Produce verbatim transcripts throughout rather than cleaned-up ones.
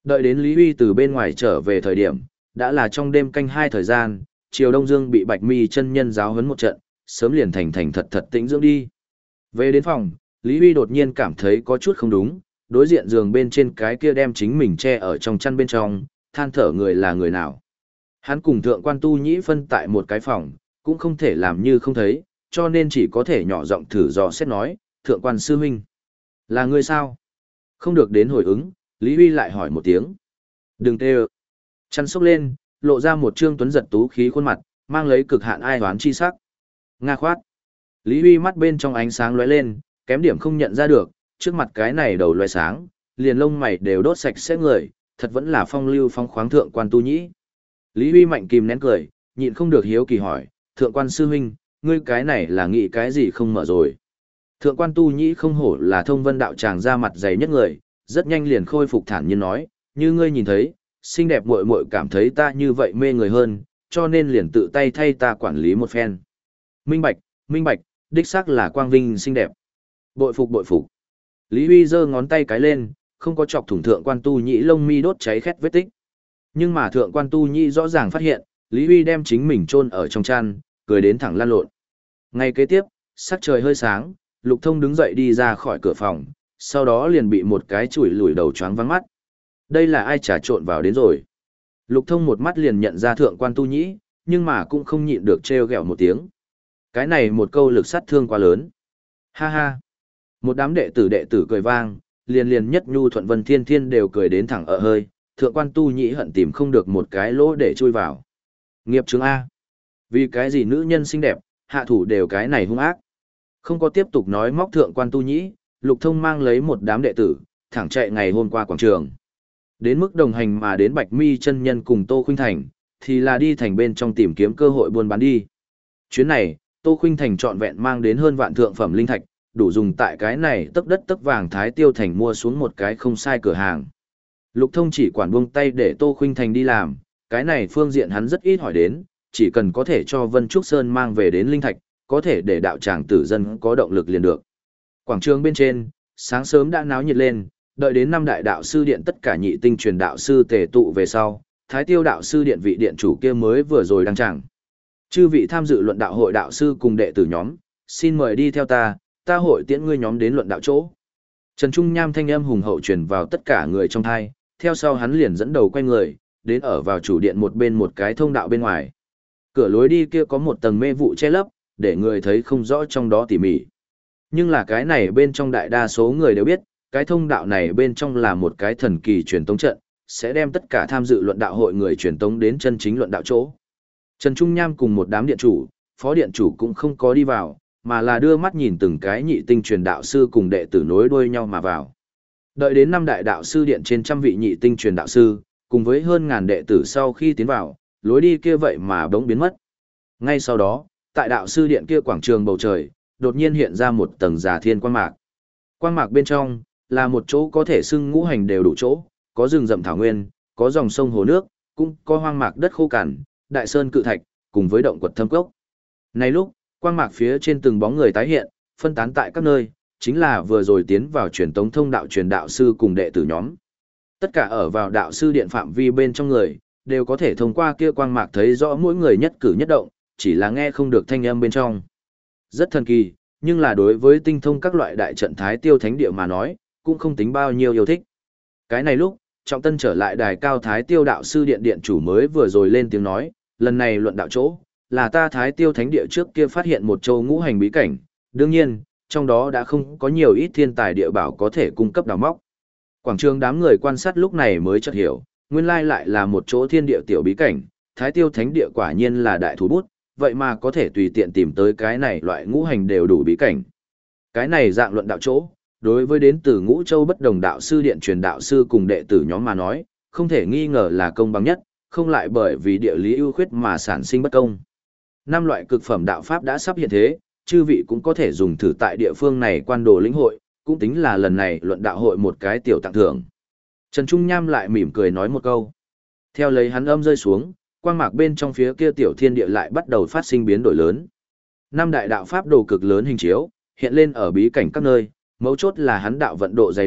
Đợi đến Lý Huy từ bên ngoài trở về thời điểm, đã là trong đêm canh hai thời gian, Triều Đông Dương bị Bạch Mi chân nhân giáo huấn một trận, sớm liền thành thành thật thật tĩnh dưỡng đi. Về đến phòng, Lý Huy đột nhiên cảm thấy có chút không đúng, đối diện giường bên trên cái kia đem chính mình che ở trong chăn bên trong, than thở người là người nào. Hắn cùng thượng quan tu nhĩ phân tại một cái phòng, cũng không thể làm như không thấy, cho nên chỉ có thể nhỏ giọng thử dò xét nói, thượng quan sư huynh. Là ngươi sao? Không được đến hồi ứng, Lý Huy lại hỏi một tiếng. Đừng tê ơ. Chăn sốc lên, lộ ra một trương tuấn giật tú khí khuôn mặt, mang lấy cực hạn ai hoán chi sắc. Nga khoát. Lý Huy mắt bên trong ánh sáng lóe lên, kém điểm không nhận ra được, trước mặt cái này đầu lóe sáng, liền lông mày đều đốt sạch sẽ người, thật vẫn là phong lưu phong khoáng thượng quan tu nhĩ. Lý Huy mạnh kìm nén cười, nhịn không được hiếu kỳ hỏi, thượng quan sư huynh, ngươi cái này là nghĩ cái gì không mở rồi. Thượng quan tu nhĩ không hổ là thông vân đạo tràng ra mặt dày nhất người, rất nhanh liền khôi phục thản nhiên nói, như ngươi nhìn thấy, xinh đẹp muội muội cảm thấy ta như vậy mê người hơn, cho nên liền tự tay thay ta quản lý một phen. Minh bạch, minh bạch, đích xác là quang vinh xinh đẹp. Bội phục bội phục. Lý Huy giơ ngón tay cái lên, không có chọc thủng thượng quan tu nhĩ lông mi đốt cháy khét vết tích. Nhưng mà thượng quan tu nhĩ rõ ràng phát hiện, Lý Huy đem chính mình chôn ở trong chăn, cười đến thẳng lan lộn. Ngay kế tiếp, sắc trời hơi sáng, Lục Thông đứng dậy đi ra khỏi cửa phòng, sau đó liền bị một cái chùi lùi đầu choáng vắng mắt. Đây là ai trà trộn vào đến rồi? Lục Thông một mắt liền nhận ra thượng quan tu nhĩ, nhưng mà cũng không nhịn được trêu ghẹo một tiếng. Cái này một câu lực sát thương quá lớn. Ha ha. Một đám đệ tử đệ tử cười vang, liền liền nhất nhu thuận vân thiên thiên đều cười đến thẳng ở hơi, thượng quan tu nhĩ hận tìm không được một cái lỗ để chui vào. Nghiệp chứng A. Vì cái gì nữ nhân xinh đẹp, hạ thủ đều cái này hung ác. Không có tiếp tục nói móc thượng quan tu nhĩ, Lục Thông mang lấy một đám đệ tử, thẳng chạy ngày hôm qua quảng trường. Đến mức đồng hành mà đến Bạch Mi chân nhân cùng Tô Khuynh Thành, thì là đi thành bên trong tìm kiếm cơ hội buôn bán đi. Chuyến này, Tô Khuynh Thành trọn vẹn mang đến hơn vạn thượng phẩm linh thạch, đủ dùng tại cái này tấc đất tấc vàng Thái Tiêu Thành mua xuống một cái không sai cửa hàng. Lục Thông chỉ quản buông tay để Tô Khuynh Thành đi làm, cái này phương diện hắn rất ít hỏi đến, chỉ cần có thể cho Vân Trúc Sơn mang về đến linh thạch, có thể để đạo tràng tử dân có động lực liền được. Quảng trường bên trên, sáng sớm đã náo nhiệt lên, đợi đến năm đại đạo sư điện tất cả nhị tinh truyền đạo sư tề tụ về sau, Thái Tiêu đạo sư điện vị điện chủ kia mới vừa rồi đăng tràng. Chư vị tham dự luận đạo hội đạo sư cùng đệ tử nhóm, xin mời đi theo ta, ta hội tiễn ngươi nhóm đến luận đạo chỗ. Trần Trung Nham thanh âm hùng hậu truyền vào tất cả người trong thai, theo sau hắn liền dẫn đầu quay người, đến ở vào chủ điện một bên một cái thông đạo bên ngoài. Cửa lối đi kia có một tầng mê vụ che lấp, để người thấy không rõ trong đó tỉ mỉ. Nhưng là cái này bên trong đại đa số người đều biết, cái thông đạo này bên trong là một cái thần kỳ truyền tống trận, sẽ đem tất cả tham dự luận đạo hội người truyền tống đến chân chính luận đạo chỗ. Trần Trung Nham cùng một đám điện chủ, phó điện chủ cũng không có đi vào, mà là đưa mắt nhìn từng cái nhị tinh truyền đạo sư cùng đệ tử nối đuôi nhau mà vào. Đợi đến năm đại đạo sư điện trên trăm vị nhị tinh truyền đạo sư, cùng với hơn ngàn đệ tử sau khi tiến vào, lối đi kia vậy mà bỗng biến mất. Ngay sau đó, tại đạo sư điện kia quảng trường bầu trời, đột nhiên hiện ra một tầng giả thiên quang mạc. Quang mạc bên trong, là một chỗ có thể xưng ngũ hành đều đủ chỗ, có rừng rậm thảo nguyên, có dòng sông hồ nước, cũng có hoang mạc đất khô cằn, đại sơn cự thạch, cùng với động quật thâm cốc. Này lúc, quang mạc phía trên từng bóng người tái hiện, phân tán tại các nơi, chính là vừa rồi tiến vào truyền tống thông đạo truyền đạo sư cùng đệ tử nhóm. Tất cả ở vào đạo sư điện phạm vi bên trong người, đều có thể thông qua kia quang mạc thấy rõ mỗi người nhất cử nhất động, chỉ là nghe không được thanh âm bên trong. Rất thần kỳ, nhưng là đối với tinh thông các loại đại trận Thái Tiêu Thánh Địa mà nói, cũng không tính bao nhiêu yêu thích. Cái này lúc, Trọng Tân trở lại đài cao Thái Tiêu đạo sư điện điện chủ mới vừa rồi lên tiếng nói, lần này luận đạo chỗ, là ta Thái Tiêu Thánh Địa trước kia phát hiện một châu ngũ hành bí cảnh, đương nhiên, trong đó đã không có nhiều ít thiên tài địa bảo có thể cung cấp đào móc. Quảng trường đám người quan sát lúc này mới chợt hiểu, nguyên lai lại là một chỗ thiên địa tiểu bí cảnh, Thái Tiêu Thánh Địa quả nhiên là đại thủ bút, vậy mà có thể tùy tiện tìm tới cái này loại ngũ hành đều đủ bí cảnh. Cái này dạng luận đạo chỗ, đối với đến từ Ngũ Châu bất đồng đạo sư điện truyền đạo sư cùng đệ tử nhóm mà nói, không thể nghi ngờ là công bằng nhất, không lại bởi vì địa lý ưu khuyết mà sản sinh bất công. Năm loại cực phẩm đạo pháp đã sắp hiện thế, chư vị cũng có thể dùng thử tại địa phương này quan đồ lĩnh hội, cũng tính là lần này luận đạo hội một cái tiểu tặng thưởng. Trần Trung Nham lại mỉm cười nói một câu. Theo lấy hắn âm rơi xuống, quang mạc bên trong phía kia tiểu thiên địa lại bắt đầu phát sinh biến đổi lớn. Năm đại đạo pháp đồ cực lớn hình chiếu, hiện lên ở bí cảnh các nơi, mấu chốt là hắn đạo vận độ dày đặc,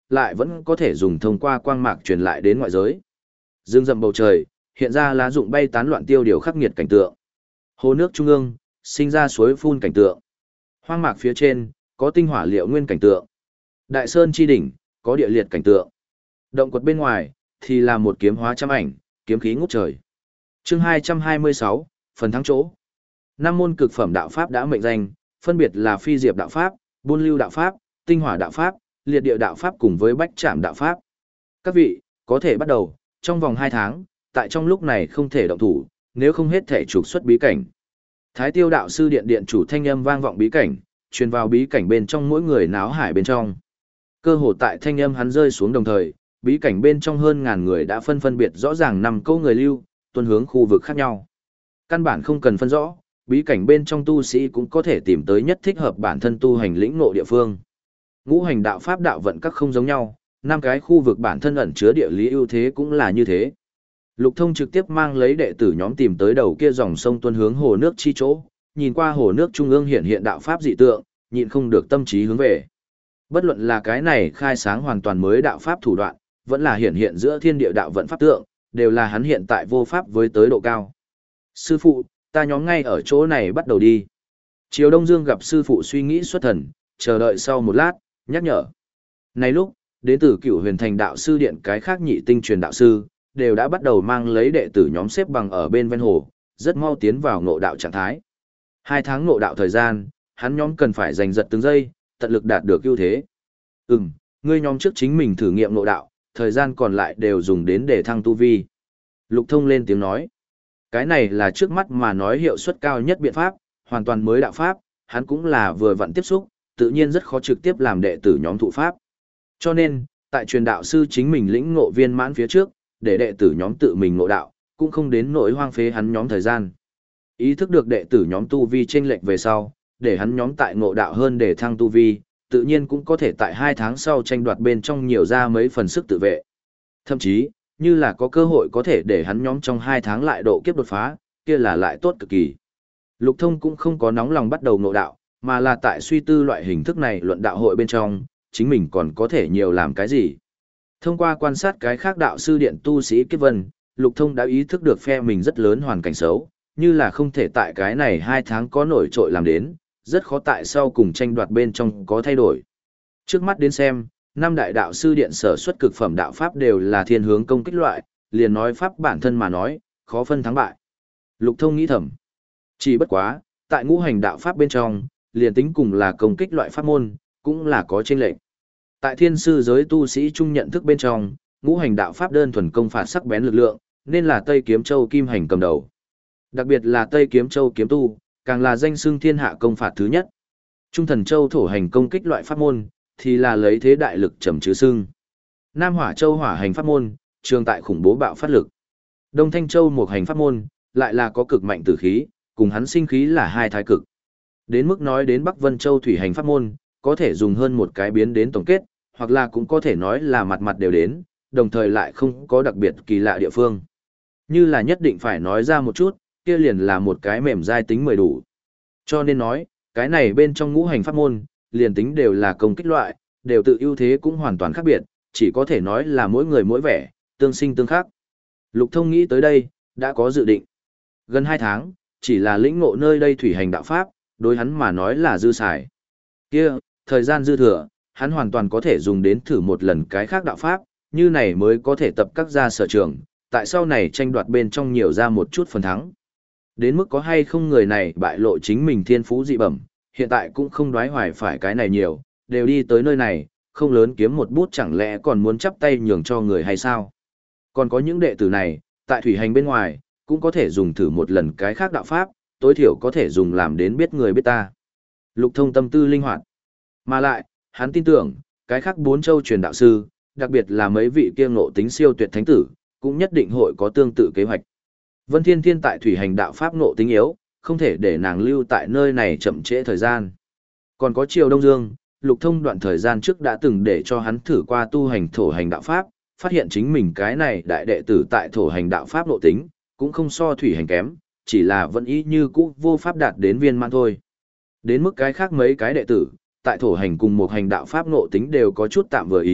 lại vẫn có thể dùng thông qua quang mạc truyền lại đến ngoại giới. Dương rậm bầu trời, hiện ra lá rụng bay tán loạn tiêu điều khắc nghiệt cảnh tượng. Hồ nước trung ương, sinh ra suối phun cảnh tượng. Hoang mạc phía trên, có tinh hỏa liệu nguyên cảnh tượng. Đại sơn chi đỉnh, có địa liệt cảnh tượng. Động quật bên ngoài, thì là một kiếm hóa trăm ảnh, kiếm khí ngút trời. Chương hai trăm hai mươi sáu, phần thắng chỗ. Năm môn cực phẩm đạo pháp đã mệnh danh, phân biệt là Phi Diệp đạo pháp, Buôn Lưu đạo pháp, Tinh Hỏa đạo pháp, Liệt Địa đạo pháp cùng với Bách Trảm đạo pháp. Các vị, có thể bắt đầu, trong vòng hai tháng, tại trong lúc này không thể động thủ, nếu không hết thể trục xuất bí cảnh. Thái Tiêu đạo sư điện điện chủ thanh âm vang vọng bí cảnh, truyền vào bí cảnh bên trong mỗi người náo hải bên trong. Cơ hồ tại thanh âm hắn rơi xuống đồng thời, bí cảnh bên trong hơn ngàn người đã phân phân biệt rõ ràng năm câu người lưu, tuân hướng khu vực khác nhau. Căn bản không cần phân rõ, bí cảnh bên trong tu sĩ cũng có thể tìm tới nhất thích hợp bản thân tu hành lĩnh ngộ địa phương. Ngũ hành đạo pháp đạo vận các không giống nhau, năm cái khu vực bản thân ẩn chứa địa lý ưu thế cũng là như thế. Lục Thông trực tiếp mang lấy đệ tử nhóm tìm tới đầu kia dòng sông tuân hướng hồ nước chi chỗ, nhìn qua hồ nước trung ương hiện hiện đạo pháp dị tượng, nhịn không được tâm trí hướng về. Bất luận là cái này khai sáng hoàn toàn mới đạo pháp thủ đoạn, vẫn là hiện hiện giữa thiên địa đạo vận pháp tượng, đều là hắn hiện tại vô pháp với tới độ cao. Sư phụ, ta nhóm ngay ở chỗ này bắt đầu đi. Triều Đông Dương gặp sư phụ suy nghĩ xuất thần, chờ đợi sau một lát, nhắc nhở. Này lúc, đến từ Cửu Huyền Thành đạo sư điện cái khác nhị tinh truyền đạo sư, đều đã bắt đầu mang lấy đệ tử nhóm xếp bằng ở bên ven hồ, rất mau tiến vào ngộ đạo trạng thái. Hai tháng ngộ đạo thời gian, hắn nhóm cần phải giành giật từng giây, tận lực đạt được ưu thế. Ừm, ngươi nhóm trước chính mình thử nghiệm ngộ đạo, thời gian còn lại đều dùng đến để thăng tu vi. Lục Thông lên tiếng nói. Cái này là trước mắt mà nói hiệu suất cao nhất biện pháp, hoàn toàn mới đạo pháp, hắn cũng là vừa vặn tiếp xúc, tự nhiên rất khó trực tiếp làm đệ tử nhóm thụ pháp. Cho nên, tại truyền đạo sư chính mình lĩnh ngộ viên mãn phía trước, để đệ tử nhóm tự mình ngộ đạo, cũng không đến nỗi hoang phế hắn nhóm thời gian. Ý thức được đệ tử nhóm tu vi chênh lệch về sau, để hắn nhóm tại ngộ đạo hơn để thăng tu vi, tự nhiên cũng có thể tại hai tháng sau tranh đoạt bên trong nhiều ra mấy phần sức tự vệ. Thậm chí, như là có cơ hội có thể để hắn nhóm trong hai tháng lại độ kiếp đột phá, kia là lại tốt cực kỳ. Lục Thông cũng không có nóng lòng bắt đầu ngộ đạo, mà là tại suy tư loại hình thức này luận đạo hội bên trong, chính mình còn có thể nhiều làm cái gì. Thông qua quan sát cái khác đạo sư điện tu sĩ kiếp vân, Lục Thông đã ý thức được phe mình rất lớn hoàn cảnh xấu, như là không thể tại cái này hai tháng có nổi trội làm đến, rất khó tại sau cùng tranh đoạt bên trong có thay đổi. Trước mắt đến xem, năm đại đạo sư điện sở xuất cực phẩm đạo pháp đều là thiên hướng công kích loại, liền nói pháp bản thân mà nói, khó phân thắng bại. Lục Thông nghĩ thầm. Chỉ bất quá, tại ngũ hành đạo pháp bên trong, liền tính cùng là công kích loại pháp môn, cũng là có chênh lệch. Tại thiên sư giới tu sĩ chung nhận thức bên trong, ngũ hành đạo pháp đơn thuần công phạt sắc bén lực lượng, nên là Tây Kiếm Châu Kim Hành cầm đầu. Đặc biệt là Tây Kiếm Châu kiếm tu, càng là danh xưng thiên hạ công phạt thứ nhất. Trung Thần Châu thổ hành công kích loại pháp môn, thì là lấy thế đại lực trầm chứ xưng. Nam Hỏa Châu hỏa hành pháp môn, trường tại khủng bố bạo phát lực. Đông Thanh Châu mục hành pháp môn, lại là có cực mạnh tử khí, cùng hắn sinh khí là hai thái cực. Đến mức nói đến Bắc Vân Châu thủy hành pháp môn, có thể dùng hơn một cái biến đến tổng kết, hoặc là cũng có thể nói là mặt mặt đều đến, đồng thời lại không có đặc biệt kỳ lạ địa phương. Như là nhất định phải nói ra một chút, kia liền là một cái mềm dai tính mười đủ. Cho nên nói, cái này bên trong ngũ hành pháp môn, liền tính đều là công kích loại, đều tự ưu thế cũng hoàn toàn khác biệt, chỉ có thể nói là mỗi người mỗi vẻ, tương sinh tương khắc. Lục Thông nghĩ tới đây, đã có dự định. Gần hai tháng, chỉ là lĩnh ngộ nơi đây thủy hành đạo pháp, đối hắn mà nói là dư xài. Kia, thời gian dư thừa, hắn hoàn toàn có thể dùng đến thử một lần cái khác đạo pháp, như này mới có thể tập các gia sở trường, tại sau này tranh đoạt bên trong nhiều ra một chút phần thắng. Đến mức có hay không người này bại lộ chính mình thiên phú dị bẩm, hiện tại cũng không đoái hoài phải cái này nhiều, đều đi tới nơi này, không lớn kiếm một bút chẳng lẽ còn muốn chắp tay nhường cho người hay sao? Còn có những đệ tử này, tại thủy hành bên ngoài, cũng có thể dùng thử một lần cái khác đạo pháp, tối thiểu có thể dùng làm đến biết người biết ta. Lục Thông tâm tư linh hoạt. Mà lại, hắn tin tưởng, cái khác bốn châu truyền đạo sư, đặc biệt là mấy vị kia ngộ tính siêu tuyệt thánh tử, cũng nhất định hội có tương tự kế hoạch. Vân Thiên Thiên tại thủy hành đạo pháp ngộ tính yếu, không thể để nàng lưu tại nơi này chậm trễ thời gian. Còn có Triều Đông Dương, Lục Thông đoạn thời gian trước đã từng để cho hắn thử qua tu hành thổ hành đạo pháp, phát hiện chính mình cái này đại đệ tử tại thổ hành đạo pháp ngộ tính, cũng không so thủy hành kém, chỉ là vẫn ý như cũ vô pháp đạt đến viên mãn thôi. Đến mức cái khác mấy cái đệ tử, tại thổ hành cùng một hành đạo pháp ngộ tính đều có chút tạm vừa ý,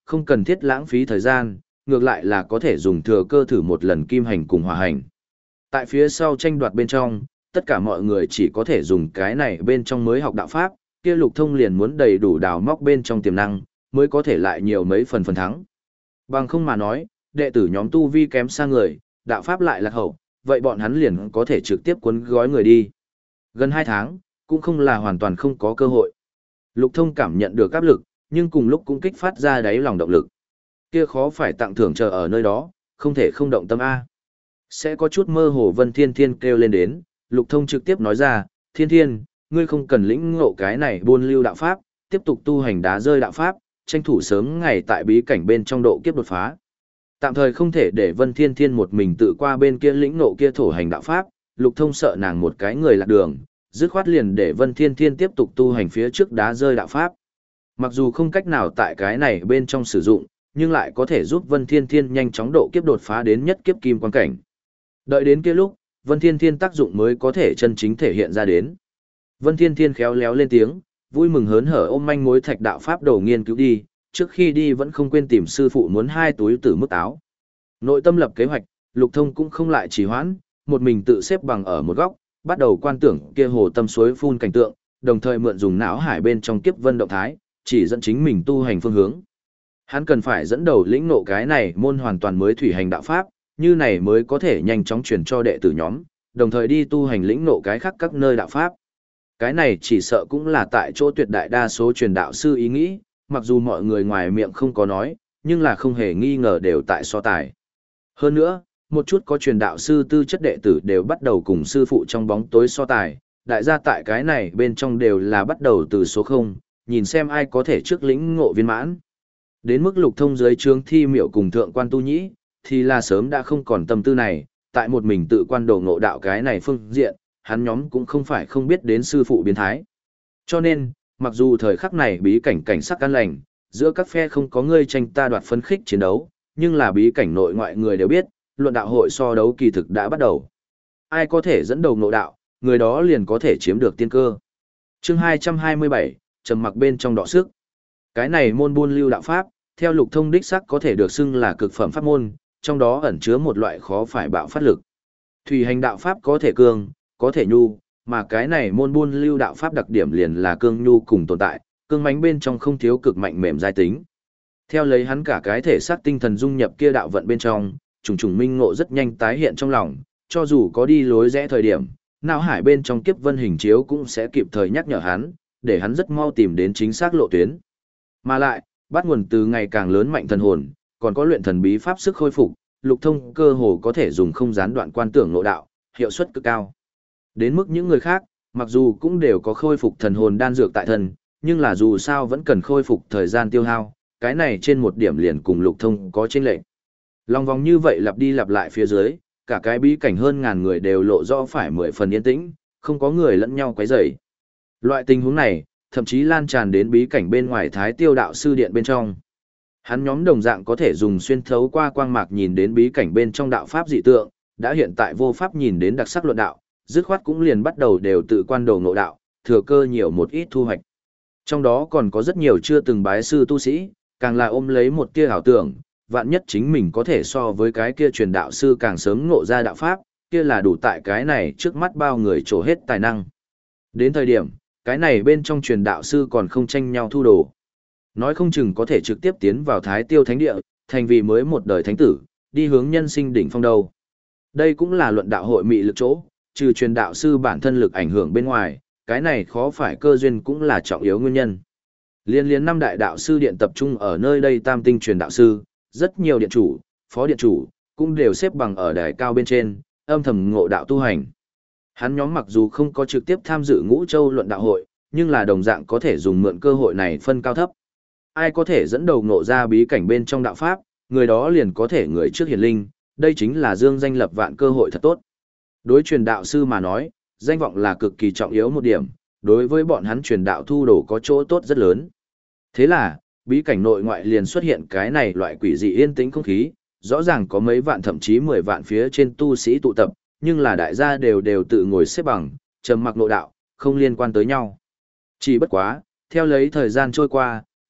không cần thiết lãng phí thời gian, ngược lại là có thể dùng thừa cơ thử một lần kim hành cùng hỏa hành. Tại phía sau tranh đoạt bên trong, tất cả mọi người chỉ có thể dùng cái này bên trong mới học đạo pháp, kia Lục Thông liền muốn đầy đủ đào móc bên trong tiềm năng, mới có thể lại nhiều mấy phần phần thắng. Bằng không mà nói, đệ tử nhóm tu vi kém xa người, đạo pháp lại lạc hậu, vậy bọn hắn liền có thể trực tiếp cuốn gói người đi. Gần hai tháng, cũng không là hoàn toàn không có cơ hội. Lục Thông cảm nhận được áp lực, nhưng cùng lúc cũng kích phát ra đáy lòng động lực. Kia khó phải tặng thưởng chờ ở nơi đó, không thể không động tâm A. Sẽ có chút mơ hồ Vân Thiên Thiên kêu lên đến, Lục Thông trực tiếp nói ra, Thiên Thiên, ngươi không cần lĩnh ngộ cái này buôn lưu đạo pháp, tiếp tục tu hành đá rơi đạo pháp, tranh thủ sớm ngày tại bí cảnh bên trong độ kiếp đột phá. Tạm thời không thể để Vân Thiên Thiên một mình tự qua bên kia lĩnh ngộ kia thổ hành đạo pháp, Lục Thông sợ nàng một cái người lạc đường, dứt khoát liền để Vân Thiên Thiên tiếp tục tu hành phía trước đá rơi đạo pháp. Mặc dù không cách nào tại cái này bên trong sử dụng, nhưng lại có thể giúp Vân Thiên Thiên nhanh chóng độ kiếp đột phá đến nhất kiếp kim quan cảnh. Đợi đến kia lúc, Vân Thiên Thiên tác dụng mới có thể chân chính thể hiện ra đến. Vân Thiên Thiên khéo léo lên tiếng, vui mừng hớn hở ôm manh mối thạch đạo pháp đầu nghiên cứu đi, trước khi đi vẫn không quên tìm sư phụ muốn hai túi tử mức áo. Nội tâm lập kế hoạch, Lục Thông cũng không lại trì hoãn, một mình tự xếp bằng ở một góc, bắt đầu quan tưởng kia hồ tâm suối phun cảnh tượng, đồng thời mượn dùng não hải bên trong kiếp vân động thái, chỉ dẫn chính mình tu hành phương hướng. Hắn cần phải dẫn đầu lĩnh ngộ cái này môn hoàn toàn mới thủy hành đạo pháp, như này mới có thể nhanh chóng truyền cho đệ tử nhóm, đồng thời đi tu hành lĩnh ngộ cái khác các nơi đạo pháp. Cái này chỉ sợ cũng là tại chỗ tuyệt đại đa số truyền đạo sư ý nghĩ, mặc dù mọi người ngoài miệng không có nói, nhưng là không hề nghi ngờ đều tại so tài. Hơn nữa, một chút có truyền đạo sư tư chất đệ tử đều bắt đầu cùng sư phụ trong bóng tối so tài, đại gia tại cái này bên trong đều là bắt đầu từ số không, nhìn xem ai có thể trước lĩnh ngộ viên mãn. Đến mức Lục Thông dưới trướng thi miệu cùng thượng quan tu nhĩ, thì là sớm đã không còn tâm tư này, tại một mình tự quan đồ ngộ đạo cái này phương diện, hắn nhóm cũng không phải không biết đến sư phụ biến thái. Cho nên, mặc dù thời khắc này bí cảnh cảnh sắc an lành, giữa các phe không có người tranh ta đoạt phấn khích chiến đấu, nhưng là bí cảnh nội ngoại người đều biết, luận đạo hội so đấu kỳ thực đã bắt đầu. Ai có thể dẫn đầu ngộ đạo, người đó liền có thể chiếm được tiên cơ. Chương hai trăm hai mươi bảy, trầm mặc bên trong đọ sức. Cái này môn buôn lưu đạo pháp, theo Lục Thông đích sắc có thể được xưng là cực phẩm pháp môn, trong đó ẩn chứa một loại khó phải bạo phát lực. Thủy hành đạo pháp có thể cương, có thể nhu, mà cái này môn buôn lưu đạo pháp đặc điểm liền là cương nhu cùng tồn tại, cương mãnh bên trong không thiếu cực mạnh mềm giai tính. Theo lấy hắn cả cái thể xác tinh thần dung nhập kia đạo vận bên trong, trùng trùng minh ngộ rất nhanh tái hiện trong lòng, cho dù có đi lối rẽ thời điểm, não hải bên trong kiếp vân hình chiếu cũng sẽ kịp thời nhắc nhở hắn, để hắn rất mau tìm đến chính xác lộ tuyến. Mà lại, bắt nguồn từ ngày càng lớn mạnh thần hồn, còn có luyện thần bí pháp sức khôi phục, Lục Thông cơ hồ có thể dùng không gián đoạn quan tưởng ngộ đạo, hiệu suất cực cao. Đến mức những người khác, mặc dù cũng đều có khôi phục thần hồn đan dược tại thân, nhưng là dù sao vẫn cần khôi phục thời gian tiêu hao, cái này trên một điểm liền cùng Lục Thông có chênh lệch. Lòng vòng như vậy lặp đi lặp lại phía dưới, cả cái bí cảnh hơn ngàn người đều lộ rõ phải mười phần yên tĩnh, không có người lẫn nhau quấy rầy. Loại tình huống này, thậm chí lan tràn đến bí cảnh bên ngoài Thái Tiêu đạo sư điện bên trong. Hắn nhóm đồng dạng có thể dùng xuyên thấu qua quang mạc nhìn đến bí cảnh bên trong đạo pháp dị tượng, đã hiện tại vô pháp nhìn đến đặc sắc luận đạo, dứt khoát cũng liền bắt đầu đều tự quan đồ ngộ đạo, thừa cơ nhiều một ít thu hoạch. Trong đó còn có rất nhiều chưa từng bái sư tu sĩ, càng là ôm lấy một tia ảo tưởng, vạn nhất chính mình có thể so với cái kia truyền đạo sư càng sớm ngộ ra đạo pháp, kia là đủ tại cái này trước mắt bao người trổ hết tài năng. Đến thời điểm, cái này bên trong truyền đạo sư còn không tranh nhau thu đồ. Nói không chừng có thể trực tiếp tiến vào Thái Tiêu Thánh Địa, thành vì mới một đời thánh tử, đi hướng nhân sinh đỉnh phong đâu. Đây cũng là luận đạo hội mị lực chỗ, trừ truyền đạo sư bản thân lực ảnh hưởng bên ngoài, cái này khó phải cơ duyên cũng là trọng yếu nguyên nhân. Liên liên năm đại đạo sư điện tập trung ở nơi đây tam tinh truyền đạo sư, rất nhiều điện chủ, phó điện chủ, cũng đều xếp bằng ở đài cao bên trên, âm thầm ngộ đạo tu hành. Hắn nhóm mặc dù không có trực tiếp tham dự Ngũ Châu luận đạo hội, nhưng là đồng dạng có thể dùng mượn cơ hội này phân cao thấp. Ai có thể dẫn đầu ngộ ra bí cảnh bên trong đạo pháp, người đó liền có thể người trước hiển linh, đây chính là dương danh lập vạn cơ hội thật tốt. Đối truyền đạo sư mà nói, danh vọng là cực kỳ trọng yếu một điểm, đối với bọn hắn truyền đạo thu đồ có chỗ tốt rất lớn. Thế là, bí cảnh nội ngoại liền xuất hiện cái này loại quỷ dị yên tĩnh không khí, rõ ràng có mấy vạn thậm chí mười vạn phía trên tu sĩ tụ tập, nhưng là đại gia đều đều tự ngồi xếp bằng, trầm mặc nội đạo, không liên quan tới nhau. Chỉ bất quá, theo lấy thời gian trôi qua,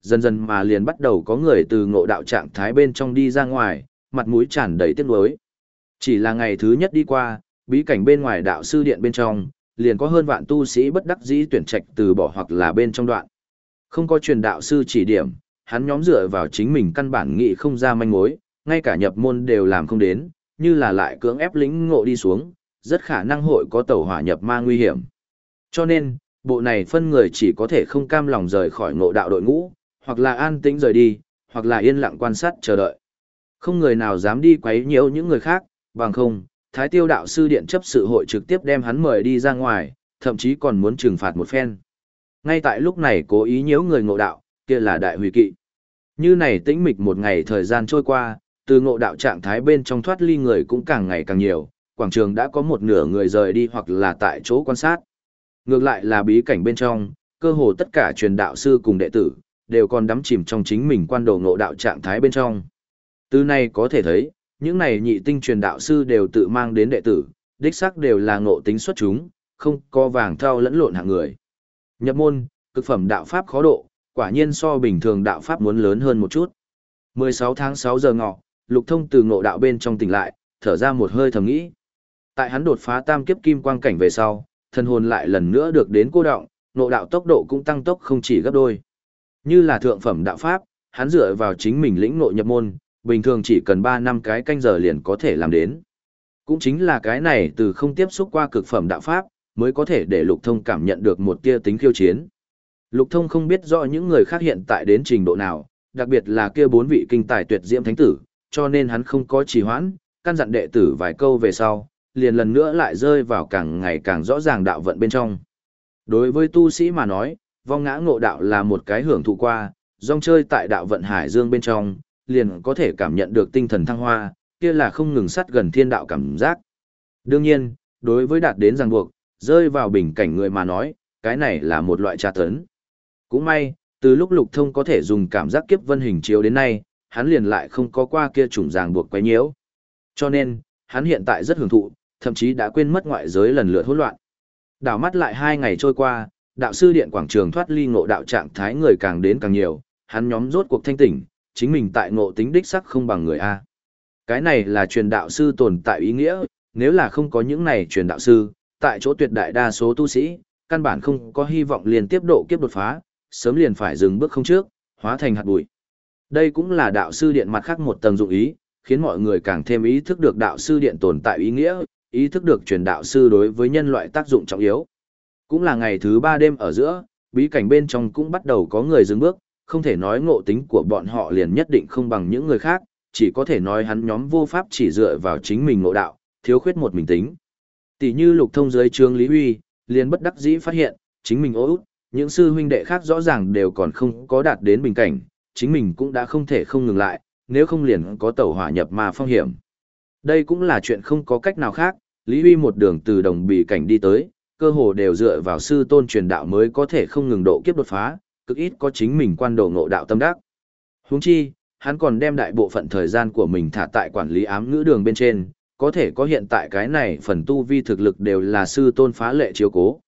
dần dần mà liền bắt đầu có người từ ngộ đạo trạng thái bên trong đi ra ngoài, mặt mũi tràn đầy tiếc nuối. Chỉ là ngày thứ nhất đi qua, bí cảnh bên ngoài đạo sư điện bên trong, liền có hơn vạn tu sĩ bất đắc dĩ tuyển trạch từ bỏ hoặc là bên trong đoạn. Không có truyền đạo sư chỉ điểm, hắn nhóm dựa vào chính mình căn bản nghị không ra manh mối, ngay cả nhập môn đều làm không đến, như là lại cưỡng ép lĩnh ngộ đi xuống, rất khả năng hội có tẩu hỏa nhập ma nguy hiểm. Cho nên, bộ này phân người chỉ có thể không cam lòng rời khỏi ngộ đạo đội ngũ, hoặc là an tĩnh rời đi, hoặc là yên lặng quan sát chờ đợi. Không người nào dám đi quấy nhiễu những người khác, bằng không, Thái Tiêu đạo sư điện chấp sự hội trực tiếp đem hắn mời đi ra ngoài, thậm chí còn muốn trừng phạt một phen. Ngay tại lúc này cố ý nhiễu người ngộ đạo, kia là đại hủy kỵ. Như này tĩnh mịch một ngày thời gian trôi qua, từ ngộ đạo trạng thái bên trong thoát ly người cũng càng ngày càng nhiều, quảng trường đã có một nửa người rời đi hoặc là tại chỗ quan sát. Ngược lại là bí cảnh bên trong, cơ hồ tất cả truyền đạo sư cùng đệ tử, đều còn đắm chìm trong chính mình quan đồ ngộ đạo trạng thái bên trong. Từ này có thể thấy, những này nhị tinh truyền đạo sư đều tự mang đến đệ tử, đích xác đều là ngộ tính xuất chúng, không có vàng thau lẫn lộn hạng người. Nhập môn, cực phẩm đạo pháp khó độ, quả nhiên so bình thường đạo pháp muốn lớn hơn một chút. mười sáu tháng sáu giờ ngọ, Lục Thông từ ngộ đạo bên trong tỉnh lại, thở ra một hơi thầm nghĩ. Tại hắn đột phá tam kiếp kim quang cảnh về sau, thân hồn lại lần nữa được đến cô động, ngộ đạo tốc độ cũng tăng tốc không chỉ gấp đôi. Như là thượng phẩm đạo pháp, hắn dựa vào chính mình lĩnh ngộ nhập môn, bình thường chỉ cần ba năm cái canh giờ liền có thể làm đến. Cũng chính là cái này từ không tiếp xúc qua cực phẩm đạo pháp, mới có thể để Lục Thông cảm nhận được một tia tính khiêu chiến. Lục Thông không biết rõ những người khác hiện tại đến trình độ nào, đặc biệt là kia bốn vị kinh tài tuyệt diễm thánh tử, cho nên hắn không có trì hoãn, căn dặn đệ tử vài câu về sau, liền lần nữa lại rơi vào càng ngày càng rõ ràng đạo vận bên trong. Đối với tu sĩ mà nói, vong ngã ngộ đạo là một cái hưởng thụ qua, rong chơi tại đạo vận hải dương bên trong, liền có thể cảm nhận được tinh thần thăng hoa, kia là không ngừng sát gần thiên đạo cảm giác. Đương nhiên, đối với đạt đến ràng buộc, rơi vào bình cảnh người mà nói, cái này là một loại tra tấn. Cũng may, từ lúc Lục Thông có thể dùng cảm giác kiếp vân hình chiếu đến nay, hắn liền lại không có qua kia chủng ràng buộc quấy nhiễu. Cho nên, hắn hiện tại rất hưởng thụ, thậm chí đã quên mất ngoại giới lần lượt hỗn loạn. Đảo mắt lại hai ngày trôi qua, đạo sư điện quảng trường thoát ly ngộ đạo trạng thái người càng đến càng nhiều, hắn nhóm rốt cuộc thanh tỉnh, chính mình tại ngộ tính đích sắc không bằng người A. Cái này là truyền đạo sư tồn tại ý nghĩa, nếu là không có những này truyền đạo sư, tại chỗ tuyệt đại đa số tu sĩ, căn bản không có hy vọng liền tiếp độ kiếp đột phá, sớm liền phải dừng bước không trước, hóa thành hạt bụi. Đây cũng là đạo sư điện mặt khác một tầng dụng ý, khiến mọi người càng thêm ý thức được đạo sư điện tồn tại ý nghĩa, ý thức được truyền đạo sư đối với nhân loại tác dụng trọng yếu. Cũng là ngày thứ ba đêm ở giữa, bí cảnh bên trong cũng bắt đầu có người dừng bước, không thể nói ngộ tính của bọn họ liền nhất định không bằng những người khác, chỉ có thể nói hắn nhóm vô pháp chỉ dựa vào chính mình ngộ đạo, thiếu khuyết một mình tính. Tỷ như Lục Thông dưới trướng Lý Huy, liền bất đắc dĩ phát hiện, chính mình ố út, những sư huynh đệ khác rõ ràng đều còn không có đạt đến bình cảnh, chính mình cũng đã không thể không ngừng lại, nếu không liền có tẩu hỏa nhập ma phong hiểm. Đây cũng là chuyện không có cách nào khác, Lý Huy một đường từ đồng bì cảnh đi tới, cơ hồ đều dựa vào sư tôn truyền đạo mới có thể không ngừng độ kiếp đột phá, cực ít có chính mình quan độ ngộ đạo tâm đắc. Huống chi, hắn còn đem đại bộ phận thời gian của mình thả tại quản lý ám ngữ đường bên trên, có thể có hiện tại cái này phần tu vi thực lực đều là sư tôn phá lệ chiếu cố.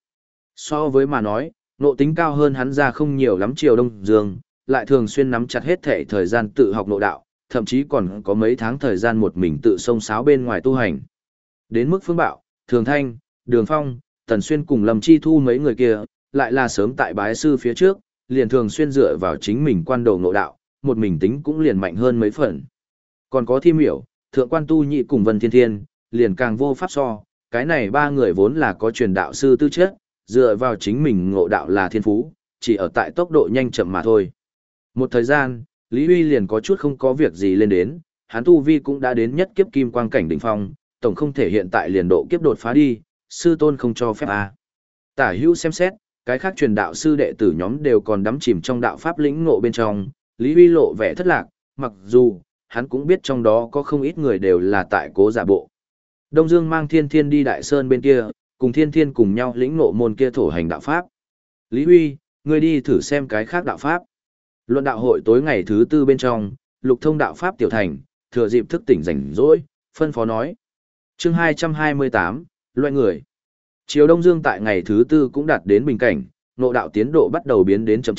So với mà nói, ngộ tính cao hơn hắn ra không nhiều lắm Triều Đông Dương, lại thường xuyên nắm chặt hết thể thời gian tự học ngộ đạo, thậm chí còn có mấy tháng thời gian một mình tự xông xáo bên ngoài tu hành. Đến mức Phương Bạo, Thường Thanh, Đường Phong, Tần Xuyên cùng Lâm Chi Thu mấy người kia, lại là sớm tại bái sư phía trước, liền thường xuyên dựa vào chính mình quan đầu ngộ đạo, một mình tính cũng liền mạnh hơn mấy phần. Còn có Thi Miểu, Thượng Quan Tu Nhị cùng Vân Thiên Thiên, liền càng vô pháp so, cái này ba người vốn là có truyền đạo sư tư chất, dựa vào chính mình ngộ đạo là thiên phú, chỉ ở tại tốc độ nhanh chậm mà thôi. Một thời gian, Lý Huy liền có chút không có việc gì lên đến, hắn tu vi cũng đã đến nhất kiếp kim quang cảnh đỉnh phong, tổng không thể hiện tại liền độ kiếp đột phá đi, sư tôn không cho phép à. Tả hữu xem xét, cái khác truyền đạo sư đệ tử nhóm đều còn đắm chìm trong đạo pháp lĩnh ngộ bên trong, Lý Huy lộ vẻ thất lạc, mặc dù, hắn cũng biết trong đó có không ít người đều là tại cố giả bộ. Đông Dương mang Thiên Thiên đi Đại Sơn bên kia, cùng Thiên Thiên cùng nhau lĩnh ngộ môn kia thổ hành đạo pháp. Lý Huy, ngươi đi thử xem cái khác đạo pháp. Luận đạo hội tối ngày thứ tư bên trong, Lục Thông đạo pháp tiểu thành, thừa dịp thức tỉnh rảnh rỗi, phân phó nói. Chương hai trăm hai mươi tám, loại người. Triều Đông Dương tại ngày thứ tư cũng đạt đến bình cảnh, ngộ đạo tiến độ bắt đầu biến đến chậm chạp,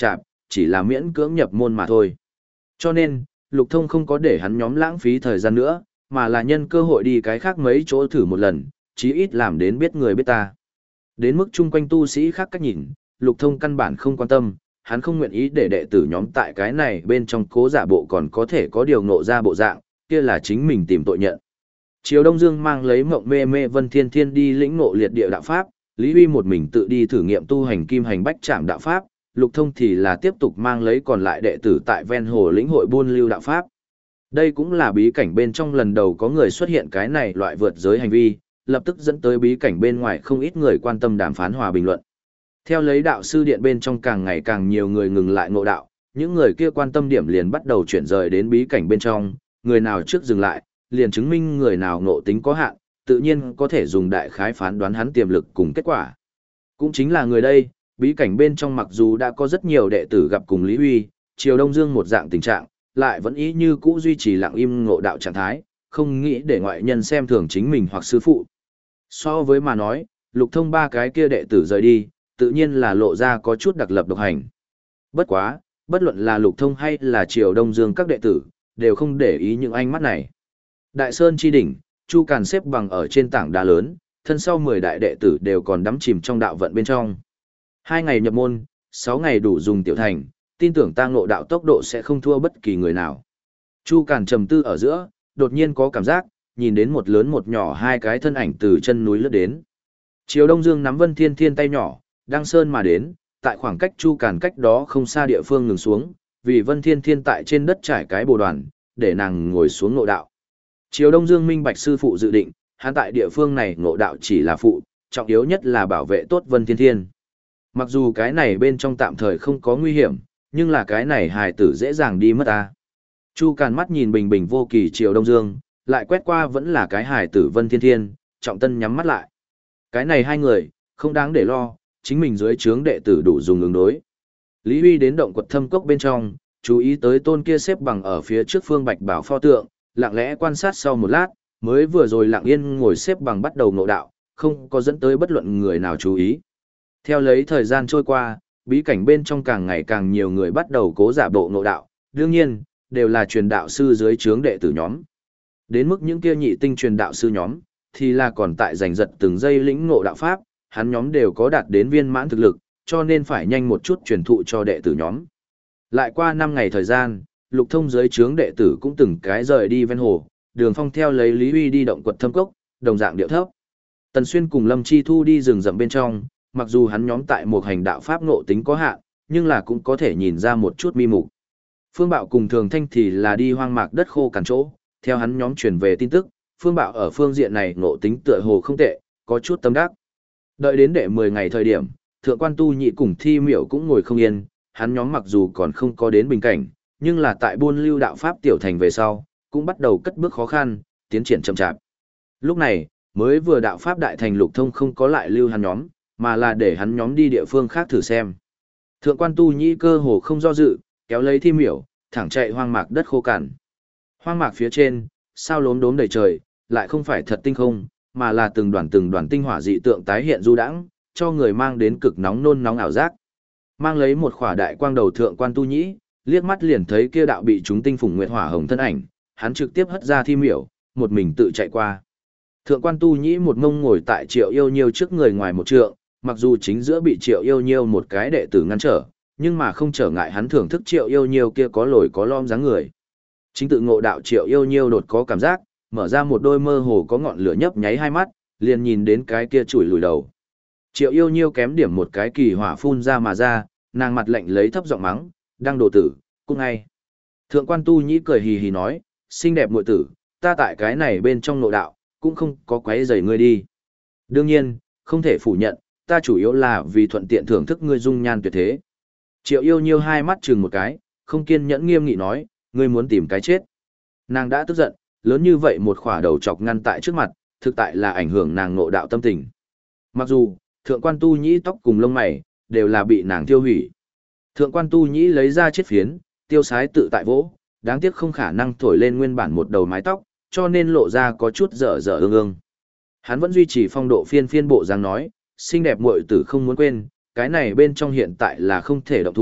chỉ là miễn cưỡng nhập môn mà thôi. Cho nên, Lục Thông không có để hắn nhóm lãng phí thời gian nữa, mà là nhân cơ hội đi cái khác mấy chỗ thử một lần, chí ít làm đến biết người biết ta. Đến mức chung quanh tu sĩ khác cách nhìn, Lục Thông căn bản không quan tâm, hắn không nguyện ý để đệ tử nhóm tại cái này bên trong cố giả bộ còn có thể có điều ngộ ra bộ dạng, kia là chính mình tìm tội nhận. Triều Đông Dương mang lấy mộng mê mê Vân Thiên Thiên đi lĩnh ngộ liệt địa đạo pháp, Lý Huy một mình tự đi thử nghiệm tu hành kim hành bách trảm đạo pháp, Lục Thông thì là tiếp tục mang lấy còn lại đệ tử tại ven hồ lĩnh hội buôn lưu đạo pháp. Đây cũng là bí cảnh bên trong lần đầu có người xuất hiện cái này loại vượt giới hành vi, lập tức dẫn tới bí cảnh bên ngoài không ít người quan tâm đàm phán hòa bình luận. Theo lấy đạo sư điện bên trong càng ngày càng nhiều người ngừng lại ngộ đạo, những người kia quan tâm điểm liền bắt đầu chuyển rời đến bí cảnh bên trong, người nào trước dừng lại, liền chứng minh người nào ngộ tính có hạn, tự nhiên có thể dùng đại khái phán đoán hắn tiềm lực cùng kết quả. Cũng chính là người đây, bí cảnh bên trong mặc dù đã có rất nhiều đệ tử gặp cùng Lý Huy, Triều Đông Dương một dạng tình trạng, lại vẫn ý như cũ duy trì lặng im ngộ đạo trạng thái, không nghĩ để ngoại nhân xem thường chính mình hoặc sư phụ. So với mà nói, Lục Thông ba cái kia đệ tử rời đi, tự nhiên là lộ ra có chút đặc lập độc hành. Bất quá, bất luận là Lục Thông hay là Triều Đông Dương các đệ tử, đều không để ý những ánh mắt này. Đại Sơn chi đỉnh, Chu Càn xếp bằng ở trên tảng đá lớn, thân sau mười đại đệ tử đều còn đắm chìm trong đạo vận bên trong. Hai ngày nhập môn, sáu ngày đủ dùng tiểu thành, tin tưởng ta ngộ đạo tốc độ sẽ không thua bất kỳ người nào. Chu Càn trầm tư ở giữa, đột nhiên có cảm giác, nhìn đến một lớn một nhỏ hai cái thân ảnh từ chân núi lướt đến. Triều Đông Dương nắm Vân Thiên Thiên tay nhỏ, đăng sơn mà đến, tại khoảng cách Chu Càn cách đó không xa địa phương ngừng xuống, vì Vân Thiên Thiên tại trên đất trải cái bồ đoàn, để nàng ngồi xuống ngộ đạo. Triều Đông Dương minh bạch sư phụ dự định, hắn tại địa phương này ngộ đạo chỉ là phụ, trọng yếu nhất là bảo vệ tốt Vân Thiên Thiên. Mặc dù cái này bên trong tạm thời không có nguy hiểm, nhưng là cái này hài tử dễ dàng đi mất ta. Chu Càn mắt nhìn bình bình vô kỳ Triều Đông Dương, lại quét qua vẫn là cái hài tử Vân Thiên Thiên, trọng tân nhắm mắt lại. Cái này hai người, không đáng để lo, chính mình dưới trướng đệ tử đủ dùng ứng đối. Lý Huy đến động quật thâm cốc bên trong, chú ý tới tôn kia xếp bằng ở phía trước phương bạch bảo pho tượng, lặng lẽ quan sát sau một lát, mới vừa rồi lặng yên ngồi xếp bằng bắt đầu ngộ đạo, không có dẫn tới bất luận người nào chú ý. Theo lấy thời gian trôi qua, bí cảnh bên trong càng ngày càng nhiều người bắt đầu cố giả bộ ngộ đạo, đương nhiên, đều là truyền đạo sư dưới trướng đệ tử nhóm. Đến mức những kia nhị tinh truyền đạo sư nhóm, thì là còn tại giành giật từng giây lĩnh ngộ đạo pháp, hắn nhóm đều có đạt đến viên mãn thực lực, cho nên phải nhanh một chút truyền thụ cho đệ tử nhóm. Lại qua năm ngày thời gian, Lục Thông dưới trướng đệ tử cũng từng cái rời đi ven hồ, Đường Phong theo lấy Lý Huy đi động quật thâm cốc, đồng dạng điệu thấp. Tần Xuyên cùng Lâm Chi Thu đi rừng rậm bên trong, mặc dù hắn nhóm tại một hành đạo pháp ngộ tính có hạn, nhưng là cũng có thể nhìn ra một chút mi mục. Phương Bạo cùng Thường Thanh thì là đi hoang mạc đất khô cằn chỗ, theo hắn nhóm truyền về tin tức, Phương Bạo ở phương diện này ngộ tính tựa hồ không tệ, có chút tâm đắc. Đợi đến đệ mười ngày thời điểm, Thượng Quan Tu Nhị cùng Thi Miểu cũng ngồi không yên, hắn nhóm mặc dù còn không có đến bình cảnh, nhưng là tại buôn lưu đạo pháp tiểu thành về sau, cũng bắt đầu cất bước khó khăn, tiến triển chậm chạp. Lúc này, mới vừa đạo pháp đại thành Lục Thông không có lại lưu hắn nhóm, mà là để hắn nhóm đi địa phương khác thử xem. Thượng Quan Tu Nhĩ cơ hồ không do dự, kéo lấy Thi Miểu, thẳng chạy hoang mạc đất khô cằn. Hoang mạc phía trên, sao lốm đốm đầy trời, lại không phải thật tinh không, mà là từng đoàn từng đoàn tinh hỏa dị tượng tái hiện du đãng, cho người mang đến cực nóng nôn nóng ảo giác. Mang lấy một khỏa đại quang đầu Thượng Quan Tu Nhĩ, liếc mắt liền thấy kia đạo bị chúng tinh phùng nguyệt hỏa hồng thân ảnh, hắn trực tiếp hất ra Thi Miểu, một mình tự chạy qua. Thượng Quan Tu Nhĩ một ngông ngồi tại Triệu Yêu Nhiêu trước người ngoài một trượng, mặc dù chính giữa bị Triệu Yêu Nhiêu một cái đệ tử ngăn trở, nhưng mà không trở ngại hắn thưởng thức Triệu Yêu Nhiêu kia có lồi có lõm dáng người. Chính tự ngộ đạo Triệu Yêu Nhiêu đột có cảm giác, mở ra một đôi mơ hồ có ngọn lửa nhấp nháy hai mắt, liền nhìn đến cái kia chùi lùi đầu. Triệu Yêu Nhiêu kém điểm một cái kỳ hỏa phun ra mà ra, nàng mặt lạnh lấy thấp giọng mắng, đang đồ tử, cũng ngay. Thượng Quan Tu Nhĩ cười hì hì nói, xinh đẹp muội tử, ta tại cái này bên trong nội đạo, cũng không có quấy rầy ngươi đi. Đương nhiên, không thể phủ nhận, ta chủ yếu là vì thuận tiện thưởng thức ngươi dung nhan tuyệt thế. Triệu Yêu Nhiêu hai mắt chừng một cái, không kiên nhẫn nghiêm nghị nói, ngươi muốn tìm cái chết. Nàng đã tức giận, lớn như vậy một khỏa đầu chọc ngăn tại trước mặt, thực tại là ảnh hưởng nàng ngộ đạo tâm tình. Mặc dù, Thượng Quan Tu Nhĩ tóc cùng lông mày, đều là bị nàng tiêu hủy. Thượng Quan Tu Nhĩ lấy ra chiếc phiến, tiêu sái tự tại vỗ, đáng tiếc không khả năng thổi lên nguyên bản một đầu mái tóc, cho nên lộ ra có chút dở dở ương ương. Hắn vẫn duy trì phong độ phiên phiên bộ dáng nói, xinh đẹp muội tử không muốn quên, cái này bên trong hiện tại là không thể động thủ,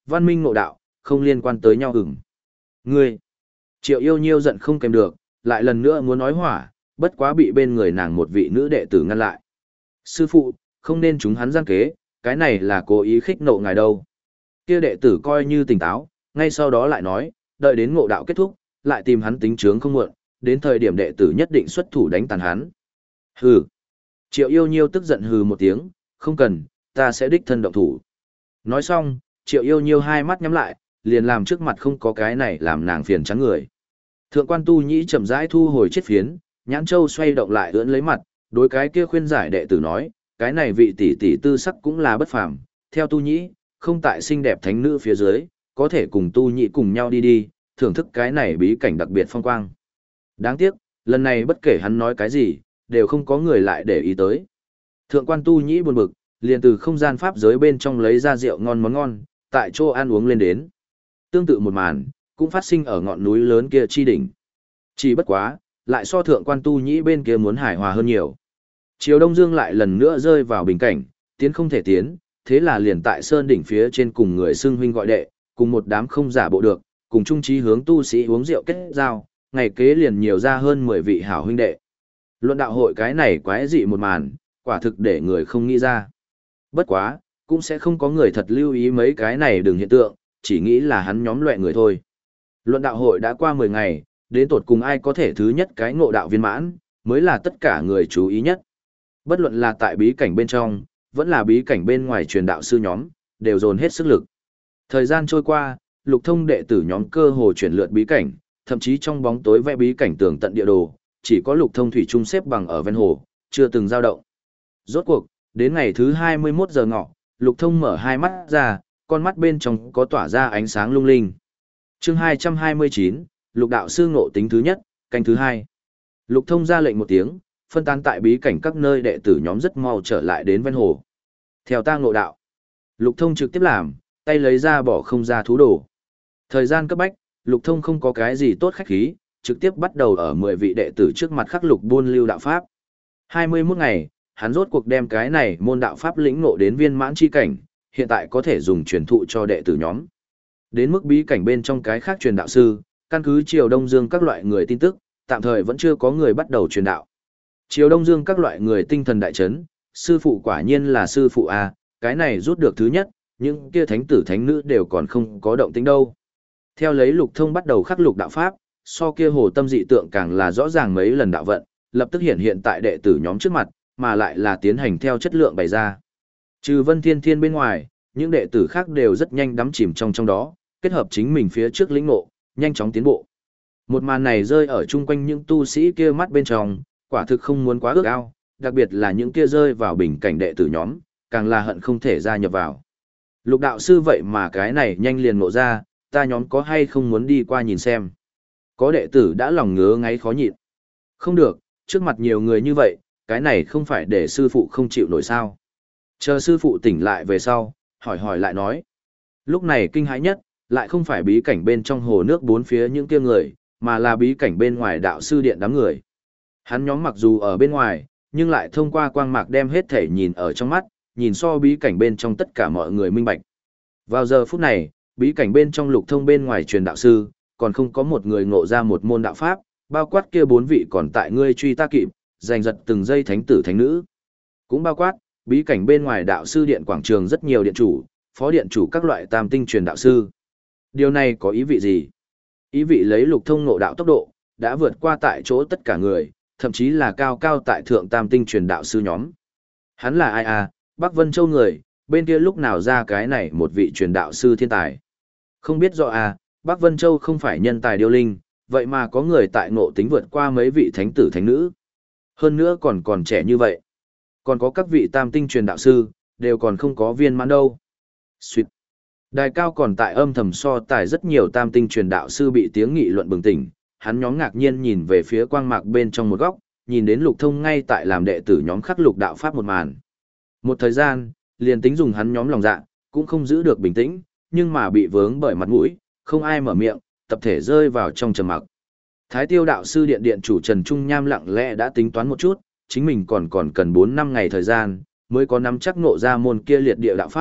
văn minh ngộ đạo, không liên quan tới nhau ửng. Ngươi! Triệu yêu nhiêu giận không kèm được, lại lần nữa muốn nói hỏa, bất quá bị bên người nàng một vị nữ đệ tử ngăn lại. Sư phụ, không nên chúng hắn gian kế, cái này là cố ý khích nộ ngài đâu. Kia đệ tử coi như tỉnh táo, ngay sau đó lại nói, đợi đến ngộ đạo kết thúc, lại tìm hắn tính chướng không muộn, đến thời điểm đệ tử nhất định xuất thủ đánh tàn hắn. Hừ. Triệu yêu nhiêu tức giận hừ một tiếng, không cần, ta sẽ đích thân động thủ. Nói xong, triệu yêu nhiêu hai mắt nhắm lại, liền làm trước mặt không có cái này làm nàng phiền trắng người. Thượng quan tu nhĩ chậm rãi thu hồi chiếc phiến, nhãn châu xoay động lại ưỡn lấy mặt, đối cái kia khuyên giải đệ tử nói, cái này vị tỷ tỷ tư sắc cũng là bất phàm, theo tu nhĩ, không tại xinh đẹp thánh nữ phía dưới, có thể cùng tu nhĩ cùng nhau đi đi, thưởng thức cái này bí cảnh đặc biệt phong quang. Đáng tiếc, lần này bất kể hắn nói cái gì, đều không có người lại để ý tới. Thượng quan tu nhĩ buồn bực, liền từ không gian pháp giới bên trong lấy ra rượu ngon món ngon, tại chỗ ăn uống lên đến. Tương tự một màn, cũng phát sinh ở ngọn núi lớn kia chi đỉnh. Chỉ bất quá, lại so thượng quan tu nhĩ bên kia muốn hài hòa hơn nhiều. Chiều Đông Dương lại lần nữa rơi vào bình cảnh, tiến không thể tiến, thế là liền tại sơn đỉnh phía trên cùng người xưng huynh gọi đệ, cùng một đám không giả bộ được, cùng chung chí hướng tu sĩ uống rượu kết giao, ngày kế liền nhiều ra hơn mười vị hảo huynh đệ. Luận đạo hội cái này quái dị một màn, quả thực để người không nghĩ ra. Bất quá, cũng sẽ không có người thật lưu ý mấy cái này đừng hiện tượng, chỉ nghĩ là hắn nhóm loại người thôi. Luận đạo hội đã qua mười ngày, đến tột cùng ai có thể thứ nhất cái ngộ đạo viên mãn, mới là tất cả người chú ý nhất. Bất luận là tại bí cảnh bên trong, vẫn là bí cảnh bên ngoài truyền đạo sư nhóm, đều dồn hết sức lực. Thời gian trôi qua, lục thông đệ tử nhóm cơ hồ chuyển lượt bí cảnh, thậm chí trong bóng tối vẽ bí cảnh tường tận địa đồ, chỉ có lục thông thủy trung xếp bằng ở ven hồ, chưa từng dao động. Rốt cuộc, đến ngày thứ hai mươi mốt giờ ngọ, lục thông mở hai mắt ra, con mắt bên trong có tỏa ra ánh sáng lung linh. Chương hai trăm hai mươi chín, lục đạo sư ngộ tính thứ nhất, canh thứ hai. Lục thông ra lệnh một tiếng, phân tán tại bí cảnh các nơi đệ tử nhóm rất mau trở lại đến ven hồ. Theo ta ngộ đạo. Lục thông trực tiếp làm, tay lấy ra bỏ không ra thú đồ. Thời gian cấp bách, lục thông không có cái gì tốt khách khí, trực tiếp bắt đầu ở mười vị đệ tử trước mặt khắc lục buôn lưu đạo pháp. hai mươi mốt ngày, hắn rốt cuộc đem cái này môn đạo pháp lĩnh ngộ đến viên mãn chi cảnh, hiện tại có thể dùng truyền thụ cho đệ tử nhóm. Đến mức bí cảnh bên trong cái khác truyền đạo sư, căn cứ Triều Đông Dương các loại người tin tức, tạm thời vẫn chưa có người bắt đầu truyền đạo. Triều Đông Dương các loại người tinh thần đại chấn, sư phụ quả nhiên là sư phụ a, cái này rút được thứ nhất, những kia thánh tử thánh nữ đều còn không có động tĩnh đâu. Theo lấy lục thông bắt đầu khắc lục đạo pháp, so kia hồ tâm dị tượng càng là rõ ràng mấy lần đạo vận, lập tức hiện hiện tại đệ tử nhóm trước mặt, mà lại là tiến hành theo chất lượng bày ra. Trừ Vân Thiên Thiên bên ngoài, những đệ tử khác đều rất nhanh đắm chìm trong trong đó, kết hợp chính mình phía trước lĩnh ngộ, nhanh chóng tiến bộ. Một màn này rơi ở chung quanh những tu sĩ kia mắt bên trong, quả thực không muốn quá ước ao, đặc biệt là những kia rơi vào bình cảnh đệ tử nhóm, càng là hận không thể gia nhập vào. Lục đạo sư vậy mà cái này nhanh liền ngộ ra, ta nhóm có hay không muốn đi qua nhìn xem. Có đệ tử đã lòng ngứa ngáy khó nhịn. Không được, trước mặt nhiều người như vậy, cái này không phải để sư phụ không chịu nổi sao. Chờ sư phụ tỉnh lại về sau, hỏi hỏi lại nói. Lúc này kinh hãi nhất, lại không phải bí cảnh bên trong hồ nước bốn phía những kia người, mà là bí cảnh bên ngoài đạo sư điện đám người. Hắn nhóm mặc dù ở bên ngoài, nhưng lại thông qua quang mạc đem hết thể nhìn ở trong mắt, nhìn so bí cảnh bên trong tất cả mọi người minh bạch. Vào giờ phút này, bí cảnh bên trong lục thông bên ngoài truyền đạo sư, còn không có một người ngộ ra một môn đạo pháp, bao quát kia bốn vị còn tại ngươi truy ta kịp, giành giật từng giây thánh tử thánh nữ. Cũng bao quát, bí cảnh bên ngoài đạo sư điện quảng trường rất nhiều điện chủ, phó điện chủ các loại tam tinh truyền đạo sư. Điều này có ý vị gì? Ý vị lấy lục thông ngộ đạo tốc độ, đã vượt qua tại chỗ tất cả người, thậm chí là cao cao tại thượng tam tinh truyền đạo sư nhóm. Hắn là ai à, Bắc Vân Châu người, bên kia lúc nào ra cái này một vị truyền đạo sư thiên tài. Không biết rõ à, Bắc Vân Châu không phải nhân tài điêu linh, vậy mà có người tại ngộ tính vượt qua mấy vị thánh tử thánh nữ. Hơn nữa còn còn trẻ như vậy. Còn có các vị tam tinh truyền đạo sư, đều còn không có viên mãn đâu. Xuyệt. Đài cao còn tại âm thầm so tài rất nhiều tam tinh truyền đạo sư bị tiếng nghị luận bừng tỉnh, hắn nhóm ngạc nhiên nhìn về phía quang mạc bên trong một góc, nhìn đến lục thông ngay tại làm đệ tử nhóm khắc lục đạo pháp một màn. Một thời gian, liền tính dùng hắn nhóm lòng dạ, cũng không giữ được bình tĩnh, nhưng mà bị vướng bởi mặt mũi, không ai mở miệng, tập thể rơi vào trong trầm mặc. Thái Tiêu đạo sư điện điện chủ Trần Trung Nham lặng lẽ đã tính toán một chút, chính mình còn còn cần bốn năm ngày thời gian, mới có nắm chắc ngộ ra môn kia liệt địa đạo pháp,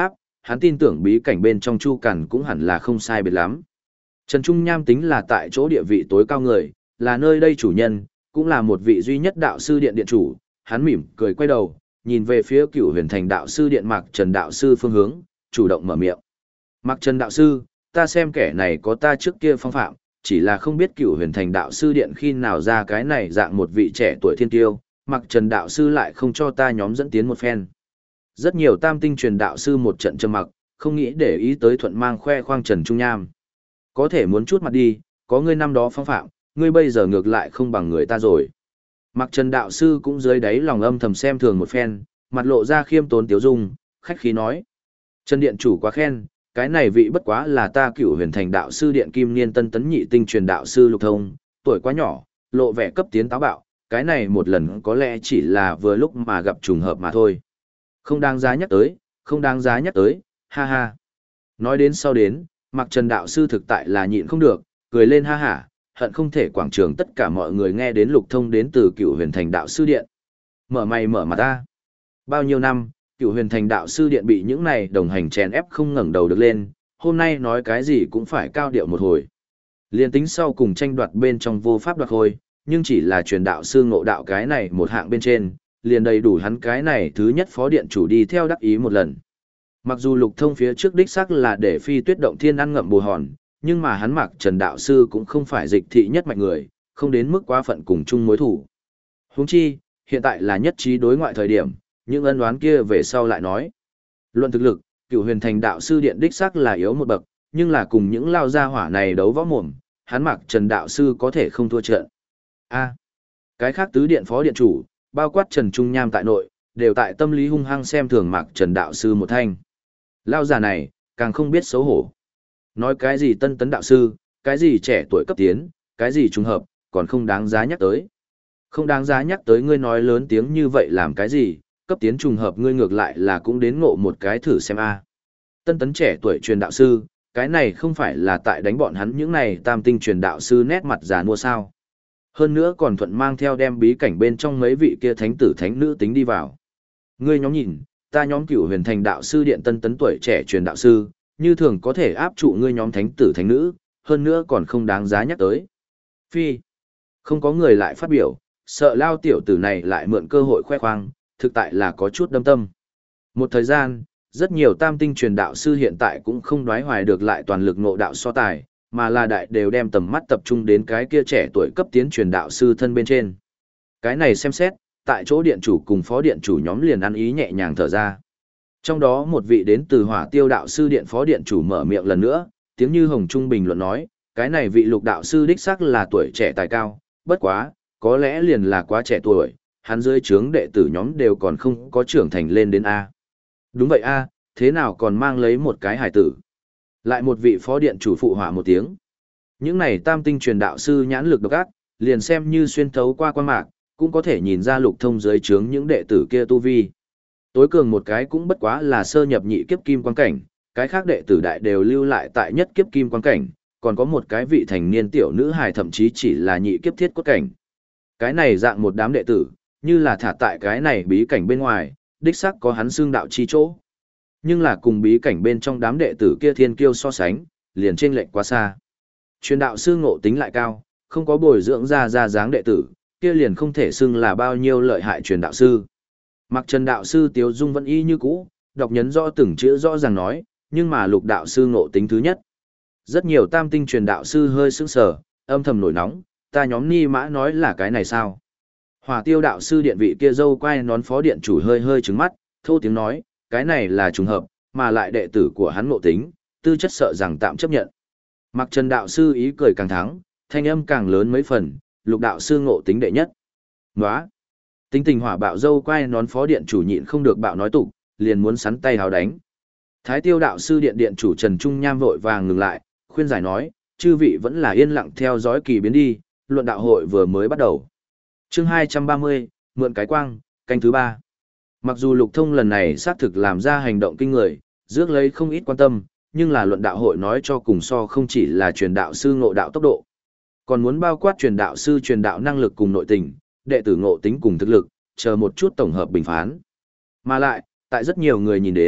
hắn tin tưởng bí cảnh bên trong Chu Cẩn cũng hẳn là không sai biệt lắm. Trần Trung Nham tính là tại chỗ địa vị tối cao người, là nơi đây chủ nhân, cũng là một vị duy nhất đạo sư điện điện chủ, hắn mỉm cười quay đầu, nhìn về phía Cửu Huyền Thành đạo sư điện Mạc Trần đạo sư phương hướng, chủ động mở miệng. Mạc Trần đạo sư, ta xem kẻ này có ta trước kia phong phạm, chỉ là không biết Cửu Huyền Thành đạo sư điện khi nào ra cái này dạng một vị trẻ tuổi thiên tiêu, Mạc Trần đạo sư lại không cho ta nhóm dẫn tiến một phen. Rất nhiều tam tinh truyền đạo sư một trận trầm mặc, không nghĩ để ý tới thuận mang khoe khoang Trần Trung Nham. Có thể muốn chút mặt đi, có ngươi năm đó phong phạm, ngươi bây giờ ngược lại không bằng người ta rồi. Mạc Trần đạo sư cũng dưới đáy lòng âm thầm xem thường một phen, mặt lộ ra khiêm tốn tiếu dung, khách khí nói. Trần điện chủ quá khen, cái này vị bất quá là ta Cửu Huyền Thành đạo sư điện kim niên tân tấn nhị tinh truyền đạo sư Lục Thông, tuổi quá nhỏ, lộ vẻ cấp tiến táo bạo, cái này một lần có lẽ chỉ là vừa lúc mà gặp trùng hợp mà thôi. Không đáng giá nhắc tới, không đáng giá nhắc tới, ha ha. Nói đến sau đến, Mạc Trần đạo sư thực tại là nhịn không được, cười lên ha hả, hận không thể quảng trường tất cả mọi người nghe đến Lục Thông đến từ Cửu Huyền Thành đạo sư điện. Mở mày mở mặt ta. Bao nhiêu năm, Cửu Huyền Thành đạo sư điện bị những này đồng hành chèn ép không ngẩng đầu được lên, hôm nay nói cái gì cũng phải cao điệu một hồi. Liên tính sau cùng tranh đoạt bên trong vô pháp đoạt hồi, nhưng chỉ là truyền đạo sư ngộ đạo cái này một hạng bên trên, liền đầy đủ hắn cái này thứ nhất phó điện chủ đi theo đắc ý một lần. Mặc dù Lục Thông phía trước đích xác là để Phi Tuyết động thiên ăn ngậm bồ hòn, nhưng mà hắn Mạc Trần đạo sư cũng không phải dịch thị nhất mạnh người, không đến mức quá phận cùng chung mối thủ. Huống chi, hiện tại là nhất trí đối ngoại thời điểm, những ân oán kia về sau lại nói. Luận thực lực, Cửu Huyền Thành đạo sư điện đích xác là yếu một bậc, nhưng là cùng những lao gia hỏa này đấu võ mồm, hắn Mạc Trần đạo sư có thể không thua trận. A, cái khác tứ điện phó điện chủ, bao quát Trần Trung Nham tại nội, đều tại tâm lý hung hăng xem thường Mạc Trần đạo sư một thanh. Lao già này, càng không biết xấu hổ. Nói cái gì tân tấn đạo sư, cái gì trẻ tuổi cấp tiến, cái gì trùng hợp, còn không đáng giá nhắc tới. Không đáng giá nhắc tới ngươi nói lớn tiếng như vậy làm cái gì, cấp tiến trùng hợp ngươi ngược lại là cũng đến ngộ một cái thử xem a. Tân tấn trẻ tuổi truyền đạo sư, cái này không phải là tại đánh bọn hắn những này tam tinh truyền đạo sư nét mặt già mua sao. Hơn nữa còn thuận mang theo đem bí cảnh bên trong mấy vị kia thánh tử thánh nữ tính đi vào. Ngươi nhóm nhìn, ta nhóm Cửu Huyền Thành đạo sư điện tân tấn tuổi trẻ truyền đạo sư, như thường có thể áp trụ ngươi nhóm thánh tử thánh nữ, hơn nữa còn không đáng giá nhắc tới. Phi, không có người lại phát biểu, sợ lao tiểu tử này lại mượn cơ hội khoe khoang, thực tại là có chút đâm tâm. Một thời gian, rất nhiều tam tinh truyền đạo sư hiện tại cũng không đoái hoài được lại toàn lực ngộ đạo so tài, mà là đại đều đem tầm mắt tập trung đến cái kia trẻ tuổi cấp tiến truyền đạo sư thân bên trên. Cái này xem xét, tại chỗ điện chủ cùng phó điện chủ nhóm liền ăn ý nhẹ nhàng thở ra. Trong đó một vị đến từ Hỏa Tiêu đạo sư điện phó điện chủ mở miệng lần nữa, tiếng như hồng trung bình luận nói, cái này vị Lục đạo sư đích xác là tuổi trẻ tài cao, bất quá, có lẽ liền là quá trẻ tuổi, hắn dưới trướng đệ tử nhóm đều còn không có trưởng thành lên đến A. Đúng vậy A, thế nào còn mang lấy một cái hải tử. Lại một vị phó điện chủ phụ hỏa một tiếng. Những này tam tinh truyền đạo sư nhãn lực độc ác, liền xem như xuyên thấu qua quan mạc, cũng có thể nhìn ra Lục Thông dưới trướng những đệ tử kia tu vi. Tối cường một cái cũng bất quá là sơ nhập nhị kiếp kim quan cảnh, cái khác đệ tử đại đều lưu lại tại nhất kiếp kim quan cảnh, còn có một cái vị thành niên tiểu nữ hài thậm chí chỉ là nhị kiếp thiết cốt cảnh. Cái này dạng một đám đệ tử, như là thả tại cái này bí cảnh bên ngoài, đích xác có hắn xương đạo chi chỗ. Nhưng là cùng bí cảnh bên trong đám đệ tử kia thiên kiêu so sánh, liền chênh lệch quá xa. Truyền đạo sư ngộ tính lại cao, không có bồi dưỡng ra ra dáng đệ tử, kia liền không thể xưng là bao nhiêu lợi hại truyền đạo sư. Mặc Trần đạo sư Tiếu Dung vẫn y như cũ, đọc nhấn rõ từng chữ rõ ràng nói, nhưng mà Lục đạo sư ngộ tính thứ nhất. Rất nhiều tam tinh truyền đạo sư hơi sững sờ, âm thầm nổi nóng, ta nhóm ni mã nói là cái này sao? Hỏa Tiêu đạo sư điện vị kia dâu quay nón phó điện chủ hơi hơi trừng mắt, thô tiếng nói, cái này là trùng hợp, mà lại đệ tử của hắn ngộ tính, tư chất sợ rằng tạm chấp nhận. Mặc Trần đạo sư ý cười càng thắng, thanh âm càng lớn mấy phần, Lục đạo sư ngộ tính đệ nhất. Nóa! Tính tình hỏa bạo dâu quay nón phó điện chủ nhịn không được bạo nói tục, liền muốn sắn tay hào đánh. Thái Tiêu đạo sư điện điện chủ Trần Trung Nham vội vàng ngừng lại, khuyên giải nói, chư vị vẫn là yên lặng theo dõi kỳ biến đi, luận đạo hội vừa mới bắt đầu. Chương hai trăm ba mươi, mượn cái quang, canh thứ ba. Mặc dù Lục Thông lần này xác thực làm ra hành động kinh người, rước lấy không ít quan tâm, nhưng là luận đạo hội nói cho cùng so không chỉ là truyền đạo sư ngộ đạo tốc độ, còn muốn bao quát truyền đạo sư truyền đạo năng lực cùng nội tình, đệ tử ngộ tính cùng thực lực, chờ một chút tổng hợp bình phán. Mà lại, tại rất nhiều người nhìn đến,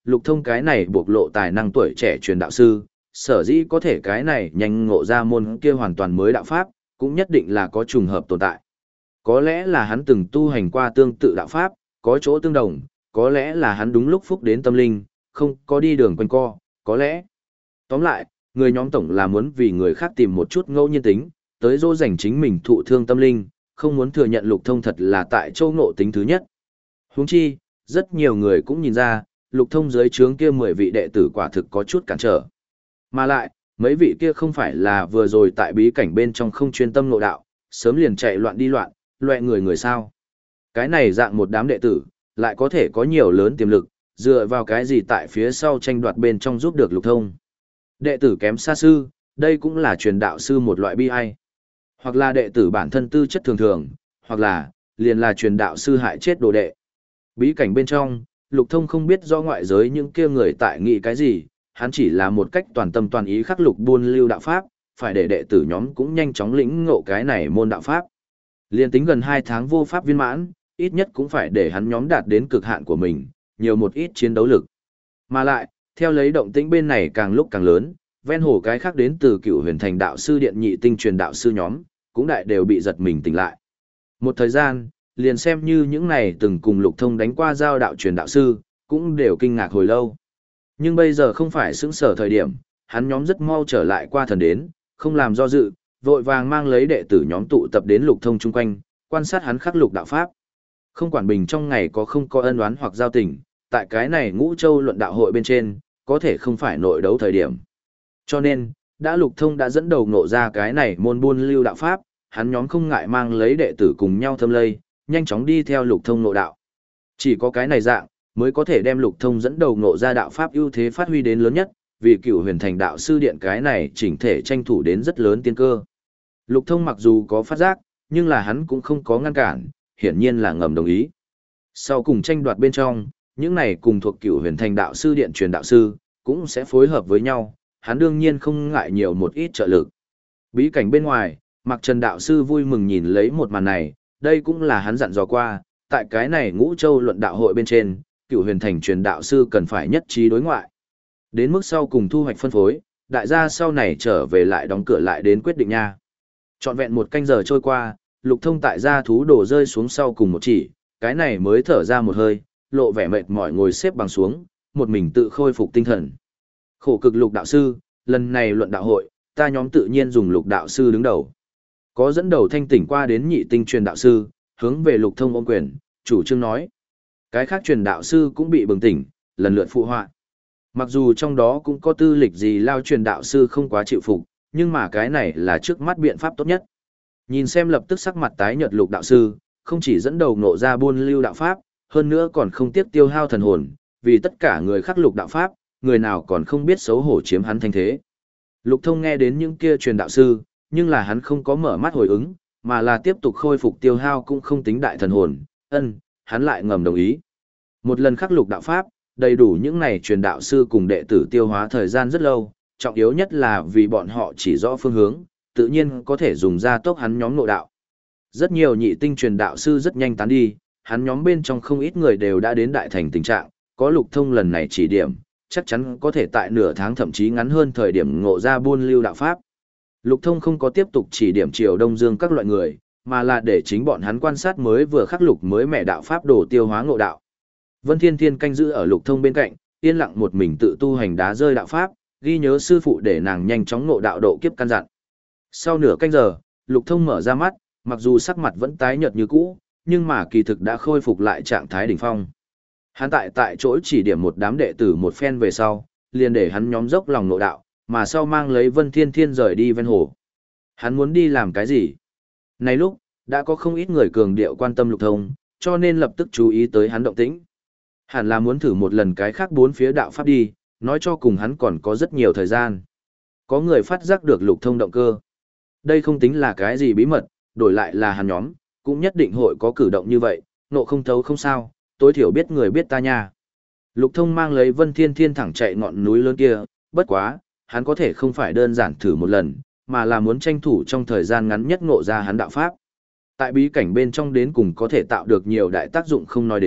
Lục Thông cái này bộc lộ tài năng tuổi trẻ truyền đạo sư, sở dĩ có thể cái này nhanh ngộ ra môn kia hoàn toàn mới đạo pháp, cũng nhất định là có trùng hợp tồn tại. Có lẽ là hắn từng tu hành qua tương tự đạo pháp, có chỗ tương đồng, có lẽ là hắn đúng lúc phúc đến tâm linh, không có đi đường quanh co, có lẽ. Tóm lại, người nhóm tổng là muốn vì người khác tìm một chút ngẫu nhiên tính, tới dỗ dành chính mình thụ thương tâm linh, không muốn thừa nhận Lục Thông thật là tại châu ngộ tính thứ nhất. Huống chi, rất nhiều người cũng nhìn ra, Lục Thông dưới trướng kia mười vị đệ tử quả thực có chút cản trở. Mà lại, mấy vị kia không phải là vừa rồi tại bí cảnh bên trong không chuyên tâm ngộ đạo, sớm liền chạy loạn đi loạn, loại người người sao. Cái này dạng một đám đệ tử, lại có thể có nhiều lớn tiềm lực, dựa vào cái gì tại phía sau tranh đoạt bên trong giúp được Lục Thông. Đệ tử kém xa sư, đây cũng là truyền đạo sư một loại bi ai. Hoặc là đệ tử bản thân tư chất thường thường, hoặc là, liền là truyền đạo sư hại chết đồ đệ. Bí cảnh bên trong, Lục Thông không biết do ngoại giới những kia người tại nghĩ cái gì, hắn chỉ là một cách toàn tâm toàn ý khắc lục buôn lưu đạo pháp, phải để đệ tử nhóm cũng nhanh chóng lĩnh ngộ cái này môn đạo pháp. Liên tính gần hai tháng vô pháp viên mãn, ít nhất cũng phải để hắn nhóm đạt đến cực hạn của mình, nhiều một ít chiến đấu lực. Mà lại, theo lấy động tĩnh bên này càng lúc càng lớn, ven hồ cái khác đến từ Cựu Huyền Thành đạo sư điện nhị tinh truyền đạo sư nhóm, cũng đại đều bị giật mình tỉnh lại. Một thời gian, liền xem như những này từng cùng Lục Thông đánh qua giao đạo truyền đạo sư, cũng đều kinh ngạc hồi lâu. Nhưng bây giờ không phải sững sở thời điểm, hắn nhóm rất mau trở lại qua thần đến, không làm do dự, vội vàng mang lấy đệ tử nhóm tụ tập đến Lục Thông chung quanh, quan sát hắn khắc lục đạo pháp. Không quản bình trong ngày có không có ân oán hoặc giao tình, tại cái này Ngũ Châu luận đạo hội bên trên, có thể không phải nội đấu thời điểm. Cho nên, đã Lục Thông đã dẫn đầu ngộ ra cái này môn buôn lưu đạo pháp, hắn nhóm không ngại mang lấy đệ tử cùng nhau thâm lây, nhanh chóng đi theo Lục Thông ngộ đạo. Chỉ có cái này dạng, mới có thể đem Lục Thông dẫn đầu ngộ ra đạo pháp ưu thế phát huy đến lớn nhất, vì Cựu Huyền Thành đạo sư điện cái này chỉnh thể tranh thủ đến rất lớn tiên cơ. Lục Thông mặc dù có phát giác, nhưng là hắn cũng không có ngăn cản, hiển nhiên là ngầm đồng ý. Sau cùng tranh đoạt bên trong, những này cùng thuộc Cựu Huyền Thành đạo sư điện truyền đạo sư, cũng sẽ phối hợp với nhau, hắn đương nhiên không ngại nhiều một ít trợ lực. Bí cảnh bên ngoài, Mạc Trần đạo sư vui mừng nhìn lấy một màn này, đây cũng là hắn dặn dò qua, tại cái này Ngũ Châu luận đạo hội bên trên, Cựu Huyền Thành truyền đạo sư cần phải nhất trí đối ngoại. Đến mức sau cùng thu hoạch phân phối, đại gia sau này trở về lại đóng cửa lại đến quyết định nha. Trọn vẹn một canh giờ trôi qua, Lục Thông tại gia thú đổ rơi xuống sau cùng một chỉ, cái này mới thở ra một hơi, lộ vẻ mệt mỏi ngồi xếp bằng xuống, một mình tự khôi phục tinh thần. Khổ cực Lục đạo sư, lần này luận đạo hội, ta nhóm tự nhiên dùng Lục đạo sư đứng đầu. Có dẫn đầu thanh tỉnh qua đến nhị tinh truyền đạo sư, hướng về Lục Thông ôm quyền, chủ trương nói. Cái khác truyền đạo sư cũng bị bừng tỉnh, lần lượt phụ họa. Mặc dù trong đó cũng có tư lịch gì lao truyền đạo sư không quá chịu phục, nhưng mà cái này là trước mắt biện pháp tốt nhất. Nhìn xem lập tức sắc mặt tái nhợt Lục đạo sư, không chỉ dẫn đầu ngộ ra buôn lưu đạo pháp, hơn nữa còn không tiếc tiêu hao thần hồn, vì tất cả người khắc Lục đạo pháp, người nào còn không biết xấu hổ chiếm hắn thanh thế. Lục Thông nghe đến những kia truyền đạo sư, nhưng là hắn không có mở mắt hồi ứng, mà là tiếp tục khôi phục tiêu hao cũng không tính đại thần hồn, ân, hắn lại ngầm đồng ý. Một lần khắc Lục đạo pháp, đầy đủ những này truyền đạo sư cùng đệ tử tiêu hóa thời gian rất lâu, trọng yếu nhất là vì bọn họ chỉ rõ phương hướng, tự nhiên có thể dùng ra tốc hắn nhóm nội đạo. Rất nhiều nhị tinh truyền đạo sư rất nhanh tán đi, hắn nhóm bên trong không ít người đều đã đến đại thành tình trạng, có Lục Thông lần này chỉ điểm, chắc chắn có thể tại nửa tháng thậm chí ngắn hơn thời điểm ngộ ra buôn lưu đạo pháp. Lục Thông không có tiếp tục chỉ điểm Triều Đông Dương các loại người, mà là để chính bọn hắn quan sát mới vừa khắc lục mới mẹ đạo pháp đồ tiêu hóa ngộ đạo. Vân Thiên Thiên canh giữ ở Lục Thông bên cạnh, yên lặng một mình tự tu hành đá rơi đạo pháp, ghi nhớ sư phụ để nàng nhanh chóng ngộ đạo độ kiếp căn dặn. Sau nửa canh giờ, Lục Thông mở ra mắt, mặc dù sắc mặt vẫn tái nhợt như cũ, nhưng mà kỳ thực đã khôi phục lại trạng thái đỉnh phong. Hắn tại tại chỗ chỉ điểm một đám đệ tử một phen về sau, liền để hắn nhóm dốc lòng ngộ đạo, mà sau mang lấy Vân Thiên Thiên rời đi ven hồ. Hắn muốn đi làm cái gì? Này lúc, đã có không ít người cường điệu quan tâm Lục Thông, cho nên lập tức chú ý tới hắn động tĩnh. Hẳn là muốn thử một lần cái khác bốn phía đạo pháp đi, nói cho cùng hắn còn có rất nhiều thời gian. Có người phát giác được Lục Thông động cơ. Đây không tính là cái gì bí mật, đổi lại là hắn nhóm, cũng nhất định hội có cử động như vậy, nộ không thấu không sao, tối thiểu biết người biết ta nha. Lục Thông mang lấy Vân Thiên Thiên thẳng chạy ngọn núi lớn kia, bất quá, hắn có thể không phải đơn giản thử một lần, mà là muốn tranh thủ trong thời gian ngắn nhất ngộ ra hắn đạo pháp. Tại bí cảnh bên trong đến cùng có thể tạo được nhiều đại tác dụng không nói đến,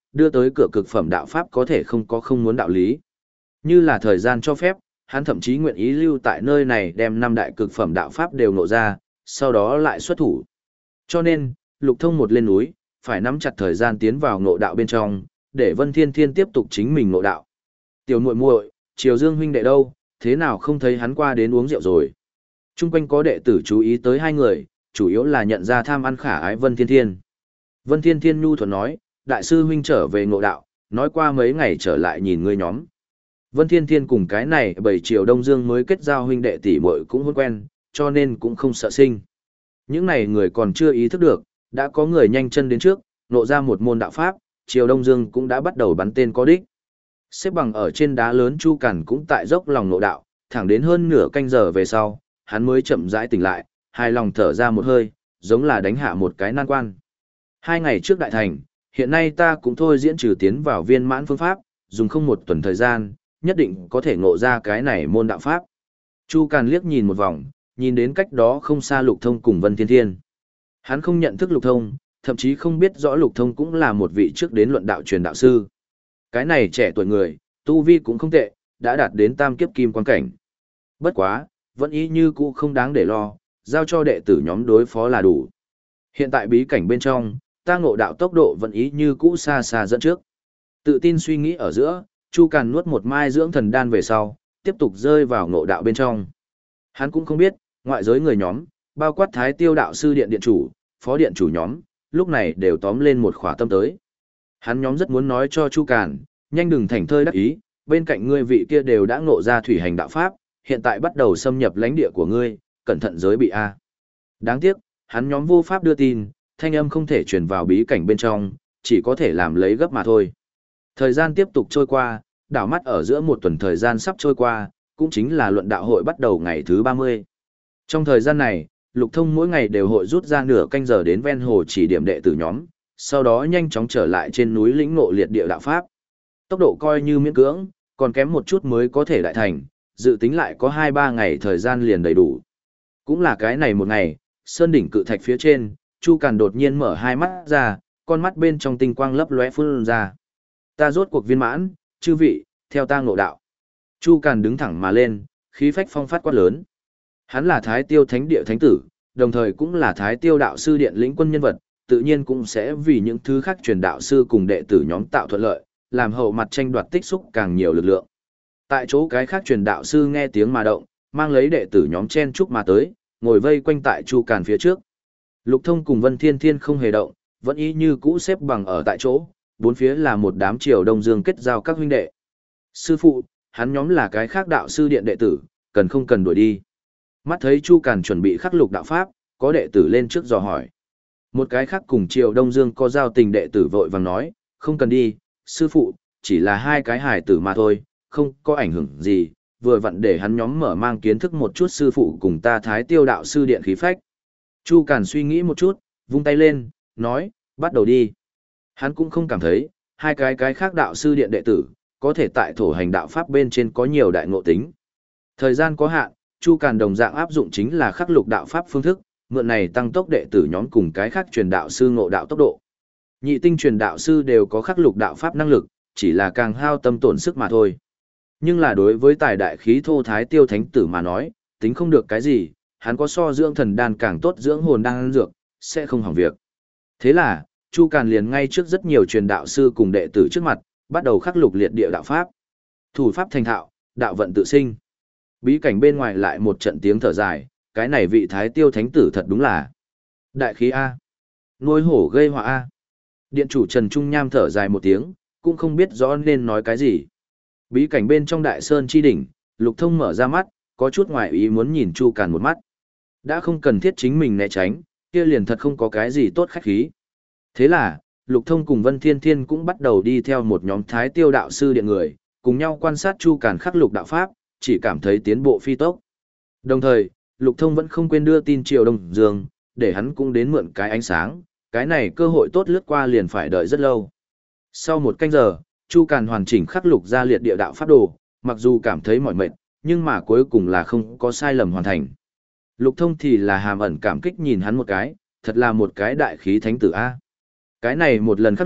đưa tới cửa cực phẩm đạo pháp có thể không có không muốn đạo lý. Như là thời gian cho phép, hắn thậm chí nguyện ý lưu tại nơi này đem năm đại cực phẩm đạo pháp đều ngộ ra, sau đó lại xuất thủ. Cho nên, Lục Thông một lên núi, phải nắm chặt thời gian tiến vào ngộ đạo bên trong, để Vân Thiên Thiên tiếp tục chính mình ngộ đạo. Tiểu muội muội, Triều Dương huynh đệ đâu, thế nào không thấy hắn qua đến uống rượu rồi? Trung quanh có đệ tử chú ý tới hai người, chủ yếu là nhận ra tham ăn khả ái Vân Thiên Thiên. Vân Thiên Thiên nhu thuận nói, đại sư huynh trở về ngộ đạo, nói qua mấy ngày trở lại nhìn ngươi nhóm. Vân Thiên Thiên cùng cái này bảy Triều Đông Dương mới kết giao huynh đệ tỷ muội cũng hôn quen, cho nên cũng không sợ sinh. Những này người còn chưa ý thức được, đã có người nhanh chân đến trước, nộ ra một môn đạo pháp, Triều Đông Dương cũng đã bắt đầu bắn tên có đích. Xếp bằng ở trên đá lớn Chu Cẩn cũng tại dốc lòng nộ đạo, thẳng đến hơn nửa canh giờ về sau, hắn mới chậm rãi tỉnh lại, hài lòng thở ra một hơi, giống là đánh hạ một cái nan quan. Hai ngày trước đại thành, hiện nay ta cũng thôi diễn trừ tiến vào viên mãn phương pháp, dùng không một tuần thời gian, nhất định có thể ngộ ra cái này môn đạo pháp. Chu Càn liếc nhìn một vòng, nhìn đến cách đó không xa Lục Thông cùng Vân Thiên Thiên. Hắn không nhận thức Lục Thông, thậm chí không biết rõ Lục Thông cũng là một vị trước đến luận đạo truyền đạo sư. Cái này trẻ tuổi người, tu vi cũng không tệ, đã đạt đến tam kiếp kim quan cảnh. Bất quá, vẫn ý như cũ không đáng để lo, giao cho đệ tử nhóm đối phó là đủ. Hiện tại bí cảnh bên trong, ta ngộ đạo tốc độ vẫn ý như cũ xa xa dẫn trước. Tự tin suy nghĩ ở giữa, Chu Càn nuốt một mai dưỡng thần đan về sau, tiếp tục rơi vào ngộ đạo bên trong. Hắn cũng không biết, ngoại giới người nhóm, bao quát Thái Tiêu đạo sư điện điện chủ, phó điện chủ nhóm, lúc này đều tóm lên một khỏa tâm tới. Hắn nhóm rất muốn nói cho Chu Càn, nhanh đừng thành thơi đắc ý, bên cạnh ngươi vị kia đều đã ngộ ra thủy hành đạo pháp, hiện tại bắt đầu xâm nhập lãnh địa của ngươi, cẩn thận giới bị a. Đáng tiếc, hắn nhóm vô pháp đưa tin, thanh âm không thể truyền vào bí cảnh bên trong, chỉ có thể làm lấy gấp mà thôi. Thời gian tiếp tục trôi qua, đảo mắt ở giữa một tuần thời gian sắp trôi qua, cũng chính là luận đạo hội bắt đầu ngày thứ ba mươi. Trong thời gian này, Lục Thông mỗi ngày đều hội rút ra nửa canh giờ đến ven hồ chỉ điểm đệ tử nhóm, sau đó nhanh chóng trở lại trên núi lĩnh ngộ liệt địa đạo pháp. Tốc độ coi như miễn cưỡng, còn kém một chút mới có thể đại thành, dự tính lại có hai ba ngày thời gian liền đầy đủ. Cũng là cái này một ngày, sơn đỉnh cự thạch phía trên, Chu Càn đột nhiên mở hai mắt ra, con mắt bên trong tinh quang lấp lóe phun ra. Ta rốt cuộc viên mãn, chư vị, theo ta ngộ đạo. Chu Càn đứng thẳng mà lên, khí phách phong phát quát lớn. Hắn là Thái Tiêu Thánh Địa Thánh Tử, đồng thời cũng là Thái Tiêu Đạo Sư Điện lĩnh quân nhân vật, tự nhiên cũng sẽ vì những thứ khác truyền đạo sư cùng đệ tử nhóm tạo thuận lợi, làm hậu mặt tranh đoạt tích xúc càng nhiều lực lượng. Tại chỗ cái khác truyền đạo sư nghe tiếng mà động, mang lấy đệ tử nhóm chen chúc mà tới, ngồi vây quanh tại Chu Càn phía trước. Lục Thông cùng Vân Thiên Thiên không hề động, vẫn y như cũ xếp bằng ở tại chỗ, bốn phía là một đám Triều Đông Dương kết giao các huynh đệ. Sư phụ, hắn nhóm là cái khác đạo sư điện đệ tử, cần không cần đuổi đi. Mắt thấy Chu Càn chuẩn bị khắc lục đạo pháp, có đệ tử lên trước dò hỏi. Một cái khác cùng Triều Đông Dương có giao tình đệ tử vội vàng nói, không cần đi, sư phụ, chỉ là hai cái hài tử mà thôi, không có ảnh hưởng gì, vừa vặn để hắn nhóm mở mang kiến thức một chút sư phụ cùng ta Thái Tiêu đạo sư điện khí phách. Chu Càn suy nghĩ một chút, vung tay lên, nói, bắt đầu đi. Hắn cũng không cảm thấy, hai cái cái khác đạo sư điện đệ tử, có thể tại thổ hành đạo pháp bên trên có nhiều đại ngộ tính. Thời gian có hạn, Chu Càn đồng dạng áp dụng chính là khắc lục đạo pháp phương thức, mượn này tăng tốc đệ tử nhóm cùng cái khác truyền đạo sư ngộ đạo tốc độ. Nhị tinh truyền đạo sư đều có khắc lục đạo pháp năng lực, chỉ là càng hao tâm tổn sức mà thôi. Nhưng là đối với tài đại khí thô Thái Tiêu Thánh Tử mà nói, tính không được cái gì, hắn có so dưỡng thần đan càng tốt dưỡng hồn đan dược, sẽ không hỏng việc. Thế là, Chu Càn liền ngay trước rất nhiều truyền đạo sư cùng đệ tử trước mặt, bắt đầu khắc lục liệt địa đạo pháp. Thủ pháp thành thạo, đạo vận tự sinh. Bí cảnh bên ngoài lại một trận tiếng thở dài, cái này vị Thái Tiêu Thánh Tử thật đúng là đại khí A. Nuôi hổ gây họa A. Điện chủ Trần Trung Nham thở dài một tiếng, cũng không biết rõ nên nói cái gì. Bí cảnh bên trong Đại Sơn chi đỉnh, Lục Thông mở ra mắt, có chút ngoài ý muốn nhìn Chu Càn một mắt. Đã không cần thiết chính mình né tránh, kia liền thật không có cái gì tốt khách khí. Thế là, Lục Thông cùng Vân Thiên Thiên cũng bắt đầu đi theo một nhóm Thái Tiêu đạo sư điện người, cùng nhau quan sát Chu Càn khắc lục đạo pháp, chỉ cảm thấy tiến bộ phi tốc. Đồng thời, Lục Thông vẫn không quên đưa tin Triều Đông Dương, để hắn cũng đến mượn cái ánh sáng, cái này cơ hội tốt lướt qua liền phải đợi rất lâu. Sau một canh giờ, Chu Càn hoàn chỉnh khắc lục ra liệt địa đạo pháp đồ, mặc dù cảm thấy mỏi mệt, nhưng mà cuối cùng là không có sai lầm hoàn thành. Lục Thông thì là hàm ẩn cảm kích nhìn hắn một cái, thật là một cái đại khí thánh tử A. Cái này một lần khắc lục,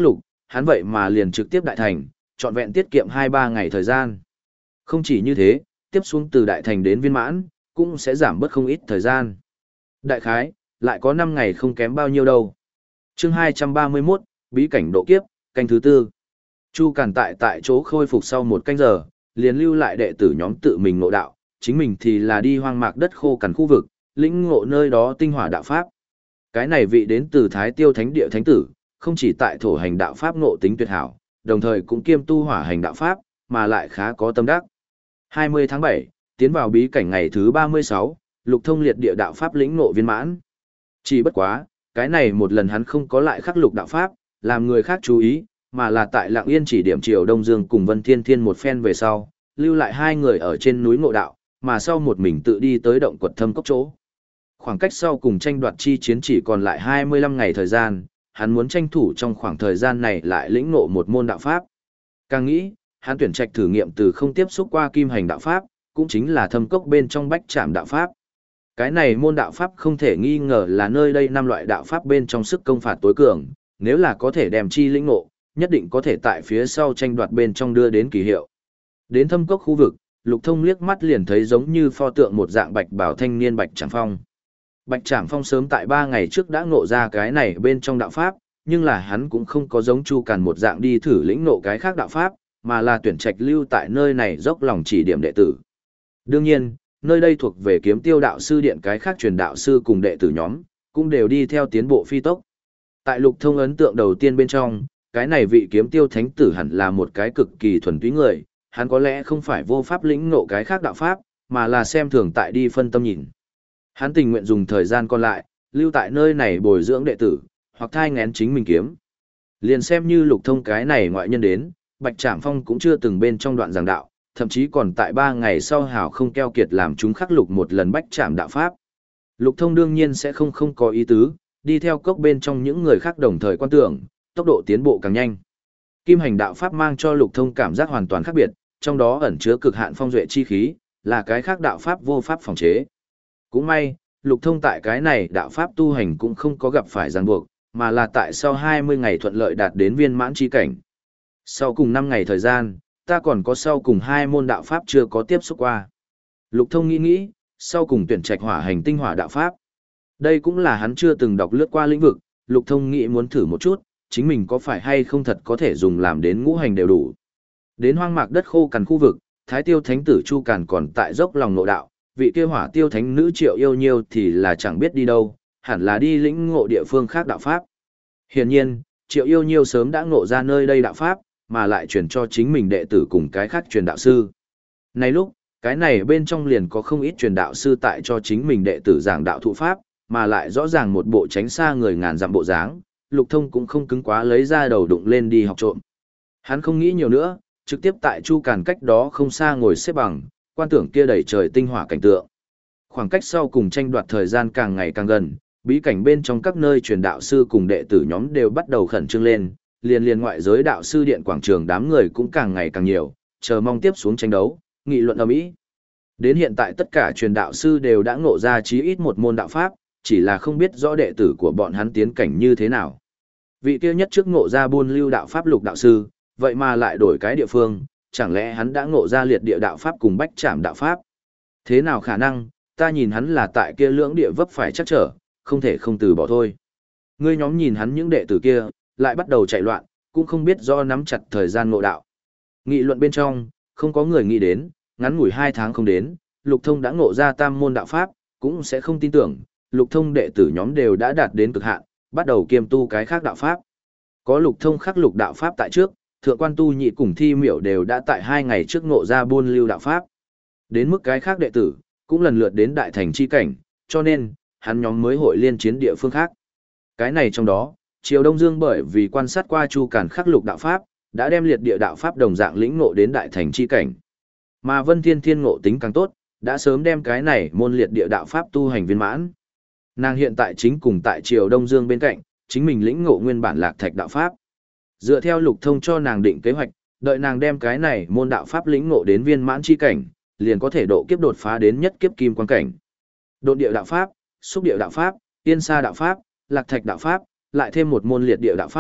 hắn vậy mà liền trực tiếp đại thành, trọn vẹn tiết kiệm hai ba ngày thời gian. Không chỉ như thế, tiếp xuống từ đại thành đến viên mãn, cũng sẽ giảm bớt không ít thời gian. Đại khái, lại có năm ngày không kém bao nhiêu đâu. Chương hai trăm ba mươi mốt, bí cảnh độ kiếp, canh thứ tư. Chu Càn tại tại chỗ khôi phục sau một canh giờ, liền lưu lại đệ tử nhóm tự mình ngộ đạo, chính mình thì là đi hoang mạc đất khô cằn khu vực, lĩnh ngộ nơi đó tinh hỏa đạo pháp. Cái này vị đến từ Thái Tiêu Thánh Địa Thánh Tử, không chỉ tại thổ hành đạo pháp ngộ tính tuyệt hảo, đồng thời cũng kiêm tu hỏa hành đạo pháp, mà lại khá có tâm đắc. hai mươi tháng bảy, tiến vào bí cảnh ngày thứ ba mươi sáu, Lục Thông liệt địa đạo pháp lĩnh ngộ viên mãn. Chỉ bất quá, cái này một lần hắn không có lại khắc lục đạo pháp, làm người khác chú ý, mà là tại Lặng Yên chỉ điểm Triều Đông Dương cùng Vân Thiên Thiên một phen về sau, lưu lại hai người ở trên núi ngộ đạo, mà sau một mình tự đi tới động quật thâm cốc chỗ. Khoảng cách sau cùng tranh đoạt chi chiến chỉ còn lại hai mươi lăm ngày thời gian, hắn muốn tranh thủ trong khoảng thời gian này lại lĩnh ngộ một môn đạo pháp. Càng nghĩ, hắn tuyển trạch thử nghiệm từ không tiếp xúc qua kim hành đạo pháp, cũng chính là thâm cốc bên trong bách trảm đạo pháp. Cái này môn đạo pháp không thể nghi ngờ là nơi đây năm loại đạo pháp bên trong sức công phạt tối cường, nếu là có thể đem chi lĩnh ngộ, nhất định có thể tại phía sau tranh đoạt bên trong đưa đến kỳ hiệu. Đến thâm cốc khu vực, Lục Thông liếc mắt liền thấy giống như pho tượng một dạng bạch bảo thanh niên Bạch Trảm Phong. Bạch Trảm Phong sớm tại ba ngày trước đã ngộ ra cái này bên trong đạo pháp, nhưng là hắn cũng không có giống Chu Càn một dạng đi thử lĩnh ngộ cái khác đạo pháp, mà là tuyển trạch lưu tại nơi này dốc lòng chỉ điểm đệ tử. Đương nhiên, nơi đây thuộc về Kiếm Tiêu đạo sư điện, cái khác truyền đạo sư cùng đệ tử nhóm, cũng đều đi theo tiến bộ phi tốc. Tại Lục Thông ấn tượng đầu tiên bên trong, cái này vị Kiếm Tiêu thánh tử hẳn là một cái cực kỳ thuần túy người, hắn có lẽ không phải vô pháp lĩnh ngộ cái khác đạo pháp, mà là xem thường tại đi phân tâm nhìn. Hắn tình nguyện dùng thời gian còn lại, lưu tại nơi này bồi dưỡng đệ tử, hoặc thai ngén chính mình kiếm. Liền xem như Lục Thông cái này ngoại nhân đến, Bạch Trảm Phong cũng chưa từng bên trong đoạn giảng đạo, thậm chí còn tại ba ngày sau hào không keo kiệt làm chúng khắc lục một lần bách trảm đạo pháp. Lục Thông đương nhiên sẽ không không có ý tứ, đi theo cốc bên trong những người khác đồng thời quan tưởng, tốc độ tiến bộ càng nhanh. Kim hành đạo pháp mang cho Lục Thông cảm giác hoàn toàn khác biệt, trong đó ẩn chứa cực hạn phong duệ chi khí, là cái khác đạo pháp vô pháp phòng chế. Cũng may, Lục Thông tại cái này đạo pháp tu hành cũng không có gặp phải ràng buộc, mà là tại sau hai mươi ngày thuận lợi đạt đến viên mãn chi cảnh. Sau cùng năm ngày thời gian, ta còn có sau cùng hai môn đạo pháp chưa có tiếp xúc qua. Lục Thông nghĩ nghĩ, sau cùng tuyển trạch hỏa hành tinh hỏa đạo pháp. Đây cũng là hắn chưa từng đọc lướt qua lĩnh vực, Lục Thông nghĩ muốn thử một chút, chính mình có phải hay không thật có thể dùng làm đến ngũ hành đều đủ. Đến hoang mạc đất khô cằn khu vực, Thái Tiêu Thánh tử Chu Càn còn tại dốc lòng nội đạo, vị kia hỏa tiêu thánh nữ Triệu Yêu Nhiêu thì là chẳng biết đi đâu, hẳn là đi lĩnh ngộ địa phương khác đạo pháp. Hiển nhiên, Triệu Yêu Nhiêu sớm đã ngộ ra nơi đây đạo pháp, mà lại truyền cho chính mình đệ tử cùng cái khác truyền đạo sư. Này lúc, cái này bên trong liền có không ít truyền đạo sư tại cho chính mình đệ tử giảng đạo thụ pháp, mà lại rõ ràng một bộ tránh xa người ngàn dặm bộ dáng, Lục Thông cũng không cứng quá lấy ra đầu đụng lên đi học trộm. Hắn không nghĩ nhiều nữa, trực tiếp tại Chu Càn cách đó không xa ngồi xếp bằng, quan tưởng kia đầy trời tinh hỏa cảnh tượng. Khoảng cách sau cùng tranh đoạt thời gian càng ngày càng gần, bí cảnh bên trong các nơi truyền đạo sư cùng đệ tử nhóm đều bắt đầu khẩn trương lên, liền liền ngoại giới đạo sư điện quảng trường đám người cũng càng ngày càng nhiều, chờ mong tiếp xuống tranh đấu, nghị luận ầm ĩ. Đến hiện tại tất cả truyền đạo sư đều đã ngộ ra chí ít một môn đạo pháp, chỉ là không biết rõ đệ tử của bọn hắn tiến cảnh như thế nào. Vị kia nhất trước ngộ ra buôn lưu đạo pháp Lục đạo sư, vậy mà lại đổi cái địa phương, chẳng lẽ hắn đã ngộ ra liệt địa đạo pháp cùng bách trảm đạo pháp? Thế nào khả năng, ta nhìn hắn là tại kia lưỡng địa vấp phải chắc trở, không thể không từ bỏ thôi. Ngươi nhóm nhìn hắn những đệ tử kia, lại bắt đầu chạy loạn, cũng không biết do nắm chặt thời gian ngộ đạo. Nghị luận bên trong, không có người nghĩ đến, ngắn ngủi hai tháng không đến, Lục Thông đã ngộ ra tam môn đạo pháp, cũng sẽ không tin tưởng, Lục Thông đệ tử nhóm đều đã đạt đến cực hạn, bắt đầu kiêm tu cái khác đạo pháp. Có Lục Thông khắc lục đạo pháp tại trước, Thượng Quan Tu Nhị cùng Thi Miểu đều đã tại hai ngày trước ngộ ra buôn lưu đạo pháp. Đến mức cái khác đệ tử, cũng lần lượt đến đại thành chi cảnh, cho nên, hắn nhóm mới hội liên chiến địa phương khác. Cái này trong đó, Triều Đông Dương bởi vì quan sát qua Chu Càn khắc lục đạo pháp, đã đem liệt địa đạo pháp đồng dạng lĩnh ngộ đến đại thành chi cảnh. Mà Vân Thiên Thiên ngộ tính càng tốt, đã sớm đem cái này môn liệt địa đạo pháp tu hành viên mãn. Nàng hiện tại chính cùng tại Triều Đông Dương bên cạnh, chính mình lĩnh ngộ nguyên bản Lạc Thạch đạo pháp. Dựa theo Lục Thông cho nàng định kế hoạch, đợi nàng đem cái này môn đạo pháp lĩnh ngộ đến viên mãn chi cảnh, liền có thể độ kiếp đột phá đến nhất kiếp kim quan cảnh. Độn địa đạo pháp, xúc địa đạo pháp, tiên sa đạo pháp, Lạc Thạch đạo pháp, lại thêm một môn liệt địa đạo pháp,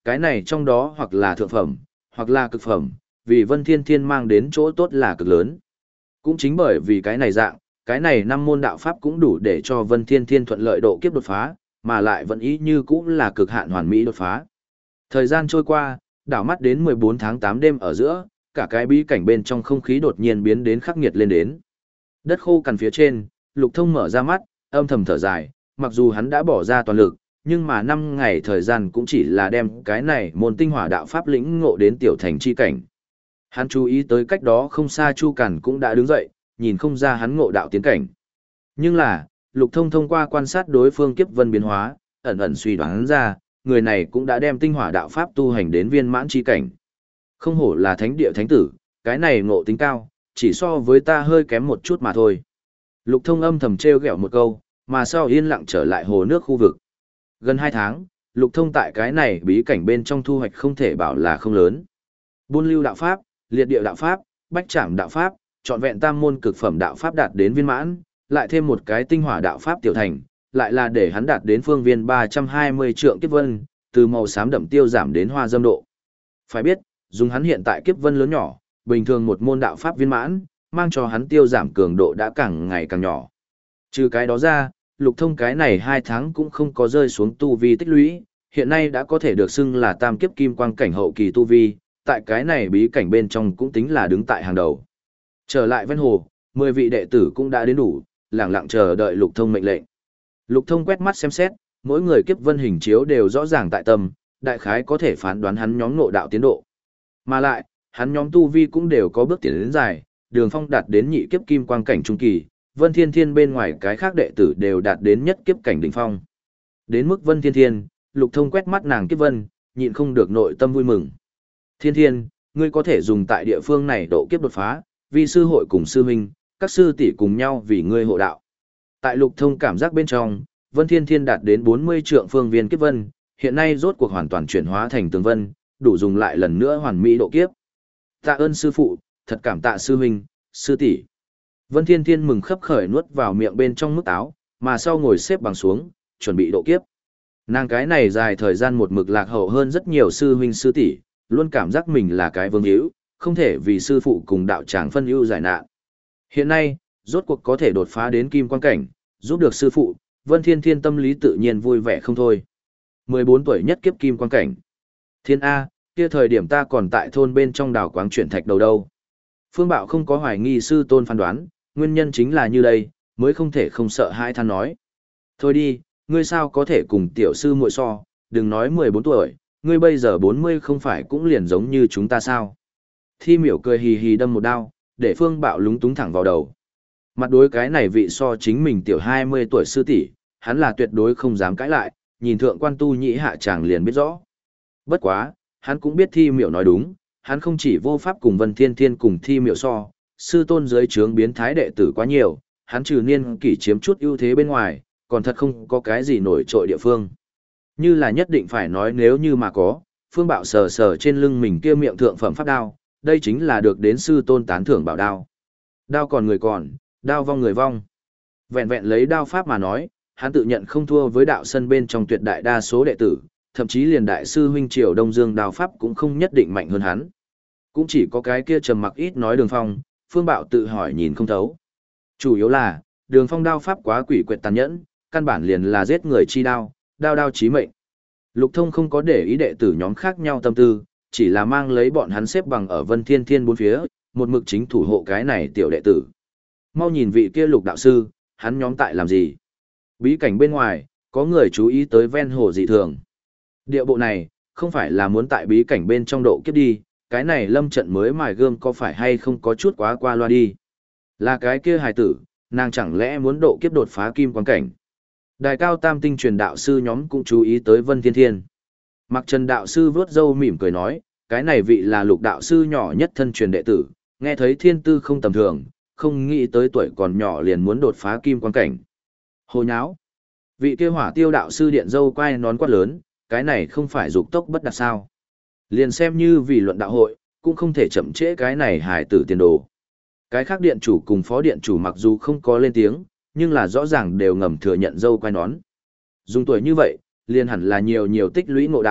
cái này trong đó hoặc là thượng phẩm, hoặc là cực phẩm, vì Vân Thiên Thiên mang đến chỗ tốt là cực lớn. Cũng chính bởi vì cái này dạng, cái này năm môn đạo pháp cũng đủ để cho Vân Thiên Thiên thuận lợi độ kiếp đột phá, mà lại vẫn ý như cũng là cực hạn hoàn mỹ đột phá. Thời gian trôi qua, đảo mắt đến mười bốn tháng tám đêm ở giữa, cả cái bí cảnh bên trong không khí đột nhiên biến đến khắc nghiệt lên đến. Đất khô cằn phía trên, Lục Thông mở ra mắt, âm thầm thở dài, mặc dù hắn đã bỏ ra toàn lực, nhưng mà năm ngày thời gian cũng chỉ là đem cái này môn tinh hỏa đạo pháp lĩnh ngộ đến tiểu thành chi cảnh. Hắn chú ý tới cách đó không xa Chu Cẩn cũng đã đứng dậy, nhìn không ra hắn ngộ đạo tiến cảnh. Nhưng là, Lục Thông thông qua quan sát đối phương kiếp vân biến hóa, ẩn ẩn suy đoán ra, người này cũng đã đem tinh hỏa đạo pháp tu hành đến viên mãn chi cảnh. Không hổ là thánh địa thánh tử, cái này ngộ tính cao, chỉ so với ta hơi kém một chút mà thôi. Lục Thông âm thầm trêu ghẹo một câu, mà sau yên lặng trở lại hồ nước khu vực. Gần hai tháng, Lục Thông tại cái này bí cảnh bên trong thu hoạch không thể bảo là không lớn. Buôn lưu đạo pháp, liệt địa đạo pháp, bách trảm đạo pháp, trọn vẹn tam môn cực phẩm đạo pháp đạt đến viên mãn, lại thêm một cái tinh hỏa đạo pháp tiểu thành, lại là để hắn đạt đến phương viên ba trăm hai mươi trượng kiếp vân, từ màu xám đậm tiêu giảm đến hoa dâm độ. Phải biết, dùng hắn hiện tại kiếp vân lớn nhỏ, bình thường một môn đạo pháp viên mãn, mang cho hắn tiêu giảm cường độ đã càng ngày càng nhỏ. Trừ cái đó ra, Lục Thông cái này hai tháng cũng không có rơi xuống tu vi tích lũy, hiện nay đã có thể được xưng là tam kiếp kim quang cảnh hậu kỳ tu vi, tại cái này bí cảnh bên trong cũng tính là đứng tại hàng đầu. Trở lại ven hồ, mười vị đệ tử cũng đã đến đủ, lặng lặng chờ đợi Lục Thông mệnh lệnh. Lục Thông quét mắt xem xét, mỗi người kiếp vân hình chiếu đều rõ ràng tại tâm, đại khái có thể phán đoán hắn nhóm ngộ đạo tiến độ. Mà lại, hắn nhóm tu vi cũng đều có bước tiến đến dài, Đường Phong đạt đến nhị kiếp kim quang cảnh trung kỳ, Vân Thiên Thiên bên ngoài cái khác đệ tử đều đạt đến nhất kiếp cảnh đỉnh phong. Đến mức Vân Thiên Thiên, Lục Thông quét mắt nàng kiếp vân, nhịn không được nội tâm vui mừng. Thiên Thiên, ngươi có thể dùng tại địa phương này độ kiếp đột phá, vì sư hội cùng sư huynh, các sư tỷ cùng nhau vì ngươi hộ đạo. Tại Lục Thông cảm giác bên trong, Vân Thiên Thiên đạt đến bốn mươi trượng phương viên kiếp vân, hiện nay rốt cuộc hoàn toàn chuyển hóa thành tường vân, đủ dùng lại lần nữa hoàn mỹ độ kiếp. Tạ ơn sư phụ, thật cảm tạ sư huynh, sư tỷ. Vân Thiên Thiên mừng khấp khởi nuốt vào miệng bên trong mức táo, mà sau ngồi xếp bằng xuống, chuẩn bị độ kiếp. Nàng cái này dài thời gian một mực lạc hậu hơn rất nhiều sư huynh sư tỷ, luôn cảm giác mình là cái vương hữu, không thể vì sư phụ cùng đạo tràng phân ưu giải nạn. Hiện nay, rốt cuộc có thể đột phá đến kim quan cảnh, giúp được sư phụ, Vân Thiên Thiên tâm lý tự nhiên vui vẻ không thôi. mười bốn tuổi nhất kiếp kim quan cảnh. Thiên A, kia thời điểm ta còn tại thôn bên trong đào quáng chuyển thạch đầu đâu. Phương Bạo không có hoài nghi sư tôn phán đoán, nguyên nhân chính là như đây, mới không thể không sợ hai than nói. Thôi đi, ngươi sao có thể cùng tiểu sư muội so, đừng nói mười bốn tuổi, ngươi bây giờ bốn mươi không phải cũng liền giống như chúng ta sao. Thi miểu cười hì hì đâm một đao, để Phương Bạo lúng túng thẳng vào đầu. Mặt đối cái này vị so chính mình tiểu hai mươi tuổi sư tỷ, hắn là tuyệt đối không dám cãi lại, nhìn thượng quan tu nhĩ hạ chàng liền biết rõ. Bất quá, hắn cũng biết thi miểu nói đúng, hắn không chỉ vô pháp cùng Vân Thiên Thiên cùng thi miểu so, sư tôn dưới trướng biến thái đệ tử quá nhiều, hắn trừ niên kỷ chiếm chút ưu thế bên ngoài, còn thật không có cái gì nổi trội địa phương. Như là nhất định phải nói nếu như mà có, Phương Bạo sờ sờ trên lưng mình kia miệng thượng phẩm pháp đao, đây chính là được đến sư tôn tán thưởng bảo đao. Đao còn người còn, đao vong người vong. Vẹn vẹn lấy đao pháp mà nói, hắn tự nhận không thua với đạo sân bên trong tuyệt đại đa số đệ tử, thậm chí liền đại sư huynh Triều Đông Dương đao pháp cũng không nhất định mạnh hơn hắn. Cũng chỉ có cái kia trầm mặc ít nói Đường Phong, Phương Bạo tự hỏi nhìn không thấu. Chủ yếu là, Đường Phong đao pháp quá quỷ quyệt tàn nhẫn, căn bản liền là giết người chi đao, đao đao chí mệnh. Lục Thông không có để ý đệ tử nhóm khác nhau tâm tư, chỉ là mang lấy bọn hắn xếp bằng ở Vân Thiên Thiên bốn phía, một mực chính thủ hộ cái này tiểu đệ tử. Mau nhìn vị kia Lục đạo sư, hắn nhóm tại làm gì? Bí cảnh bên ngoài, có người chú ý tới ven hồ dị thường. Địa bộ này, không phải là muốn tại bí cảnh bên trong độ kiếp đi, cái này lâm trận mới mài gươm có phải hay không có chút quá qua loa đi. Là cái kia hài tử, nàng chẳng lẽ muốn độ kiếp đột phá kim quan cảnh. Đài cao tam tinh truyền đạo sư nhóm cũng chú ý tới Vân Thiên Thiên. Mặc Trần đạo sư vớt râu mỉm cười nói, cái này vị là Lục đạo sư nhỏ nhất thân truyền đệ tử, nghe thấy thiên tư không tầm thường, không nghĩ tới tuổi còn nhỏ liền muốn đột phá kim quan cảnh. Hồ nháo. Vị kia hỏa tiêu đạo sư điện dâu quay nón quát lớn, cái này không phải dục tốc bất đạt sao. Liền xem như vì luận đạo hội, cũng không thể chậm trễ cái này hài tử tiền đồ. Cái khác điện chủ cùng phó điện chủ mặc dù không có lên tiếng, nhưng là rõ ràng đều ngầm thừa nhận dâu quay nón. Dùng tuổi như vậy, liền hẳn là nhiều nhiều tích lũy ngộ đạo,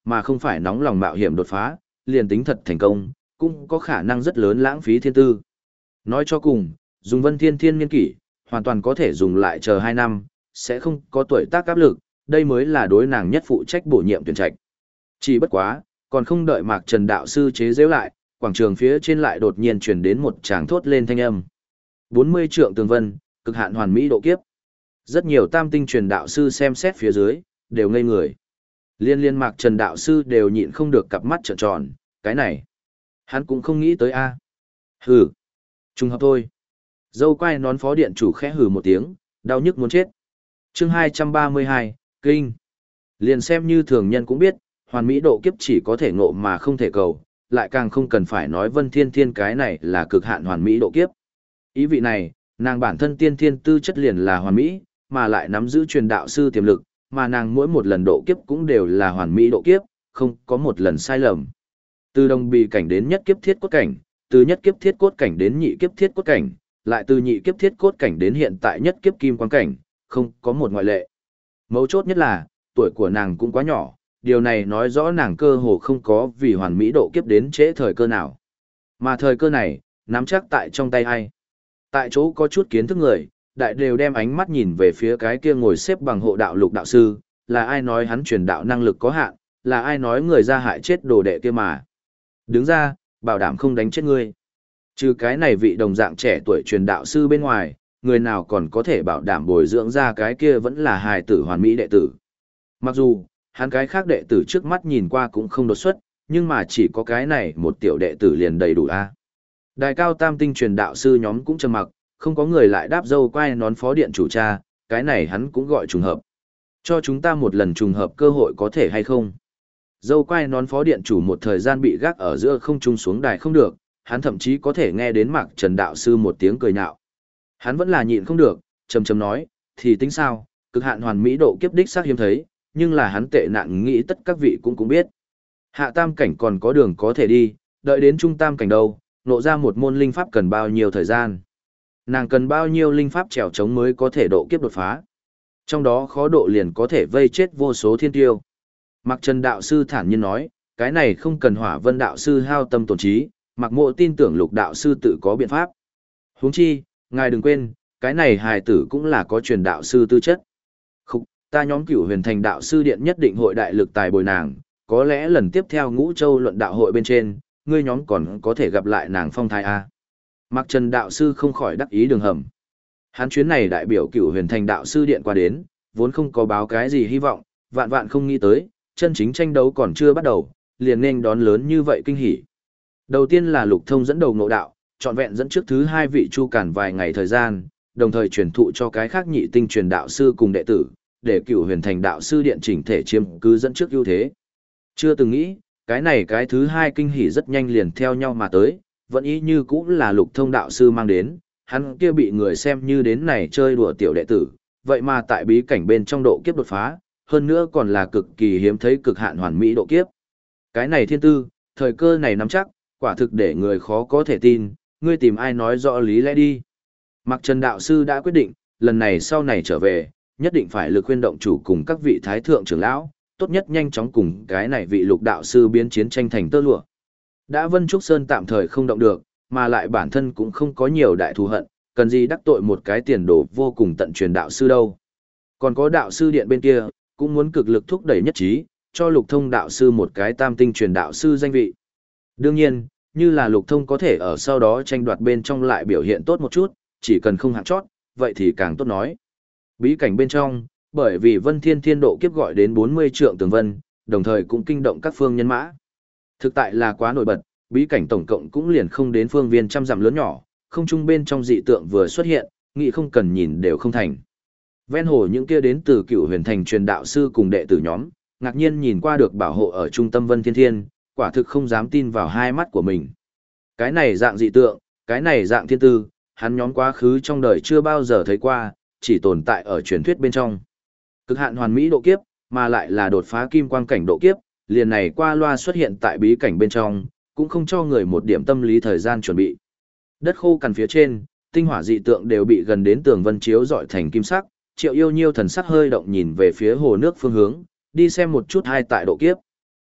mà không phải nóng lòng mạo hiểm đột phá, liền tính thật thành công, cũng có khả năng rất lớn lãng phí thiên tư. Nói cho cùng, dùng Vân Thiên Thiên niên kỷ, hoàn toàn có thể dùng lại chờ hai năm, sẽ không có tuổi tác áp lực, đây mới là đối nàng nhất phụ trách bổ nhiệm tuyển trạch. Chỉ bất quá, còn không đợi Mạc Trần đạo sư chế giễu lại, quảng trường phía trên lại đột nhiên truyền đến một tràng thốt lên thanh âm. bốn mươi trượng tường vân, cực hạn hoàn mỹ độ kiếp. Rất nhiều tam tinh truyền đạo sư xem xét phía dưới, đều ngây người. Liên liên Mạc Trần đạo sư đều nhịn không được cặp mắt trợn tròn, cái này, hắn cũng không nghĩ tới a. Hừ, trùng hợp thôi. Dâu quai nón phó điện chủ khẽ hừ một tiếng, đau nhức muốn chết. Chương hai trăm ba mươi hai, Kinh. Liền xem như thường nhân cũng biết, hoàn mỹ độ kiếp chỉ có thể ngộ mà không thể cầu, lại càng không cần phải nói Vân Thiên Thiên cái này là cực hạn hoàn mỹ độ kiếp. Ý vị này, nàng bản thân tiên thiên tư chất liền là hoàn mỹ, mà lại nắm giữ truyền đạo sư tiềm lực, mà nàng mỗi một lần độ kiếp cũng đều là hoàn mỹ độ kiếp, không có một lần sai lầm. Từ đồng bì cảnh đến nhất kiếp thiết cốt cảnh, từ nhất kiếp thiết cốt cảnh đến nhị kiếp thiết cốt cảnh, lại từ nhị kiếp thiết cốt cảnh đến hiện tại nhất kiếp kim quang cảnh, không có một ngoại lệ. Mấu chốt nhất là, tuổi của nàng cũng quá nhỏ, điều này nói rõ nàng cơ hồ không có vì hoàn mỹ độ kiếp đến trễ thời cơ nào. Mà thời cơ này, nắm chắc tại trong tay ai. Tại chỗ có chút kiến thức người, đại đều đem ánh mắt nhìn về phía cái kia ngồi xếp bằng hộ đạo lục đạo sư, là ai nói hắn truyền đạo năng lực có hạn, là ai nói người ra hại chết đồ đệ kia mà. Đứng ra, bảo đảm không đánh chết ngươi. Trừ cái này vị đồng dạng trẻ tuổi truyền đạo sư bên ngoài, người nào còn có thể bảo đảm bồi dưỡng ra cái kia vẫn là hài tử hoàn mỹ đệ tử. Mặc dù, hắn cái khác đệ tử trước mắt nhìn qua cũng không đột xuất, nhưng mà chỉ có cái này một tiểu đệ tử liền đầy đủ a. Đại cao tam tinh truyền đạo sư nhóm cũng trầm mặc, không có người lại đáp dâu quay nón phó điện chủ cha, cái này hắn cũng gọi trùng hợp. Cho chúng ta một lần trùng hợp cơ hội có thể hay không? Dâu quay nón phó điện chủ một thời gian bị gác ở giữa không trung xuống đài không được, hắn thậm chí có thể nghe đến Mạc Trần đạo sư một tiếng cười nhạo. Hắn vẫn là nhịn không được, trầm trầm nói, thì tính sao, cực hạn hoàn mỹ độ kiếp đích xác hiếm thấy, nhưng là hắn tệ nạn nghĩ tất các vị cũng cũng biết. Hạ tam cảnh còn có đường có thể đi, đợi đến trung tam cảnh đâu, nộ ra một môn linh pháp cần bao nhiêu thời gian. Nàng cần bao nhiêu linh pháp trèo trống mới có thể độ kiếp đột phá. Trong đó khó độ liền có thể vây chết vô số thiên tiêu. Mạc Trần đạo sư thản nhiên nói, cái này không cần Hỏa Vân đạo sư hao tâm tổn trí, Mạc Mộ tin tưởng Lục đạo sư tự có biện pháp. Huống chi, ngài đừng quên, cái này hài tử cũng là có truyền đạo sư tư chất. Khúc, ta nhóm Cửu Huyền Thành đạo sư điện nhất định hội đại lực tài bồi nàng, có lẽ lần tiếp theo Ngũ Châu luận đạo hội bên trên, ngươi nhóm còn có thể gặp lại nàng phong thái a. Mạc Trần đạo sư không khỏi đắc ý đường hầm. Hắn chuyến này đại biểu Cửu Huyền Thành đạo sư điện qua đến, vốn không có báo cái gì hy vọng, vạn vạn không nghĩ tới, chân chính tranh đấu còn chưa bắt đầu, liền nên đón lớn như vậy kinh hỉ. Đầu tiên là Lục Thông dẫn đầu ngộ đạo, trọn vẹn dẫn trước thứ hai vị Chu Cản vài ngày thời gian, đồng thời truyền thụ cho cái khác nhị tinh truyền đạo sư cùng đệ tử, để Cửu Huyền Thành đạo sư điện chỉnh thể chiếm cứ dẫn trước ưu thế. Chưa từng nghĩ, cái này cái thứ hai kinh hỉ rất nhanh liền theo nhau mà tới, vẫn ý như cũng là Lục Thông đạo sư mang đến, hắn kia bị người xem như đến này chơi đùa tiểu đệ tử, vậy mà tại bí cảnh bên trong độ kiếp đột phá, hơn nữa còn là cực kỳ hiếm thấy cực hạn hoàn mỹ độ kiếp. Cái này thiên tư, thời cơ này nắm chắc, quả thực để người khó có thể tin, ngươi tìm ai nói rõ lý lẽ đi. Mạc Trần đạo sư đã quyết định, lần này sau này trở về, nhất định phải lực khuyên động chủ cùng các vị thái thượng trưởng lão, tốt nhất nhanh chóng cùng cái này vị Lục đạo sư biến chiến tranh thành tơ lụa. Đã Vân Trúc Sơn tạm thời không động được, mà lại bản thân cũng không có nhiều đại thù hận, cần gì đắc tội một cái tiền đồ vô cùng tận truyền đạo sư đâu. Còn có đạo sư điện bên kia, cũng muốn cực lực thúc đẩy nhất trí, cho Lục Thông đạo sư một cái tam tinh truyền đạo sư danh vị. Đương nhiên, như là Lục Thông có thể ở sau đó tranh đoạt bên trong lại biểu hiện tốt một chút, chỉ cần không hạng chót, vậy thì càng tốt nói. Bí cảnh bên trong, bởi vì Vân Thiên Thiên độ kiếp gọi đến bốn mươi trượng tường vân, đồng thời cũng kinh động các phương nhân mã. Thực tại là quá nổi bật, bí cảnh tổng cộng cũng liền không đến phương viên trăm dặm lớn nhỏ, không trung bên trong dị tượng vừa xuất hiện, nghĩ không cần nhìn đều không thành. Ven hồ những kia đến từ Cửu Huyền Thành truyền đạo sư cùng đệ tử nhóm, ngạc nhiên nhìn qua được bảo hộ ở trung tâm Vân Thiên Thiên, quả thực không dám tin vào hai mắt của mình. Cái này dạng dị tượng, cái này dạng thiên tư, hắn nhóm quá khứ trong đời chưa bao giờ thấy qua, chỉ tồn tại ở truyền thuyết bên trong. Cực hạn hoàn mỹ độ kiếp, mà lại là đột phá kim quang cảnh độ kiếp, liền này qua loa xuất hiện tại bí cảnh bên trong, cũng không cho người một điểm tâm lý thời gian chuẩn bị. Đất khô cằn phía trên, tinh hỏa dị tượng đều bị gần đến tường vân chiếu dọi thành kim sắc, Triệu Yêu Nhiêu thần sắc hơi động nhìn về phía hồ nước phương hướng, đi xem một chút hai tại độ kiếp.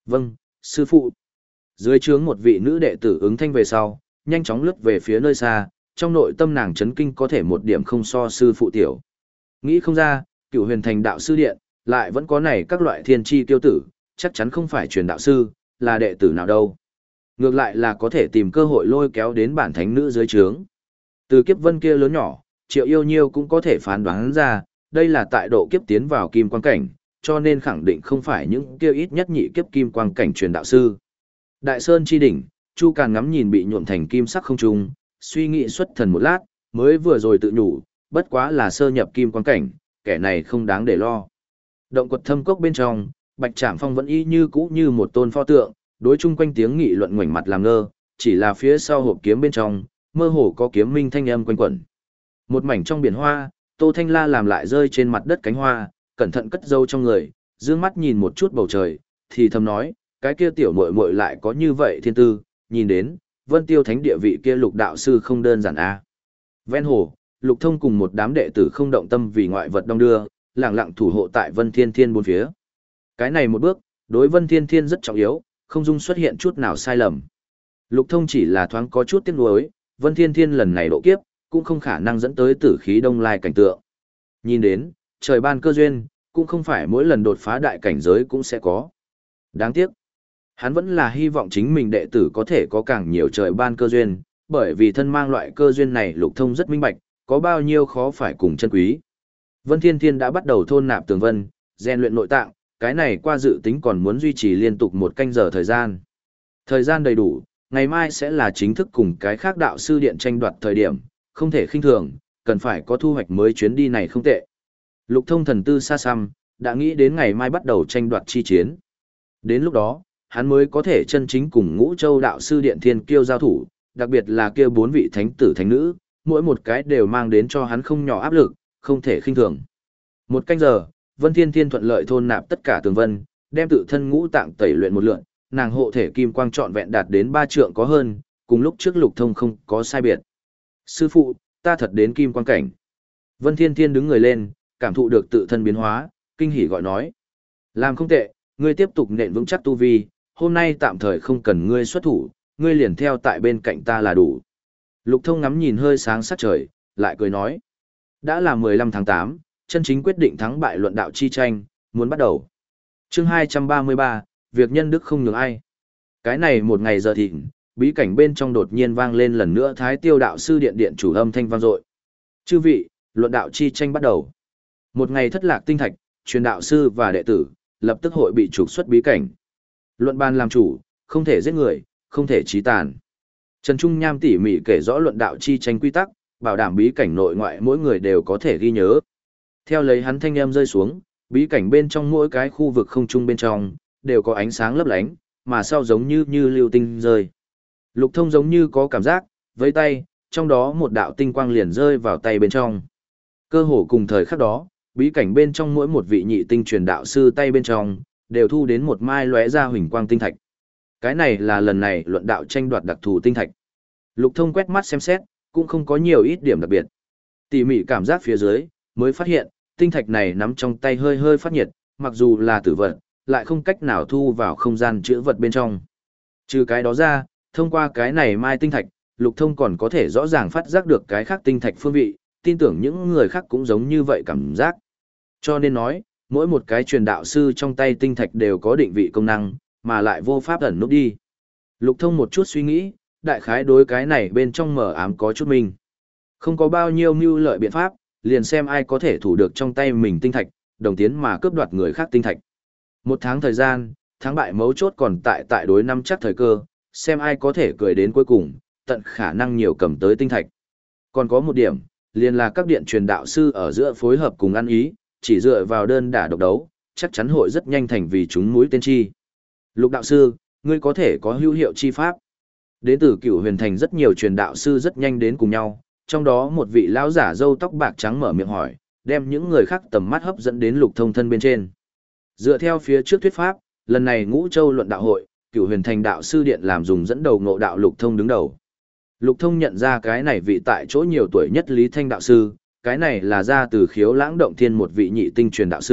Vâng, sư phụ. Dưới trướng một vị nữ đệ tử ứng thanh về sau, nhanh chóng lướt về phía nơi xa, trong nội tâm nàng chấn kinh có thể một điểm không so sư phụ tiểu. Nghĩ không ra, Cửu Huyền Thành đạo sư điện, lại vẫn có này các loại thiên chi tiêu tử, chắc chắn không phải truyền đạo sư, là đệ tử nào đâu. Ngược lại là có thể tìm cơ hội lôi kéo đến bản thánh nữ dưới trướng. Từ kiếp vân kia lớn nhỏ, Triệu Yêu Nhiêu cũng có thể phán đoán ra, đây là tại độ kiếp tiến vào kim quang cảnh, cho nên khẳng định không phải những kia ít nhất nhị kiếp kim quang cảnh truyền đạo sư. Đại Sơn chi đỉnh, Chu Càn ngắm nhìn bị nhuộm thành kim sắc không trung, suy nghĩ xuất thần một lát, mới vừa rồi tự nhủ, bất quá là sơ nhập kim quang cảnh, kẻ này không đáng để lo. Động quật thâm cốc bên trong, Bạch Trảm Phong vẫn y như cũ như một tôn pho tượng, đối chung quanh tiếng nghị luận ngoảnh mặt làm ngơ, chỉ là phía sau hộp kiếm bên trong, mơ hồ có kiếm minh thanh âm quanh quẩn. Một mảnh trong biển hoa, Tô Thanh La làm lại rơi trên mặt đất cánh hoa, cẩn thận cất dâu trong người, dương mắt nhìn một chút bầu trời, thì thầm nói, cái kia tiểu muội muội lại có như vậy thiên tư, nhìn đến, Vân Tiêu Thánh địa vị kia Lục đạo sư không đơn giản a. Ven hồ, Lục Thông cùng một đám đệ tử không động tâm vì ngoại vật đong đưa, lặng lặng thủ hộ tại Vân Thiên Thiên bốn phía. Cái này một bước, đối Vân Thiên Thiên rất trọng yếu, không dung xuất hiện chút nào sai lầm. Lục Thông chỉ là thoáng có chút tiếc nuối, Vân Thiên Thiên lần này độ kiếp, cũng không khả năng dẫn tới tử khí đông lai cảnh tượng. Nhìn đến, trời ban cơ duyên, cũng không phải mỗi lần đột phá đại cảnh giới cũng sẽ có. Đáng tiếc, hắn vẫn là hy vọng chính mình đệ tử có thể có càng nhiều trời ban cơ duyên, bởi vì thân mang loại cơ duyên này Lục Thông rất minh bạch, có bao nhiêu khó phải cùng chân quý. Vân Thiên Thiên đã bắt đầu thôn nạp tường vân, rèn luyện nội tạng, cái này qua dự tính còn muốn duy trì liên tục một canh giờ thời gian. Thời gian đầy đủ, ngày mai sẽ là chính thức cùng cái khác đạo sư điện tranh đoạt thời điểm, không thể khinh thường, cần phải có thu hoạch mới chuyến đi này không tệ. Lục Thông thần tư xa xăm, đã nghĩ đến ngày mai bắt đầu tranh đoạt chi chiến. Đến lúc đó, hắn mới có thể chân chính cùng Ngũ Châu đạo sư điện thiên kiêu giao thủ, đặc biệt là kia bốn vị thánh tử thánh nữ, mỗi một cái đều mang đến cho hắn không nhỏ áp lực, không thể khinh thường. Một canh giờ, Vân Thiên Thiên thuận lợi thôn nạp tất cả tường vân, đem tự thân ngũ tạng tẩy luyện một lượt, nàng hộ thể kim quang trọn vẹn đạt đến ba trượng có hơn, cùng lúc trước Lục Thông không có sai biệt. Sư phụ, ta thật đến kim quang cảnh. Vân Thiên Thiên đứng người lên, cảm thụ được tự thân biến hóa, kinh hỉ gọi nói. Làm không tệ, ngươi tiếp tục nện vững chắc tu vi, hôm nay tạm thời không cần ngươi xuất thủ, ngươi liền theo tại bên cạnh ta là đủ. Lục Thông ngắm nhìn hơi sáng sắc trời, lại cười nói. Đã là mười lăm tháng tám, chân chính quyết định thắng bại luận đạo chi tranh, muốn bắt đầu. Chương hai trăm ba mươi ba, việc nhân đức không nhường ai. Cái này một ngày giờ thịnh, bí cảnh bên trong đột nhiên vang lên lần nữa Thái Tiêu đạo sư điện điện chủ âm thanh vang dội. Chư vị, luận đạo chi tranh bắt đầu. Một ngày thất lạc tinh thạch, truyền đạo sư và đệ tử, lập tức hội bị trục xuất bí cảnh. Luận bàn làm chủ, không thể giết người, không thể chí tàn. Trần Trung Nham tỉ mỉ kể rõ luận đạo chi tranh quy tắc, bảo đảm bí cảnh nội ngoại mỗi người đều có thể ghi nhớ. Theo lấy hắn thanh âm rơi xuống, bí cảnh bên trong mỗi cái khu vực không trung bên trong, đều có ánh sáng lấp lánh, mà sau giống như như lưu tinh rơi. Lục Thông giống như có cảm giác, với tay, trong đó một đạo tinh quang liền rơi vào tay bên trong. Cơ hồ cùng thời khắc đó, bí cảnh bên trong mỗi một vị nhị tinh truyền đạo sư tay bên trong, đều thu đến một mai lóe ra huỳnh quang tinh thạch. Cái này là lần này luận đạo tranh đoạt đặc thù tinh thạch. Lục Thông quét mắt xem xét, cũng không có nhiều ít điểm đặc biệt. Tỉ mỉ cảm giác phía dưới, mới phát hiện, tinh thạch này nắm trong tay hơi hơi phát nhiệt, mặc dù là tử vật, lại không cách nào thu vào không gian chứa vật bên trong. Trừ cái đó ra, thông qua cái này mai tinh thạch, Lục Thông còn có thể rõ ràng phát giác được cái khác tinh thạch phương vị, tin tưởng những người khác cũng giống như vậy cảm giác. Cho nên nói, mỗi một cái truyền đạo sư trong tay tinh thạch đều có định vị công năng, mà lại vô pháp ẩn núp đi. Lục Thông một chút suy nghĩ, đại khái đối cái này bên trong mở ám có chút mình. Không có bao nhiêu mưu lợi biện pháp, liền xem ai có thể thủ được trong tay mình tinh thạch, đồng tiến mà cướp đoạt người khác tinh thạch. Một tháng thời gian, thắng bại mấu chốt còn tại tại đối năm chắc thời cơ, xem ai có thể cười đến cuối cùng, tận khả năng nhiều cầm tới tinh thạch. Còn có một điểm, liền là các điện truyền đạo sư ở giữa phối hợp cùng ăn ý, chỉ dựa vào đơn đả độc đấu, chắc chắn hội rất nhanh thành vì chúng mũi tên chi. Lục đạo sư, ngươi có thể có hữu hiệu chi pháp. Đến từ Cửu Huyền Thành rất nhiều truyền đạo sư rất nhanh đến cùng nhau, trong đó một vị lão giả râu tóc bạc trắng mở miệng hỏi, đem những người khác tầm mắt hấp dẫn đến Lục Thông thân bên trên. Dựa theo phía trước thuyết pháp, lần này Ngũ Châu luận đạo hội, Cửu Huyền Thành đạo sư điện làm dùng dẫn đầu ngộ đạo Lục Thông đứng đầu. Lục Thông nhận ra cái này vị tại chỗ nhiều tuổi nhất Lý Thanh đạo sư, cái này là ra từ Khiếu Lãng Động Thiên một vị nhị tinh truyền đạo sư,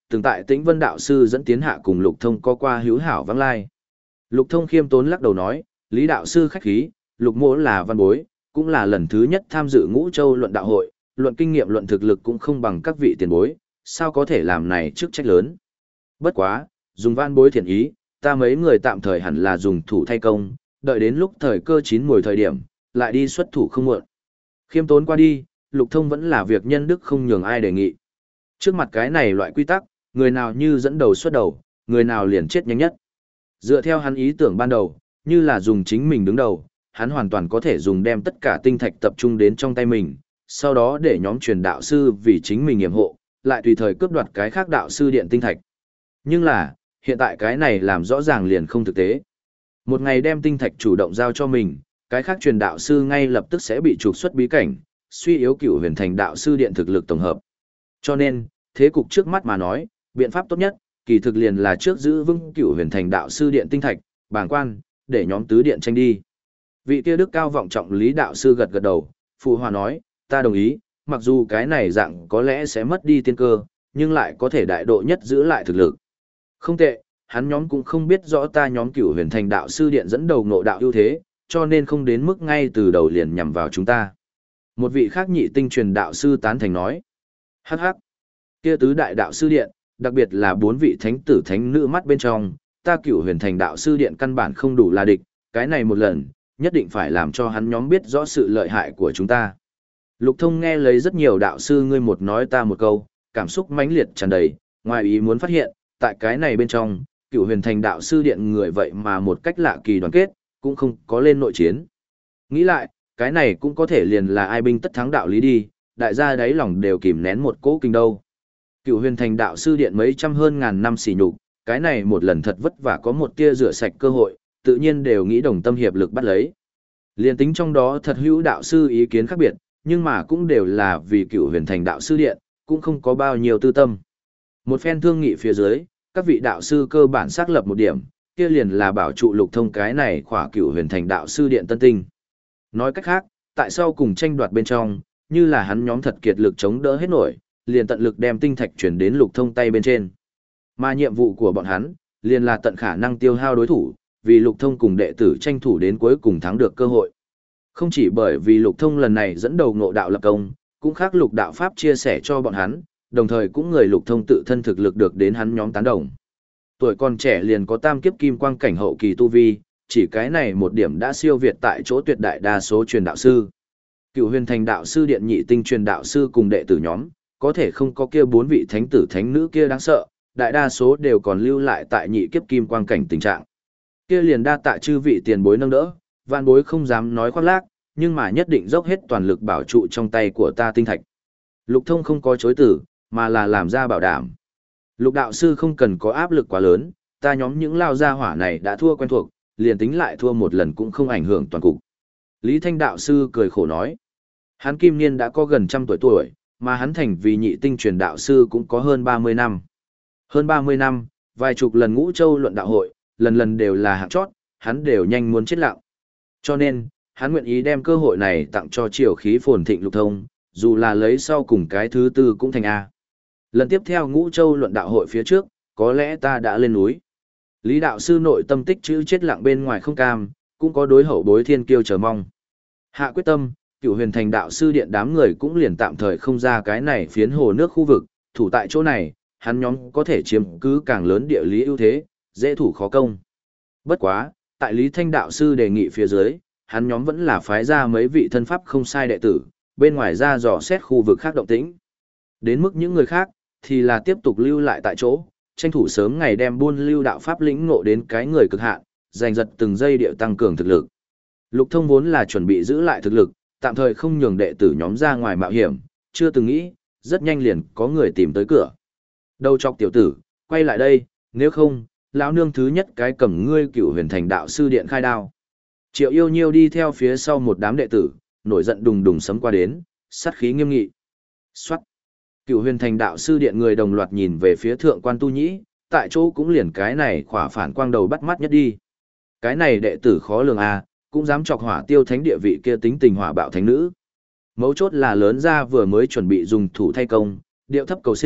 từng tại Tĩnh Vân đạo sư dẫn tiến hạ cùng Lục Thông có qua hữu hảo vắng lai. Lục Thông khiêm tốn lắc đầu nói, Lý đạo sư khách khí, Lục mỗ là văn bối, cũng là lần thứ nhất tham dự Ngũ Châu luận đạo hội, luận kinh nghiệm luận thực lực cũng không bằng các vị tiền bối, sao có thể làm này chức trách lớn. Bất quá, dùng văn bối thiện ý, ta mấy người tạm thời hẳn là dùng thủ thay công, đợi đến lúc thời cơ chín mùi thời điểm, lại đi xuất thủ không muộn. Khiêm tốn qua đi, Lục Thông vẫn là việc nhân đức không nhường ai đề nghị. Trước mặt cái này loại quy tắc, người nào như dẫn đầu xuất đầu, người nào liền chết nhanh nhất. Dựa theo hắn ý tưởng ban đầu, như là dùng chính mình đứng đầu, hắn hoàn toàn có thể dùng đem tất cả tinh thạch tập trung đến trong tay mình, sau đó để nhóm truyền đạo sư vì chính mình nghiệm hộ, lại tùy thời cướp đoạt cái khác đạo sư điện tinh thạch. Nhưng là, hiện tại cái này làm rõ ràng liền không thực tế. Một ngày đem tinh thạch chủ động giao cho mình, cái khác truyền đạo sư ngay lập tức sẽ bị trục xuất bí cảnh, suy yếu cửu huyền thành đạo sư điện thực lực tổng hợp. Cho nên, thế cục trước mắt mà nói, biện pháp tốt nhất, kỳ thực liền là trước giữ vững cửu huyền thành đạo sư điện tinh thạch, bàng quan, để nhóm tứ điện tranh đi. Vị kia đức cao vọng trọng Lý đạo sư gật gật đầu, phụ hòa nói, ta đồng ý, mặc dù cái này dạng có lẽ sẽ mất đi tiên cơ, nhưng lại có thể đại độ nhất giữ lại thực lực. Không tệ, hắn nhóm cũng không biết rõ ta nhóm cửu huyền thành đạo sư điện dẫn đầu ngộ đạo ưu thế, cho nên không đến mức ngay từ đầu liền nhằm vào chúng ta. Một vị khác nhị tinh truyền đạo sư tán thành nói, hắc hắc, kia tứ đại đạo sư điện, đặc biệt là bốn vị thánh tử thánh nữ mắt bên trong, ta cửu huyền thành đạo sư điện căn bản không đủ là địch, cái này một lần, nhất định phải làm cho hắn nhóm biết rõ sự lợi hại của chúng ta. Lục Thông nghe lấy rất nhiều đạo sư ngươi một nói ta một câu, cảm xúc mãnh liệt tràn đầy, ngoài ý muốn phát hiện, tại cái này bên trong, cửu huyền thành đạo sư điện người vậy mà một cách lạ kỳ đoàn kết, cũng không có lên nội chiến. Nghĩ lại, cái này cũng có thể liền là ai binh tất thắng đạo lý đi, đại gia đáy lòng đều kìm nén một cỗ kinh đâu. Cửu huyền thành đạo sư điện mấy trăm hơn ngàn năm xỉ nhục, cái này một lần thật vất vả có một tia rửa sạch cơ hội, tự nhiên đều nghĩ đồng tâm hiệp lực bắt lấy. Liên tính trong đó thật hữu đạo sư ý kiến khác biệt, nhưng mà cũng đều là vì cửu huyền thành đạo sư điện, cũng không có bao nhiêu tư tâm. Một phen thương nghị phía dưới, các vị đạo sư cơ bản xác lập một điểm, kia liền là bảo trụ Lục Thông cái này khỏa cửu huyền thành đạo sư điện tân tinh. Nói cách khác, tại sao cùng tranh đoạt bên trong, như là hắn nhóm thật kiệt lực chống đỡ hết nổi, liền tận lực đem tinh thạch chuyển đến Lục Thông tay bên trên. Mà nhiệm vụ của bọn hắn, liền là tận khả năng tiêu hao đối thủ, vì Lục Thông cùng đệ tử tranh thủ đến cuối cùng thắng được cơ hội. Không chỉ bởi vì Lục Thông lần này dẫn đầu ngộ đạo lập công, cũng khác Lục đạo pháp chia sẻ cho bọn hắn, đồng thời cũng người Lục Thông tự thân thực lực được đến hắn nhóm tán đồng. Tuổi còn trẻ liền có tam kiếp kim quang cảnh hậu kỳ tu vi, chỉ cái này một điểm đã siêu việt tại chỗ tuyệt đại đa số truyền đạo sư. Cửu huyền thành đạo sư điện nhị tinh truyền đạo sư cùng đệ tử nhóm, có thể không có kia bốn vị thánh tử thánh nữ kia đáng sợ, đại đa số đều còn lưu lại tại nhị kiếp kim quang cảnh tình trạng. Kia liền đa tạ chư vị tiền bối nâng đỡ, vạn bối không dám nói khoác lác, nhưng mà nhất định dốc hết toàn lực bảo trụ trong tay của ta tinh thạch. Lục Thông không có chối từ, mà là làm ra bảo đảm. Lục đạo sư không cần có áp lực quá lớn, ta nhóm những lao gia hỏa này đã thua quen thuộc, liền tính lại thua một lần cũng không ảnh hưởng toàn cục. Lý Thanh đạo sư cười khổ nói, hắn kim niên đã có gần trăm tuổi tuổi, mà hắn thành vì nhị tinh truyền đạo sư cũng có hơn ba mươi năm. Hơn ba mươi năm, vài chục lần Ngũ Châu luận đạo hội, lần lần đều là hạng chót, hắn đều nhanh muốn chết lặng. Cho nên, hắn nguyện ý đem cơ hội này tặng cho triều khí phồn thịnh Lục Thông, dù là lấy sau cùng cái thứ tư cũng thành A. Lần tiếp theo Ngũ Châu luận đạo hội phía trước, có lẽ ta đã lên núi. Lý đạo sư nội tâm tích chữ chết lặng bên ngoài không cam, cũng có đối hậu bối thiên kiêu chờ mong. Hạ quyết tâm, Cửu huyền thành đạo sư điện đám người cũng liền tạm thời không ra cái này phiến hồ nước khu vực, thủ tại chỗ này, hắn nhóm có thể chiếm cứ càng lớn địa lý ưu thế, dễ thủ khó công. Bất quá, tại Lý Thanh đạo sư đề nghị phía dưới, hắn nhóm vẫn là phái ra mấy vị thân pháp không sai đệ tử, bên ngoài ra dò xét khu vực khác động tĩnh. Đến mức những người khác, thì là tiếp tục lưu lại tại chỗ, tranh thủ sớm ngày đem buôn lưu đạo pháp lĩnh ngộ đến cái người cực hạn, giành giật từng giây điệu tăng cường thực lực. Lục Thông vốn là chuẩn bị giữ lại thực lực, tạm thời không nhường đệ tử nhóm ra ngoài mạo hiểm, chưa từng nghĩ, rất nhanh liền có người tìm tới cửa. Đầu chọc tiểu tử, quay lại đây, nếu không, lão nương thứ nhất cái cầm ngươi Cửu huyền thành đạo sư điện khai đao. Triệu Yêu Nhiêu đi theo phía sau một đám đệ tử, nổi giận đùng đùng sấm qua đến, sát khí nghiêm nghị. Soát. Cửu huyền thành đạo sư điện người đồng loạt nhìn về phía thượng quan tu nhĩ, tại chỗ cũng liền cái này khỏa phản quang đầu bắt mắt nhất đi. Cái này đệ tử khó lường à, cũng dám chọc hỏa tiêu thánh địa vị kia tính tình hỏa bạo thánh nữ. Mấu chốt là lớn ra vừa mới chuẩn bị dùng thủ thay công, điệu thấp cầu sinh,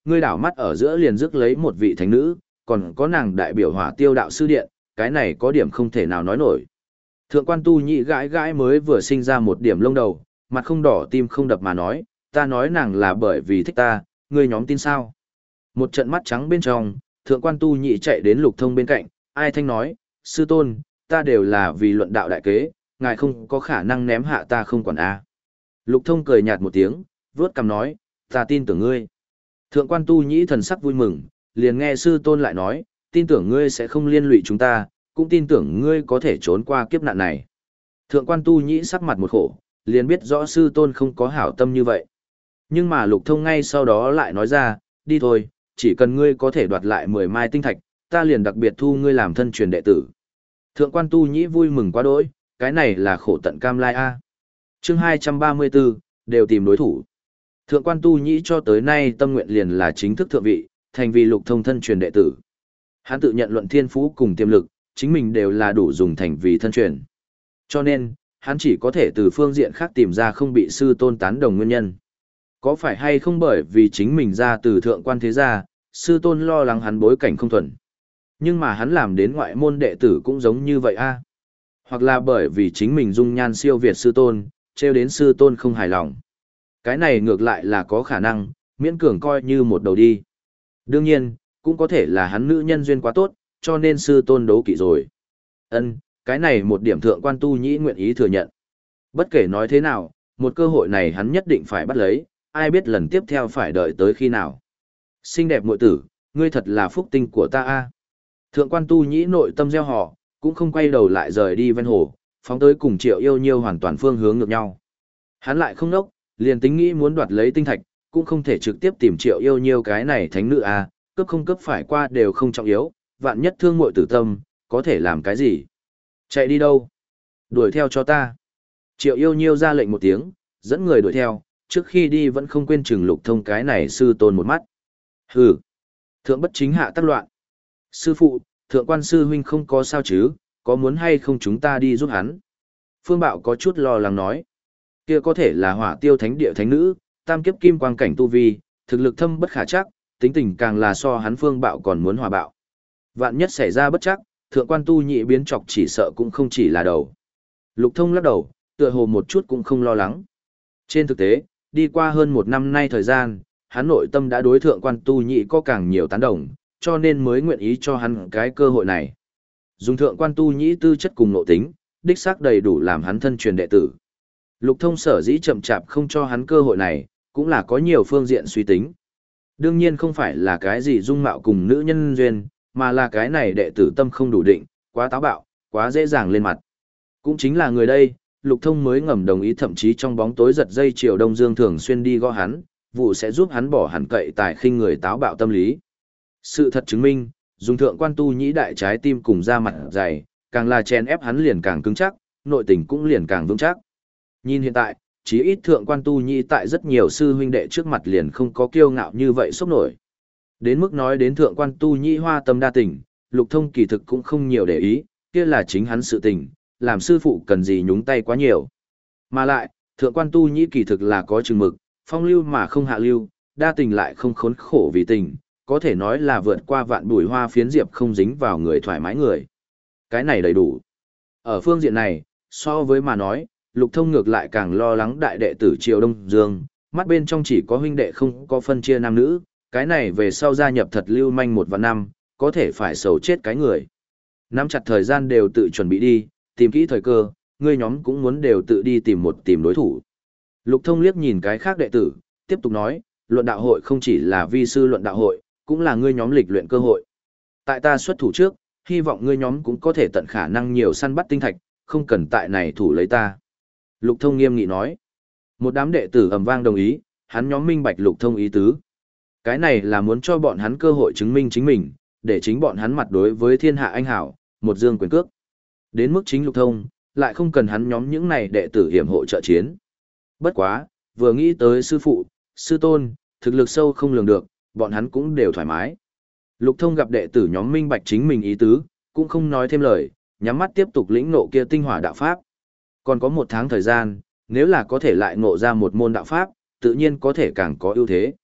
ngươi đảo mắt ở giữa liền rước lấy một vị thánh nữ, còn có nàng đại biểu hỏa tiêu đạo sư điện, cái này có điểm không thể nào nói nổi. Thượng quan tu nhị gãi gãi mới vừa sinh ra một điểm lông đầu, mặt không đỏ tim không đập mà nói, ta nói nàng là bởi vì thích ta, ngươi nhóm tin sao? Một trận mắt trắng bên trong, thượng quan tu nhị chạy đến lục thông bên cạnh, ai thanh nói, sư tôn, ta đều là vì luận đạo đại kế, ngài không có khả năng ném hạ ta không quản a. Lục thông cười nhạt một tiếng, vớt cằm nói, ta tin tưởng ngươi. Thượng quan tu nhĩ thần sắc vui mừng, liền nghe sư tôn lại nói, tin tưởng ngươi sẽ không liên lụy chúng ta, cũng tin tưởng ngươi có thể trốn qua kiếp nạn này. Thượng quan tu nhĩ sắc mặt một khổ, liền biết rõ sư tôn không có hảo tâm như vậy. Nhưng mà lục thông ngay sau đó lại nói ra, đi thôi, chỉ cần ngươi có thể đoạt lại mười mai tinh thạch, ta liền đặc biệt thu ngươi làm thân truyền đệ tử. Thượng quan tu nhĩ vui mừng quá đỗi, cái này là khổ tận cam lai a. Chương hai trăm ba mươi bốn, đều tìm đối thủ. Thượng quan tu nhĩ cho tới nay tâm nguyện liền là chính thức thượng vị, thành vì lục thông thân truyền đệ tử. Hắn tự nhận luận thiên phú cùng tiềm lực, chính mình đều là đủ dùng thành vì thân truyền. Cho nên, hắn chỉ có thể từ phương diện khác tìm ra không bị sư tôn tán đồng nguyên nhân. Có phải hay không bởi vì chính mình ra từ thượng quan thế gia, sư tôn lo lắng hắn bối cảnh không thuần. Nhưng mà hắn làm đến ngoại môn đệ tử cũng giống như vậy a. Hoặc là bởi vì chính mình dung nhan siêu việt sư tôn, trêu đến sư tôn không hài lòng. Cái này ngược lại là có khả năng, miễn cường coi như một đầu đi. Đương nhiên, cũng có thể là hắn nữ nhân duyên quá tốt, cho nên sư tôn đấu kỵ rồi. Ân, cái này một điểm thượng quan tu nhĩ nguyện ý thừa nhận. Bất kể nói thế nào, một cơ hội này hắn nhất định phải bắt lấy, ai biết lần tiếp theo phải đợi tới khi nào. Xinh đẹp muội tử, ngươi thật là phúc tinh của ta a. Thượng quan tu nhĩ nội tâm gieo họ, cũng không quay đầu lại rời đi ven hồ, phóng tới cùng Triệu Yêu Nhiêu hoàn toàn phương hướng ngược nhau. Hắn lại không nốc, liền tính nghĩ muốn đoạt lấy tinh thạch, cũng không thể trực tiếp tìm Triệu Yêu Nhiêu cái này thánh nữ a, cướp không cướp phải qua đều không trọng yếu, vạn nhất thương muội tử tâm, có thể làm cái gì? Chạy đi đâu? Đuổi theo cho ta. Triệu Yêu Nhiêu ra lệnh một tiếng, dẫn người đuổi theo, trước khi đi vẫn không quên chừng lục thông cái này sư tôn một mắt. Hừ, thượng bất chính hạ tác loạn. Sư phụ, thượng quan sư huynh không có sao chứ, có muốn hay không chúng ta đi giúp hắn? Phương Bạo có chút lo lắng nói. Kia có thể là hỏa tiêu thánh địa thánh nữ, tam kiếp kim quang cảnh tu vi, thực lực thâm bất khả chắc, tính tình càng là so hắn Phương Bạo còn muốn hòa bạo. Vạn nhất xảy ra bất chắc, thượng quan tu nhị biến chọc chỉ sợ cũng không chỉ là đầu. Lục thông lắc đầu, tựa hồ một chút cũng không lo lắng. Trên thực tế, đi qua hơn một năm nay thời gian, hắn nội tâm đã đối thượng quan tu nhị có càng nhiều tán đồng, cho nên mới nguyện ý cho hắn cái cơ hội này. Dùng thượng quan tu nhĩ tư chất cùng nội tính, đích xác đầy đủ làm hắn thân truyền đệ tử. Lục thông sở dĩ chậm chạp không cho hắn cơ hội này, cũng là có nhiều phương diện suy tính. Đương nhiên không phải là cái gì dung mạo cùng nữ nhân duyên, mà là cái này đệ tử tâm không đủ định, quá táo bạo, quá dễ dàng lên mặt. Cũng chính là người đây, Lục thông mới ngầm đồng ý, thậm chí trong bóng tối giật dây Triều Đông Dương thường xuyên đi gõ hắn, vụ sẽ giúp hắn bỏ hẳn cậy tài khinh người táo bạo tâm lý. Sự thật chứng minh, dùng thượng quan tu nhĩ đại trái tim cùng da mặt dày, càng là chèn ép hắn liền càng cứng chắc, nội tình cũng liền càng vững chắc. Nhìn hiện tại, chí ít thượng quan tu nhĩ tại rất nhiều sư huynh đệ trước mặt liền không có kiêu ngạo như vậy sốc nổi. Đến mức nói đến thượng quan tu nhĩ hoa tâm đa tình, Lục thông kỳ thực cũng không nhiều để ý, kia là chính hắn sự tình, làm sư phụ cần gì nhúng tay quá nhiều. Mà lại, thượng quan tu nhĩ kỳ thực là có chừng mực, phong lưu mà không hạ lưu, đa tình lại không khốn khổ vì tình, có thể nói là vượt qua vạn bùi hoa phiến diệp không dính vào người thoải mái người. Cái này đầy đủ. Ở phương diện này, so với mà nói, Lục thông ngược lại càng lo lắng đại đệ tử Triệu Đông Dương, mắt bên trong chỉ có huynh đệ không có phân chia nam nữ, cái này về sau gia nhập thật lưu manh một và năm, có thể phải sầu chết cái người. Nắm chặt thời gian đều tự chuẩn bị đi, tìm kỹ thời cơ, ngươi nhóm cũng muốn đều tự đi tìm một tìm đối thủ. Lục thông liếc nhìn cái khác đệ tử, tiếp tục nói, luận đạo hội không chỉ là vi sư luận đạo hội, cũng là ngươi nhóm lịch luyện cơ hội. Tại ta xuất thủ trước, hy vọng ngươi nhóm cũng có thể tận khả năng nhiều săn bắt tinh thạch, không cần tại này thủ lấy ta. Lục thông nghiêm nghị nói. Một đám đệ tử ầm vang đồng ý, hắn nhóm minh bạch lục thông ý tứ. Cái này là muốn cho bọn hắn cơ hội chứng minh chính mình, để chính bọn hắn mặt đối với thiên hạ anh hảo, một dương quyền cước. Đến mức chính lục thông, lại không cần hắn nhóm những này đệ tử hiểm hộ trợ chiến. Bất quá, vừa nghĩ tới sư phụ, sư tôn, thực lực sâu không lường được, bọn hắn cũng đều thoải mái. Lục thông gặp đệ tử nhóm minh bạch chính mình ý tứ, cũng không nói thêm lời, nhắm mắt tiếp tục lĩnh ngộ kia tinh hỏa đạo pháp. Còn có một tháng thời gian, nếu là có thể lại ngộ ra một môn đạo pháp, tự nhiên có thể càng có ưu thế.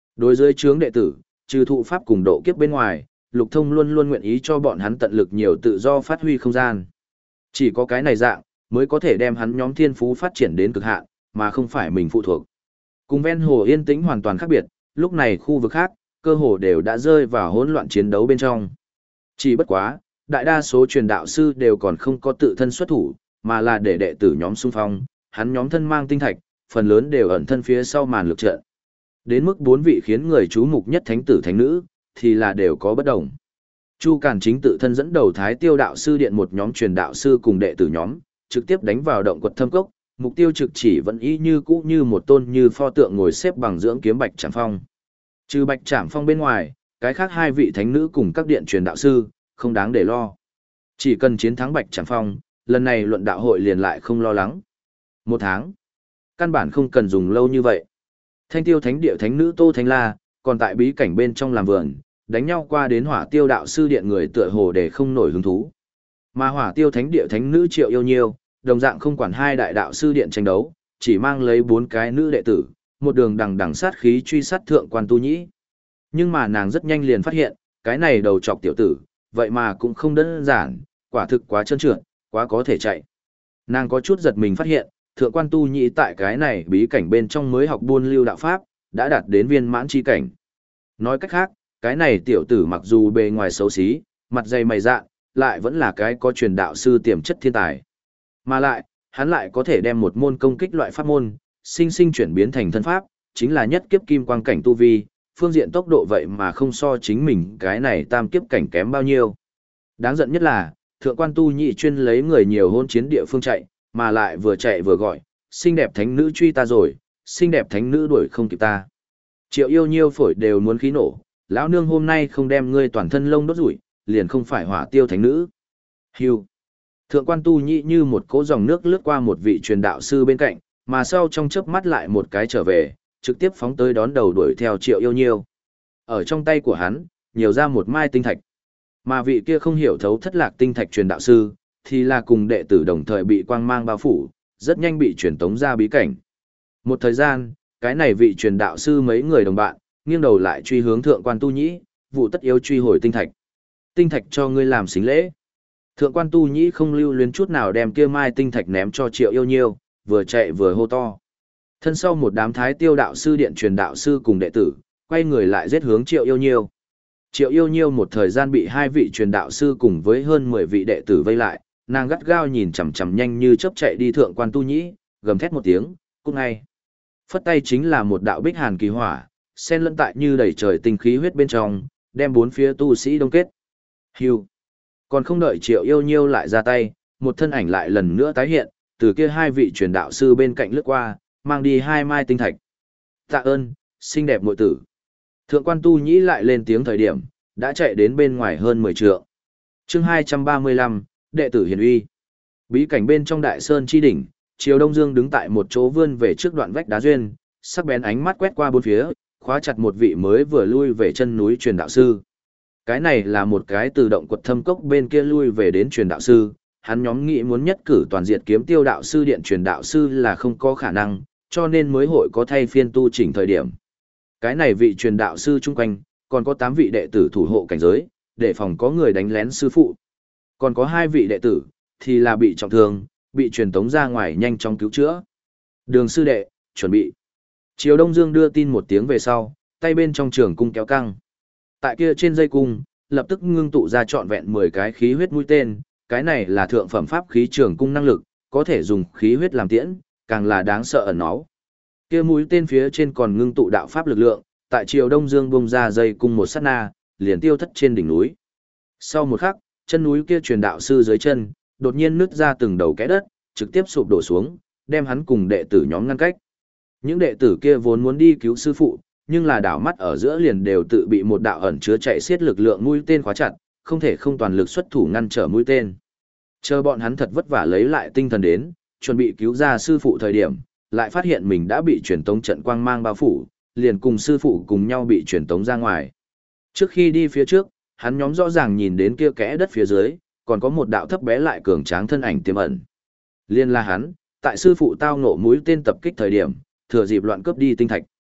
Đối với chướng đệ tử, trừ thụ pháp cùng độ kiếp bên ngoài, Lục Thông luôn luôn nguyện ý cho bọn hắn tận lực nhiều tự do phát huy không gian. Chỉ có cái này dạng, mới có thể đem hắn nhóm thiên phú phát triển đến cực hạn, mà không phải mình phụ thuộc. Cùng ven hồ yên tĩnh hoàn toàn khác biệt, lúc này khu vực khác, cơ hồ đều đã rơi vào hỗn loạn chiến đấu bên trong. Chỉ bất quá, đại đa số truyền đạo sư đều còn không có tự thân xuất thủ, mà là để đệ tử nhóm xung phong, hắn nhóm thân mang tinh thạch, phần lớn đều ẩn thân phía sau màn lực trận. Đến mức bốn vị khiến người chú mục nhất thánh tử thánh nữ, thì là đều có bất đồng. Chu Càn chính tự thân dẫn đầu Thái Tiêu đạo sư điện một nhóm truyền đạo sư cùng đệ tử nhóm, trực tiếp đánh vào động quật thâm cốc, mục tiêu trực chỉ vẫn y như cũ như một tôn như pho tượng ngồi xếp bằng dưỡng kiếm Bạch Trảm Phong. Trừ Bạch Trảm Phong bên ngoài, cái khác hai vị thánh nữ cùng các điện truyền đạo sư, không đáng để lo. Chỉ cần chiến thắng Bạch Trảm Phong, lần này luận đạo hội liền lại không lo lắng. Một tháng, căn bản không cần dùng lâu như vậy. Thanh Tiêu Thánh Địa thánh nữ Tô Thanh La, còn tại bí cảnh bên trong làm vườn, đánh nhau qua đến Hỏa Tiêu đạo sư điện người tựa hồ để không nổi hứng thú. Mà Hỏa Tiêu Thánh Địa thánh nữ Triệu Yêu Nhiêu, đồng dạng không quản hai đại đạo sư điện tranh đấu, chỉ mang lấy bốn cái nữ đệ tử, một đường đằng đằng sát khí truy sát thượng quan tu nhĩ. Nhưng mà nàng rất nhanh liền phát hiện, cái này đầu chọc tiểu tử, vậy mà cũng không đơn giản, quả thực quá trơn trượt, quá có thể chạy. Nàng có chút giật mình phát hiện, thượng quan tu nhĩ tại cái này bí cảnh bên trong mới học buôn lưu đạo pháp, đã đạt đến viên mãn chi cảnh. Nói cách khác, cái này tiểu tử mặc dù bề ngoài xấu xí, mặt dày mày dạn, lại vẫn là cái có truyền đạo sư tiềm chất thiên tài. Mà lại, hắn lại có thể đem một môn công kích loại pháp môn, sinh sinh chuyển biến thành thân pháp, chính là nhất kiếp kim quang cảnh tu vi, phương diện tốc độ vậy mà không so chính mình cái này tam kiếp cảnh kém bao nhiêu. Đáng giận nhất là, thượng quan tu nhị chuyên lấy người nhiều hôn chiến địa phương chạy, mà lại vừa chạy vừa gọi, xinh đẹp thánh nữ truy ta rồi, xinh đẹp thánh nữ đuổi không kịp ta. Triệu Yêu Nhiêu phổi đều muốn khí nổ, lão nương hôm nay không đem ngươi toàn thân lông đốt rủi, liền không phải Hỏa Tiêu thánh nữ. Hưu. Thượng quan tu nhị như một cỗ dòng nước lướt qua một vị truyền đạo sư bên cạnh, mà sau trong chớp mắt lại một cái trở về, trực tiếp phóng tới đón đầu đuổi theo Triệu Yêu Nhiêu. Ở trong tay của hắn, nhiều ra một mai tinh thạch. Mà vị kia không hiểu thấu thất lạc tinh thạch truyền đạo sư, thì là cùng đệ tử đồng thời bị quang mang bao phủ, rất nhanh bị truyền tống ra bí cảnh. Một thời gian, cái này vị truyền đạo sư mấy người đồng bạn, nghiêng đầu lại truy hướng thượng quan tu nhĩ, vụ tất yếu truy hồi tinh thạch. Tinh thạch cho ngươi làm xính lễ. Thượng quan tu nhĩ không lưu luyến chút nào đem kia mai tinh thạch ném cho Triệu Yêu Nhiêu, vừa chạy vừa hô to. Thân sau một đám Thái Tiêu đạo sư điện truyền đạo sư cùng đệ tử, quay người lại giết hướng Triệu Yêu Nhiêu. Triệu Yêu Nhiêu một thời gian bị hai vị truyền đạo sư cùng với hơn mười vị đệ tử vây lại, nàng gắt gao nhìn chằm chằm nhanh như chớp chạy đi thượng quan tu nhĩ, gầm thét một tiếng, cút ngay. Phất tay chính là một đạo bích hàn kỳ hỏa, xen lẫn tại như đầy trời tinh khí huyết bên trong, đem bốn phía tu sĩ đông kết. Hưu. Còn không đợi Triệu Yêu Nhiêu lại ra tay, một thân ảnh lại lần nữa tái hiện, từ kia hai vị truyền đạo sư bên cạnh lướt qua, mang đi hai mai tinh thạch. Tạ ơn, xinh đẹp muội tử. Thượng quan tu nhĩ lại lên tiếng thời điểm, đã chạy đến bên ngoài hơn mười trượng. Chương hai trăm ba mươi lăm, đệ tử hiền uy. Bí cảnh bên trong đại sơn chi đỉnh, Triều Đông Dương đứng tại một chỗ vươn về trước đoạn vách đá duyên, sắc bén ánh mắt quét qua bốn phía, khóa chặt một vị mới vừa lui về chân núi truyền đạo sư. Cái này là một cái tự động quật thâm cốc bên kia lui về đến truyền đạo sư, hắn nhóm nghĩ muốn nhất cử toàn diệt Kiếm Tiêu đạo sư điện truyền đạo sư là không có khả năng, cho nên mới hội có thay phiên tu chỉnh thời điểm. Cái này vị truyền đạo sư chung quanh, còn có tám vị đệ tử thủ hộ cảnh giới, để phòng có người đánh lén sư phụ. Còn có hai vị đệ tử, thì là bị trọng thương, bị truyền tống ra ngoài nhanh chóng cứu chữa. Đường sư đệ, chuẩn bị. Triều Đông Dương đưa tin một tiếng về sau, tay bên trong trường cung kéo căng. Tại kia trên dây cung, lập tức ngưng tụ ra trọn vẹn mười cái khí huyết mũi tên, cái này là thượng phẩm pháp khí trường cung năng lực, có thể dùng khí huyết làm tiễn, càng là đáng sợ ẩn náu. Kia mũi tên phía trên còn ngưng tụ đạo pháp lực lượng, tại Triều Đông Dương bung ra dây cung một sát na, liền tiêu thất trên đỉnh núi. Sau một khắc, chân núi kia truyền đạo sư dưới chân, đột nhiên nứt ra từng đầu kẽ đất, trực tiếp sụp đổ xuống, đem hắn cùng đệ tử nhóm ngăn cách. Những đệ tử kia vốn muốn đi cứu sư phụ, nhưng là đảo mắt ở giữa liền đều tự bị một đạo ẩn chứa chạy xiết lực lượng mũi tên khóa chặt, không thể không toàn lực xuất thủ ngăn trở mũi tên. Chờ bọn hắn thật vất vả lấy lại tinh thần đến, chuẩn bị cứu ra sư phụ thời điểm, lại phát hiện mình đã bị truyền tống trận quang mang bao phủ, liền cùng sư phụ cùng nhau bị truyền tống ra ngoài. Trước khi đi phía trước, hắn nhóm rõ ràng nhìn đến kia kẽ đất phía dưới, còn có một đạo thấp bé lại cường tráng thân ảnh tiềm ẩn. Liên là hắn, tại sư phụ tao ngộ mũi tên tập kích thời điểm, thừa dịp loạn cướp đi tinh thạch.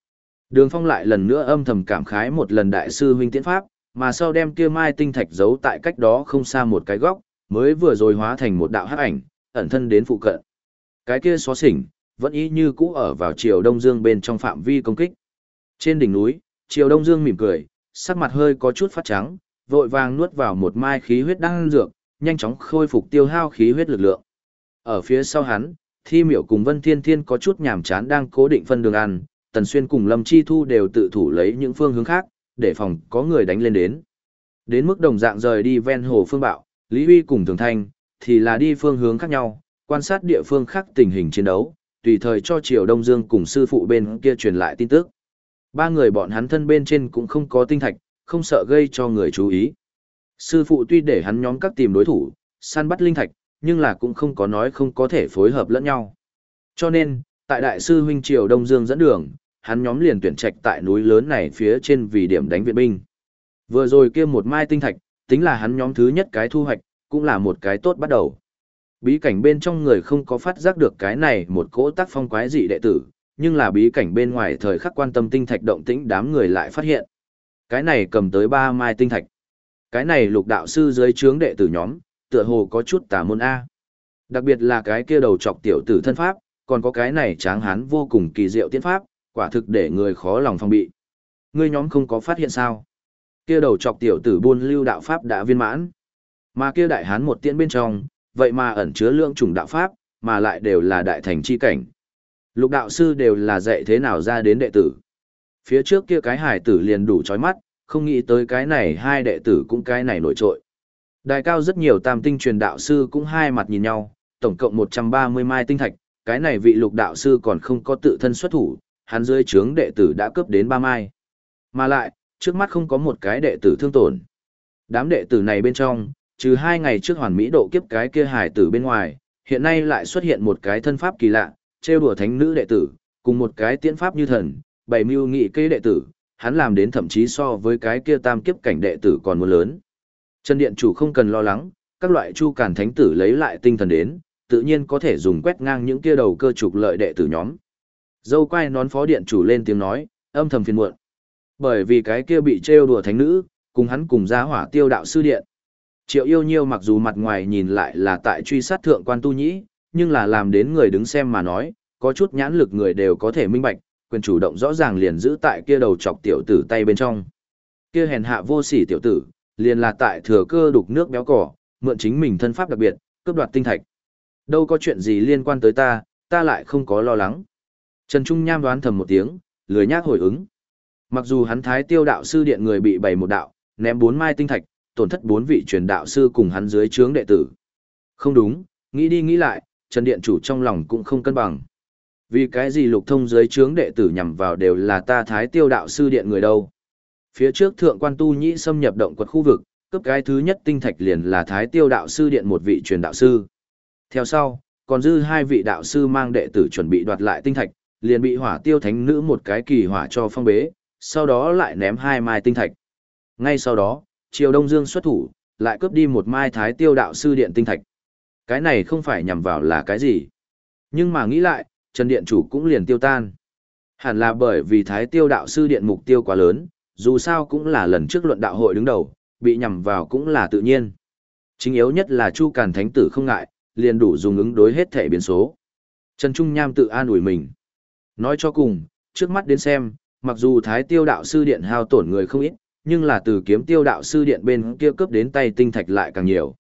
Đường Phong lại lần nữa âm thầm cảm khái một lần đại sư huynh tiễn pháp, mà sau đem kia mai tinh thạch giấu tại cách đó không xa một cái góc, mới vừa rồi hóa thành một đạo hắc ảnh, ẩn thân đến phụ cận. Cái kia xóa xỉnh, vẫn y như cũ ở vào Triều Đông Dương bên trong phạm vi công kích. Trên đỉnh núi, Triều Đông Dương mỉm cười, sắc mặt hơi có chút phát trắng, vội vàng nuốt vào một mai khí huyết đan dược, nhanh chóng khôi phục tiêu hao khí huyết lực lượng. Ở phía sau hắn, Thi Miểu cùng Vân Thiên Thiên có chút nhàm chán đang cố định phân đường ăn, Tần Xuyên cùng Lâm Chi Thu đều tự thủ lấy những phương hướng khác, để phòng có người đánh lên đến. Đến mức đồng dạng rời đi ven hồ Phương Bạo, Lý Huy cùng Thường Thanh, thì là đi phương hướng khác nhau, quan sát địa phương khác tình hình chiến đấu, tùy thời cho Triều Đông Dương cùng sư phụ bên kia truyền lại tin tức. Ba người bọn hắn thân bên trên cũng không có tinh thạch, không sợ gây cho người chú ý. Sư phụ tuy để hắn nhóm các tìm đối thủ, săn bắt linh thạch, nhưng là cũng không có nói không có thể phối hợp lẫn nhau. Cho nên, tại đại sư huynh Triều Đông Dương dẫn đường, hắn nhóm liền tuyển trạch tại núi lớn này phía trên vì điểm đánh viện binh. Vừa rồi kia một mai tinh thạch, tính là hắn nhóm thứ nhất cái thu hoạch, cũng là một cái tốt bắt đầu. Bí cảnh bên trong người không có phát giác được cái này một cỗ tác phong quái dị đệ tử, nhưng là bí cảnh bên ngoài thời khắc quan tâm tinh thạch động tĩnh đám người lại phát hiện. Cái này cầm tới ba mai tinh thạch. Cái này lục đạo sư dưới trướng đệ tử nhóm, tựa hồ có chút tà môn A. Đặc biệt là cái kia đầu trọc tiểu tử thân pháp, còn có cái này tráng hán vô cùng kỳ diệu tiến pháp, quả thực để người khó lòng phòng bị. Ngươi nhóm không có phát hiện sao? Kia đầu trọc tiểu tử buôn lưu đạo pháp đã viên mãn. Mà kia đại hán một tiễn bên trong, vậy mà ẩn chứa lượng chủng đạo pháp, mà lại đều là đại thành chi cảnh. Lục đạo sư đều là dạy thế nào ra đến đệ tử. Phía trước kia cái hải tử liền đủ chói mắt, không nghĩ tới cái này hai đệ tử cũng cái này nổi trội. Đài cao rất nhiều tam tinh truyền đạo sư cũng hai mặt nhìn nhau, tổng cộng một trăm ba mươi mai tinh thạch, cái này vị lục đạo sư còn không có tự thân xuất thủ, hắn dưới trướng đệ tử đã cướp đến ba mai. Mà lại, trước mắt không có một cái đệ tử thương tổn. Đám đệ tử này bên trong, trừ hai ngày trước hoàn mỹ độ kiếp cái kia hải tử bên ngoài, hiện nay lại xuất hiện một cái thân pháp kỳ lạ, trêu đùa thánh nữ đệ tử, cùng một cái tiễn pháp như thần, bày mưu nghị kế đệ tử, hắn làm đến thậm chí so với cái kia tam kiếp cảnh đệ tử còn muốn lớn. Trần Điện Chủ không cần lo lắng, các loại chu càn thánh tử lấy lại tinh thần đến, tự nhiên có thể dùng quét ngang những kia đầu cơ trục lợi đệ tử nhóm. Dâu quay nón Phó Điện Chủ lên tiếng nói, âm thầm phiền muộn. Bởi vì cái kia bị trêu đùa thánh nữ, cùng hắn cùng ra hỏa tiêu đạo sư điện. Triệu Yêu Nhiêu mặc dù mặt ngoài nhìn lại là tại truy sát thượng quan tu nhĩ, nhưng là làm đến người đứng xem mà nói, có chút nhãn lực người đều có thể minh bạch, quyền chủ động rõ ràng liền giữ tại kia đầu chọc tiểu tử tay bên trong. Kia hèn hạ vô sỉ tiểu tử, liền là tại thừa cơ đục nước béo cỏ, mượn chính mình thân pháp đặc biệt, cướp đoạt tinh thạch. Đâu có chuyện gì liên quan tới ta, ta lại không có lo lắng. Trần Trung Nham đoán thầm một tiếng, lười nhác hồi ứng. Mặc dù hắn Thái Tiêu đạo sư điện người bị bày một đạo, ném bốn mai tinh thạch, tổn thất bốn vị truyền đạo sư cùng hắn dưới trướng đệ tử. Không đúng, nghĩ đi nghĩ lại, Trần Điện Chủ trong lòng cũng không cân bằng. Vì cái gì lục thông dưới trướng đệ tử nhằm vào đều là ta Thái Tiêu đạo sư điện người đâu. Phía trước thượng quan tu nhĩ xâm nhập động quật khu vực, cấp cái thứ nhất tinh thạch liền là Thái Tiêu đạo sư điện một vị truyền đạo sư. Theo sau, còn dư hai vị đạo sư mang đệ tử chuẩn bị đoạt lại tinh thạch, liền bị hỏa tiêu thánh nữ một cái kỳ hỏa cho phong bế, sau đó lại ném hai mai tinh thạch. Ngay sau đó, Triều Đông Dương xuất thủ, lại cướp đi một mai Thái Tiêu đạo sư điện tinh thạch. Cái này không phải nhằm vào là cái gì. Nhưng mà nghĩ lại, Trần Điện Chủ cũng liền tiêu tan. Hẳn là bởi vì Thái Tiêu đạo sư điện mục tiêu quá lớn, dù sao cũng là lần trước luận đạo hội đứng đầu, bị nhằm vào cũng là tự nhiên. Chính yếu nhất là Chu Càn Thánh Tử không ngại, liền đủ dùng ứng đối hết thể biến số. Trần Trung Nham tự an ủi mình. Nói cho cùng, trước mắt đến xem, mặc dù Thái Tiêu đạo sư điện hao tổn người không ít, nhưng là từ kiếm tiêu đạo sư điện bên kia cướp đến tay tinh thạch lại càng nhiều.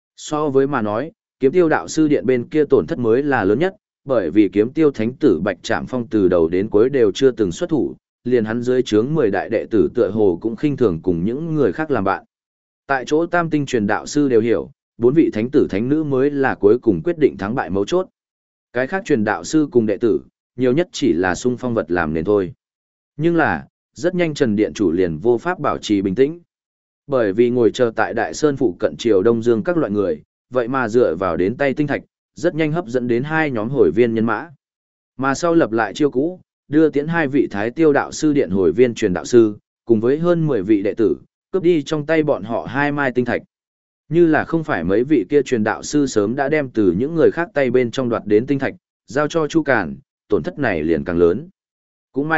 So với mà nói, kiếm tiêu đạo sư điện bên kia tổn thất mới là lớn nhất, bởi vì kiếm tiêu thánh tử Bạch Trạm Phong từ đầu đến cuối đều chưa từng xuất thủ, liền hắn dưới trướng mười đại đệ tử tựa hồ cũng khinh thường cùng những người khác làm bạn. Tại chỗ tam tinh truyền đạo sư đều hiểu, bốn vị thánh tử thánh nữ mới là cuối cùng quyết định thắng bại mấu chốt. Cái khác truyền đạo sư cùng đệ tử, nhiều nhất chỉ là sung phong vật làm nên thôi. Nhưng là, rất nhanh Trần Điện Chủ liền vô pháp bảo trì bình tĩnh. Bởi vì ngồi chờ tại Đại Sơn phụ cận Triều Đông Dương các loại người, vậy mà dựa vào đến tay tinh thạch, rất nhanh hấp dẫn đến hai nhóm hồi viên nhân mã. Mà sau lập lại chiêu cũ, đưa tiến hai vị Thái Tiêu đạo sư điện hồi viên truyền đạo sư, cùng với hơn mười vị đệ tử, cướp đi trong tay bọn họ hai mai tinh thạch. Như là không phải mấy vị kia truyền đạo sư sớm đã đem từ những người khác tay bên trong đoạt đến tinh thạch, giao cho Chu Càn, tổn thất này liền càng lớn. Cũng may,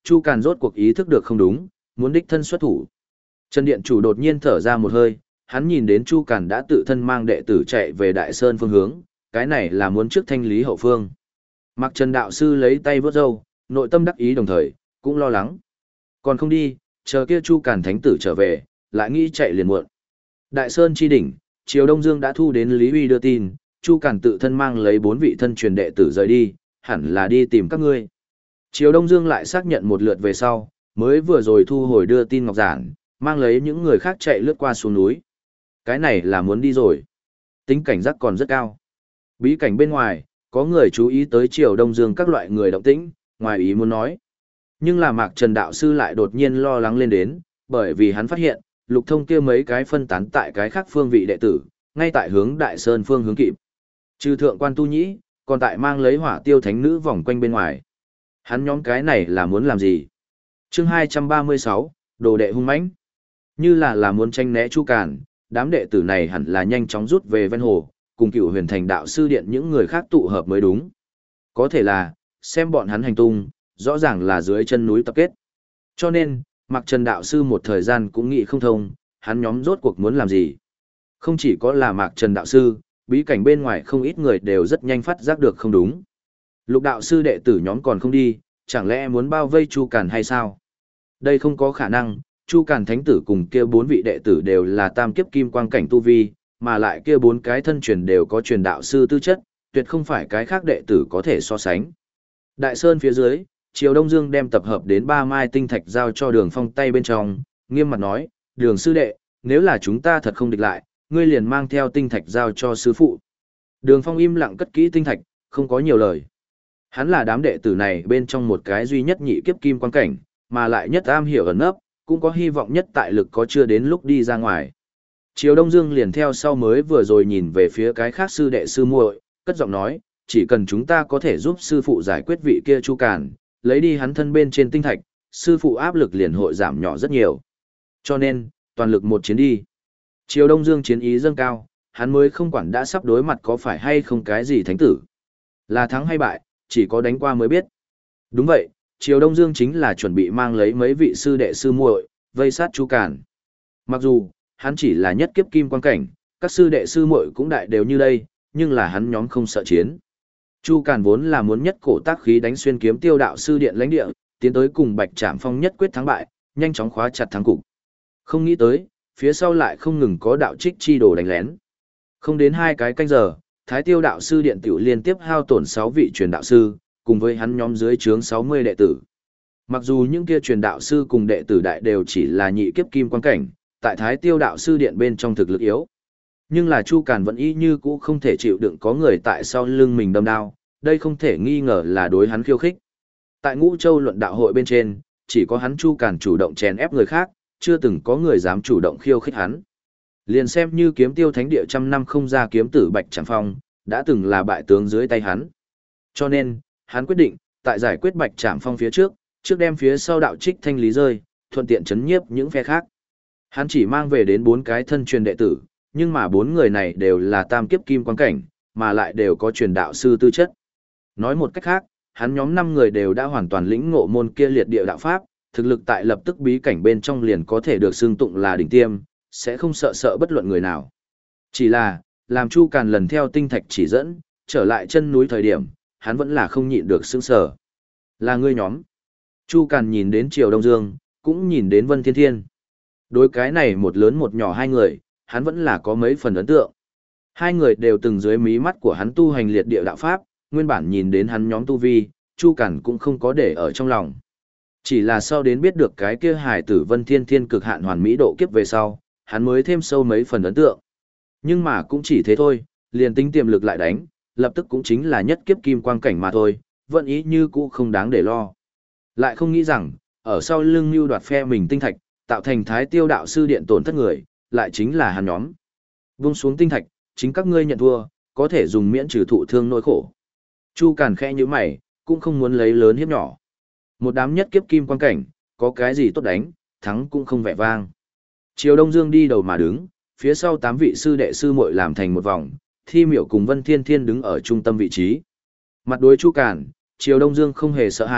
Chu Càn rốt cuộc ý thức được không đúng, muốn đích thân xuất thủ. Trần Điện Chủ đột nhiên thở ra một hơi, hắn nhìn đến Chu Càn đã tự thân mang đệ tử chạy về Đại Sơn phương hướng, cái này là muốn trước thanh lý hậu phương. Mạc Trần đạo sư lấy tay vuốt râu, nội tâm đắc ý đồng thời, cũng lo lắng. Còn không đi, chờ kia Chu Càn thánh tử trở về, lại nghĩ chạy liền muộn. Đại Sơn chi đỉnh, Triều Đông Dương đã thu đến Lý Huy đưa tin, Chu Càn tự thân mang lấy bốn vị thân truyền đệ tử rời đi, hẳn là đi tìm các ngươi. Triều Đông Dương lại xác nhận một lượt về sau, mới vừa rồi thu hồi đưa tin ngọc giản, mang lấy những người khác chạy lướt qua xuống núi. Cái này là muốn đi rồi. Tính cảnh giác còn rất cao. Bí cảnh bên ngoài, có người chú ý tới Triều Đông Dương các loại người động tĩnh, ngoài ý muốn nói. Nhưng là Mạc Trần đạo sư lại đột nhiên lo lắng lên đến, bởi vì hắn phát hiện, Lục Thông kia mấy cái phân tán tại cái khác phương vị đệ tử, ngay tại hướng Đại Sơn phương hướng kịp. Trừ thượng quan tu nhĩ, còn tại mang lấy hỏa tiêu thánh nữ vòng quanh bên ngoài. Hắn nhóm cái này là muốn làm gì? Chương hai trăm ba mươi sáu, đồ đệ hung mãnh. Như là là muốn tranh né Chu Càn, đám đệ tử này hẳn là nhanh chóng rút về ven hồ, cùng Cửu Huyền Thành đạo sư điện những người khác tụ hợp mới đúng. Có thể là, xem bọn hắn hành tung, rõ ràng là dưới chân núi tập kết. Cho nên, Mạc Trần đạo sư một thời gian cũng nghĩ không thông, hắn nhóm rốt cuộc muốn làm gì. Không chỉ có là Mạc Trần đạo sư, bí cảnh bên ngoài không ít người đều rất nhanh phát giác được không đúng. Lục đạo sư đệ tử nhóm còn không đi, chẳng lẽ muốn bao vây Chu Càn hay sao? Đây không có khả năng, Chu Càn thánh tử cùng kia bốn vị đệ tử đều là tam kiếp kim quang cảnh tu vi, mà lại kia bốn cái thân truyền đều có truyền đạo sư tư chất, tuyệt không phải cái khác đệ tử có thể so sánh. Đại Sơn phía dưới, Triều Đông Dương đem tập hợp đến ba mai tinh thạch giao cho Đường Phong tay bên trong, nghiêm mặt nói, Đường sư đệ, nếu là chúng ta thật không địch lại, ngươi liền mang theo tinh thạch giao cho sư phụ. Đường Phong im lặng cất kỹ tinh thạch, không có nhiều lời. Hắn là đám đệ tử này bên trong một cái duy nhất nhị kiếp kim quan cảnh, mà lại nhất am hiểu ẩn nấp, cũng có hy vọng nhất tại lực có chưa đến lúc đi ra ngoài. Triều Đông Dương liền theo sau mới vừa rồi nhìn về phía cái khác sư đệ sư muội, cất giọng nói, chỉ cần chúng ta có thể giúp sư phụ giải quyết vị kia Chu Càn, lấy đi hắn thân bên trên tinh thạch, sư phụ áp lực liền hội giảm nhỏ rất nhiều. Cho nên, toàn lực một chiến đi. Triều Đông Dương chiến ý dâng cao, hắn mới không quản đã sắp đối mặt có phải hay không cái gì thánh tử. Là thắng hay bại, chỉ có đánh qua mới biết. Đúng vậy, Triều Đông Dương chính là chuẩn bị mang lấy mấy vị sư đệ sư muội, vây sát Chu Càn. Mặc dù, hắn chỉ là nhất kiếp kim quan cảnh, các sư đệ sư muội cũng đại đều như đây, nhưng là hắn nhóm không sợ chiến. Chu Càn vốn là muốn nhất cổ tác khí đánh xuyên kiếm tiêu đạo sư điện lãnh địa, tiến tới cùng Bạch Trảm Phong nhất quyết thắng bại, nhanh chóng khóa chặt thắng cục. Không nghĩ tới, phía sau lại không ngừng có đạo trích chi đồ đánh lén. Không đến hai cái canh giờ, Thái Tiêu đạo sư điện tiểu liên tiếp hao tổn sáu vị truyền đạo sư, cùng với hắn nhóm dưới trướng sáu mươi đệ tử. Mặc dù những kia truyền đạo sư cùng đệ tử đại đều chỉ là nhị kiếp kim quan cảnh, tại Thái Tiêu đạo sư điện bên trong thực lực yếu. Nhưng là Chu Càn vẫn y như cũ không thể chịu đựng có người tại sau lưng mình đâm đao, đây không thể nghi ngờ là đối hắn khiêu khích. Tại Ngũ Châu luận đạo hội bên trên, chỉ có hắn Chu Càn chủ động chèn ép người khác, chưa từng có người dám chủ động khiêu khích hắn. Liền xem như kiếm tiêu thánh địa trăm năm không ra kiếm tử Bạch Trảm Phong, đã từng là bại tướng dưới tay hắn. Cho nên, hắn quyết định, tại giải quyết Bạch Trảm Phong phía trước, trước đem phía sau đạo trích thanh lý rơi, thuận tiện chấn nhiếp những phe khác. Hắn chỉ mang về đến bốn cái thân truyền đệ tử, nhưng mà bốn người này đều là tam kiếp kim quan cảnh, mà lại đều có truyền đạo sư tư chất. Nói một cách khác, hắn nhóm năm người đều đã hoàn toàn lĩnh ngộ môn kia liệt địa đạo pháp, thực lực tại lập tức bí cảnh bên trong liền có thể được xưng tụng là đỉnh tiêm, sẽ không sợ sợ bất luận người nào. Chỉ là, làm Chu Càn lần theo tinh thạch chỉ dẫn, trở lại chân núi thời điểm, hắn vẫn là không nhịn được sững sờ. Là ngươi nhóm. Chu Càn nhìn đến Triều Đông Dương, cũng nhìn đến Vân Thiên Thiên. Đối cái này một lớn một nhỏ hai người, hắn vẫn là có mấy phần ấn tượng. Hai người đều từng dưới mí mắt của hắn tu hành liệt địa đạo pháp, nguyên bản nhìn đến hắn nhóm tu vi, Chu Càn cũng không có để ở trong lòng. Chỉ là sau đến biết được cái kia hải tử Vân Thiên Thiên cực hạn hoàn mỹ độ kiếp về sau, hắn mới thêm sâu mấy phần ấn tượng. Nhưng mà cũng chỉ thế thôi, liền tính tiềm lực lại đánh, lập tức cũng chính là nhất kiếp kim quang cảnh mà thôi, vận ý như cũ không đáng để lo. Lại không nghĩ rằng, ở sau lưng mưu đoạt phe mình tinh thạch, tạo thành Thái Tiêu đạo sư điện tổn thất người, lại chính là hắn nhóm. Vung xuống tinh thạch, chính các ngươi nhận thua, có thể dùng miễn trừ thụ thương nỗi khổ. Chu Càn khẽ như mày, cũng không muốn lấy lớn hiếp nhỏ. Một đám nhất kiếp kim quan cảnh, có cái gì tốt đánh, thắng cũng không vẻ vang. Triều Đông Dương đi đầu mà đứng, phía sau tám vị sư đệ sư muội làm thành một vòng, Thi Miểu cùng Vân Thiên Thiên đứng ở trung tâm vị trí. Mặt đối Chu Càn, Triều Đông Dương không hề sợ hãi,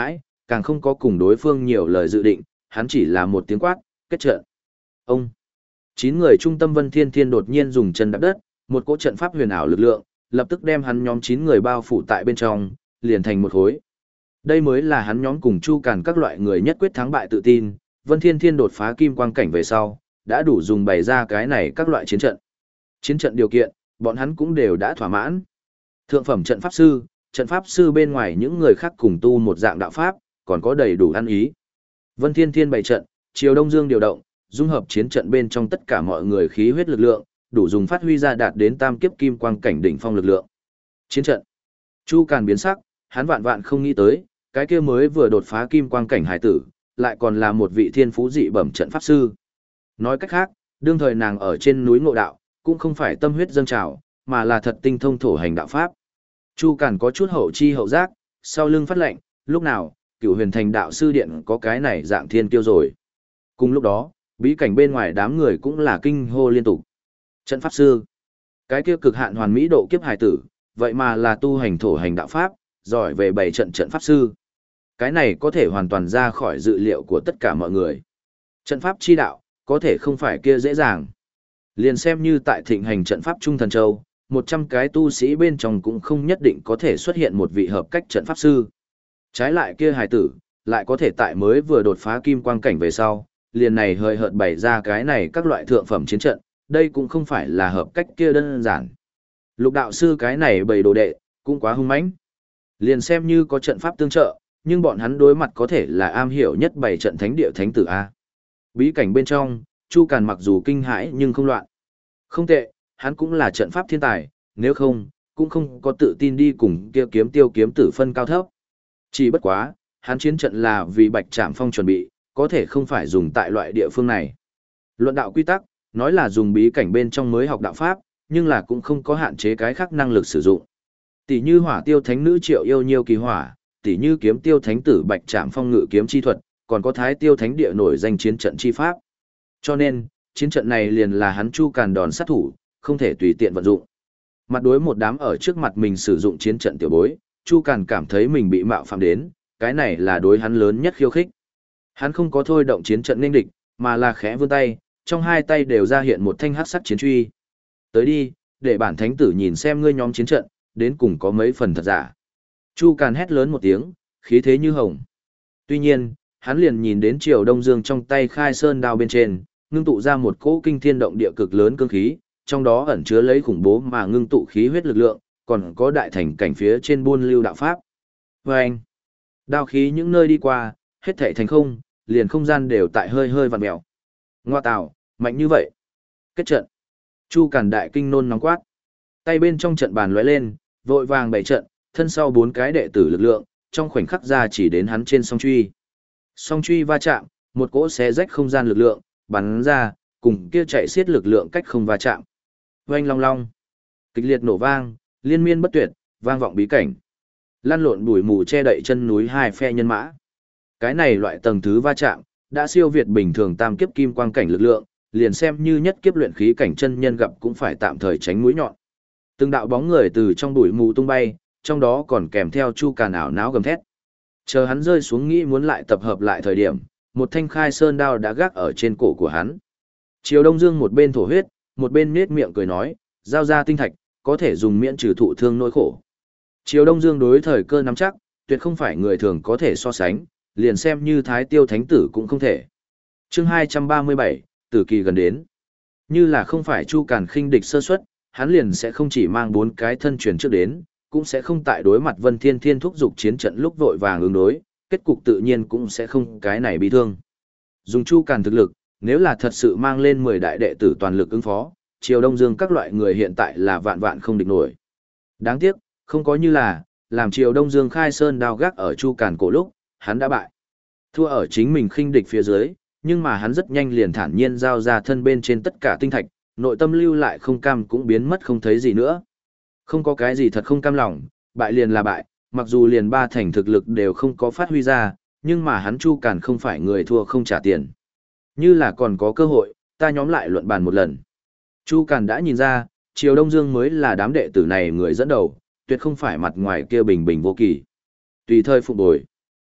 càng không có cùng đối phương nhiều lời dự định, hắn chỉ là một tiếng quát, kết trận. Ông! Chín người trung tâm Vân Thiên Thiên đột nhiên dùng chân đạp đất, một cỗ trận pháp huyền ảo lực lượng, lập tức đem hắn nhóm chín người bao phủ tại bên trong, liền thành một khối. Đây mới là hắn nhóm cùng Chu Càn các loại người nhất quyết thắng bại tự tin, Vân Thiên Thiên đột phá kim quang cảnh về sau, đã đủ dùng bày ra cái này các loại chiến trận. Chiến trận điều kiện, bọn hắn cũng đều đã thỏa mãn. Thượng phẩm trận pháp sư, trận pháp sư bên ngoài những người khác cùng tu một dạng đạo pháp, còn có đầy đủ ăn ý. Vân Thiên Thiên bày trận, Triều Đông Dương điều động, dung hợp chiến trận bên trong tất cả mọi người khí huyết lực lượng, đủ dùng phát huy ra đạt đến tam kiếp kim quang cảnh đỉnh phong lực lượng. Chiến trận. Chu Càn biến sắc, hắn vạn vạn không nghĩ tới, cái kia mới vừa đột phá kim quang cảnh hải tử, lại còn là một vị thiên phú dị bẩm trận pháp sư. Nói cách khác, đương thời nàng ở trên núi Ngộ Đạo, cũng không phải tâm huyết dâng trào, mà là thật tinh thông thổ hành đạo pháp. Chu Càn có chút hậu chi hậu giác, sau lưng phát lệnh, lúc nào, Cửu Huyền Thành đạo sư điện có cái này dạng thiên kiêu rồi. Cùng lúc đó, bí cảnh bên ngoài đám người cũng là kinh hô liên tục. Trận pháp sư, cái kia cực hạn hoàn mỹ độ kiếp hải tử, vậy mà là tu hành thổ hành đạo pháp, giỏi về bảy trận trận pháp sư. Cái này có thể hoàn toàn ra khỏi dự liệu của tất cả mọi người. Trận pháp chi đạo, có thể không phải kia dễ dàng. Liền xem như tại thịnh hành trận pháp Trung Thần Châu, một trăm cái tu sĩ bên trong cũng không nhất định có thể xuất hiện một vị hợp cách trận pháp sư. Trái lại kia hài tử, lại có thể tại mới vừa đột phá kim quang cảnh về sau, liền này hơi hợt bày ra cái này các loại thượng phẩm chiến trận, đây cũng không phải là hợp cách kia đơn giản. Lục đạo sư cái này bày đồ đệ, cũng quá hung mãnh. Liền xem như có trận pháp tương trợ, nhưng bọn hắn đối mặt có thể là am hiểu nhất bảy trận thánh địa thánh tử A. Bí cảnh bên trong, Chu Càn mặc dù kinh hãi nhưng không loạn. Không tệ, hắn cũng là trận pháp thiên tài, nếu không, cũng không có tự tin đi cùng kia kiếm tiêu kiếm tử phân cao thấp. Chỉ bất quá, hắn chiến trận là vì Bạch Trảm Phong chuẩn bị, có thể không phải dùng tại loại địa phương này. Luận đạo quy tắc, nói là dùng bí cảnh bên trong mới học đạo pháp, nhưng là cũng không có hạn chế cái khác năng lực sử dụng. Tỷ như Hỏa Tiêu Thánh nữ Triệu Yêu Nhiêu kỳ hỏa, tỷ như Kiếm Tiêu Thánh tử Bạch Trảm Phong ngự kiếm chi thuật, còn có Thái Tiêu Thánh địa nổi danh chiến trận chi pháp. Cho nên, chiến trận này liền là hắn Chu Càn đòn sát thủ, không thể tùy tiện vận dụng. Mặt đối một đám ở trước mặt mình sử dụng chiến trận tiểu bối, Chu Càn cảm thấy mình bị mạo phạm đến, cái này là đối hắn lớn nhất khiêu khích. Hắn không có thôi động chiến trận nên địch, mà là khẽ vươn tay, trong hai tay đều ra hiện một thanh hắc sắc chiến truy. Tới đi, để bản thánh tử nhìn xem ngươi nhóm chiến trận, đến cùng có mấy phần thật giả. Chu Càn hét lớn một tiếng, khí thế như hồng. Tuy nhiên, hắn liền nhìn đến Triều Đông Dương trong tay khai sơn đao bên trên, ngưng tụ ra một cỗ kinh thiên động địa cực lớn cương khí, trong đó ẩn chứa lấy khủng bố mà ngưng tụ khí huyết lực lượng, còn có đại thành cảnh phía trên buôn lưu đạo pháp. Và anh, đao khí những nơi đi qua, hết thảy thành không, liền không gian đều tại hơi hơi vặn mèo. Ngoa tạo, mạnh như vậy. Kết trận. Chu Càn đại kinh nôn nóng quát. Tay bên trong trận bàn lóe lên, vội vàng bày trận, thân sau bốn cái đệ tử lực lượng, trong khoảnh khắc ra chỉ đến hắn trên song truy. Song truy va chạm, một cỗ xé rách không gian lực lượng, bắn ra, cùng kia chạy xiết lực lượng cách không va chạm. Oanh long long. Kịch liệt nổ vang, liên miên bất tuyệt, vang vọng bí cảnh. Lan lộn bụi mù che đậy chân núi hai phe nhân mã. Cái này loại tầng thứ va chạm, đã siêu việt bình thường tam kiếp kim quang cảnh lực lượng, liền xem như nhất kiếp luyện khí cảnh chân nhân gặp cũng phải tạm thời tránh mũi nhọn. Từng đạo bóng người từ trong bụi mù tung bay, trong đó còn kèm theo Chu Càn ảo náo gầm thét. Chờ hắn rơi xuống nghĩ muốn lại tập hợp lại thời điểm, một thanh khai sơn đao đã gác ở trên cổ của hắn. Triều Đông Dương một bên thổ huyết, một bên nhếch miệng cười nói, giao ra tinh thạch, có thể dùng miễn trừ thụ thương nỗi khổ. Triều Đông Dương đối thời cơ nắm chắc, tuyệt không phải người thường có thể so sánh, liền xem như Thái Tiêu Thánh tử cũng không thể. Chương hai trăm ba mươi bảy, tử kỳ gần đến. Như là không phải Chu Càn khinh địch sơ suất, hắn liền sẽ không chỉ mang bốn cái thân truyền trước đến, cũng sẽ không tại đối mặt Vân Thiên Thiên thúc dục chiến trận lúc vội vàng ứng đối, kết cục tự nhiên cũng sẽ không cái này bị thương. Dùng Chu Càn thực lực, nếu là thật sự mang lên mười đại đệ tử toàn lực ứng phó, Triều Đông Dương các loại người hiện tại là vạn vạn không địch nổi. Đáng tiếc, không có như là, làm Triều Đông Dương khai sơn đao gác ở Chu Càn cổ lúc, hắn đã bại. Thua ở chính mình khinh địch phía dưới, nhưng mà hắn rất nhanh liền thản nhiên giao ra thân bên trên tất cả tinh thạch, nội tâm lưu lại không cam cũng biến mất không thấy gì nữa. Không có cái gì thật không cam lòng, bại liền là bại, mặc dù liền ba thành thực lực đều không có phát huy ra, nhưng mà hắn Chu Càn không phải người thua không trả tiền. Như là còn có cơ hội, ta nhóm lại luận bàn một lần. Chu Càn đã nhìn ra, Triều Đông Dương mới là đám đệ tử này người dẫn đầu, tuyệt không phải mặt ngoài kia bình bình vô kỳ. Tùy thời phục bồi.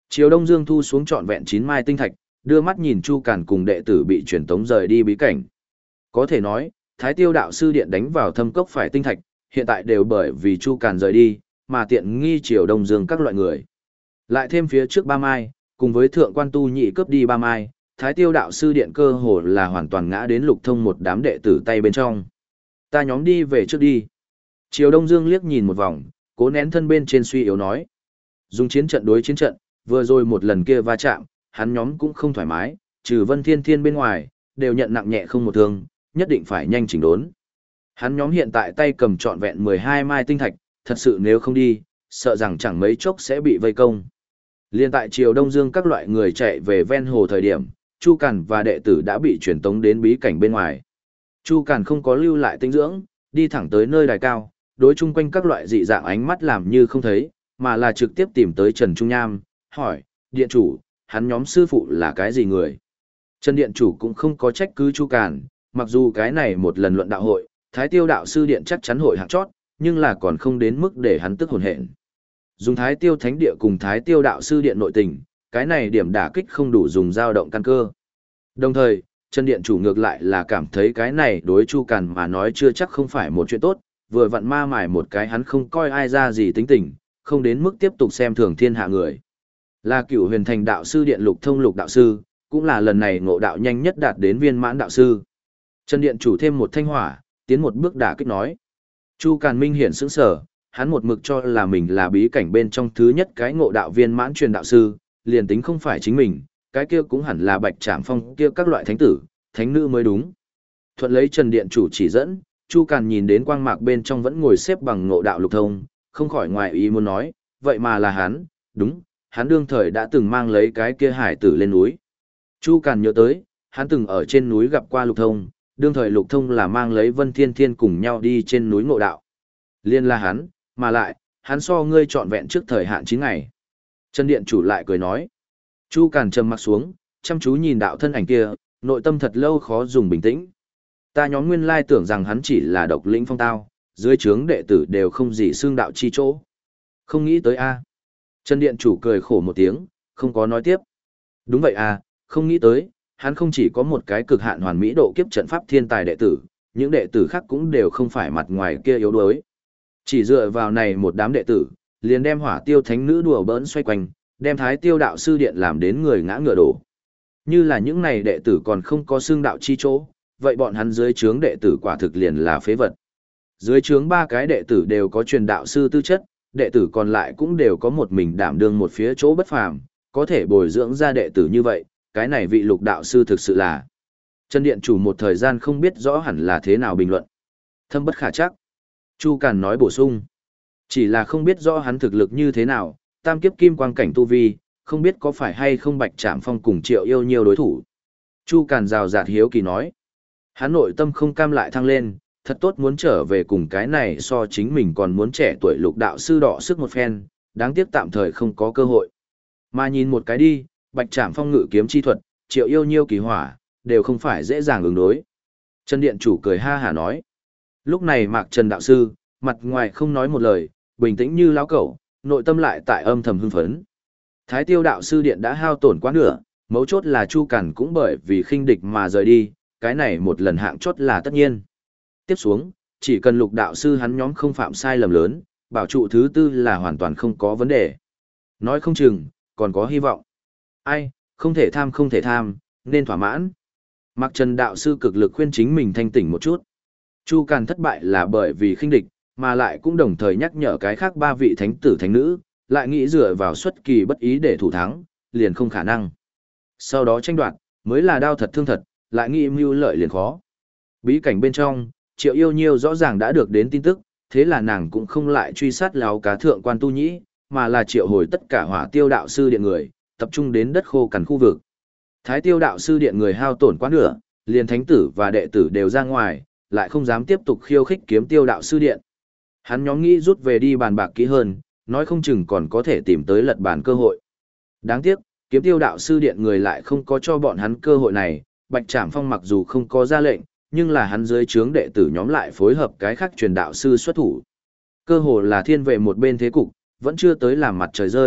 Triều Đông Dương thu xuống trọn vẹn chín mai tinh thạch, đưa mắt nhìn Chu Càn cùng đệ tử bị truyền tống rời đi bí cảnh. Có thể nói, Thái Tiêu đạo sư điện đánh vào thâm cốc phải tinh thạch, hiện tại đều bởi vì Chu Càn rời đi, mà tiện nghi Triều Đông Dương các loại người. Lại thêm phía trước ba mai, cùng với thượng quan tu nhị cướp đi ba mai, Thái Tiêu đạo sư điện cơ hồ là hoàn toàn ngã đến Lục Thông một đám đệ tử tay bên trong. Ta nhóm đi về trước đi. Triều Đông Dương liếc nhìn một vòng, cố nén thân bên trên suy yếu nói. Dùng chiến trận đối chiến trận, vừa rồi một lần kia va chạm, hắn nhóm cũng không thoải mái, trừ Vân Thiên Thiên bên ngoài, đều nhận nặng nhẹ không một thương, nhất định phải nhanh chỉnh đốn. Hắn nhóm hiện tại tay cầm trọn vẹn mười hai mai tinh thạch, thật sự nếu không đi, sợ rằng chẳng mấy chốc sẽ bị vây công. Liên tại Triều Đông Dương các loại người chạy về ven hồ thời điểm, Chu Càn và đệ tử đã bị truyền tống đến bí cảnh bên ngoài. Chu Càn không có lưu lại tinh dưỡng, đi thẳng tới nơi đài cao, đối chung quanh các loại dị dạng ánh mắt làm như không thấy, mà là trực tiếp tìm tới Trần Trung Nham, hỏi, điện chủ, hắn nhóm sư phụ là cái gì người? Trần điện chủ cũng không có trách cứ Chu Càn, mặc dù cái này một lần luận đạo hội, Thái Tiêu đạo sư điện chắc chắn hội hạng chót, nhưng là còn không đến mức để hắn tức hồn hện. Dùng Thái Tiêu thánh địa cùng Thái Tiêu đạo sư điện nội tình, cái này điểm đả kích không đủ dùng dao động căn cơ. Đồng thời, Trần điện chủ ngược lại là cảm thấy cái này đối Chu Càn mà nói chưa chắc không phải một chuyện tốt, vừa vặn ma mài một cái hắn không coi ai ra gì tính tình, không đến mức tiếp tục xem thường thiên hạ người. Là Cửu Huyền Thành đạo sư điện Lục Thông Lục đạo sư, cũng là lần này ngộ đạo nhanh nhất đạt đến viên mãn đạo sư. Trần điện chủ thêm một thanh hỏa, tiến một bước đả kích nói. Chu Càn Minh hiển sững sờ, hắn một mực cho là mình là bí cảnh bên trong thứ nhất cái ngộ đạo viên mãn truyền đạo sư, liền tính không phải chính mình, cái kia cũng hẳn là Bạch Trảm Phong kia các loại thánh tử, thánh nữ mới đúng. Thuận lấy Trần điện chủ chỉ dẫn, Chu Càn nhìn đến quang mạc bên trong vẫn ngồi xếp bằng ngộ đạo Lục Thông, không khỏi ngoài ý muốn nói, vậy mà là hắn, đúng, hắn đương thời đã từng mang lấy cái kia hải tử lên núi. Chu Càn nhớ tới, hắn từng ở trên núi gặp qua Lục Thông, đương thời Lục Thông là mang lấy Vân Thiên Thiên cùng nhau đi trên núi ngộ đạo. Liên là hắn, mà lại, hắn so ngươi trọn vẹn trước thời hạn chín ngày. Trần điện chủ lại cười nói. Chu Càn trầm mặt xuống, chăm chú nhìn đạo thân ảnh kia, nội tâm thật lâu khó dùng bình tĩnh. Ta nhóm nguyên lai tưởng rằng hắn chỉ là độc lĩnh phong tao, dưới trướng đệ tử đều không gì xương đạo chi chỗ. Không nghĩ tới a. Trần điện chủ cười khổ một tiếng, không có nói tiếp. Đúng vậy à, không nghĩ tới, hắn không chỉ có một cái cực hạn hoàn mỹ độ kiếp trận pháp thiên tài đệ tử, những đệ tử khác cũng đều không phải mặt ngoài kia yếu đuối. Chỉ dựa vào này một đám đệ tử, liền đem Hỏa Tiêu thánh nữ đùa bỡn xoay quanh, đem Thái Tiêu đạo sư điện làm đến người ngã ngựa đổ. Như là những này đệ tử còn không có xương đạo chi chỗ, vậy bọn hắn dưới trướng đệ tử quả thực liền là phế vật. Dưới trướng ba cái đệ tử đều có truyền đạo sư tư chất, đệ tử còn lại cũng đều có một mình đảm đương một phía chỗ bất phàm, có thể bồi dưỡng ra đệ tử như vậy, cái này vị Lục đạo sư thực sự là. Trần điện chủ một thời gian không biết rõ hẳn là thế nào bình luận. Thâm bất khả chắc. Chu Càn nói bổ sung. Chỉ là không biết rõ hắn thực lực như thế nào, tam kiếp kim quang cảnh tu vi, không biết có phải hay không Bạch Trảm Phong cùng Triệu Yêu nhiều đối thủ. Chu Càn rào rạt hiếu kỳ nói. Hắn nội tâm không cam lại thăng lên, thật tốt muốn trở về cùng cái này so chính mình còn muốn trẻ tuổi Lục đạo sư đọ sức một phen, đáng tiếc tạm thời không có cơ hội. Mà nhìn một cái đi, Bạch Trảm Phong ngự kiếm chi thuật, Triệu Yêu nhiêu kỳ hỏa, đều không phải dễ dàng ứng đối. Trần điện chủ cười ha hả nói. Lúc này Mạc Trần đạo sư, mặt ngoài không nói một lời, bình tĩnh như lão cẩu, nội tâm lại tại âm thầm hưng phấn. Thái Tiêu đạo sư điện đã hao tổn quá nửa, mấu chốt là Chu Càn cũng bởi vì khinh địch mà rời đi, cái này một lần hạng chốt là tất nhiên. Tiếp xuống, chỉ cần Lục đạo sư hắn nhóm không phạm sai lầm lớn, bảo trụ thứ tư là hoàn toàn không có vấn đề. Nói không chừng, còn có hy vọng. Ai, không thể tham không thể tham, nên thỏa mãn. Mạc Trần đạo sư cực lực khuyên chính mình thanh tỉnh một chút. Chu Càn thất bại là bởi vì khinh địch, mà lại cũng đồng thời nhắc nhở cái khác ba vị thánh tử thánh nữ, lại nghĩ dựa vào xuất kỳ bất ý để thủ thắng, liền không khả năng. Sau đó tranh đoạt, mới là đao thật thương thật, lại nghĩ mưu lợi liền khó. Bí cảnh bên trong, Triệu Yêu nhiêu rõ ràng đã được đến tin tức, thế là nàng cũng không lại truy sát láo cá thượng quan tu nhĩ, mà là triệu hồi tất cả Hỏa Tiêu đạo sư điện người, tập trung đến đất khô cằn khu vực. Thái Tiêu đạo sư điện người hao tổn quá nửa, liền thánh tử và đệ tử đều ra ngoài, lại không dám tiếp tục khiêu khích Kiếm Tiêu đạo sư điện. Hắn nhóm nghĩ rút về đi bàn bạc kỹ hơn, nói không chừng còn có thể tìm tới lật bàn cơ hội. Đáng tiếc, Kiếm Tiêu đạo sư điện người lại không có cho bọn hắn cơ hội này, Bạch Trảm Phong mặc dù không có ra lệnh, nhưng là hắn dưới trướng đệ tử nhóm lại phối hợp cái khác truyền đạo sư xuất thủ. Cơ hồ là thiên vệ một bên thế cục, vẫn chưa tới làm mặt trời rơi,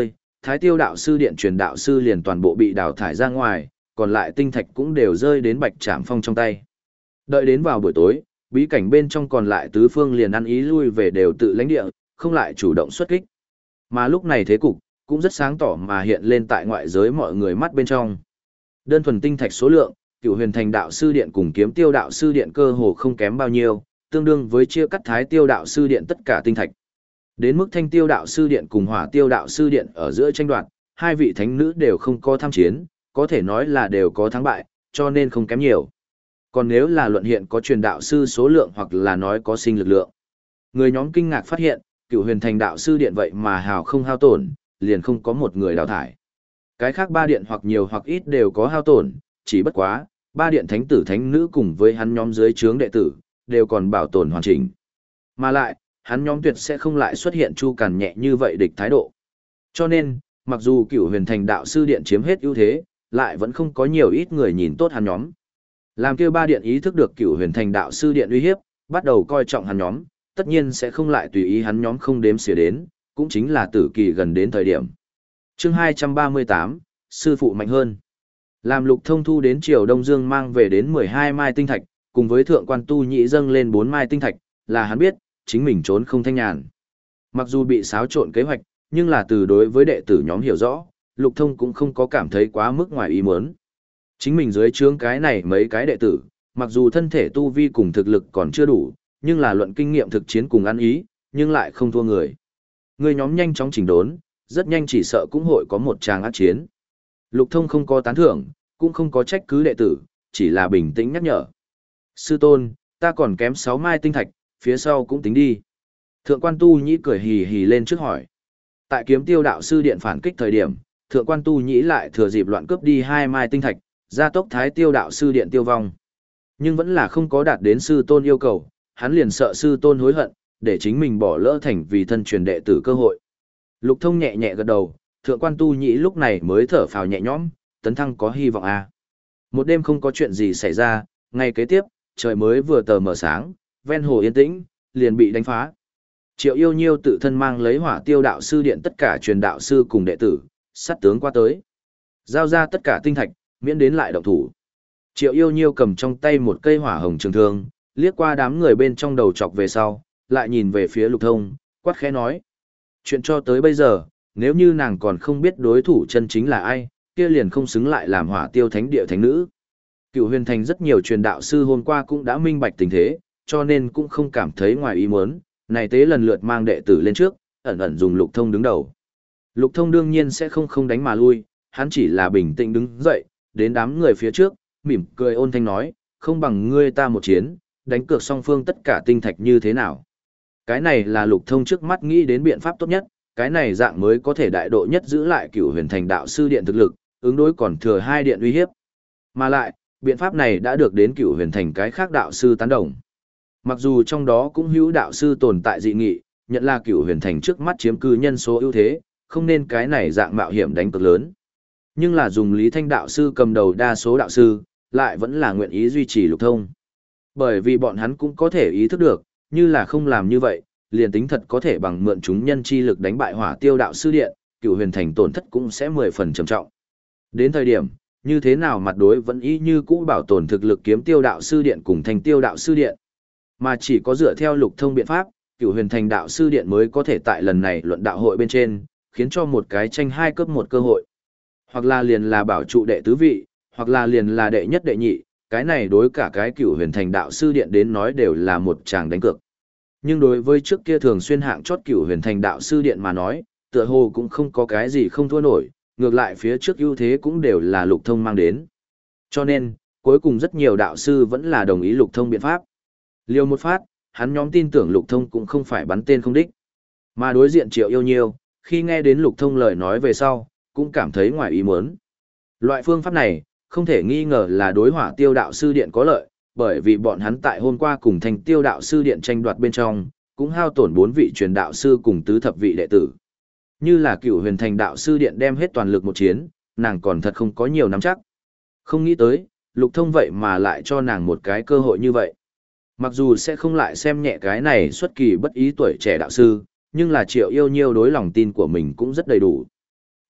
Thái Tiêu đạo sư điện truyền đạo sư liền toàn bộ bị đào thải ra ngoài, còn lại tinh thạch cũng đều rơi đến Bạch Trảm Phong trong tay. Đợi đến vào buổi tối, bí cảnh bên trong còn lại tứ phương liền ăn ý lui về đều tự lãnh địa, không lại chủ động xuất kích. Mà lúc này thế cục cũng rất sáng tỏ mà hiện lên tại ngoại giới mọi người mắt bên trong. Đơn thuần tinh thạch số lượng, Cửu Huyền Thành đạo sư điện cùng Kiếm Tiêu đạo sư điện cơ hồ không kém bao nhiêu, tương đương với chia cắt Thái Tiêu đạo sư điện tất cả tinh thạch. Đến mức Thanh Tiêu đạo sư điện cùng Hỏa Tiêu đạo sư điện ở giữa tranh đoạt, hai vị thánh nữ đều không có tham chiến, có thể nói là đều có thắng bại, cho nên không kém nhiều. Còn nếu là luận hiện có truyền đạo sư số lượng hoặc là nói có sinh lực lượng. Người nhóm kinh ngạc phát hiện, Cửu Huyền Thành đạo sư điện vậy mà hào không hao tổn, liền không có một người đào thải. Cái khác ba điện hoặc nhiều hoặc ít đều có hao tổn, chỉ bất quá, ba điện thánh tử thánh nữ cùng với hắn nhóm dưới trướng đệ tử, đều còn bảo tồn hoàn chỉnh. Mà lại, hắn nhóm tuyệt sẽ không lại xuất hiện chu cằn nhẹ như vậy địch thái độ. Cho nên, mặc dù Cửu Huyền Thành đạo sư điện chiếm hết ưu thế, lại vẫn không có nhiều ít người nhìn tốt hắn nhóm. Làm kêu ba điện ý thức được Cửu Huyền Thành đạo sư điện uy hiếp, bắt đầu coi trọng hắn nhóm, tất nhiên sẽ không lại tùy ý hắn nhóm không đếm xỉa đến, cũng chính là tử kỳ gần đến thời điểm. Chương hai trăm ba mươi tám, sư phụ mạnh hơn. Làm Lục Thông thu đến Triều Đông Dương mang về đến mười hai mai tinh thạch, cùng với thượng quan tu nhị dâng lên bốn mai tinh thạch, là hắn biết, chính mình trốn không thanh nhàn. Mặc dù bị xáo trộn kế hoạch, nhưng là từ đối với đệ tử nhóm hiểu rõ, Lục Thông cũng không có cảm thấy quá mức ngoài ý muốn. Chính mình dưới trướng cái này mấy cái đệ tử, mặc dù thân thể tu vi cùng thực lực còn chưa đủ, nhưng là luận kinh nghiệm thực chiến cùng ăn ý, nhưng lại không thua người. Người nhóm nhanh chóng chỉnh đốn, rất nhanh chỉ sợ cũng hội có một tràng ác chiến. Lục Thông không có tán thưởng, cũng không có trách cứ đệ tử, chỉ là bình tĩnh nhắc nhở. Sư tôn, ta còn kém sáu mai tinh thạch, phía sau cũng tính đi. Thượng quan tu nhĩ cười hì hì lên trước hỏi. Tại Kiếm Tiêu đạo sư điện phản kích thời điểm, thượng quan tu nhĩ lại thừa dịp loạn cướp đi hai mai tinh thạch, gia tốc Thái Tiêu đạo sư điện tiêu vong. Nhưng vẫn là không có đạt đến sư tôn yêu cầu, hắn liền sợ sư tôn hối hận, để chính mình bỏ lỡ thành vì thân truyền đệ tử cơ hội. Lục Thông nhẹ nhẹ gật đầu, thượng quan tu nhĩ lúc này mới thở phào nhẹ nhõm, tấn thăng có hy vọng à. Một đêm không có chuyện gì xảy ra, ngày kế tiếp, trời mới vừa tờ mờ sáng, ven hồ yên tĩnh, liền bị đánh phá. Triệu Yêu Nhiêu tự thân mang lấy Hỏa Tiêu đạo sư điện tất cả truyền đạo sư cùng đệ tử, sát tướng qua tới. Giao ra tất cả tinh thạch, miễn đến lại động thủ. Triệu Yêu Nhiêu cầm trong tay một cây hỏa hồng trường thương, liếc qua đám người bên trong đầu chọc về sau, lại nhìn về phía Lục Thông, quát khẽ nói. Chuyện cho tới bây giờ, nếu như nàng còn không biết đối thủ chân chính là ai, kia liền không xứng lại làm Hỏa Tiêu thánh địa thánh nữ. Cửu Huyền Thành rất nhiều truyền đạo sư hôm qua cũng đã minh bạch tình thế, cho nên cũng không cảm thấy ngoài ý muốn, này tế lần lượt mang đệ tử lên trước, ẩn ẩn dùng Lục Thông đứng đầu. Lục Thông đương nhiên sẽ không không đánh mà lui, hắn chỉ là bình tĩnh đứng dậy, đến đám người phía trước, mỉm cười ôn thanh nói, không bằng ngươi ta một chiến, đánh cược song phương tất cả tinh thạch như thế nào. Cái này là Lục Thông trước mắt nghĩ đến biện pháp tốt nhất, cái này dạng mới có thể đại độ nhất giữ lại Cửu Huyền Thành đạo sư điện thực lực, ứng đối còn thừa hai điện uy hiếp. Mà lại, biện pháp này đã được đến Cửu Huyền Thành cái khác đạo sư tán đồng. Mặc dù trong đó cũng hữu đạo sư tồn tại dị nghị, nhận là Cửu Huyền Thành trước mắt chiếm cư nhân số ưu thế, không nên cái này dạng mạo hiểm đánh cược lớn. Nhưng là dùng Lý Thanh đạo sư cầm đầu đa số đạo sư, lại vẫn là nguyện ý duy trì Lục Thông. Bởi vì bọn hắn cũng có thể ý thức được, như là không làm như vậy, liền tính thật có thể bằng mượn chúng nhân chi lực đánh bại Hỏa Tiêu đạo sư điện, Cửu Huyền Thành tổn thất cũng sẽ mười phần trầm trọng. Đến thời điểm, như thế nào mặt đối vẫn y như cũ bảo tồn thực lực Kiếm Tiêu đạo sư điện cùng Thanh Tiêu đạo sư điện. Mà chỉ có dựa theo Lục Thông biện pháp, Cửu Huyền Thành đạo sư điện mới có thể tại lần này luận đạo hội bên trên, khiến cho một cái tranh hai cấp một cơ hội. Hoặc là liền là bảo trụ đệ tứ vị, hoặc là liền là đệ nhất đệ nhị, cái này đối cả cái Cửu Huyền Thành đạo sư điện đến nói đều là một tràng đánh cược. Nhưng đối với trước kia thường xuyên hạng chót Cửu Huyền Thành đạo sư điện mà nói, tựa hồ cũng không có cái gì không thua nổi, ngược lại phía trước ưu thế cũng đều là Lục Thông mang đến. Cho nên, cuối cùng rất nhiều đạo sư vẫn là đồng ý Lục Thông biện pháp. Liều một phát, hắn nhóm tin tưởng Lục Thông cũng không phải bắn tên không đích. Mà đối diện Triệu Yêu Nhiêu, khi nghe đến Lục Thông lời nói về sau, cũng cảm thấy ngoài ý muốn. Loại phương pháp này, không thể nghi ngờ là đối Hỏa Tiêu đạo sư điện có lợi, bởi vì bọn hắn tại hôm qua cùng Thanh Tiêu đạo sư điện tranh đoạt bên trong, cũng hao tổn bốn vị truyền đạo sư cùng tứ thập vị đệ tử. Như là Cửu Huyền Thành đạo sư điện đem hết toàn lực một chiến, nàng còn thật không có nhiều nắm chắc. Không nghĩ tới, Lục Thông vậy mà lại cho nàng một cái cơ hội như vậy. Mặc dù sẽ không lại xem nhẹ cái này xuất kỳ bất ý tuổi trẻ đạo sư, nhưng là Triệu Yêu Nhiêu đối lòng tin của mình cũng rất đầy đủ.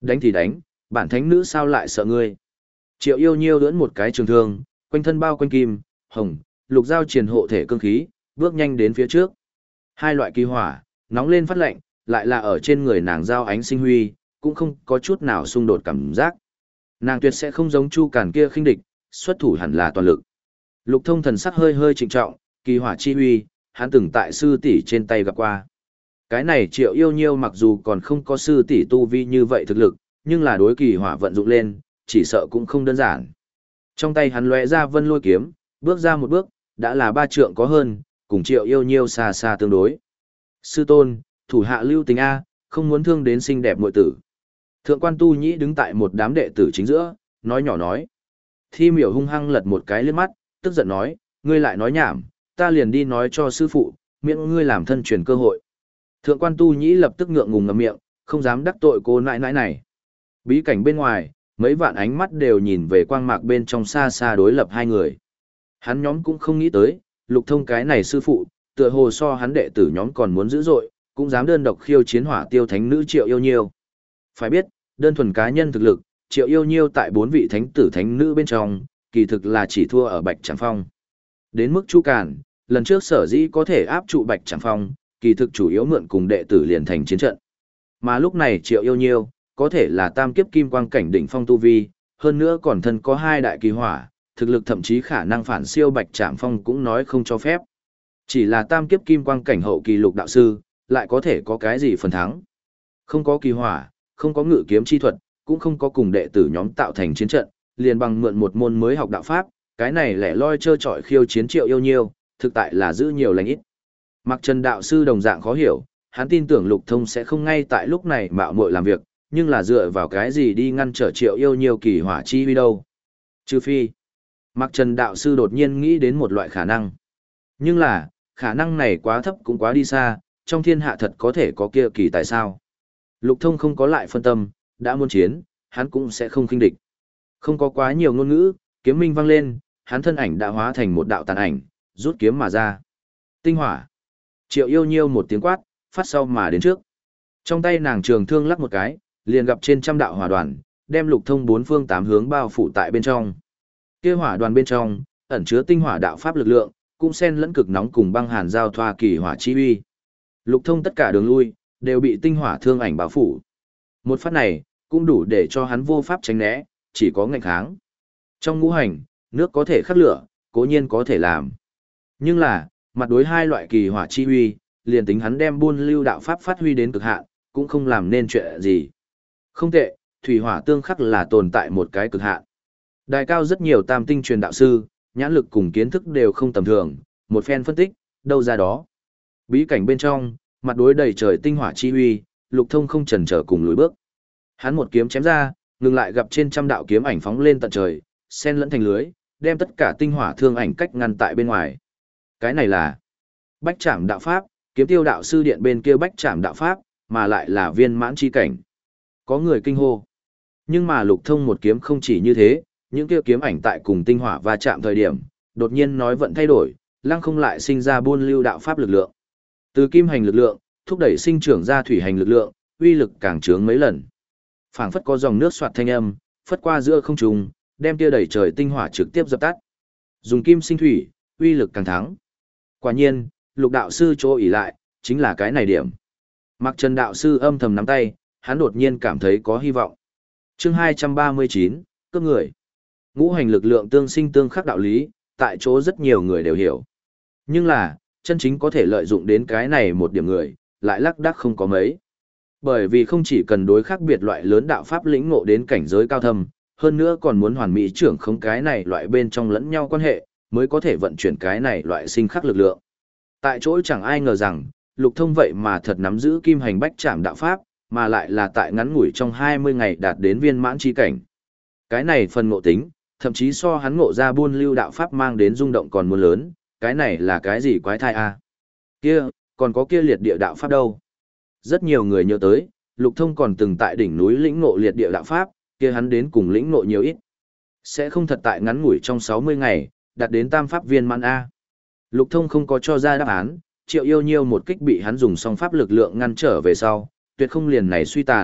Đánh thì đánh, bản thánh nữ sao lại sợ ngươi. Triệu yêu nhiêu đưỡn một cái trường thương, quanh thân bao quanh kim, hồng, lục giao triền hộ thể cương khí, bước nhanh đến phía trước. Hai loại kỳ hỏa, nóng lên phát lạnh, lại là ở trên người nàng giao ánh sinh huy, cũng không có chút nào xung đột cảm giác. Nàng tuyệt sẽ không giống Chu Càn kia khinh địch, xuất thủ hẳn là toàn lực. Lục Thông thần sắc hơi hơi trịnh trọng, kỳ hỏa chi huy, hắn từng tại sư tỷ trên tay gặp qua. Cái này Triệu Yêu Nhiêu mặc dù còn không có sư tỷ tu vi như vậy thực lực, nhưng là đối kỳ hỏa vận dụng lên, chỉ sợ cũng không đơn giản. Trong tay hắn lóe ra vân lôi kiếm, bước ra một bước, đã là ba trượng có hơn, cùng Triệu Yêu Nhiêu xa xa tương đối. Sư tôn, thủ hạ lưu tình A, không muốn thương đến xinh đẹp muội tử. Thượng quan Tu Nhĩ đứng tại một đám đệ tử chính giữa, nói nhỏ nói. Thi miểu hung hăng lật một cái liếc mắt, tức giận nói, ngươi lại nói nhảm, ta liền đi nói cho sư phụ, miễn ngươi làm thân truyền cơ hội. Thượng quan Tu Nhĩ lập tức ngượng ngùng ngậm miệng, không dám đắc tội cô nãi nãi này. Bí cảnh bên ngoài, mấy vạn ánh mắt đều nhìn về quang mạc bên trong xa xa đối lập hai người. Hắn nhóm cũng không nghĩ tới, Lục Thông cái này sư phụ, tựa hồ so hắn đệ tử nhóm còn muốn dữ dội, cũng dám đơn độc khiêu chiến hỏa tiêu thánh nữ Triệu Yêu Nhiêu. Phải biết, đơn thuần cá nhân thực lực, Triệu Yêu Nhiêu tại bốn vị thánh tử thánh nữ bên trong, kỳ thực là chỉ thua ở Bạch Tràng Phong. Đến mức Chu Càn, lần trước sở dĩ có thể áp trụ Bạch Tràng Phong, kỳ thực chủ yếu mượn cùng đệ tử liền thành chiến trận. Mà lúc này Triệu Yêu Nhiêu, có thể là tam kiếp kim quang cảnh đỉnh phong tu vi, hơn nữa còn thân có hai đại kỳ hỏa, thực lực thậm chí khả năng phản siêu Bạch Trạm Phong cũng nói không cho phép. Chỉ là tam kiếp kim quang cảnh hậu kỳ lục đạo sư, lại có thể có cái gì phần thắng. Không có kỳ hỏa, không có ngự kiếm chi thuật, cũng không có cùng đệ tử nhóm tạo thành chiến trận, liền bằng mượn một môn mới học đạo pháp, cái này lẻ loi trơ trọi khiêu chiến Triệu Yêu Nhiêu, thực tại là giữ nhiều lành ít. Mặc Trần đạo sư đồng dạng khó hiểu, hắn tin tưởng Lục Thông sẽ không ngay tại lúc này mạo muội làm việc, nhưng là dựa vào cái gì đi ngăn trở Triệu Yêu Nhiêu kỳ hỏa chi huy đâu. Trừ phi, Mặc Trần đạo sư đột nhiên nghĩ đến một loại khả năng. Nhưng là, khả năng này quá thấp cũng quá đi xa, trong thiên hạ thật có thể có kia kỳ tại sao. Lục Thông không có lại phân tâm, đã muốn chiến, hắn cũng sẽ không khinh địch. Không có quá nhiều ngôn ngữ, kiếm minh vang lên, hắn thân ảnh đã hóa thành một đạo tàn ảnh, rút kiếm mà ra. Tinh hỏa. Triệu Yêu Nhiêu một tiếng quát, phát sau mà đến trước. Trong tay nàng trường thương lắc một cái, liền gặp trên trăm đạo hỏa đoàn, đem Lục Thông bốn phương tám hướng bao phủ tại bên trong. Kia hỏa đoàn bên trong, ẩn chứa tinh hỏa đạo pháp lực lượng, cũng xen lẫn cực nóng cùng băng hàn giao thoa kỳ hỏa chi uy. Lục Thông tất cả đường lui đều bị tinh hỏa thương ảnh bao phủ. Một phát này, cũng đủ để cho hắn vô pháp tránh né, chỉ có ngạnh kháng. Trong ngũ hành, nước có thể khắc lửa, cố nhiên có thể làm. Nhưng là, mặt đối hai loại kỳ hỏa chi uy, liền tính hắn đem buôn lưu đạo pháp phát huy đến cực hạn, cũng không làm nên chuyện gì. Không tệ, thủy hỏa tương khắc là tồn tại một cái cực hạn. Đài cao rất nhiều tam tinh truyền đạo sư, nhãn lực cùng kiến thức đều không tầm thường, một phen phân tích, đâu ra đó. Bí cảnh bên trong, mặt đối đầy trời tinh hỏa chi huy, Lục Thông không chần chờ cùng lùi bước. Hắn một kiếm chém ra, ngừng lại gặp trên trăm đạo kiếm ảnh phóng lên tận trời, xen lẫn thành lưới, đem tất cả tinh hỏa thương ảnh cách ngăn tại bên ngoài. Cái này là Bách Trảm đạo pháp, Kiếm Tiêu đạo sư điện bên kia Bách Trảm đạo pháp, mà lại là viên mãn chi cảnh. Có người kinh hô. Nhưng mà Lục Thông một kiếm không chỉ như thế, những kia kiếm ảnh tại cùng tinh hỏa va chạm thời điểm, đột nhiên nói vận thay đổi, lăng không lại sinh ra buôn lưu đạo pháp lực lượng. Từ kim hành lực lượng, thúc đẩy sinh trưởng ra thủy hành lực lượng, uy lực càng trướng mấy lần. Phảng phất có dòng nước xoạt thanh âm, phất qua giữa không trung, đem tia đẩy trời tinh hỏa trực tiếp dập tắt. Dùng kim sinh thủy, uy lực càng thắng. Quả nhiên, Lục đạo sư chỗ ỷ lại, chính là cái này điểm. Mặc Trần đạo sư âm thầm nắm tay, hắn đột nhiên cảm thấy có hy vọng. Chương hai trăm ba mươi chín, cướp người. Ngũ hành lực lượng tương sinh tương khắc đạo lý, tại chỗ rất nhiều người đều hiểu. Nhưng là, chân chính có thể lợi dụng đến cái này một điểm người, lại lắc đắc không có mấy. Bởi vì không chỉ cần đối khác biệt loại lớn đạo pháp lĩnh ngộ đến cảnh giới cao thâm, hơn nữa còn muốn hoàn mỹ trưởng không cái này loại bên trong lẫn nhau quan hệ, mới có thể vận chuyển cái này loại sinh khắc lực lượng. Tại chỗ chẳng ai ngờ rằng, Lục Thông vậy mà thật nắm giữ kim hành bách trảm đạo pháp, mà lại là tại ngắn ngủi trong hai mươi ngày đạt đến viên mãn chi cảnh. Cái này phần ngộ tính, thậm chí so hắn ngộ ra buôn lưu đạo pháp mang đến rung động còn muốn lớn, cái này là cái gì quái thai a? Kia, còn có kia liệt địa đạo pháp đâu? Rất nhiều người nhớ tới, Lục Thông còn từng tại đỉnh núi lĩnh ngộ liệt địa đạo pháp, kia hắn đến cùng lĩnh ngộ nhiều ít. Sẽ không thật tại ngắn ngủi trong sáu mươi ngày, đạt đến tam pháp viên mãn a. Lục Thông không có cho ra đáp án, Triệu Yêu Nhiêu một kích bị hắn dùng song pháp lực lượng ngăn trở về sau, tuyệt không liền này suy tàn,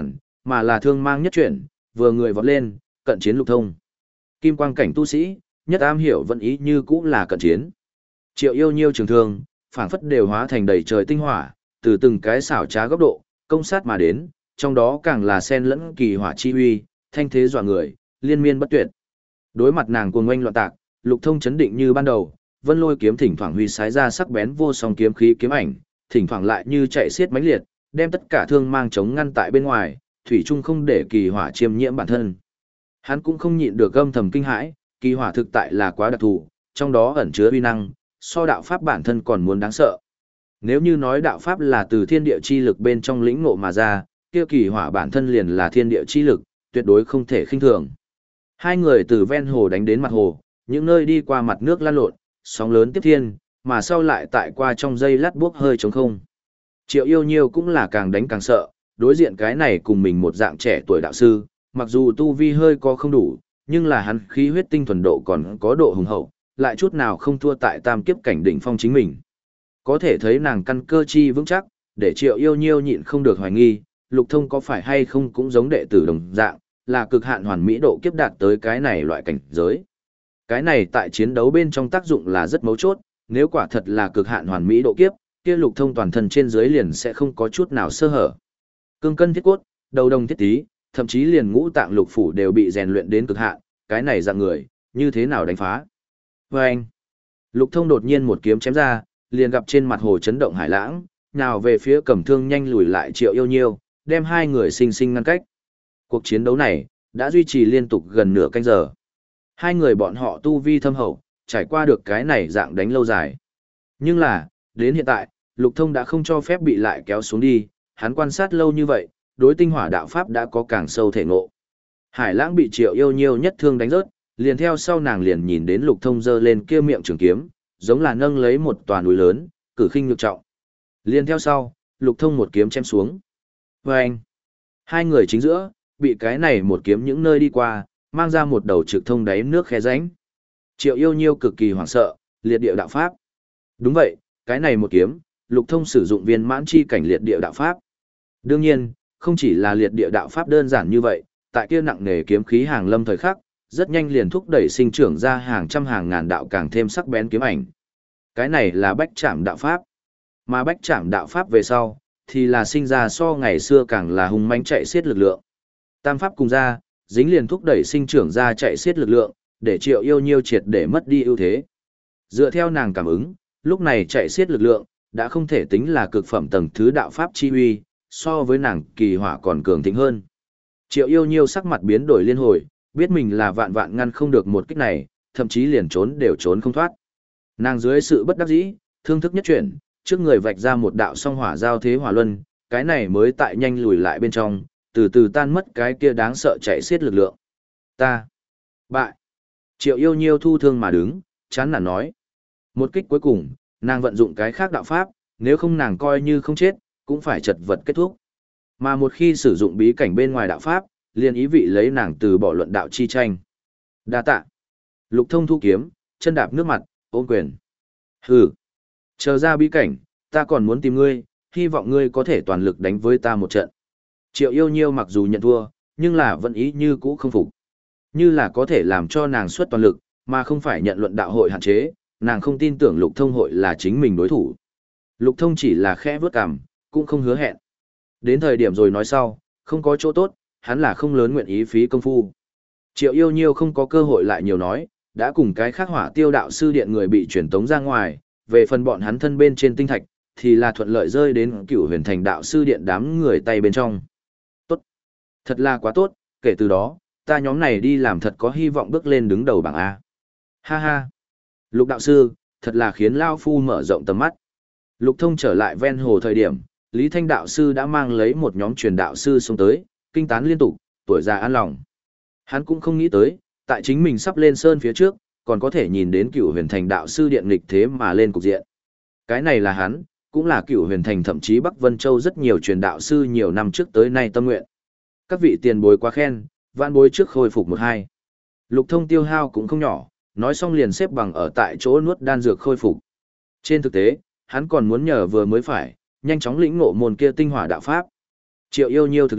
mà là thương mang nhất chuyển, vừa người vọt lên, cận chiến Lục Thông. Kim quang cảnh tu sĩ, nhất am hiểu vận ý như cũng là cận chiến. Triệu Yêu Nhiêu trường thương, phảng phất đều hóa thành đầy trời tinh hỏa, từ từng cái xảo trá góc độ, công sát mà đến, trong đó càng là sen lẫn kỳ hỏa chi uy, thanh thế dọa người, liên miên bất tuyệt. Đối mặt nàng cuồng oanh loạn tạc, Lục Thông chấn định như ban đầu, Vân Lôi kiếm thỉnh thoảng huy sái ra sắc bén vô song kiếm khí kiếm ảnh, thỉnh thoảng lại như chạy xiết mãnh liệt, đem tất cả thương mang chống ngăn tại bên ngoài, thủy chung không để kỳ hỏa chiêm nhiễm bản thân. Hắn cũng không nhịn được âm thầm kinh hãi, kỳ hỏa thực tại là quá đặc thù, trong đó ẩn chứa uy năng, so đạo pháp bản thân còn muốn đáng sợ. Nếu như nói đạo pháp là từ thiên địa chi lực bên trong lĩnh ngộ mà ra, kia kỳ hỏa bản thân liền là thiên địa chi lực, tuyệt đối không thể khinh thường. Hai người từ ven hồ đánh đến mặt hồ, những nơi đi qua mặt nước lan lộn, sóng lớn tiếp thiên, mà sau lại tại qua trong dây lát buốc hơi trống không. Triệu Yêu Nhiêu cũng là càng đánh càng sợ, đối diện cái này cùng mình một dạng trẻ tuổi đạo sư, mặc dù tu vi hơi có không đủ, nhưng là hắn khí huyết tinh thuần độ còn có độ hùng hậu, lại chút nào không thua tại tam kiếp cảnh đỉnh phong chính mình. Có thể thấy nàng căn cơ chi vững chắc, để Triệu Yêu Nhiêu nhịn không được hoài nghi, Lục Thông có phải hay không cũng giống đệ tử đồng dạng, là cực hạn hoàn mỹ độ kiếp đạt tới cái này loại cảnh giới. Cái này tại chiến đấu bên trong tác dụng là rất mấu chốt, nếu quả thật là cực hạn hoàn mỹ độ kiếp, kia Lục Thông toàn thân trên dưới liền sẽ không có chút nào sơ hở. Cương cân thiết cốt, đầu đồng thiết tí, thậm chí liền ngũ tạng lục phủ đều bị rèn luyện đến cực hạn, cái này dạng người, như thế nào đánh phá? Và anh, Lục Thông đột nhiên một kiếm chém ra, liền gặp trên mặt hồ chấn động hải lãng, nào về phía cầm thương nhanh lùi lại Triệu Yêu Nhiêu, đem hai người sinh sinh ngăn cách. Cuộc chiến đấu này đã duy trì liên tục gần nửa canh giờ. Hai người bọn họ tu vi thâm hậu, trải qua được cái này dạng đánh lâu dài. Nhưng là, đến hiện tại, Lục Thông đã không cho phép bị lại kéo xuống đi, hắn quan sát lâu như vậy, đối tinh hỏa đạo pháp đã có càng sâu thể ngộ. Hải Lãng bị Triệu Yêu Nhiêu nhất thương đánh rớt, liền theo sau nàng liền nhìn đến Lục Thông giơ lên kia miệng trường kiếm, giống là nâng lấy một tòa núi lớn, cử khinh nhược trọng. Liền theo sau, Lục Thông một kiếm chém xuống. Và anh, hai người chính giữa, bị cái này một kiếm những nơi đi qua, mang ra một đầu trực thông đáy nước khe rãnh. Triệu Yêu Nhiêu cực kỳ hoảng sợ, liệt địa đạo pháp. Đúng vậy, cái này một kiếm, Lục Thông sử dụng viên mãn chi cảnh liệt địa đạo pháp. Đương nhiên, không chỉ là liệt địa đạo pháp đơn giản như vậy, tại kia nặng nề kiếm khí hàng lâm thời khắc, rất nhanh liền thúc đẩy sinh trưởng ra hàng trăm hàng ngàn đạo càng thêm sắc bén kiếm ảnh. Cái này là bách trảm đạo pháp. Mà bách trảm đạo pháp về sau, thì là sinh ra so ngày xưa càng là hùng mãnh chạy xiết lực lượng. Tam pháp cùng ra, dính liền thúc đẩy sinh trưởng ra chạy xiết lực lượng, để Triệu Yêu Nhiêu triệt để mất đi ưu thế. Dựa theo nàng cảm ứng, lúc này chạy xiết lực lượng, đã không thể tính là cực phẩm tầng thứ đạo pháp chi uy, so với nàng kỳ hỏa còn cường thịnh hơn. Triệu Yêu Nhiêu sắc mặt biến đổi liên hồi, biết mình là vạn vạn ngăn không được một kích này, thậm chí liền trốn đều trốn không thoát. Nàng dưới sự bất đắc dĩ, thương thức nhất chuyển, trước người vạch ra một đạo song hỏa giao thế hỏa luân, cái này mới tại nhanh lùi lại bên trong, từ từ tan mất cái kia đáng sợ chạy xiết lực lượng. Ta bại. Triệu Yêu Nhiêu thu thương mà đứng, chán nản nói. Một kích cuối cùng, nàng vận dụng cái khác đạo pháp, nếu không nàng coi như không chết, cũng phải chật vật kết thúc. Mà một khi sử dụng bí cảnh bên ngoài đạo pháp, liền ý vị lấy nàng từ bỏ luận đạo chi tranh. Đa tạ. Lục Thông thu kiếm, chân đạp nước mặt, ôm quyền. Hừ. Chờ ra bí cảnh, ta còn muốn tìm ngươi, hy vọng ngươi có thể toàn lực đánh với ta một trận. Triệu Yêu Nhiêu mặc dù nhận thua, nhưng là vẫn ý như cũ không phục. Như là có thể làm cho nàng xuất toàn lực, mà không phải nhận luận đạo hội hạn chế, nàng không tin tưởng Lục Thông hội là chính mình đối thủ. Lục Thông chỉ là khẽ vướt cằm, cũng không hứa hẹn. Đến thời điểm rồi nói sau, không có chỗ tốt, hắn là không lớn nguyện ý phí công phu. Triệu Yêu Nhiêu không có cơ hội lại nhiều nói, đã cùng cái khác Hỏa Tiêu đạo sư điện người bị chuyển tống ra ngoài, về phần bọn hắn thân bên trên tinh thạch, thì là thuận lợi rơi đến Cửu Huyền Thành đạo sư điện đám người tay bên trong. Tốt, thật là quá tốt, kể từ đó, ta nhóm này đi làm thật có hy vọng bước lên đứng đầu bảng A. Ha ha, Lục đạo sư, thật là khiến Lao Phu mở rộng tầm mắt. Lục Thông trở lại ven hồ thời điểm, Lý Thanh đạo sư đã mang lấy một nhóm truyền đạo sư xuống tới, kinh tán liên tục, tuổi già an lòng. Hắn cũng không nghĩ tới, tại chính mình sắp lên sơn phía trước, còn có thể nhìn đến Cửu Huyền Thành đạo sư điện nghịch thế mà lên cục diện. Cái này là hắn, cũng là Cửu Huyền Thành thậm chí Bắc Vân Châu rất nhiều truyền đạo sư nhiều năm trước tới nay tâm nguyện. Các vị tiền bối quá khen, vạn bối trước khôi phục một hai. Lục Thông tiêu hao cũng không nhỏ, nói xong liền xếp bằng ở tại chỗ nuốt đan dược khôi phục. Trên thực tế, hắn còn muốn nhờ vừa mới phải, nhanh chóng lĩnh ngộ môn kia tinh hỏa đạo pháp. Triệu Yêu Nhiêu thực lực,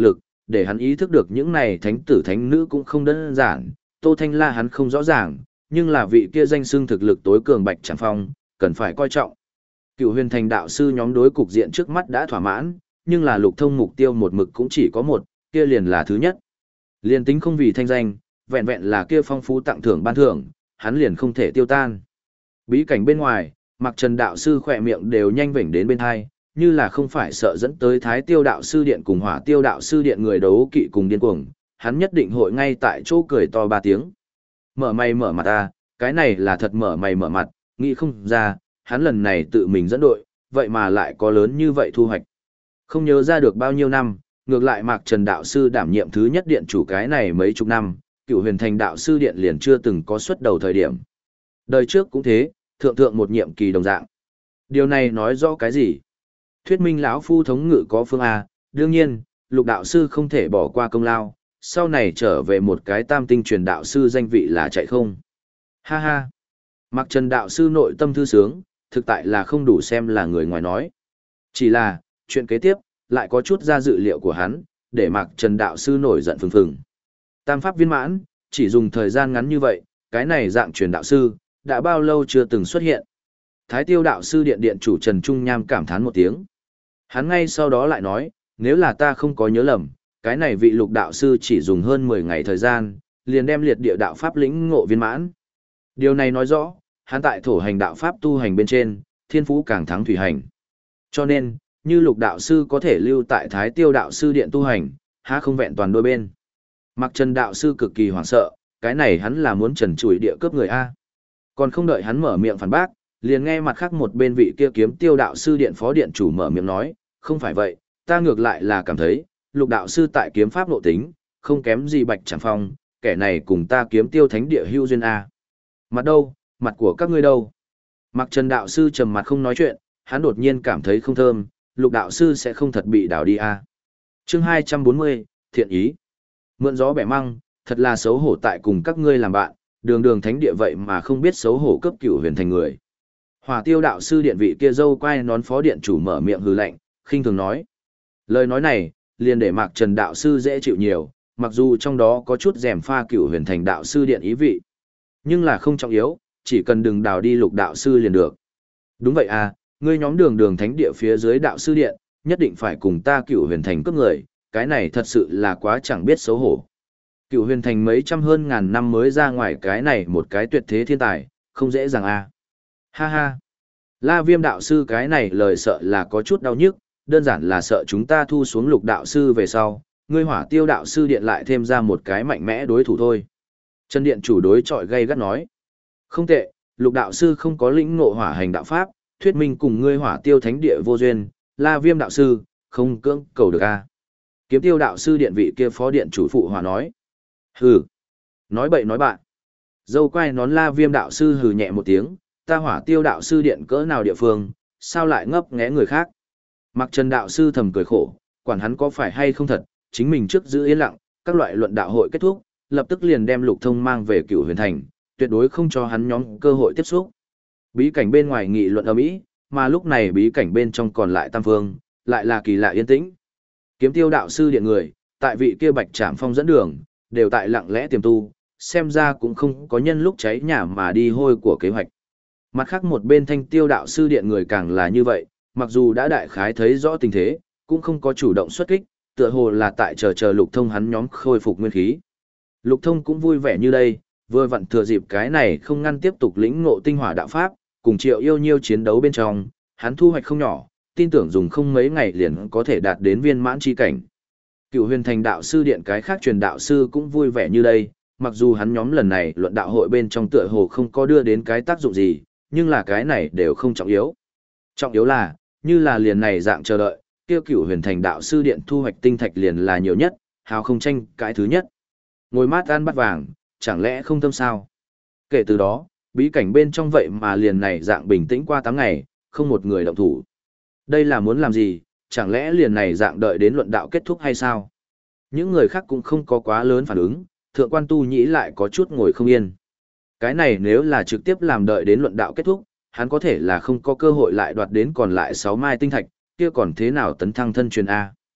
để hắn ý thức được những này thánh tử thánh nữ cũng không đơn giản, Tô Thanh La hắn không rõ ràng, nhưng là vị kia danh xưng thực lực tối cường Bạch Trảm Phong, cần phải coi trọng. Cựu huyền thành đạo sư nhóm đối cục diện trước mắt đã thỏa mãn, nhưng là Lục Thông mục tiêu một mực cũng chỉ có một, kia liền là thứ nhất. Liền tính không vì thanh danh, vẹn vẹn là kia phong phú tặng thưởng ban thưởng, hắn liền không thể tiêu tan. Bí cảnh bên ngoài, Mặc Trần đạo sư khỏe miệng đều nhanh vểnh đến bên hai, như là không phải sợ dẫn tới Thái Tiêu đạo sư điện cùng Hỏa Tiêu đạo sư điện người đấu kỵ cùng điên cuồng, hắn nhất định hội ngay tại chỗ cười to ba tiếng. Mở mày mở mặt ta, cái này là thật mở mày mở mặt, nghĩ không ra, hắn lần này tự mình dẫn đội, vậy mà lại có lớn như vậy thu hoạch. Không nhớ ra được bao nhiêu năm, ngược lại Mạc Trần đạo sư đảm nhiệm thứ nhất điện chủ cái này mấy chục năm, Cựu Huyền Thành đạo sư điện liền chưa từng có xuất đầu thời điểm. Đời trước cũng thế, thượng thượng một nhiệm kỳ đồng dạng. Điều này nói rõ cái gì? Thuyết minh lão phu thống ngự có phương A, đương nhiên, Lục đạo sư không thể bỏ qua công lao, sau này trở về một cái tam tinh truyền đạo sư danh vị là chạy không. Ha ha. Mạc Trần đạo sư nội tâm thư sướng, thực tại là không đủ xem là người ngoài nói. Chỉ là, chuyện kế tiếp, lại có chút ra dự liệu của hắn, để Mạc Trần đạo sư nổi giận phừng phừng. Tam pháp viên mãn, chỉ dùng thời gian ngắn như vậy, cái này dạng truyền đạo sư, đã bao lâu chưa từng xuất hiện. Thái Tiêu đạo sư điện điện chủ Trần Trung Nham cảm thán một tiếng. Hắn ngay sau đó lại nói, nếu là ta không có nhớ lầm, cái này vị Lục đạo sư chỉ dùng hơn mười ngày thời gian, liền đem liệt địa đạo pháp lĩnh ngộ viên mãn. Điều này nói rõ, hắn tại thổ hành đạo pháp tu hành bên trên, thiên phú càng thắng thủy hành. Cho nên, như Lục đạo sư có thể lưu tại Thái Tiêu đạo sư điện tu hành, há không vẹn toàn đôi bên. Mặc Trần đạo sư cực kỳ hoảng sợ, cái này hắn là muốn trần trụi địa cướp người A. Còn không đợi hắn mở miệng phản bác, liền nghe mặt khác một bên vị kia Kiếm Tiêu đạo sư điện phó điện chủ mở miệng nói, không phải vậy, ta ngược lại là cảm thấy, Lục đạo sư tại kiếm pháp nội tính, không kém gì Bạch Trảm Phong, kẻ này cùng ta Kiếm Tiêu thánh địa hưu duyên A. Mặt đâu, mặt của các ngươi đâu? Mặc Trần đạo sư trầm mặt không nói chuyện, hắn đột nhiên cảm thấy không thơm, Lục đạo sư sẽ không thật bị đảo đi A. Chương hai trăm bốn mươi, thiện ý. Mượn gió bẻ măng, thật là xấu hổ tại cùng các ngươi làm bạn, đường đường thánh địa vậy mà không biết xấu hổ cấp Cửu Huyền Thành người. Hỏa Tiêu đạo sư điện vị kia dâu quay nón phó điện chủ mở miệng hừ lạnh, khinh thường nói. Lời nói này, liền để Mạc Trần đạo sư dễ chịu nhiều, mặc dù trong đó có chút rèm pha Cửu Huyền Thành đạo sư điện ý vị. Nhưng là không trọng yếu, chỉ cần đừng đào đi Lục đạo sư liền được. Đúng vậy à, ngươi nhóm đường đường thánh địa phía dưới đạo sư điện, nhất định phải cùng ta Cửu Huyền Thành cướp người, cái này thật sự là quá chẳng biết xấu hổ. Cửu Huyền Thành mấy trăm hơn ngàn năm mới ra ngoài cái này một cái tuyệt thế thiên tài, không dễ dàng à. Ha ha. La Viêm đạo sư cái này lời sợ là có chút đau nhức, đơn giản là sợ chúng ta thu xuống Lục đạo sư về sau, ngươi Hỏa Tiêu đạo sư điện lại thêm ra một cái mạnh mẽ đối thủ thôi. Trần điện chủ đối chọi gay gắt nói. Không tệ, Lục đạo sư không có lĩnh ngộ hỏa hành đạo pháp, thuyết minh cùng ngươi Hỏa Tiêu thánh địa vô duyên, La Viêm đạo sư, không cưỡng cầu được a. À. Kiếm Tiêu đạo sư điện vị kia phó điện chủ phụ hòa nói. Hừ. Nói bậy nói bạn. Dâu quay nón La Viêm đạo sư hừ nhẹ một tiếng, ta Hỏa Tiêu đạo sư điện cỡ nào địa phương, sao lại ngấp nghé người khác. Mặc Trần đạo sư thầm cười khổ, quản hắn có phải hay không thật, chính mình trước giữ yên lặng, các loại luận đạo hội kết thúc, lập tức liền đem Lục Thông mang về Cửu Huyền Thành, tuyệt đối không cho hắn nhóm cơ hội tiếp xúc. Bí cảnh bên ngoài nghị luận ầm ĩ, mà lúc này bí cảnh bên trong còn lại tam phương, lại là kỳ lạ yên tĩnh. Kiếm Tiêu đạo sư điện người, tại vị kia Bạch Trảm Phong dẫn đường, đều tại lặng lẽ tiềm tu, xem ra cũng không có nhân lúc cháy nhà mà đi hôi của kế hoạch. Mặt khác một bên Thanh Tiêu đạo sư điện người càng là như vậy, mặc dù đã đại khái thấy rõ tình thế, cũng không có chủ động xuất kích, tựa hồ là tại chờ chờ Lục Thông hắn nhóm khôi phục nguyên khí. Lục Thông cũng vui vẻ như đây, vừa vặn thừa dịp cái này không ngăn tiếp tục lĩnh ngộ tinh hỏa đạo pháp, cùng Triệu Yêu Nhiêu chiến đấu bên trong, hắn thu hoạch không nhỏ, tin tưởng dùng không mấy ngày liền có thể đạt đến viên mãn chi cảnh. Cựu Huyền Thành đạo sư điện cái khác truyền đạo sư cũng vui vẻ như đây, mặc dù hắn nhóm lần này luận đạo hội bên trong tựa hồ không có đưa đến cái tác dụng gì, nhưng là cái này đều không trọng yếu. Trọng yếu là, như là liền này dạng chờ đợi, tiêu Cựu Huyền Thành đạo sư điện thu hoạch tinh thạch liền là nhiều nhất, hào không tranh cái thứ nhất. Ngồi mát ăn bát vàng, chẳng lẽ không tâm sao? Kể từ đó, bí cảnh bên trong vậy mà liền này dạng bình tĩnh qua tám ngày, không một người động thủ. Đây là muốn làm gì, chẳng lẽ liền này dạng đợi đến luận đạo kết thúc hay sao? Những người khác cũng không có quá lớn phản ứng, thượng quan tu nhĩ lại có chút ngồi không yên. Cái này nếu là trực tiếp làm đợi đến luận đạo kết thúc, hắn có thể là không có cơ hội lại đoạt đến còn lại sáu mai tinh thạch, kia còn thế nào tấn thăng thân truyền A.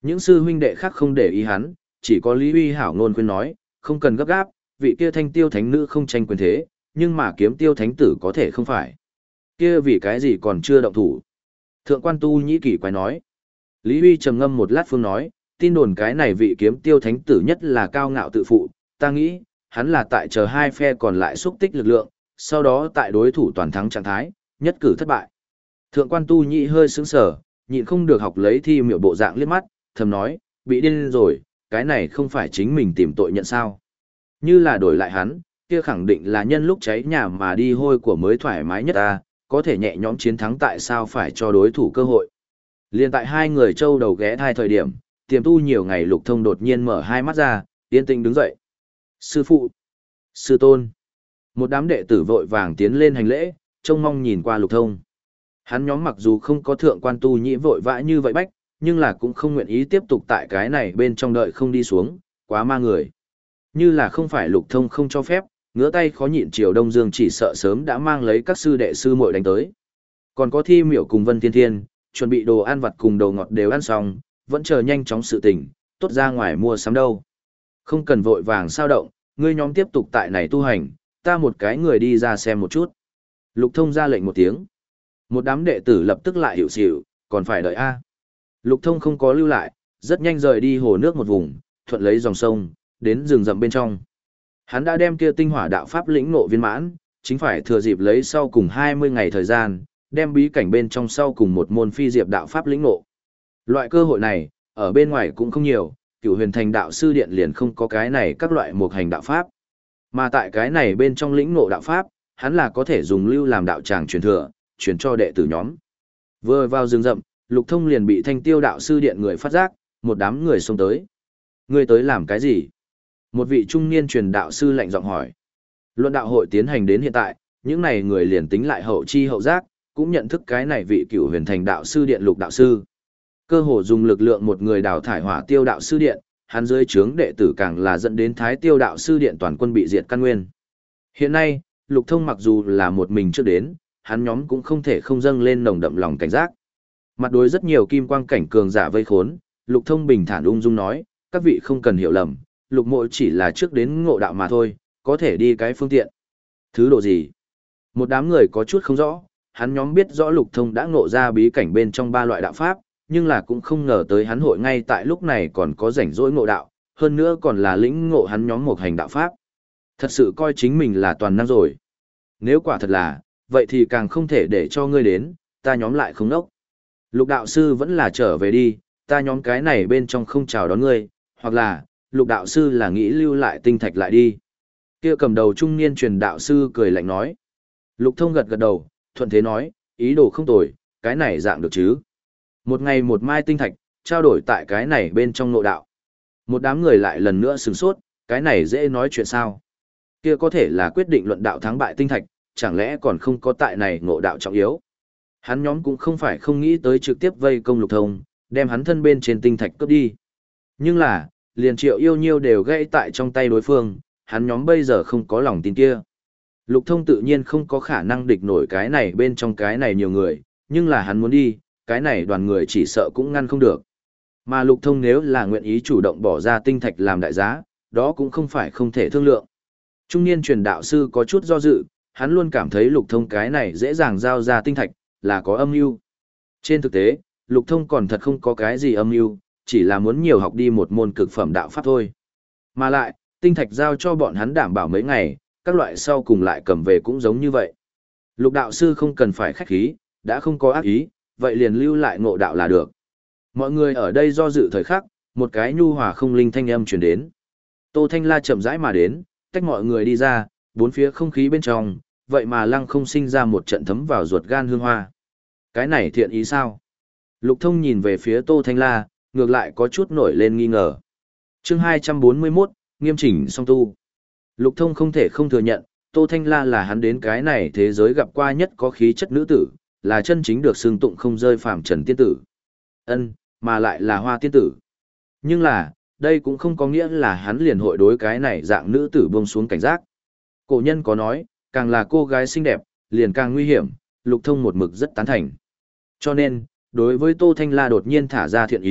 Những sư huynh đệ khác không để ý hắn, chỉ có Lý Huy hảo ngôn khuyên nói, không cần gấp gáp, vị kia thanh tiêu thánh nữ không tranh quyền thế, nhưng mà kiếm tiêu thánh tử có thể không phải. Kia vì cái gì còn chưa động thủ. Thượng quan tu nhĩ kỳ quái nói. Lý Huy trầm ngâm một lát phương nói, tin đồn cái này vị kiếm tiêu thánh tử nhất là cao ngạo tự phụ, ta nghĩ, hắn là tại chờ hai phe còn lại xúc tích lực lượng, sau đó tại đối thủ toàn thắng trạng thái, nhất cử thất bại. Thượng quan tu nhĩ hơi sững sờ, nhịn không được học lấy thi miệu bộ dạng liếc mắt, thầm nói, bị điên rồi, cái này không phải chính mình tìm tội nhận sao. Như là đổi lại hắn, kia khẳng định là nhân lúc cháy nhà mà đi hôi của mới thoải mái nhất ta, có thể nhẹ nhõm chiến thắng tại sao phải cho đối thủ cơ hội. Liên tại hai người châu đầu ghé thai thời điểm, tiềm tu nhiều ngày Lục Thông đột nhiên mở hai mắt ra, yên tĩnh đứng dậy. Sư phụ, sư tôn. Một đám đệ tử vội vàng tiến lên hành lễ, trông mong nhìn qua Lục Thông. Hắn nhóm mặc dù không có thượng quan tu nhĩ vội vã như vậy bách, nhưng là cũng không nguyện ý tiếp tục tại cái này bên trong đợi không đi xuống, quá ma người. Như là không phải Lục Thông không cho phép, ngứa tay khó nhịn Triều Đông Dương chỉ sợ sớm đã mang lấy các sư đệ sư muội đánh tới. Còn có Thi Miểu cùng Vân Thiên Thiên, chuẩn bị đồ ăn vặt cùng đồ ngọt đều ăn xong, vẫn chờ nhanh chóng sự tình, tốt ra ngoài mua sắm đâu. Không cần vội vàng sao động, ngươi nhóm tiếp tục tại này tu hành, ta một cái người đi ra xem một chút. Lục Thông ra lệnh một tiếng. Một đám đệ tử lập tức lại hiểu xỉu, còn phải đợi A. Lục Thông không có lưu lại, rất nhanh rời đi hồ nước một vùng, thuận lấy dòng sông, đến rừng rậm bên trong. Hắn đã đem kia tinh hỏa đạo pháp lĩnh ngộ viên mãn, chính phải thừa dịp lấy sau cùng hai mươi ngày thời gian, đem bí cảnh bên trong sau cùng một môn phi diệp đạo pháp lĩnh ngộ. Loại cơ hội này, ở bên ngoài cũng không nhiều, Cửu Huyền Thành đạo sư điện liền không có cái này các loại một hành đạo pháp. Mà tại cái này bên trong lĩnh ngộ đạo pháp, hắn là có thể dùng lưu làm đạo tràng truyền thừa, truyền cho đệ tử nhóm. Vừa vào rừng rậm, Lục Thông liền bị Thanh Tiêu đạo sư điện người phát giác, một đám người xông tới. Ngươi tới làm cái gì? Một vị trung niên truyền đạo sư lạnh giọng hỏi. Luận đạo hội tiến hành đến hiện tại, những này người liền tính lại hậu chi hậu giác, cũng nhận thức cái này vị Cửu Huyền Thành đạo sư điện Lục đạo sư. Cơ hồ dùng lực lượng một người đào thải Hỏa Tiêu đạo sư điện, hắn dưới trướng đệ tử càng là dẫn đến Thái Tiêu đạo sư điện toàn quân bị diệt căn nguyên. Hiện nay, Lục Thông mặc dù là một mình trước đến, hắn nhóm cũng không thể không dâng lên nồng đậm lòng cảnh giác. Mặt đối rất nhiều kim quang cảnh cường giả vây khốn, Lục Thông bình thản ung dung nói, các vị không cần hiểu lầm, Lục Mộ chỉ là trước đến ngộ đạo mà thôi, có thể đi cái phương tiện. Thứ độ gì? Một đám người có chút không rõ, hắn nhóm biết rõ Lục Thông đã ngộ ra bí cảnh bên trong ba loại đạo pháp, nhưng là cũng không ngờ tới hắn hội ngay tại lúc này còn có rảnh rỗi ngộ đạo, hơn nữa còn là lĩnh ngộ hắn nhóm một hành đạo pháp. Thật sự coi chính mình là toàn năng rồi. Nếu quả thật là, vậy thì càng không thể để cho ngươi đến, ta nhóm lại không nốc. Lục đạo sư vẫn là trở về đi, ta nhóm cái này bên trong không chào đón ngươi, hoặc là, lục đạo sư là nghĩ lưu lại tinh thạch lại đi. Kia cầm đầu trung niên truyền đạo sư cười lạnh nói. Lục Thông gật gật đầu, thuận thế nói, ý đồ không tồi, cái này dạng được chứ. Một ngày một mai tinh thạch, trao đổi tại cái này bên trong nội đạo. Một đám người lại lần nữa sửng sốt, cái này dễ nói chuyện sao. Kia có thể là quyết định luận đạo thắng bại tinh thạch, chẳng lẽ còn không có tại này ngộ đạo trọng yếu. Hắn nhóm cũng không phải không nghĩ tới trực tiếp vây công Lục Thông, đem hắn thân bên trên tinh thạch cướp đi. Nhưng là, liền Triệu Yêu Nhiêu đều gãy tại trong tay đối phương, hắn nhóm bây giờ không có lòng tin kia. Lục Thông tự nhiên không có khả năng địch nổi cái này bên trong cái này nhiều người, nhưng là hắn muốn đi, cái này đoàn người chỉ sợ cũng ngăn không được. Mà Lục Thông nếu là nguyện ý chủ động bỏ ra tinh thạch làm đại giá, đó cũng không phải không thể thương lượng. Trung niên truyền đạo sư có chút do dự, hắn luôn cảm thấy Lục Thông cái này dễ dàng giao ra tinh thạch, là có âm mưu. Trên thực tế, Lục Thông còn thật không có cái gì âm mưu, chỉ là muốn nhiều học đi một môn cực phẩm đạo pháp thôi. Mà lại, tinh thạch giao cho bọn hắn đảm bảo mấy ngày, các loại sau cùng lại cầm về cũng giống như vậy. Lục đạo sư không cần phải khách khí, đã không có ác ý, vậy liền lưu lại ngộ đạo là được. Mọi người ở đây do dự thời khắc, một cái nhu hòa không linh thanh âm truyền đến. Tô Thanh La chậm rãi mà đến, tách mọi người đi ra, bốn phía không khí bên trong, vậy mà lăng không sinh ra một trận thấm vào ruột gan hương hoa. Cái này thiện ý sao? Lục Thông nhìn về phía Tô Thanh La, ngược lại có chút nổi lên nghi ngờ. Chương hai trăm bốn mươi mốt, nghiêm chỉnh song tu. Lục Thông không thể không thừa nhận, Tô Thanh La là hắn đến cái này thế giới gặp qua nhất có khí chất nữ tử, là chân chính được xưng tụng không rơi phàm trần tiên tử. Ân, mà lại là hoa tiên tử. Nhưng là, đây cũng không có nghĩa là hắn liền hội đối cái này dạng nữ tử buông xuống cảnh giác. Cổ nhân có nói, càng là cô gái xinh đẹp, liền càng nguy hiểm, Lục Thông một mực rất tán thành. Cho nên, đối với Tô Thanh La đột nhiên thả ra thiện ý,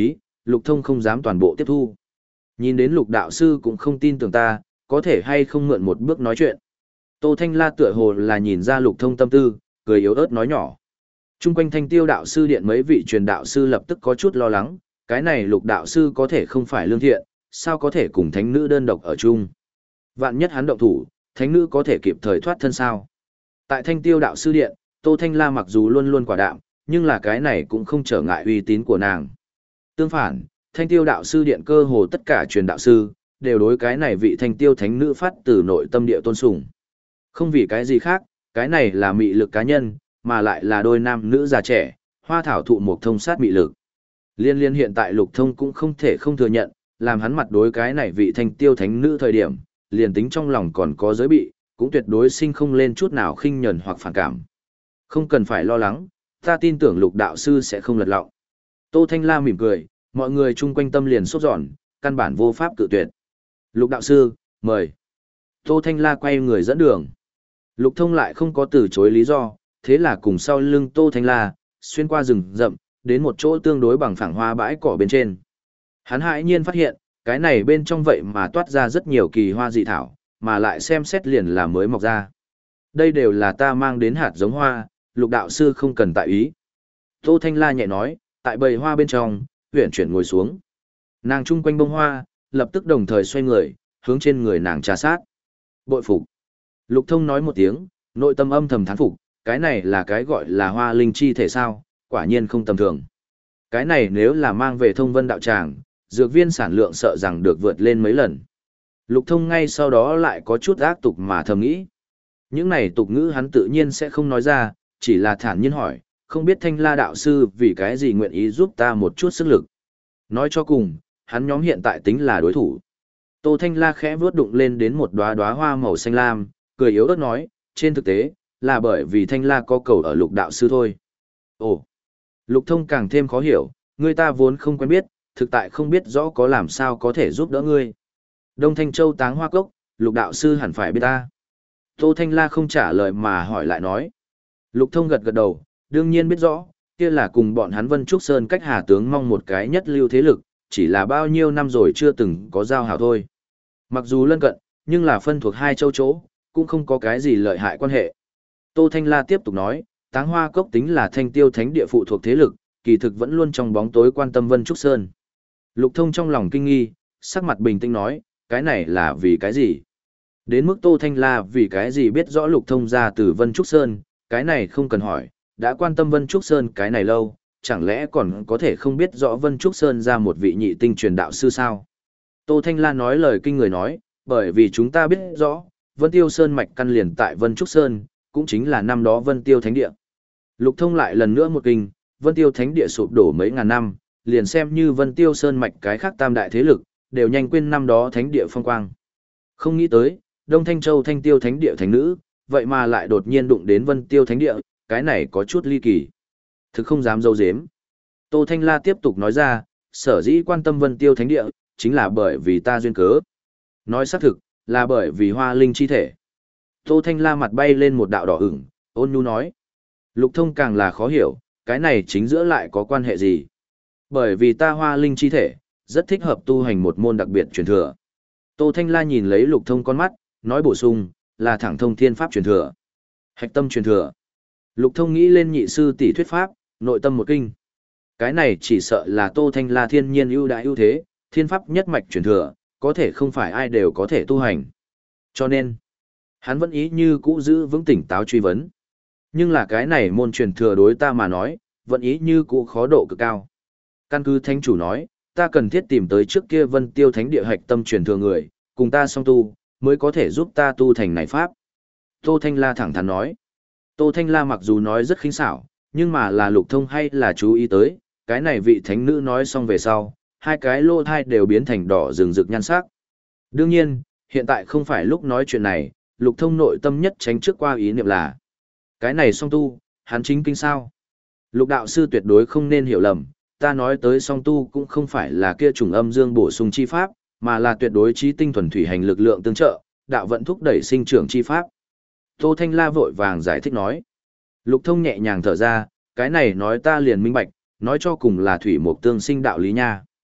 Lục Thông không dám toàn bộ tiếp thu. Nhìn đến Lục đạo sư cũng không tin tưởng ta, có thể hay không mượn một bước nói chuyện. Tô Thanh La tựa hồ là nhìn ra Lục Thông tâm tư, cười yếu ớt nói nhỏ. Trung quanh Thanh Tiêu đạo sư điện mấy vị truyền đạo sư lập tức có chút lo lắng, cái này Lục đạo sư có thể không phải lương thiện, sao có thể cùng thánh nữ đơn độc ở chung. Vạn nhất hắn động thủ, thánh nữ có thể kịp thời thoát thân sao. Tại Thanh Tiêu đạo sư điện, Tô Thanh La mặc dù luôn luôn quả đạm, nhưng là cái này cũng không trở ngại uy tín của nàng. Tương phản, Thanh Tiêu đạo sư điện cơ hồ tất cả truyền đạo sư, đều đối cái này vị Thanh Tiêu thánh nữ phát từ nội tâm địa tôn sùng. Không vì cái gì khác, cái này là mị lực cá nhân, mà lại là đôi nam nữ già trẻ, hoa thảo thụ một thông sát mị lực. Liên liên hiện tại Lục Thông cũng không thể không thừa nhận, làm hắn mặt đối cái này vị Thanh Tiêu thánh nữ thời điểm, liền tính trong lòng còn có giới bị, cũng tuyệt đối sinh không lên chút nào khinh nhẫn hoặc phản cảm. Không cần phải lo lắng, ta tin tưởng Lục đạo sư sẽ không lật lọng. Tô Thanh La mỉm cười, mọi người chung quanh tâm liền sốt giòn, căn bản vô pháp cự tuyệt. Lục đạo sư, mời. Tô Thanh La quay người dẫn đường. Lục Thông lại không có từ chối lý do, thế là cùng sau lưng Tô Thanh La, xuyên qua rừng rậm, đến một chỗ tương đối bằng phẳng hoa bãi cỏ bên trên. Hắn hãi nhiên phát hiện, cái này bên trong vậy mà toát ra rất nhiều kỳ hoa dị thảo, mà lại xem xét liền là mới mọc ra. Đây đều là ta mang đến hạt giống hoa, Lục đạo sư không cần tại ý. Tô Thanh La nhẹ nói, tại bầy hoa bên trong, huyển chuyển ngồi xuống. Nàng chung quanh bông hoa, lập tức đồng thời xoay người, hướng trên người nàng trà sát. Bội phục. Lục Thông nói một tiếng, nội tâm âm thầm thán phục, cái này là cái gọi là hoa linh chi thể sao, quả nhiên không tầm thường. Cái này nếu là mang về Thông Vân đạo tràng, dược viên sản lượng sợ rằng được vượt lên mấy lần. Lục Thông ngay sau đó lại có chút ác tục mà thầm nghĩ. Những này tục ngữ hắn tự nhiên sẽ không nói ra, chỉ là thản nhiên hỏi, không biết Thanh La đạo sư vì cái gì nguyện ý giúp ta một chút sức lực. Nói cho cùng, hắn nhóm hiện tại tính là đối thủ. Tô Thanh La khẽ vuốt đụng lên đến một đóa đóa hoa màu xanh lam, cười yếu ớt nói, trên thực tế, là bởi vì Thanh La có cầu ở Lục đạo sư thôi. Ồ, Lục Thông càng thêm khó hiểu, người ta vốn không quen biết, thực tại không biết rõ có làm sao có thể giúp đỡ ngươi. Đông Thanh Châu táng hoa cốc, Lục đạo sư hẳn phải biết ta. Tô Thanh La không trả lời mà hỏi lại nói. Lục Thông gật gật đầu, đương nhiên biết rõ, kia là cùng bọn hắn Vân Trúc Sơn cách Hà Tướng mong một cái nhất lưu thế lực, chỉ là bao nhiêu năm rồi chưa từng có giao hảo thôi. Mặc dù lân cận, nhưng là phân thuộc hai châu chỗ, cũng không có cái gì lợi hại quan hệ. Tô Thanh La tiếp tục nói, táng hoa cốc tính là Thanh Tiêu thánh địa phụ thuộc thế lực, kỳ thực vẫn luôn trong bóng tối quan tâm Vân Trúc Sơn. Lục Thông trong lòng kinh nghi, sắc mặt bình tĩnh nói, cái này là vì cái gì? Đến mức Tô Thanh La vì cái gì biết rõ Lục Thông ra từ Vân Trúc Sơn, cái này không cần hỏi, đã quan tâm Vân Trúc Sơn cái này lâu, chẳng lẽ còn có thể không biết rõ Vân Trúc Sơn ra một vị nhị tinh truyền đạo sư sao? Tô Thanh La nói lời kinh người nói, bởi vì chúng ta biết rõ, Vân Tiêu Sơn mạch căn liền tại Vân Trúc Sơn, cũng chính là năm đó Vân Tiêu Thánh Địa. Lục Thông lại lần nữa một kinh, Vân Tiêu Thánh Địa sụp đổ mấy ngàn năm, liền xem như Vân Tiêu Sơn mạch cái khác tam đại thế lực, đều nhanh quên năm đó Thánh Địa phong quang. Không nghĩ tới, Đông Thanh Châu Thanh Tiêu Thánh Địa thánh nữ, vậy mà lại đột nhiên đụng đến Vân Tiêu Thánh Địa, cái này có chút ly kỳ. Thực không dám dâu dếm. Tô Thanh La tiếp tục nói ra, sở dĩ quan tâm Vân Tiêu Thánh Địa, chính là bởi vì ta duyên cớ. Nói xác thực, là bởi vì hoa linh chi thể. Tô Thanh La mặt bay lên một đạo đỏ ửng, ôn nhu nói. Lục Thông càng là khó hiểu, cái này chính giữa lại có quan hệ gì? Bởi vì ta hoa linh chi thể, rất thích hợp tu hành một môn đặc biệt truyền thừa. Tô Thanh La nhìn lấy Lục Thông con mắt, nói bổ sung, là thẳng thông thiên pháp truyền thừa. Hạch tâm truyền thừa. Lục Thông nghĩ lên nhị sư tỷ thuyết pháp, nội tâm một kinh. Cái này chỉ sợ là Tô Thanh La thiên nhiên ưu đại ưu thế, thiên pháp nhất mạch truyền thừa, có thể không phải ai đều có thể tu hành. Cho nên, hắn vẫn ý như cũ giữ vững tỉnh táo truy vấn. Nhưng là cái này môn truyền thừa đối ta mà nói, vẫn ý như cũ khó độ cực cao. Căn cứ thánh chủ nói, ta cần thiết tìm tới trước kia Vân Tiêu Thánh Địa hạch tâm truyền thừa người, cùng ta song tu, mới có thể giúp ta tu thành này pháp. Tô Thanh La thẳng thắn nói. Tô Thanh La mặc dù nói rất khinh xảo, nhưng mà là Lục Thông hay là chú ý tới, cái này vị thánh nữ nói xong về sau, hai cái lô thai đều biến thành đỏ rừng rực nhan sắc. Đương nhiên, hiện tại không phải lúc nói chuyện này, Lục Thông nội tâm nhất tránh trước qua ý niệm là, cái này song tu, hắn chính kinh sao. Lục đạo sư tuyệt đối không nên hiểu lầm, ta nói tới song tu cũng không phải là kia trùng âm dương bổ sung chi pháp, mà là tuyệt đối trí tinh thuần thủy hành lực lượng tương trợ, đạo vận thúc đẩy sinh trưởng chi pháp. Tô Thanh La vội vàng giải thích nói. Lục Thông nhẹ nhàng thở ra, cái này nói ta liền minh bạch, nói cho cùng là thủy mục tương sinh đạo lý nha.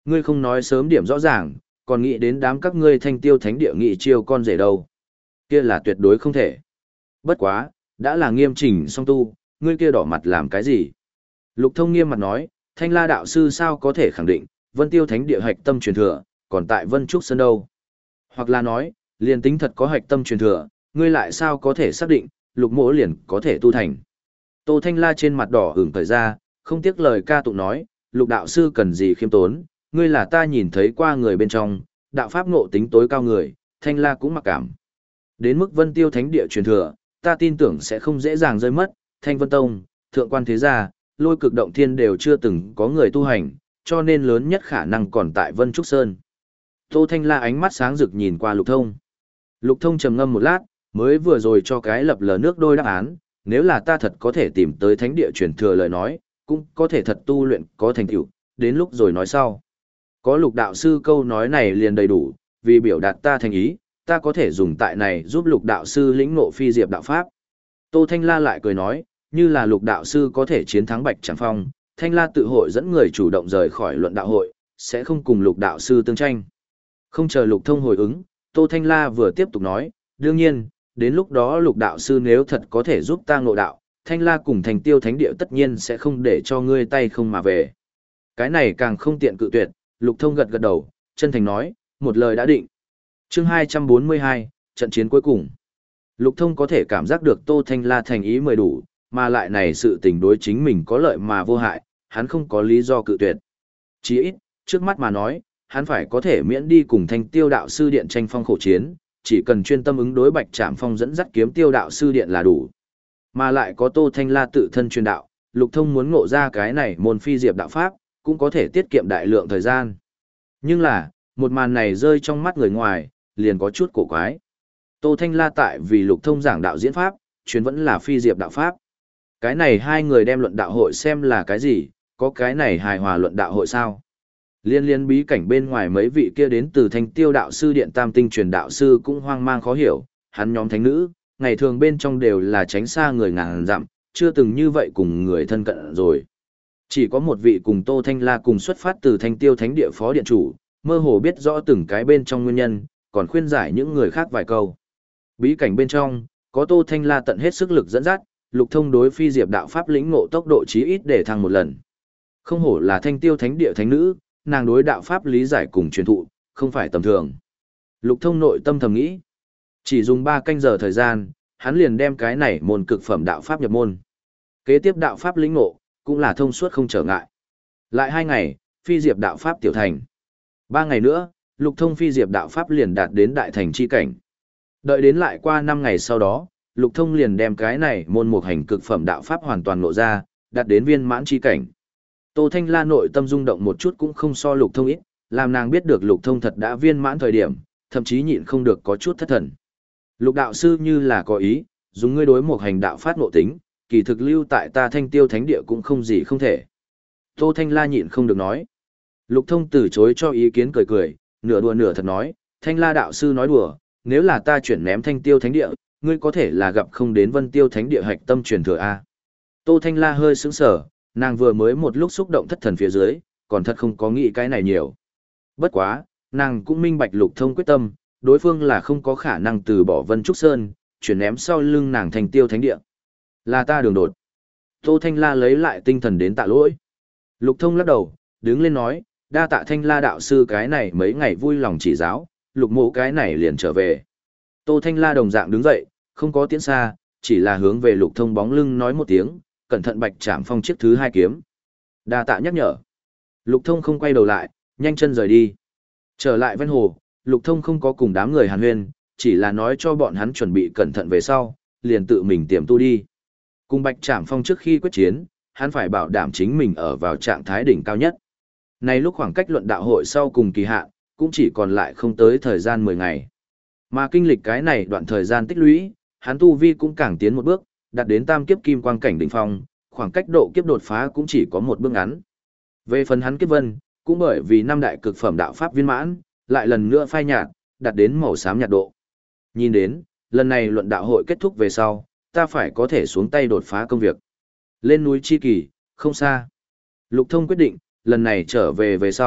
Ngươi không nói sớm điểm rõ ràng, còn nghĩ đến đám các ngươi thanh tiêu thánh địa nghị chiêu con rể đâu. Kia là tuyệt đối không thể. Bất quá, đã là nghiêm chỉnh song tu, ngươi kia đỏ mặt làm cái gì? Lục Thông nghiêm mặt nói, Thanh La đạo sư sao có thể khẳng định, Vân Tiêu thánh địa hạch tâm truyền thừa, còn tại Vân Trúc Sơn đâu? Hoặc là nói, liền tính thật có hạch tâm truyền thừa, ngươi lại sao có thể xác định, Lục Mỗ liền có thể tu thành? Tô Thanh La trên mặt đỏ ửng thời ra, không tiếc lời ca tụng nói, Lục đạo sư cần gì khiêm tốn, ngươi là ta nhìn thấy qua người bên trong, đạo pháp ngộ tính tối cao người, Thanh La cũng mặc cảm. Đến mức Vân Tiêu thánh địa truyền thừa, ta tin tưởng sẽ không dễ dàng rơi mất, Thanh Vân Tông, Thượng Quan Thế Gia, Lôi Cực Động Thiên đều chưa từng có người tu hành, cho nên lớn nhất khả năng còn tại Vân Trúc Sơn. Tô Thanh La ánh mắt sáng rực nhìn qua Lục Thông. Lục Thông trầm ngâm một lát, mới vừa rồi cho cái lập lờ nước đôi đáp án, nếu là ta thật có thể tìm tới thánh địa truyền thừa lời nói, cũng có thể thật tu luyện có thành tựu, đến lúc rồi nói sau. Có Lục đạo sư câu nói này liền đầy đủ, vì biểu đạt ta thành ý, ta có thể dùng tại này giúp Lục đạo sư lĩnh ngộ phi diệp đạo pháp. Tô Thanh La lại cười nói, như là Lục đạo sư có thể chiến thắng Bạch Trảm Phong, Thanh La tự hội dẫn người chủ động rời khỏi luận đạo hội, sẽ không cùng Lục đạo sư tương tranh. Không chờ Lục Thông hồi ứng, Tô Thanh La vừa tiếp tục nói, đương nhiên, đến lúc đó Lục đạo sư nếu thật có thể giúp ta ngộ đạo, Thanh La cùng Thành Tiêu thánh địa tất nhiên sẽ không để cho ngươi tay không mà về. Cái này càng không tiện cự tuyệt, Lục Thông gật gật đầu, chân thành nói, một lời đã định. Chương hai trăm bốn mươi hai, trận chiến cuối cùng. Lục Thông có thể cảm giác được Tô Thanh La thành ý mười đủ, mà lại này sự tình đối chính mình có lợi mà vô hại, hắn không có lý do cự tuyệt. Chỉ ít, trước mắt mà nói, hắn phải có thể miễn đi cùng Thanh Tiêu đạo sư điện tranh phong khổ chiến, chỉ cần chuyên tâm ứng đối Bạch Trảm Phong dẫn dắt kiếm Tiêu đạo sư điện là đủ. Mà lại có Tô Thanh La tự thân truyền đạo, Lục Thông muốn ngộ ra cái này môn phi diệp đạo pháp, cũng có thể tiết kiệm đại lượng thời gian. Nhưng là, một màn này rơi trong mắt người ngoài, liền có chút cổ quái. Tô Thanh La tại vì Lục Thông giảng đạo diễn pháp, chuyến vẫn là phi diệp đạo pháp. Cái này hai người đem luận đạo hội xem là cái gì, có cái này hài hòa luận đạo hội sao? Liên liên bí cảnh bên ngoài mấy vị kia đến từ Thanh Tiêu đạo sư điện tam tinh truyền đạo sư cũng hoang mang khó hiểu, hắn nhóm thánh nữ, ngày thường bên trong đều là tránh xa người ngàn dặm, chưa từng như vậy cùng người thân cận rồi. Chỉ có một vị cùng Tô Thanh La cùng xuất phát từ Thanh Tiêu thánh địa phó điện chủ, mơ hồ biết rõ từng cái bên trong nguyên nhân, còn khuyên giải những người khác vài câu. Bí cảnh bên trong, có Tô Thanh La tận hết sức lực dẫn dắt, Lục Thông đối phi diệp đạo pháp lĩnh ngộ tốc độ chí ít để thăng một lần. Không hổ là Thanh Tiêu thánh địa thánh nữ, nàng đối đạo pháp lý giải cùng truyền thụ, không phải tầm thường. Lục Thông nội tâm thầm nghĩ, chỉ dùng ba canh giờ thời gian, hắn liền đem cái này môn cực phẩm đạo pháp nhập môn. Kế tiếp đạo pháp lĩnh ngộ, cũng là thông suốt không trở ngại. Lại hai ngày, phi diệp đạo pháp tiểu thành. Ba ngày nữa, Lục Thông phi diệp đạo pháp liền đạt đến đại thành chi cảnh. Đợi đến lại qua năm ngày sau đó, Lục Thông liền đem cái này môn một hành cực phẩm đạo pháp hoàn toàn ngộ ra, đạt đến viên mãn chi cảnh. Tô Thanh La nội tâm rung động một chút cũng không so Lục Thông ít, làm nàng biết được Lục Thông thật đã viên mãn thời điểm, thậm chí nhịn không được có chút thất thần. Lục đạo sư như là có ý, dùng ngươi đối một hành đạo phát ngộ tính, kỳ thực lưu tại ta Thanh Tiêu thánh địa cũng không gì không thể. Tô Thanh La nhịn không được nói. Lục Thông từ chối cho ý kiến cười cười, nửa đùa nửa thật nói, Thanh La đạo sư nói đùa, nếu là ta chuyển ném Thanh Tiêu thánh địa, ngươi có thể là gặp không đến Vân Tiêu thánh địa hạch tâm truyền thừa a. Tô Thanh La hơi sững sờ, nàng vừa mới một lúc xúc động thất thần phía dưới, còn thật không có nghĩ cái này nhiều. Bất quá, nàng cũng minh bạch Lục Thông quyết tâm, đối phương là không có khả năng từ bỏ Vân Trúc Sơn, chuyển ném sau lưng nàng Thanh Tiêu thánh địa. Là ta đường đột. Tô Thanh La lấy lại tinh thần đến tạ lỗi. Lục Thông lắc đầu, đứng lên nói, đa tạ Thanh La đạo sư cái này mấy ngày vui lòng chỉ giáo, Lục mộ cái này liền trở về. Tô Thanh La đồng dạng đứng dậy, không có tiến xa, chỉ là hướng về Lục Thông bóng lưng nói một tiếng, cẩn thận Bạch Trảm Phong chiếc thứ hai kiếm. Đa tạ nhắc nhở. Lục Thông không quay đầu lại, nhanh chân rời đi. Trở lại ven hồ, Lục Thông không có cùng đám người hàn huyên, chỉ là nói cho bọn hắn chuẩn bị cẩn thận về sau, liền tự mình tiềm tu đi. Cùng Bạch Trảm Phong trước khi quyết chiến, hắn phải bảo đảm chính mình ở vào trạng thái đỉnh cao nhất. Nay lúc khoảng cách luận đạo hội sau cùng kỳ hạn, cũng chỉ còn lại không tới thời gian mười ngày. Mà kinh lịch cái này đoạn thời gian tích lũy, hắn tu vi cũng càng tiến một bước, đạt đến tam kiếp kim quang cảnh đỉnh phong, khoảng cách độ kiếp đột phá cũng chỉ có một bước ngắn. Về phần hắn kiếp vân, cũng bởi vì năm đại cực phẩm đạo pháp viên mãn, lại lần nữa phai nhạt, đạt đến màu xám nhạt độ. Nhìn đến, lần này luận đạo hội kết thúc về sau, ta phải có thể xuống tay đột phá công việc. Lên núi chi kỳ, không xa. Lục Thông quyết định, lần này trở về về sau,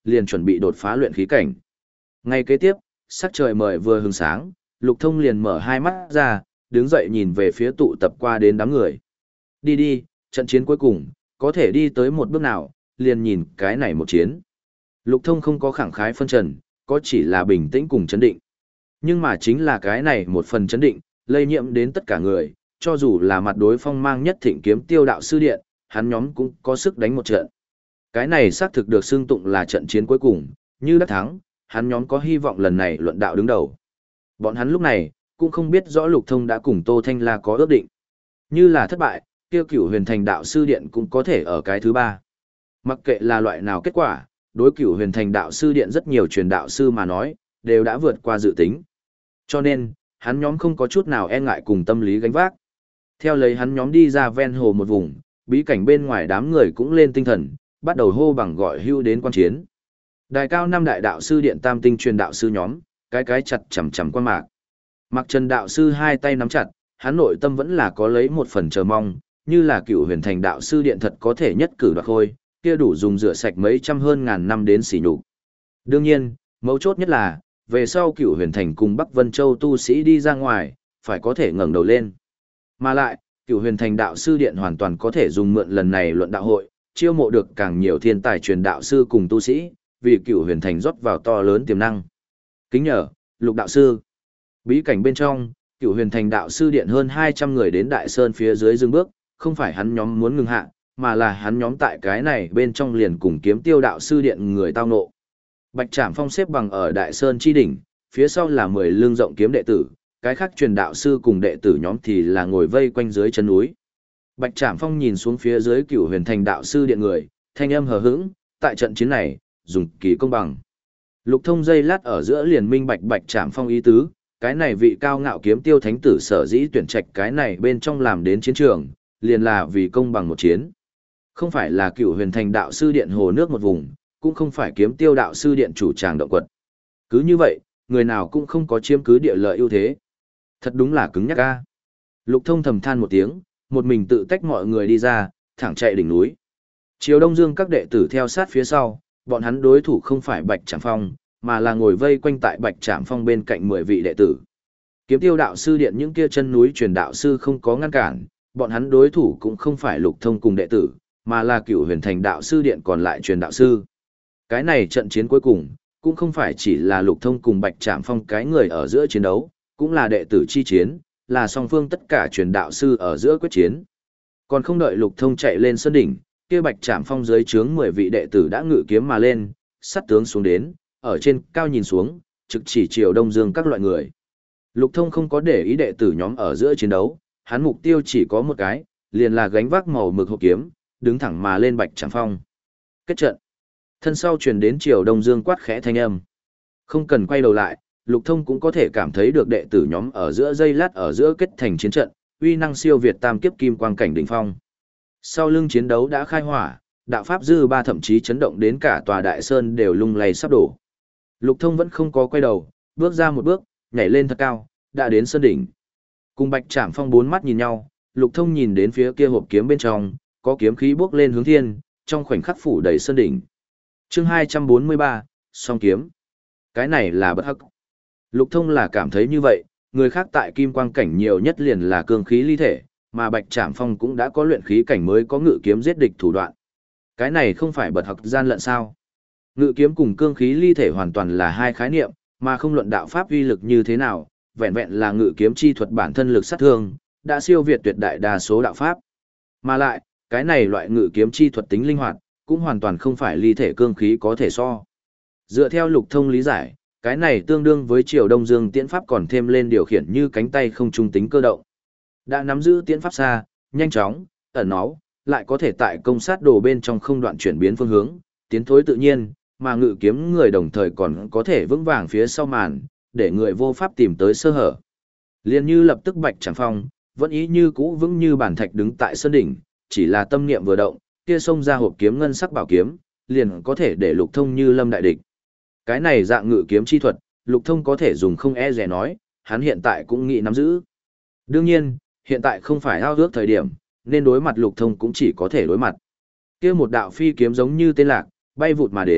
liền chuẩn bị đột phá luyện khí cảnh. Ngay kế tiếp, sắc trời mời vừa hừng sáng, Lục Thông liền mở hai mắt ra, đứng dậy nhìn về phía tụ tập qua đến đám người. Đi đi, trận chiến cuối cùng, có thể đi tới một bước nào, liền nhìn cái này một chiến. Lục Thông không có khẳng khái phân trần, có chỉ là bình tĩnh cùng chấn định. Nhưng mà chính là cái này một phần chấn định, lây nhiễm đến tất cả người, cho dù là mặt đối phong mang nhất thịnh kiếm tiêu đạo sư điện, hắn nhóm cũng có sức đánh một trận. Cái này xác thực được xưng tụng là trận chiến cuối cùng, như đắc thắng, hắn nhóm có hy vọng lần này luận đạo đứng đầu. Bọn hắn lúc này, cũng không biết rõ Lục Thông đã cùng Tô Thanh La có ước định. Như là thất bại, tiêu cửu huyền thành đạo sư điện cũng có thể ở cái thứ ba. Mặc kệ là loại nào kết quả, đối cửu huyền thành đạo sư điện rất nhiều truyền đạo sư mà nói, đều đã vượt qua dự tính. Cho nên, hắn nhóm không có chút nào e ngại cùng tâm lý gánh vác. Theo lấy hắn nhóm đi ra ven hồ một vùng, bí cảnh bên ngoài đám người cũng lên tinh thần, bắt đầu hô bằng gọi hưu đến quan chiến. Đài cao năm đại đạo sư điện tam tinh truyền đạo sư nhóm, cái cái chặt chằm chằm quan mạc. Mặc Trần đạo sư hai tay nắm chặt, hắn nội tâm vẫn là có lấy một phần chờ mong, như là cựu huyền thành đạo sư điện thật có thể nhất cử đoạt khôi, kia đủ dùng rửa sạch mấy trăm hơn ngàn năm đến xỉ nhục. Đương nhiên, mấu chốt nhất là, về sau cựu huyền thành cùng Bắc Vân Châu tu sĩ đi ra ngoài, phải có thể ngẩng đầu lên. Mà lại, cựu huyền thành đạo sư điện hoàn toàn có thể dùng mượn lần này luận đạo hội, chiêu mộ được càng nhiều thiên tài truyền đạo sư cùng tu sĩ, vì cựu huyền thành rót vào to lớn tiềm năng. Kính nhờ, Lục đạo sư. Bí cảnh bên trong, cựu huyền thành đạo sư điện hơn hai trăm người đến Đại Sơn phía dưới dừng bước, không phải hắn nhóm muốn ngừng hạ, mà là hắn nhóm tại cái này bên trong liền cùng kiếm tiêu đạo sư điện người tao nộ. Bạch Trảm Phong xếp bằng ở Đại Sơn chi đỉnh, phía sau là mười lưng rộng kiếm đệ tử, cái khác truyền đạo sư cùng đệ tử nhóm thì là ngồi vây quanh dưới chân núi. Bạch Trảm Phong nhìn xuống phía dưới cựu huyền thành đạo sư điện người, thanh âm hờ hững, tại trận chiến này, dùng kỳ công bằng. Lục Thông dây lát ở giữa liền minh bạch Bạch Trảm Phong ý tứ, cái này vị cao ngạo kiếm tiêu thánh tử sở dĩ tuyển trạch cái này bên trong làm đến chiến trường, liền là vì công bằng một chiến. Không phải là cựu huyền thành đạo sư điện hồ nước một vùng, cũng không phải kiếm tiêu đạo sư điện chủ tràng động quật. Cứ như vậy, người nào cũng không có chiếm cứ địa lợi ưu thế. Thật đúng là cứng nhắc ca. Lục Thông thầm than một tiếng, một mình tự tách mọi người đi ra, thẳng chạy đỉnh núi. Chiều Đông Dương các đệ tử theo sát phía sau, bọn hắn đối thủ không phải Bạch Trảm Phong, mà là ngồi vây quanh tại Bạch Trảm Phong bên cạnh mười vị đệ tử. Kiếm tiêu đạo sư điện những kia chân núi truyền đạo sư không có ngăn cản, bọn hắn đối thủ cũng không phải Lục Thông cùng đệ tử, mà là cựu huyền thành đạo sư điện còn lại truyền đạo sư. Cái này trận chiến cuối cùng, cũng không phải chỉ là Lục Thông cùng Bạch Trảm Phong cái người ở giữa chiến đấu, cũng là đệ tử chi chiến, là song phương tất cả truyền đạo sư ở giữa quyết chiến. Còn không đợi Lục Thông chạy lên sơn đỉnh, kia Bạch Trảm Phong dưới trướng mười vị đệ tử đã ngự kiếm mà lên, sắt tướng xuống đến, ở trên cao nhìn xuống, trực chỉ chiều Đông Dương các loại người. Lục Thông không có để ý đệ tử nhóm ở giữa chiến đấu, hắn mục tiêu chỉ có một cái, liền là gánh vác màu mực hộp kiếm, đứng thẳng mà lên Bạch Trảm Phong. Kết trận. Thân sau truyền đến chiều Đông Dương quát khẽ thanh âm. Không cần quay đầu lại, Lục Thông cũng có thể cảm thấy được đệ tử nhóm ở giữa dây lát ở giữa kết thành chiến trận, uy năng siêu việt tam kiếp kim quang cảnh đỉnh phong. Sau lưng chiến đấu đã khai hỏa, đạo pháp dư ba thậm chí chấn động đến cả tòa đại sơn đều lung lay sắp đổ. Lục Thông vẫn không có quay đầu, bước ra một bước, nhảy lên thật cao, đã đến sơn đỉnh. Cùng Bạch Trảm Phong bốn mắt nhìn nhau, Lục Thông nhìn đến phía kia hộp kiếm bên trong, có kiếm khí bốc lên hướng thiên, trong khoảnh khắc phủ đầy sơn đỉnh. Chương hai trăm bốn mươi ba, song kiếm. Cái này là bất hắc. Lục Thông là cảm thấy như vậy, người khác tại kim quang cảnh nhiều nhất liền là cương khí ly thể, mà Bạch Trảm Phong cũng đã có luyện khí cảnh mới có ngự kiếm giết địch thủ đoạn. Cái này không phải bật học gian lận sao? Ngự kiếm cùng cương khí ly thể hoàn toàn là hai khái niệm, mà không luận đạo pháp uy lực như thế nào, vẹn vẹn là ngự kiếm chi thuật bản thân lực sát thương, đã siêu việt tuyệt đại đa số đạo pháp. Mà lại, cái này loại ngự kiếm chi thuật tính linh hoạt, cũng hoàn toàn không phải ly thể cương khí có thể so. Dựa theo Lục Thông lý giải, cái này tương đương với Triều Đông Dương tiễn pháp còn thêm lên điều khiển như cánh tay không trung tính cơ động. Đã nắm giữ tiễn pháp xa, nhanh chóng, ẩn náu, lại có thể tại công sát đồ bên trong không đoạn chuyển biến phương hướng, tiến thối tự nhiên, mà ngự kiếm người đồng thời còn có thể vững vàng phía sau màn, để người vô pháp tìm tới sơ hở. Liên như lập tức Bạch Trảm Phong, vẫn ý như cũ vững như bản thạch đứng tại sơn đỉnh, chỉ là tâm niệm vừa động, kia xông ra hộp kiếm ngân sắc bảo kiếm, liền có thể để Lục Thông như lâm đại địch. Cái này dạng ngự kiếm chi thuật, Lục Thông có thể dùng không e dè nói, hắn hiện tại cũng nghĩ nắm giữ. Đương nhiên, hiện tại không phải ao ước thời điểm, nên đối mặt Lục Thông cũng chỉ có thể đối mặt. Kia một đạo phi kiếm giống như tên lạc, bay vụt mà đến,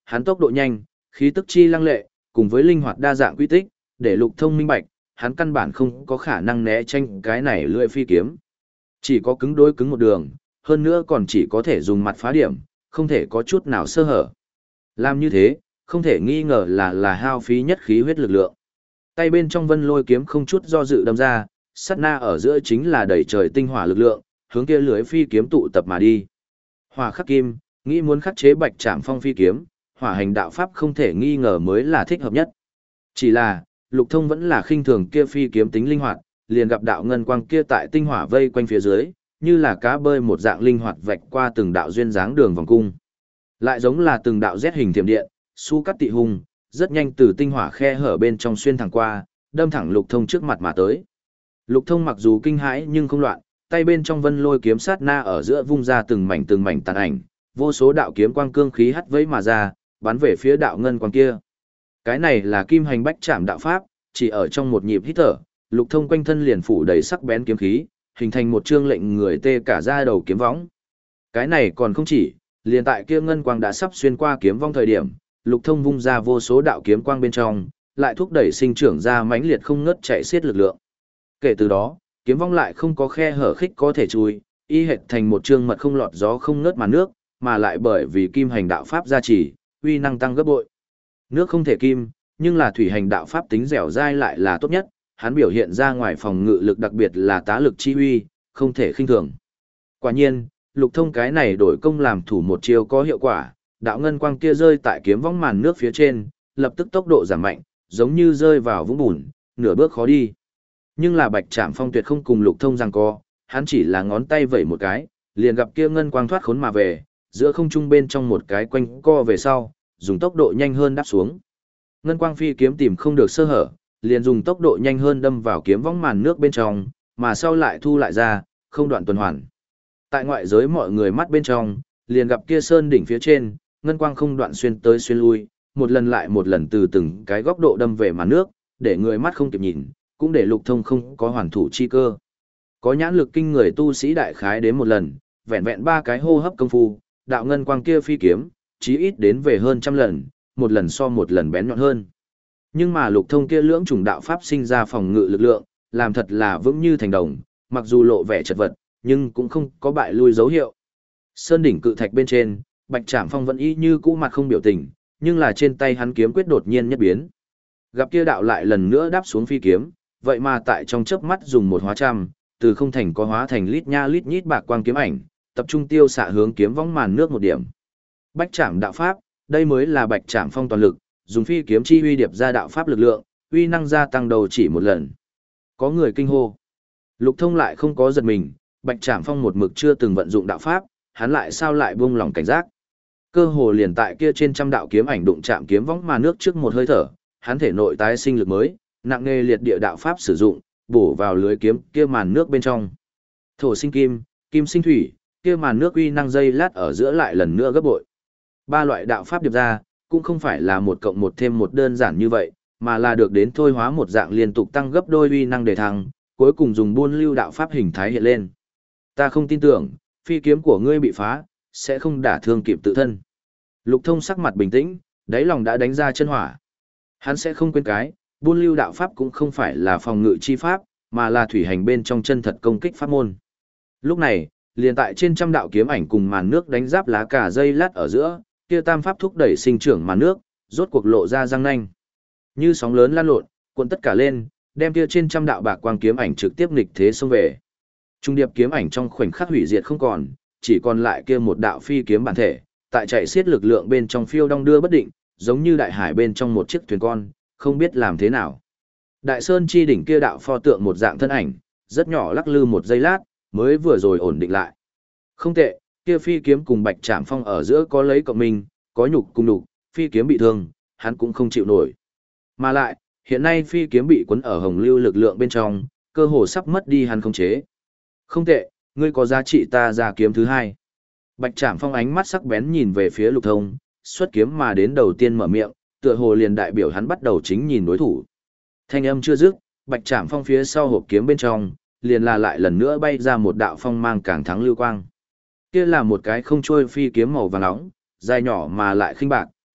hắn tốc độ nhanh, khí tức chi lăng lệ, cùng với linh hoạt đa dạng quy tích, để Lục Thông minh bạch, hắn căn bản không có khả năng né tránh cái này lưỡi phi kiếm. Chỉ có cứng đối cứng một đường, hơn nữa còn chỉ có thể dùng mặt phá điểm, không thể có chút nào sơ hở. Làm như thế, không thể nghi ngờ là là hao phí nhất khí huyết lực lượng. Tay bên trong vân lôi kiếm không chút do dự đâm ra, sát na ở giữa chính là đẩy trời tinh hỏa lực lượng, hướng kia lưới phi kiếm tụ tập mà đi. Hỏa khắc kim, nghĩ muốn khắc chế Bạch Trảm Phong phi kiếm, hỏa hành đạo pháp không thể nghi ngờ mới là thích hợp nhất. Chỉ là, Lục Thông vẫn là khinh thường kia phi kiếm tính linh hoạt, liền gặp đạo ngân quang kia tại tinh hỏa vây quanh phía dưới, như là cá bơi một dạng linh hoạt vạch qua từng đạo duyên dáng đường vòng cung. Lại giống là từng đạo rét hình thiểm điện, su cắt tị hung, rất nhanh từ tinh hỏa khe hở bên trong xuyên thẳng qua, đâm thẳng Lục Thông trước mặt mà tới. Lục Thông mặc dù kinh hãi nhưng không loạn, tay bên trong vân lôi kiếm sát na ở giữa vung ra từng mảnh từng mảnh tàn ảnh, vô số đạo kiếm quang cương khí hắt vẫy mà ra, bắn về phía đạo ngân quang kia. Cái này là kim hành bách trảm đạo pháp, chỉ ở trong một nhịp hít thở, Lục Thông quanh thân liền phủ đầy sắc bén kiếm khí, hình thành một chương lệnh người tê cả da đầu kiếm võng. Cái này còn không chỉ, liền tại kia ngân quang đã sắp xuyên qua kiếm vong thời điểm, Lục Thông vung ra vô số đạo kiếm quang bên trong, lại thúc đẩy sinh trưởng ra mãnh liệt không ngớt chạy xiết lực lượng. Kể từ đó, kiếm vong lại không có khe hở khích có thể chui, y hệt thành một chương mật không lọt gió không ngớt màn nước, mà lại bởi vì kim hành đạo pháp gia trì, uy năng tăng gấp bội. Nước không thể kim, nhưng là thủy hành đạo pháp tính dẻo dai lại là tốt nhất, hắn biểu hiện ra ngoài phòng ngự lực đặc biệt là tá lực chi uy, không thể khinh thường. Quả nhiên, Lục Thông cái này đổi công làm thủ một chiêu có hiệu quả, đạo ngân quang kia rơi tại kiếm võng màn nước phía trên, lập tức tốc độ giảm mạnh, giống như rơi vào vũng bùn, nửa bước khó đi. Nhưng là Bạch Trảm Phong tuyệt không cùng Lục Thông giằng co, hắn chỉ là ngón tay vẩy một cái, liền gặp kia ngân quang thoát khốn mà về, giữa không trung bên trong một cái quanh co về sau, dùng tốc độ nhanh hơn đáp xuống. Ngân quang phi kiếm tìm không được sơ hở, liền dùng tốc độ nhanh hơn đâm vào kiếm võng màn nước bên trong, mà sau lại thu lại ra, không đoạn tuần hoàn. Tại ngoại giới mọi người mắt bên trong, liền gặp kia sơn đỉnh phía trên, ngân quang không đoạn xuyên tới xuyên lui, một lần lại một lần từ từng cái góc độ đâm về màn nước, để người mắt không kịp nhìn, cũng để Lục Thông không có hoàn thủ chi cơ. Có nhãn lực kinh người tu sĩ đại khái đến một lần, vẹn vẹn ba cái hô hấp công phu, đạo ngân quang kia phi kiếm, chí ít đến về hơn trăm lần, một lần so một lần bén nhọn hơn. Nhưng mà Lục Thông kia lưỡng chủng đạo pháp sinh ra phòng ngự lực lượng, làm thật là vững như thành đồng, mặc dù lộ vẻ chật vật, nhưng cũng không có bại lui dấu hiệu. Sơn đỉnh cự thạch bên trên, Bạch Trảm Phong vẫn y như cũ mặt không biểu tình, nhưng là trên tay hắn kiếm quyết đột nhiên nhất biến. Gặp kia đạo lại lần nữa đáp xuống phi kiếm, vậy mà tại trong chớp mắt dùng một hóa trăm, từ không thành có hóa thành lít nha lít nhít bạc quang kiếm ảnh, tập trung tiêu xạ hướng kiếm võng màn nước một điểm. Bách Trảm đạo pháp, đây mới là Bạch Trảm Phong toàn lực, dùng phi kiếm chi uy điệp ra đạo pháp lực lượng, uy năng gia tăng đầu chỉ một lần. Có người kinh hô. Lục Thông lại không có giật mình, Bạch Trảm Phong một mực chưa từng vận dụng đạo pháp, hắn lại sao lại buông lòng cảnh giác. Cơ hồ liền tại kia trên trăm đạo kiếm ảnh đụng chạm kiếm võng màn nước trước một hơi thở, hắn thể nội tái sinh lực mới, nặng nghề liệt địa đạo pháp sử dụng, bổ vào lưới kiếm kia màn nước bên trong. Thổ sinh kim, kim sinh thủy, kia màn nước uy năng dây lát ở giữa lại lần nữa gấp bội. Ba loại đạo pháp điệp ra, cũng không phải là một cộng một thêm một đơn giản như vậy, mà là được đến thôi hóa một dạng liên tục tăng gấp đôi uy năng đề thăng, cuối cùng dùng buôn lưu đạo pháp hình thái hiện lên. Ta không tin tưởng, phi kiếm của ngươi bị phá, sẽ không đả thương kịp tự thân. Lục Thông sắc mặt bình tĩnh, đáy lòng đã đánh ra chân hỏa. Hắn sẽ không quên cái, buôn lưu đạo pháp cũng không phải là phòng ngự chi pháp, mà là thủy hành bên trong chân thật công kích pháp môn. Lúc này, liền tại trên trăm đạo kiếm ảnh cùng màn nước đánh giáp lá cả dây lát ở giữa, kia tam pháp thúc đẩy sinh trưởng màn nước, rốt cuộc lộ ra răng nanh. Như sóng lớn lan lộn, cuộn tất cả lên, đem kia trên trăm đạo bạc quang kiếm ảnh trực tiếp nghịch thế xông về. Trung điệp kiếm ảnh trong khoảnh khắc hủy diệt không còn, chỉ còn lại kia một đạo phi kiếm bản thể, tại chạy xiết lực lượng bên trong phiêu đong đưa bất định, giống như đại hải bên trong một chiếc thuyền con, không biết làm thế nào. Đại sơn chi đỉnh kia đạo pho tượng một dạng thân ảnh, rất nhỏ lắc lư một giây lát, mới vừa rồi ổn định lại. Không tệ, kia phi kiếm cùng Bạch Trảm Phong ở giữa có lấy cộng minh, có nhục cùng nhục, phi kiếm bị thương, hắn cũng không chịu nổi. Mà lại, hiện nay phi kiếm bị cuốn ở hồng lưu lực lượng bên trong, cơ hồ sắp mất đi hắn khống chế. Không tệ, ngươi có giá trị ta ra kiếm thứ hai. Bạch Trảm Phong ánh mắt sắc bén nhìn về phía Lục Thông, xuất kiếm mà đến đầu tiên mở miệng, tựa hồ liền đại biểu hắn bắt đầu chính nhìn đối thủ. Thanh âm chưa dứt, Bạch Trảm Phong phía sau hộp kiếm bên trong, liền là lại lần nữa bay ra một đạo phong mang càng thắng lưu quang. Kia là một cái không trôi phi kiếm màu vàng nóng, dài nhỏ mà lại khinh bạc,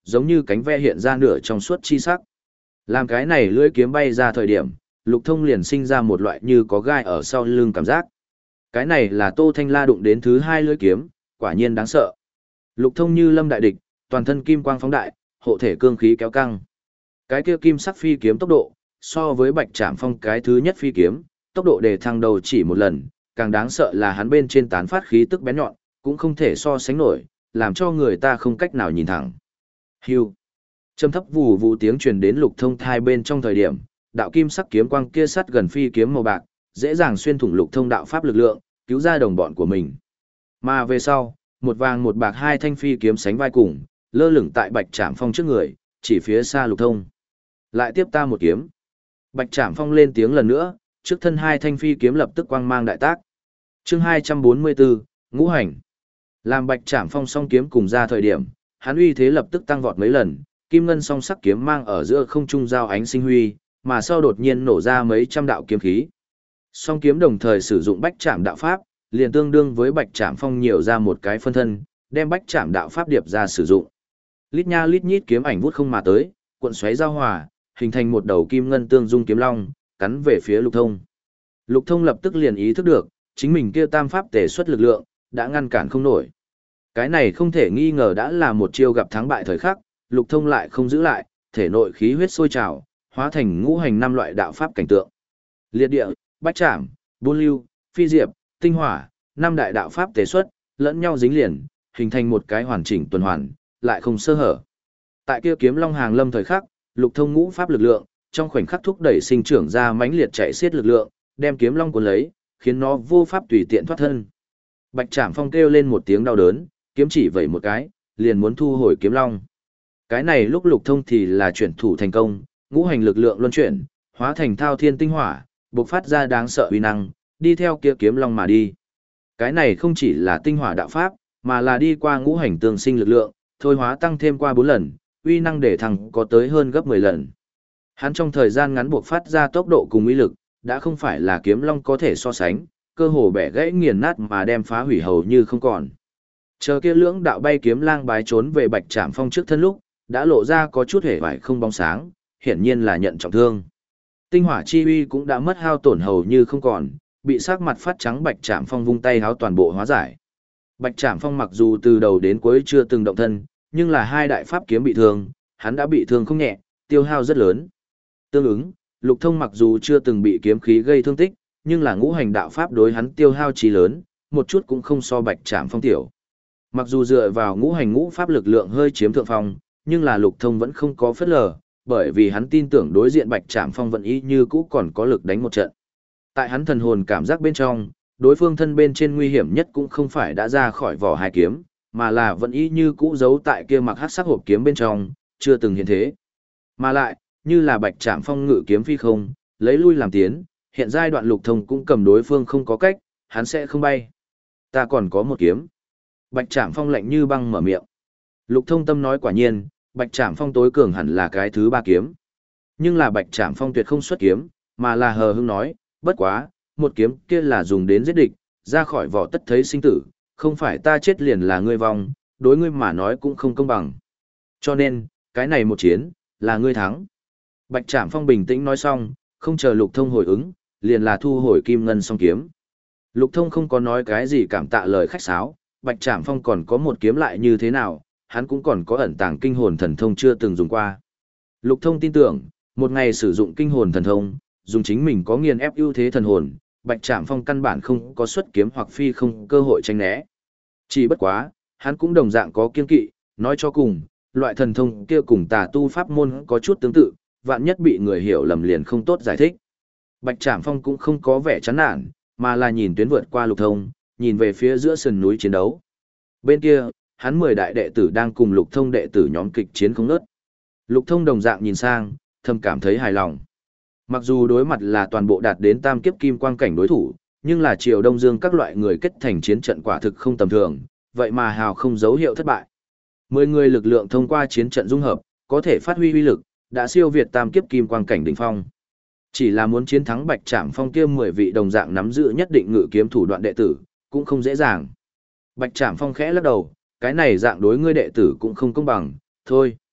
giống như cánh ve hiện ra nửa trong suốt chi sắc. Làm cái này lưỡi kiếm bay ra thời điểm, Lục Thông liền sinh ra một loại như có gai ở sau lưng cảm giác. Cái này là Tô Thanh La đụng đến thứ hai lưỡi kiếm, quả nhiên đáng sợ. Lục Thông như lâm đại địch, toàn thân kim quang phóng đại, hộ thể cương khí kéo căng. Cái kia kim sắc phi kiếm tốc độ, so với Bạch Trảm Phong cái thứ nhất phi kiếm, tốc độ đề thăng đầu chỉ một lần, càng đáng sợ là hắn bên trên tán phát khí tức bén nhọn, cũng không thể so sánh nổi, làm cho người ta không cách nào nhìn thẳng. Hưu. Trầm thấp vù vù tiếng truyền đến Lục Thông thai bên trong thời điểm, đạo kim sắc kiếm quang kia sát gần phi kiếm màu bạc, dễ dàng xuyên thủng Lục Thông đạo pháp lực lượng, cứu ra đồng bọn của mình. Mà về sau, một vàng một bạc hai thanh phi kiếm sánh vai cùng, lơ lửng tại Bạch Trảm Phong trước người, chỉ phía xa Lục Thông. Lại tiếp ta một kiếm. Bạch Trảm Phong lên tiếng lần nữa, trước thân hai thanh phi kiếm lập tức quang mang đại tác. Chương hai trăm bốn mươi bốn, Ngũ Hành. Làm Bạch Trảm Phong song kiếm cùng ra thời điểm, hắn uy thế lập tức tăng vọt mấy lần, kim ngân song sắc kiếm mang ở giữa không trung giao ánh sinh huy, mà sau đột nhiên nổ ra mấy trăm đạo kiếm khí. Song kiếm đồng thời sử dụng Bách Trảm đạo pháp, liền tương đương với Bạch Trảm Phong nhiều ra một cái phân thân, đem Bách Trảm đạo pháp điệp ra sử dụng. Lít nha lít nhít kiếm ảnh vút không mà tới, cuộn xoáy giao hòa, hình thành một đầu kim ngân tương dung kiếm long, cắn về phía Lục Thông. Lục Thông lập tức liền ý thức được, chính mình kia tam pháp tề xuất lực lượng, đã ngăn cản không nổi. Cái này không thể nghi ngờ đã là một chiêu gặp thắng bại thời khắc, Lục Thông lại không giữ lại, thể nội khí huyết sôi trào, hóa thành ngũ hành năm loại đạo pháp cảnh tượng. Liệt địa, bách trảm, buôn lưu, phi diệp, tinh hỏa, năm đại đạo pháp tề xuất, lẫn nhau dính liền, hình thành một cái hoàn chỉnh tuần hoàn, lại không sơ hở. Tại kia kiếm long hàng lâm thời khắc, Lục Thông ngũ pháp lực lượng, trong khoảnh khắc thúc đẩy sinh trưởng ra mãnh liệt chạy xiết lực lượng, đem kiếm long cuốn lấy, khiến nó vô pháp tùy tiện thoát thân. Bạch Trảm Phong kêu lên một tiếng đau đớn, kiếm chỉ vẩy một cái, liền muốn thu hồi kiếm long. Cái này lúc Lục Thông thì là chuyển thủ thành công, ngũ hành lực lượng luân chuyển, hóa thành thao thiên tinh hỏa, bộc phát ra đáng sợ uy năng, đi theo kia kiếm long mà đi. Cái này không chỉ là tinh hỏa đạo pháp, mà là đi qua ngũ hành tương sinh lực lượng, thôi hóa tăng thêm qua bốn lần, uy năng để thằng có tới hơn gấp mười lần. Hắn trong thời gian ngắn bộc phát ra tốc độ cùng uy lực, đã không phải là kiếm long có thể so sánh, cơ hồ bẻ gãy nghiền nát mà đem phá hủy hầu như không còn. Chờ kia lưỡng đạo bay kiếm lang bái trốn về Bạch Trảm Phong trước thân lúc, đã lộ ra có chút hề vải không bóng sáng, hiển nhiên là nhận trọng thương. Tinh hỏa chi uy cũng đã mất hao tổn hầu như không còn, bị sắc mặt phát trắng Bạch Trảm Phong vung tay háo toàn bộ hóa giải. Bạch Trảm Phong mặc dù từ đầu đến cuối chưa từng động thân, nhưng là hai đại pháp kiếm bị thương, hắn đã bị thương không nhẹ, tiêu hao rất lớn. Tương ứng, Lục Thông mặc dù chưa từng bị kiếm khí gây thương tích, nhưng là ngũ hành đạo pháp đối hắn tiêu hao chí lớn, một chút cũng không so Bạch Trảm Phong tiểu. Mặc dù dựa vào ngũ hành ngũ pháp lực lượng hơi chiếm thượng phong, nhưng là Lục Thông vẫn không có phất lờ, bởi vì hắn tin tưởng đối diện Bạch Trảm Phong vẫn y như cũ còn có lực đánh một trận. Tại hắn thần hồn cảm giác bên trong, đối phương thân bên trên nguy hiểm nhất cũng không phải đã ra khỏi vỏ hai kiếm, mà là vẫn y như cũ giấu tại kia mặc hắc sắc hộp kiếm bên trong, chưa từng hiện thế. Mà lại, như là Bạch Trảm Phong ngự kiếm phi không, lấy lui làm tiến, hiện giai đoạn Lục Thông cũng cầm đối phương không có cách, hắn sẽ không bay. Ta còn có một kiếm. Bạch Trảm Phong lạnh như băng mở miệng. Lục Thông tâm nói quả nhiên, Bạch Trảm Phong tối cường hẳn là cái thứ ba kiếm. Nhưng là Bạch Trảm Phong tuyệt không xuất kiếm, mà là hờ hững nói, bất quá, một kiếm kia là dùng đến giết địch, ra khỏi vỏ tất thấy sinh tử, không phải ta chết liền là ngươi vong, đối ngươi mà nói cũng không công bằng. Cho nên, cái này một chiến, là ngươi thắng. Bạch Trảm Phong bình tĩnh nói xong, không chờ Lục Thông hồi ứng, liền là thu hồi kim ngân song kiếm. Lục Thông không có nói cái gì cảm tạ lời khách sáo, Bạch Trảm Phong còn có một kiếm lại như thế nào, hắn cũng còn có ẩn tàng kinh hồn thần thông chưa từng dùng qua. Lục Thông tin tưởng, một ngày sử dụng kinh hồn thần thông, dùng chính mình có nghiền ép ưu thế thần hồn, Bạch Trảm Phong căn bản không có xuất kiếm hoặc phi không cơ hội tránh né. Chỉ bất quá, hắn cũng đồng dạng có kiên kỵ, nói cho cùng, loại thần thông kia cùng tà tu pháp môn có chút tương tự, vạn nhất bị người hiểu lầm liền không tốt giải thích. Bạch Trảm Phong cũng không có vẻ chán nản, mà là nhìn tuyến vượt qua Lục Thông, nhìn về phía giữa sườn núi chiến đấu. Bên kia, hắn mười đại đệ tử đang cùng Lục Thông đệ tử nhóm kịch chiến không ngớt. Lục Thông đồng dạng nhìn sang, thầm cảm thấy hài lòng. Mặc dù đối mặt là toàn bộ đạt đến tam kiếp kim quang cảnh đối thủ, nhưng là Triều Đông Dương các loại người kết thành chiến trận quả thực không tầm thường, vậy mà hào không dấu hiệu thất bại. Mười người lực lượng thông qua chiến trận dung hợp, có thể phát huy uy lực, đã siêu việt tam kiếp kim quang cảnh đỉnh phong. Chỉ là muốn chiến thắng Bạch Trảm Phong kia mười vị đồng dạng nắm giữ nhất định ngự kiếm thủ đoạn đệ tử, cũng không dễ dàng. Bạch Trảm Phong khẽ lắc đầu, cái này dạng đối ngươi đệ tử cũng không công bằng, thôi,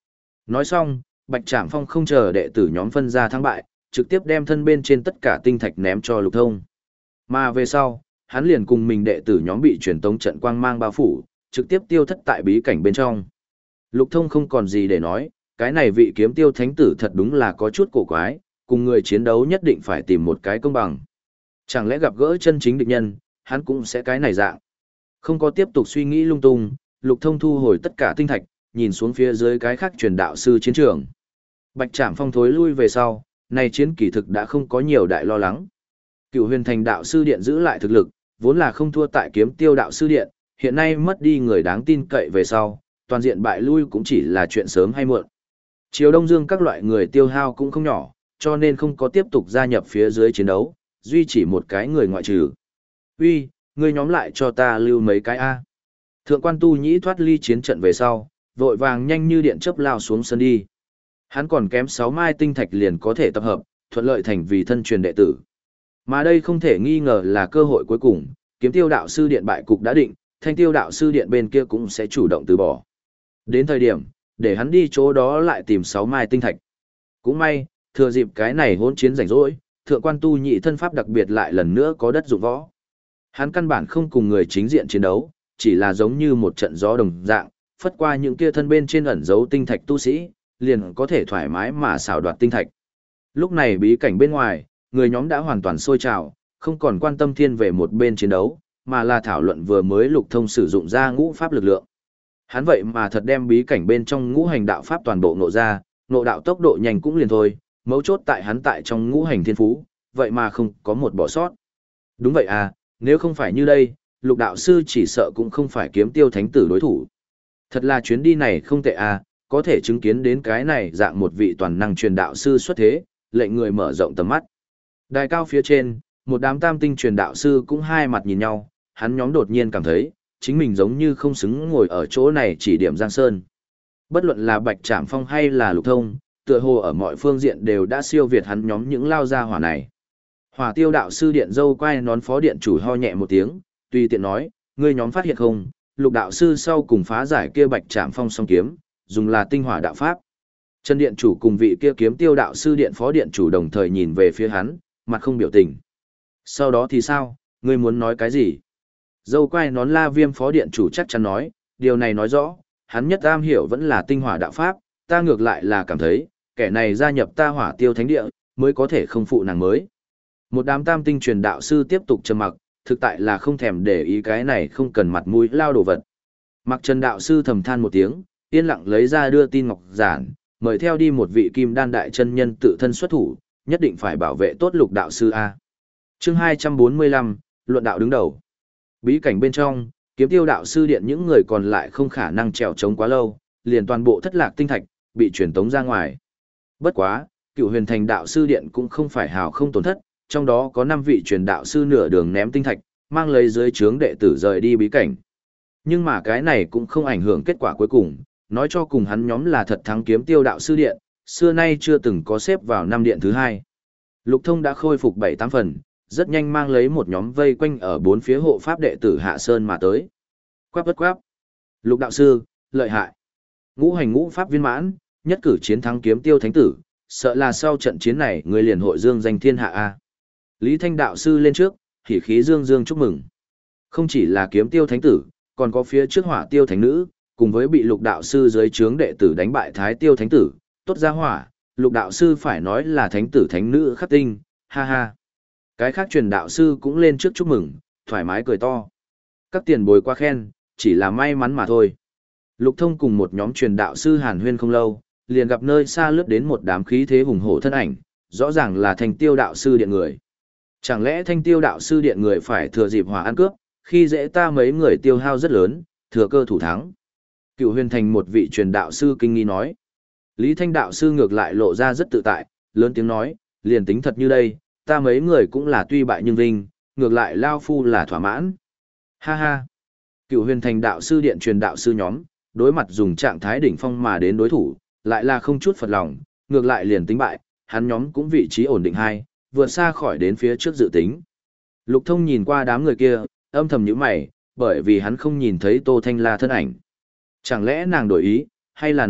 Nói xong, Bạch Trảm Phong không chờ đệ tử nhóm phân ra thắng bại, trực tiếp đem thân bên trên tất cả tinh thạch ném cho Lục Thông. Mà về sau, hắn liền cùng mình đệ tử nhóm bị truyền tống trận quang mang bao phủ, trực tiếp tiêu thất tại bí cảnh bên trong. Lục Thông không còn gì để nói, cái này vị kiếm tiêu thánh tử thật đúng là có chút cổ quái, cùng người chiến đấu nhất định phải tìm một cái công bằng. Chẳng lẽ gặp gỡ chân chính địch nhân, hắn cũng sẽ cái này dạng. Không có tiếp tục suy nghĩ lung tung, Lục Thông thu hồi tất cả tinh thạch, nhìn xuống phía dưới cái khác truyền đạo sư chiến trường. Bạch Trảm Phong thối lui về sau, này chiến kỳ thực đã không có nhiều đại lo lắng. Cựu Huyền Thành đạo sư điện giữ lại thực lực, vốn là không thua tại Kiếm Tiêu đạo sư điện, hiện nay mất đi người đáng tin cậy về sau, toàn diện bại lui cũng chỉ là chuyện sớm hay muộn. Triều Đông Dương các loại người tiêu hao cũng không nhỏ, cho nên không có tiếp tục gia nhập phía dưới chiến đấu, duy chỉ một cái người ngoại trừ. Uy, ngươi nhóm lại cho ta lưu mấy cái A. Thượng quan Tu Nhĩ thoát ly chiến trận về sau, vội vàng nhanh như điện chớp lao xuống sân đi. Hắn còn kém sáu mai tinh thạch liền có thể tập hợp, thuận lợi thành vì thân truyền đệ tử. Mà đây không thể nghi ngờ là cơ hội cuối cùng, Kiếm Tiêu đạo sư điện bại cục đã định, Thanh Tiêu đạo sư điện bên kia cũng sẽ chủ động từ bỏ. Đến thời điểm, để hắn đi chỗ đó lại tìm sáu mai tinh thạch. Cũng may, thừa dịp cái này hỗn chiến rảnh rỗi, thượng quan Tu Nhị thân pháp đặc biệt lại lần nữa có đất dụng võ. Hắn căn bản không cùng người chính diện chiến đấu, chỉ là giống như một trận gió đồng dạng, phất qua những kia thân bên trên ẩn dấu tinh thạch tu sĩ, liền có thể thoải mái mà xảo đoạt tinh thạch. Lúc này bí cảnh bên ngoài, người nhóm đã hoàn toàn sôi trào, không còn quan tâm thiên về một bên chiến đấu, mà là thảo luận vừa mới Lục Thông sử dụng ra ngũ pháp lực lượng. Hắn vậy mà thật đem bí cảnh bên trong ngũ hành đạo pháp toàn bộ nộ ra, nộ đạo tốc độ nhanh cũng liền thôi, mấu chốt tại hắn tại trong ngũ hành thiên phú, vậy mà không có một bỏ sót. Đúng vậy à, nếu không phải như đây, Lục đạo sư chỉ sợ cũng không phải Kiếm Tiêu thánh tử đối thủ. Thật là chuyến đi này không tệ à, có thể chứng kiến đến cái này dạng một vị toàn năng truyền đạo sư xuất thế, lệnh người mở rộng tầm mắt. Đài cao phía trên, một đám tam tinh truyền đạo sư cũng hai mặt nhìn nhau, hắn nhóm đột nhiên cảm thấy, chính mình giống như không xứng ngồi ở chỗ này chỉ điểm Giang Sơn. Bất luận là Bạch Trảm Phong hay là Lục Thông, tựa hồ ở mọi phương diện đều đã siêu việt hắn nhóm những lao gia hỏa này. Hỏa Tiêu đạo sư điện dâu quay nón phó điện chủ ho nhẹ một tiếng, tùy tiện nói, ngươi nhóm phát hiện không, Lục đạo sư sau cùng phá giải kia Bạch Trảm Phong song kiếm, dùng là tinh hỏa đạo pháp. Trần điện chủ cùng vị kia Kiếm Tiêu đạo sư điện phó điện chủ đồng thời nhìn về phía hắn, mặt không biểu tình. Sau đó thì sao, ngươi muốn nói cái gì? Dâu quay nón La Viêm phó điện chủ chắc chắn nói, điều này nói rõ, hắn nhất am hiểu vẫn là tinh hỏa đạo pháp, ta ngược lại là cảm thấy, kẻ này gia nhập ta Hỏa Tiêu thánh địa, mới có thể không phụ nàng mới. Một đám tam tinh truyền đạo sư tiếp tục trầm mặc, thực tại là không thèm để ý cái này không cần mặt mũi lao đồ vật. Mặc Trần đạo sư thầm than một tiếng, yên lặng lấy ra đưa tin ngọc giản, mời theo đi một vị kim đan đại chân nhân tự thân xuất thủ, nhất định phải bảo vệ tốt Lục đạo sư A. Chương hai trăm bốn mươi lăm, luận đạo đứng đầu. Bí cảnh bên trong, Kiếm Tiêu đạo sư điện những người còn lại không khả năng trèo trống quá lâu, liền toàn bộ thất lạc tinh thạch, bị truyền tống ra ngoài. Bất quá, Cựu Huyền Thành đạo sư điện cũng không phải hào không tổn thất, trong đó có năm vị truyền đạo sư nửa đường ném tinh thạch, mang lấy dưới trướng đệ tử rời đi bí cảnh. Nhưng mà cái này cũng không ảnh hưởng kết quả cuối cùng, nói cho cùng hắn nhóm là thật thắng Kiếm Tiêu đạo sư điện, xưa nay chưa từng có xếp vào năm điện thứ hai. Lục Thông đã khôi phục bảy tám phần, rất nhanh mang lấy một nhóm vây quanh ở bốn phía hộ pháp đệ tử Hạ Sơn mà tới. Quáp bất quáp. Lục đạo sư, lợi hại. Ngũ hành ngũ pháp viên mãn, nhất cử chiến thắng Kiếm Tiêu thánh tử, sợ là sau trận chiến này người liền hội dương danh thiên hạ a. Lý Thanh đạo sư lên trước, hỉ khí dương dương chúc mừng. Không chỉ là Kiếm Tiêu thánh tử, còn có phía trước Hỏa Tiêu thánh nữ, cùng với bị Lục đạo sư dưới trướng đệ tử đánh bại Thái Tiêu thánh tử, tốt ra hỏa, Lục đạo sư phải nói là thánh tử thánh nữ khắc tinh, ha ha. Cái khác truyền đạo sư cũng lên trước chúc mừng, thoải mái cười to. Các tiền bối qua khen, chỉ là may mắn mà thôi. Lục Thông cùng một nhóm truyền đạo sư hàn huyên không lâu, liền gặp nơi xa lướt đến một đám khí thế hùng hổ thân ảnh, rõ ràng là Thanh Tiêu đạo sư điện người. Chẳng lẽ Thanh Tiêu đạo sư điện người phải thừa dịp hỏa ăn cướp, khi dễ ta mấy người tiêu hao rất lớn, thừa cơ thủ thắng. Cựu Huyền Thành một vị truyền đạo sư kinh nghi nói. Lý Thanh đạo sư ngược lại lộ ra rất tự tại, lớn tiếng nói, liền tính thật như đây, ta mấy người cũng là tuy bại nhưng vinh, ngược lại lao phu là thỏa mãn. Ha ha. Cựu Huyền Thành đạo sư điện truyền đạo sư nhóm, đối mặt dùng trạng thái đỉnh phong mà đến đối thủ, lại là không chút phật lòng, ngược lại liền tính bại, hắn nhóm cũng vị trí ổn định hai, vượt xa khỏi đến phía trước dự tính. Lục Thông nhìn qua đám người kia, âm thầm nhíu mày, bởi vì hắn không nhìn thấy Tô Thanh La thân ảnh. Chẳng lẽ nàng đổi ý, hay là nói,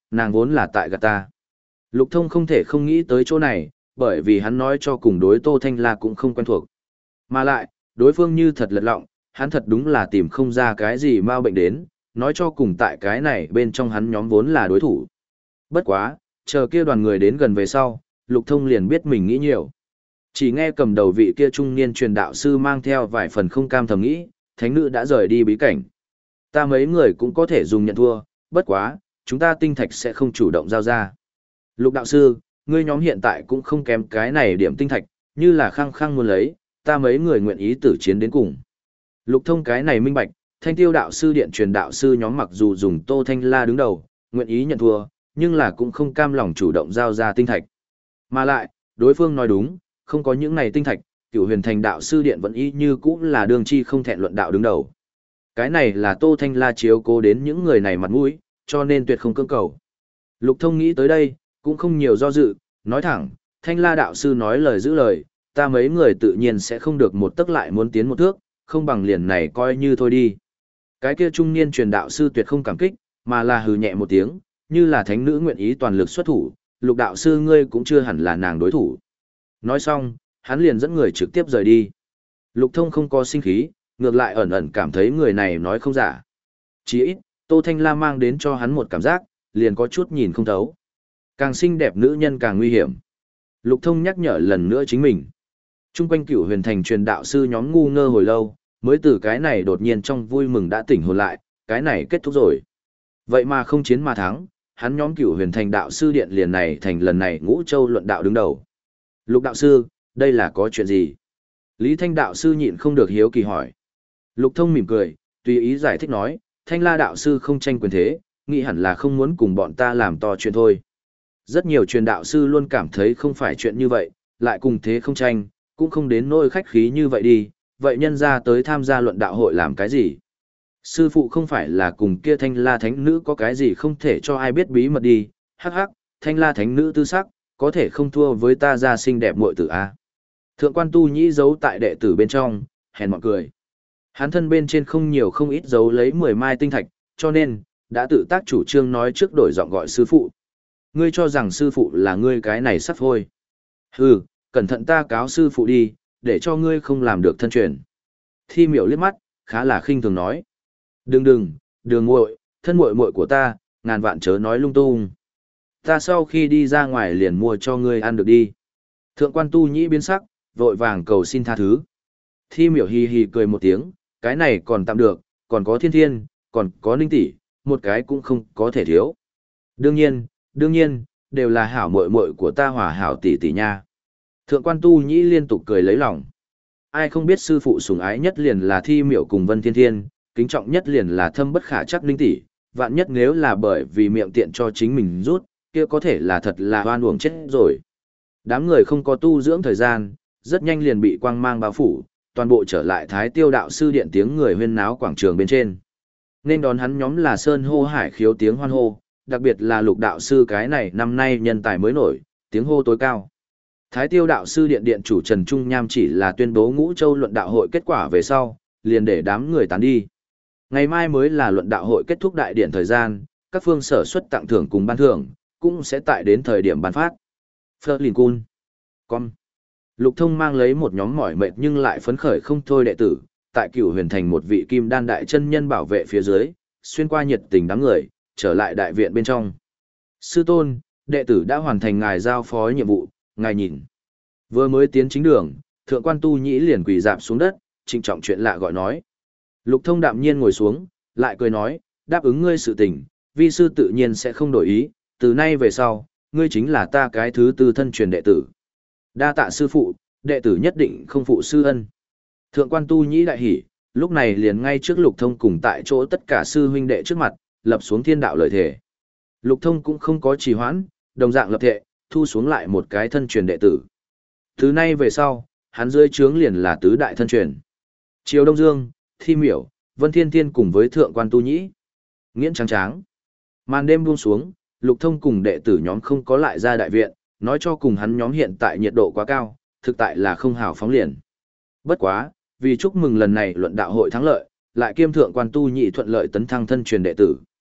nàng vốn là tại gạt ta. Lục Thông không thể không nghĩ tới chỗ này, bởi vì hắn nói cho cùng đối Tô Thanh La cũng không quen thuộc. Mà lại, đối phương như thật lật lọng, hắn thật đúng là tìm không ra cái gì mau bệnh đến, nói cho cùng tại cái này bên trong hắn nhóm vốn là đối thủ. Bất quá, chờ kia đoàn người đến gần về sau, Lục Thông liền biết mình nghĩ nhiều. Chỉ nghe cầm đầu vị kia trung niên truyền đạo sư mang theo vài phần không cam thầm nghĩ, thánh nữ đã rời đi bí cảnh. Ta mấy người cũng có thể dùng nhận thua, bất quá, chúng ta tinh thạch sẽ không chủ động giao ra. Lục đạo sư, ngươi nhóm hiện tại cũng không kém cái này điểm tinh thạch, như là khăng khăng muốn lấy, ta mấy người nguyện ý tử chiến đến cùng. Lục Thông cái này minh bạch, Thanh Tiêu đạo sư điện truyền đạo sư nhóm mặc dù dùng Tô Thanh La đứng đầu, nguyện ý nhận thua, nhưng là cũng không cam lòng chủ động giao ra tinh thạch. Mà lại, đối phương nói đúng, không có những này tinh thạch, Cửu Huyền Thành đạo sư điện vẫn y như cũ là đường chi không thẹn luận đạo đứng đầu. Cái này là Tô Thanh La chiếu cố đến những người này mặt mũi, cho nên tuyệt không cưỡng cầu. Lục Thông nghĩ tới đây, cũng không nhiều do dự, nói thẳng, Thanh La đạo sư nói lời giữ lời, ta mấy người tự nhiên sẽ không được một tức lại muốn tiến một thước, không bằng liền này coi như thôi đi. Cái kia trung niên truyền đạo sư tuyệt không cảm kích, mà là hừ nhẹ một tiếng, như là thánh nữ nguyện ý toàn lực xuất thủ, Lục đạo sư ngươi cũng chưa hẳn là nàng đối thủ. Nói xong, hắn liền dẫn người trực tiếp rời đi. Lục Thông không có sinh khí, ngược lại ẩn ẩn cảm thấy người này nói không giả. Chỉ ít, Tô Thanh La mang đến cho hắn một cảm giác, liền có chút nhìn không thấu. Càng xinh đẹp nữ nhân càng nguy hiểm. Lục Thông nhắc nhở lần nữa chính mình. Trung quanh Cửu Huyền Thành truyền đạo sư nhóm ngu ngơ hồi lâu, mới từ cái này đột nhiên trong vui mừng đã tỉnh hồn lại, cái này kết thúc rồi. Vậy mà không chiến mà thắng, hắn nhóm Cửu Huyền Thành đạo sư điện liền này thành lần này Ngũ Châu luận đạo đứng đầu. Lục đạo sư, đây là có chuyện gì? Lý Thanh đạo sư nhịn không được hiếu kỳ hỏi. Lục Thông mỉm cười, tùy ý giải thích nói, Thanh La đạo sư không tranh quyền thế, nghĩ hẳn là không muốn cùng bọn ta làm to chuyện thôi. Rất nhiều truyền đạo sư luôn cảm thấy không phải chuyện như vậy, lại cùng thế không tranh, cũng không đến nỗi khách khí như vậy đi, vậy nhân ra tới tham gia luận đạo hội làm cái gì? Sư phụ không phải là cùng kia Thanh La thánh nữ có cái gì không thể cho ai biết bí mật đi, hắc hắc, Thanh La thánh nữ tư sắc, có thể không thua với ta ra xinh đẹp muội tử a. Thượng quan Tu Nhĩ giấu tại đệ tử bên trong, hèn mọn cười. Hắn thân bên trên không nhiều không ít giấu lấy mười mai tinh thạch, cho nên, đã tự tác chủ trương nói trước đổi giọng gọi sư phụ. Ngươi cho rằng sư phụ là ngươi cái này sắp thôi. Hừ, cẩn thận ta cáo sư phụ đi, để cho ngươi không làm được thân truyền. Thi miểu liếc mắt, khá là khinh thường nói. Đừng đừng, đường muội, thân muội muội của ta, ngàn vạn chớ nói lung tung. Ta sau khi đi ra ngoài liền mua cho ngươi ăn được đi. Thượng quan Tu Nhĩ biến sắc, vội vàng cầu xin tha thứ. Thi miểu hì hì cười một tiếng, cái này còn tạm được, còn có thiên thiên, còn có ninh tỷ, một cái cũng không có thể thiếu. Đương nhiên, đương nhiên, đều là hảo muội muội của ta hòa hảo tỷ tỷ nha. Thượng quan Tu Nhĩ liên tục cười lấy lòng. Ai không biết sư phụ sủng ái nhất liền là Thi miểu cùng Vân Thiên Thiên, kính trọng nhất liền là thâm bất khả chắc ninh tỷ, vạn nhất nếu là bởi vì miệng tiện cho chính mình rút, kia có thể là thật là hoan uổng chết rồi. Đám người không có tu dưỡng thời gian, rất nhanh liền bị quang mang bao phủ, toàn bộ trở lại Thái Tiêu đạo sư điện tiếng người huyên náo quảng trường bên trên. Nên đón hắn nhóm là sơn hô hải khiếu tiếng hoan hô, đặc biệt là Lục đạo sư cái này năm nay nhân tài mới nổi, tiếng hô tối cao. Thái Tiêu đạo sư điện điện chủ Trần Trung Nham chỉ là tuyên bố Ngũ Châu luận đạo hội kết quả về sau, liền để đám người tán đi. Ngày mai mới là luận đạo hội kết thúc đại điện thời gian, các phương sở xuất tặng thưởng cùng ban thưởng, cũng sẽ tại đến thời điểm ban phát. Phơ Lìn Cun. Con. Lục Thông mang lấy một nhóm mỏi mệt nhưng lại phấn khởi không thôi đệ tử, tại Cửu Huyền Thành một vị kim đan đại chân nhân bảo vệ phía dưới, xuyên qua nhiệt tình đám người, trở lại đại viện bên trong. Sư tôn, đệ tử đã hoàn thành ngài giao phó nhiệm vụ, ngài nhìn. Vừa mới tiến chính đường, thượng quan Tu Nhĩ liền quỳ dạp xuống đất, trịnh trọng chuyện lạ gọi nói. Lục Thông đạm nhiên ngồi xuống, lại cười nói, đáp ứng ngươi sự tình, vi sư tự nhiên sẽ không đổi ý, từ nay về sau, ngươi chính là ta cái thứ tư thân truyền đệ tử. Đa tạ sư phụ, đệ tử nhất định không phụ sư ân. Thượng quan Tu Nhĩ đại hỉ, lúc này liền ngay trước Lục Thông cùng tại chỗ tất cả sư huynh đệ trước mặt, lập xuống thiên đạo lời thề. Lục Thông cũng không có trì hoãn, đồng dạng lập thệ, thu xuống lại một cái thân truyền đệ tử. Từ nay về sau, hắn dưới trướng liền là tứ đại thân truyền. Triều Đông Dương, Thi Miểu, Vân Thiên Thiên cùng với Thượng quan Tu Nhĩ. Nghiễn trắng tráng. Màn đêm buông xuống, Lục Thông cùng đệ tử nhóm không có lại ra đại viện, nói cho cùng hắn nhóm hiện tại nhiệt độ quá cao, thực tại là không hào phóng liền. Bất quá, vì chúc mừng lần này luận đạo hội thắng lợi, lại kiêm thượng quan Tu Nhĩ thuận lợi tấn thăng thân truyền đệ tử.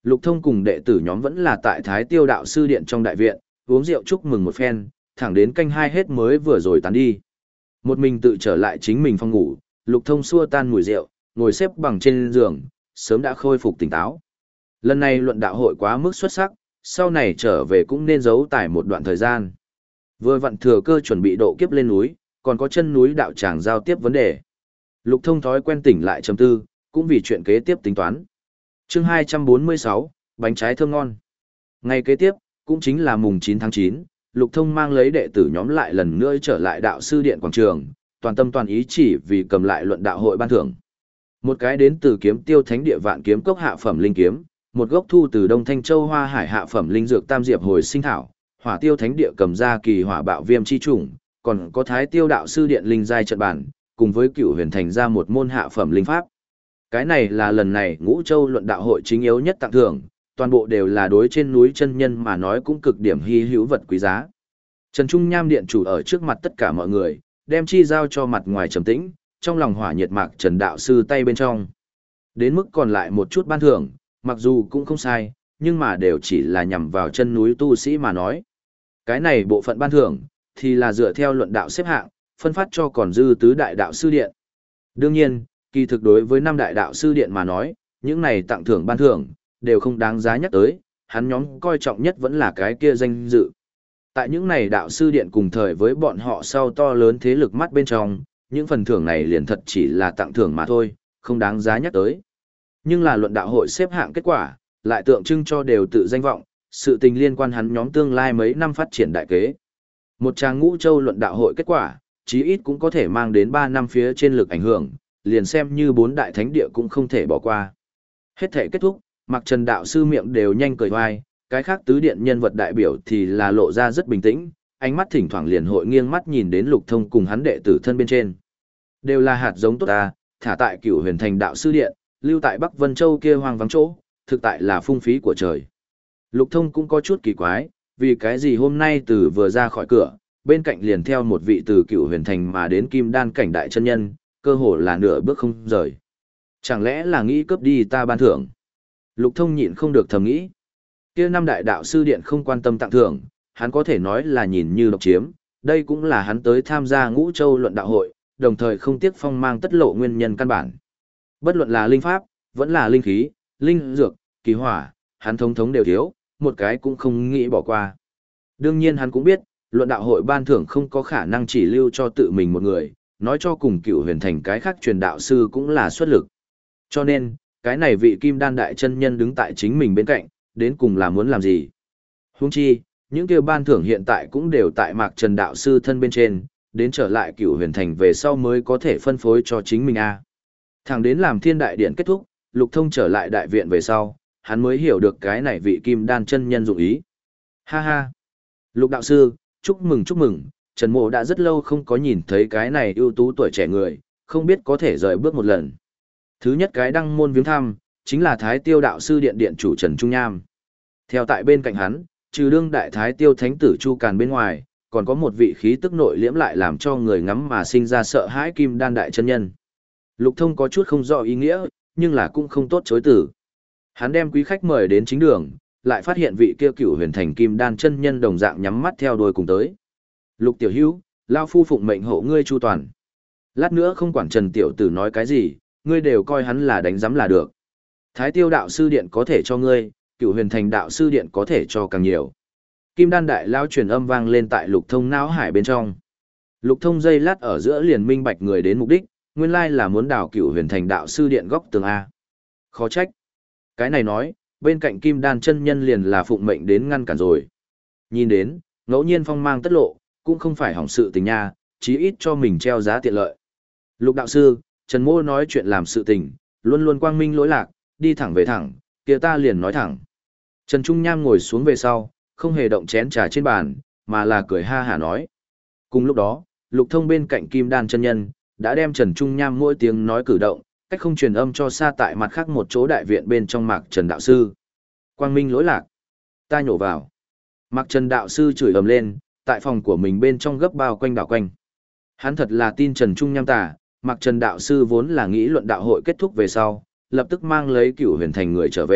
Lục Thông cùng đệ tử nhóm vẫn là tại Thái Tiêu đạo sư điện trong đại viện, uống rượu chúc mừng một phen, thẳng đến canh hai hết mới vừa rồi tán đi. Một mình tự trở lại chính mình phòng ngủ, Lục Thông xua tan mùi rượu, ngồi xếp bằng trên giường, sớm đã khôi phục tỉnh táo. Lần này luận đạo hội quá mức xuất sắc, sau này trở về cũng nên giấu tải một đoạn thời gian. Vừa vặn thừa cơ chuẩn bị độ kiếp lên núi, còn có chân núi đạo tràng giao tiếp vấn đề. Lục Thông thói quen tỉnh lại trầm tư, cũng vì chuyện kế tiếp tính toán. Chương hai trăm bốn mươi sáu, bánh trái thơm ngon. Ngày kế tiếp, cũng chính là mùng chín tháng chín, Lục Thông mang lấy đệ tử nhóm lại lần nữa trở lại đạo sư điện quảng trường, toàn tâm toàn ý chỉ vì cầm lại luận đạo hội ban thưởng. Một cái đến từ Kiếm Tiêu Thánh Địa Vạn Kiếm Cốc hạ phẩm linh kiếm, một gốc thu từ Đông Thanh Châu Hoa Hải hạ phẩm linh dược Tam Diệp hồi sinh thảo, Hỏa Tiêu Thánh Địa cầm ra kỳ hỏa bạo viêm chi trùng, còn có Thái Tiêu đạo sư điện linh giai trận bản, cùng với Cửu Huyền thành ra một môn hạ phẩm linh pháp. Cái này là lần này Ngũ Châu luận đạo hội chính yếu nhất tặng thưởng, toàn bộ đều là đối trên núi chân nhân mà nói cũng cực điểm hy hữu vật quý giá. Trần Trung Nham điện chủ ở trước mặt tất cả mọi người, đem chi giao cho mặt ngoài trầm tĩnh, trong lòng hỏa nhiệt mạc Trần đạo sư tay bên trong. Đến mức còn lại một chút ban thưởng, mặc dù cũng không sai, nhưng mà đều chỉ là nhằm vào chân núi tu sĩ mà nói. Cái này bộ phận ban thưởng, thì là dựa theo luận đạo xếp hạng, phân phát cho còn dư tứ đại đạo sư điện. Đương nhiên, kỳ thực đối với năm đại đạo sư điện mà nói, những này tặng thưởng ban thưởng, đều không đáng giá nhắc tới, hắn nhóm coi trọng nhất vẫn là cái kia danh dự. Tại những này đạo sư điện cùng thời với bọn họ sau to lớn thế lực mắt bên trong, những phần thưởng này liền thật chỉ là tặng thưởng mà thôi, không đáng giá nhắc tới. Nhưng là luận đạo hội xếp hạng kết quả, lại tượng trưng cho đều tự danh vọng, sự tình liên quan hắn nhóm tương lai mấy năm phát triển đại kế. Một tràng Ngũ Châu luận đạo hội kết quả, chí ít cũng có thể mang đến ba năm phía trên lực ảnh hưởng, liền xem như bốn đại thánh địa cũng không thể bỏ qua. Hết thể kết thúc, Mạc Trần đạo sư miệng đều nhanh cười hoài, cái khác tứ điện nhân vật đại biểu thì là lộ ra rất bình tĩnh, ánh mắt thỉnh thoảng liền hội nghiêng mắt nhìn đến Lục Thông cùng hắn đệ tử thân bên trên. Đều là hạt giống tốt ta, thả tại Cửu Huyền thành đạo sư điện, lưu tại Bắc Vân Châu kia hoang vắng chỗ, thực tại là phung phí của trời. Lục Thông cũng có chút kỳ quái, vì cái gì hôm nay từ vừa ra khỏi cửa, bên cạnh liền theo một vị từ Cửu Huyền thành mà đến Kim Đan cảnh đại chân nhân, cơ hồ là nửa bước không rời. Chẳng lẽ là nghĩ cướp đi ta ban thưởng? Lục Thông nhịn không được thầm nghĩ. Kia năm đại đạo sư điện không quan tâm tặng thưởng, hắn có thể nói là nhìn như độc chiếm, đây cũng là hắn tới tham gia Ngũ Châu luận đạo hội, đồng thời không tiếc phong mang tất lộ nguyên nhân căn bản. Bất luận là linh pháp, vẫn là linh khí, linh dược, kỳ hỏa, hắn thống thống đều thiếu, một cái cũng không nghĩ bỏ qua. Đương nhiên hắn cũng biết, luận đạo hội ban thưởng không có khả năng chỉ lưu cho tự mình một người, nói cho cùng Cửu Huyền thành cái khác truyền đạo sư cũng là xuất lực. Cho nên, cái này vị Kim Đan đại chân nhân đứng tại chính mình bên cạnh, đến cùng là muốn làm gì? Huống chi, những kêu ban thưởng hiện tại cũng đều tại Mạc Trần đạo sư thân bên trên, đến trở lại Cửu Huyền thành về sau mới có thể phân phối cho chính mình a. Thẳng đến làm Thiên đại điện kết thúc, Lục Thông trở lại đại viện về sau, hắn mới hiểu được cái này vị Kim Đan chân nhân dụng ý. Ha ha. Lục đạo sư, chúc mừng chúc mừng, Trần Mộ đã rất lâu không có nhìn thấy cái này ưu tú tuổi trẻ người, không biết có thể rời bước một lần. Thứ nhất cái đăng môn viếng thăm, chính là Thái Tiêu đạo sư điện điện chủ Trần Trung Nham. Theo tại bên cạnh hắn, trừ đương đại Thái Tiêu thánh tử Chu Càn bên ngoài, còn có một vị khí tức nội liễm lại làm cho người ngắm mà sinh ra sợ hãi Kim Đan đại chân nhân. Lục Thông có chút không rõ ý nghĩa, nhưng là cũng không tốt chối từ. Hắn đem quý khách mời đến chính đường, lại phát hiện vị kia Cửu Huyền thành Kim Đan chân nhân đồng dạng nhắm mắt theo đuôi cùng tới. Lục tiểu hữu, lao phu phụng mệnh hộ ngươi chu toàn. Lát nữa không quản Trần tiểu tử nói cái gì, ngươi đều coi hắn là đánh giám là được. Thái Tiêu đạo sư điện có thể cho ngươi, Cửu Huyền thành đạo sư điện có thể cho càng nhiều. Kim Đan đại lao truyền âm vang lên tại Lục Thông não hải bên trong. Lục Thông dây lát ở giữa liền minh bạch người đến mục đích, nguyên lai là muốn đào Cửu Huyền thành đạo sư điện góc tường a. Khó trách. Cái này nói, bên cạnh Kim Đan chân nhân liền là phụng mệnh đến ngăn cản rồi. Nhìn đến, ngẫu nhiên phong mang tất lộ, cũng không phải hỏng sự tình nha, chí ít cho mình treo giá tiện lợi. Lục đạo sư, Trần Mô nói chuyện làm sự tình, luôn luôn quang minh lỗi lạc, đi thẳng về thẳng, kia ta liền nói thẳng. Trần Trung Nham ngồi xuống về sau, không hề động chén trà trên bàn, mà là cười ha hả nói. Cùng lúc đó, Lục Thông bên cạnh Kim Đan chân nhân, đã đem Trần Trung Nham mỗi tiếng nói cử động, cách không truyền âm cho xa tại mặt khác một chỗ đại viện bên trong Mạc Trần đạo sư. Quang minh lỗi lạc. Ta nhổ vào. Mạc Trần đạo sư chửi ầm lên, tại phòng của mình bên trong gấp bao quanh đảo quanh. Hắn thật là tin Trần Trung Nham tà, Mạc Trần đạo sư vốn là nghĩ luận đạo hội kết thúc về sau, lập tức mang lấy Cửu Huyền thành người trở về,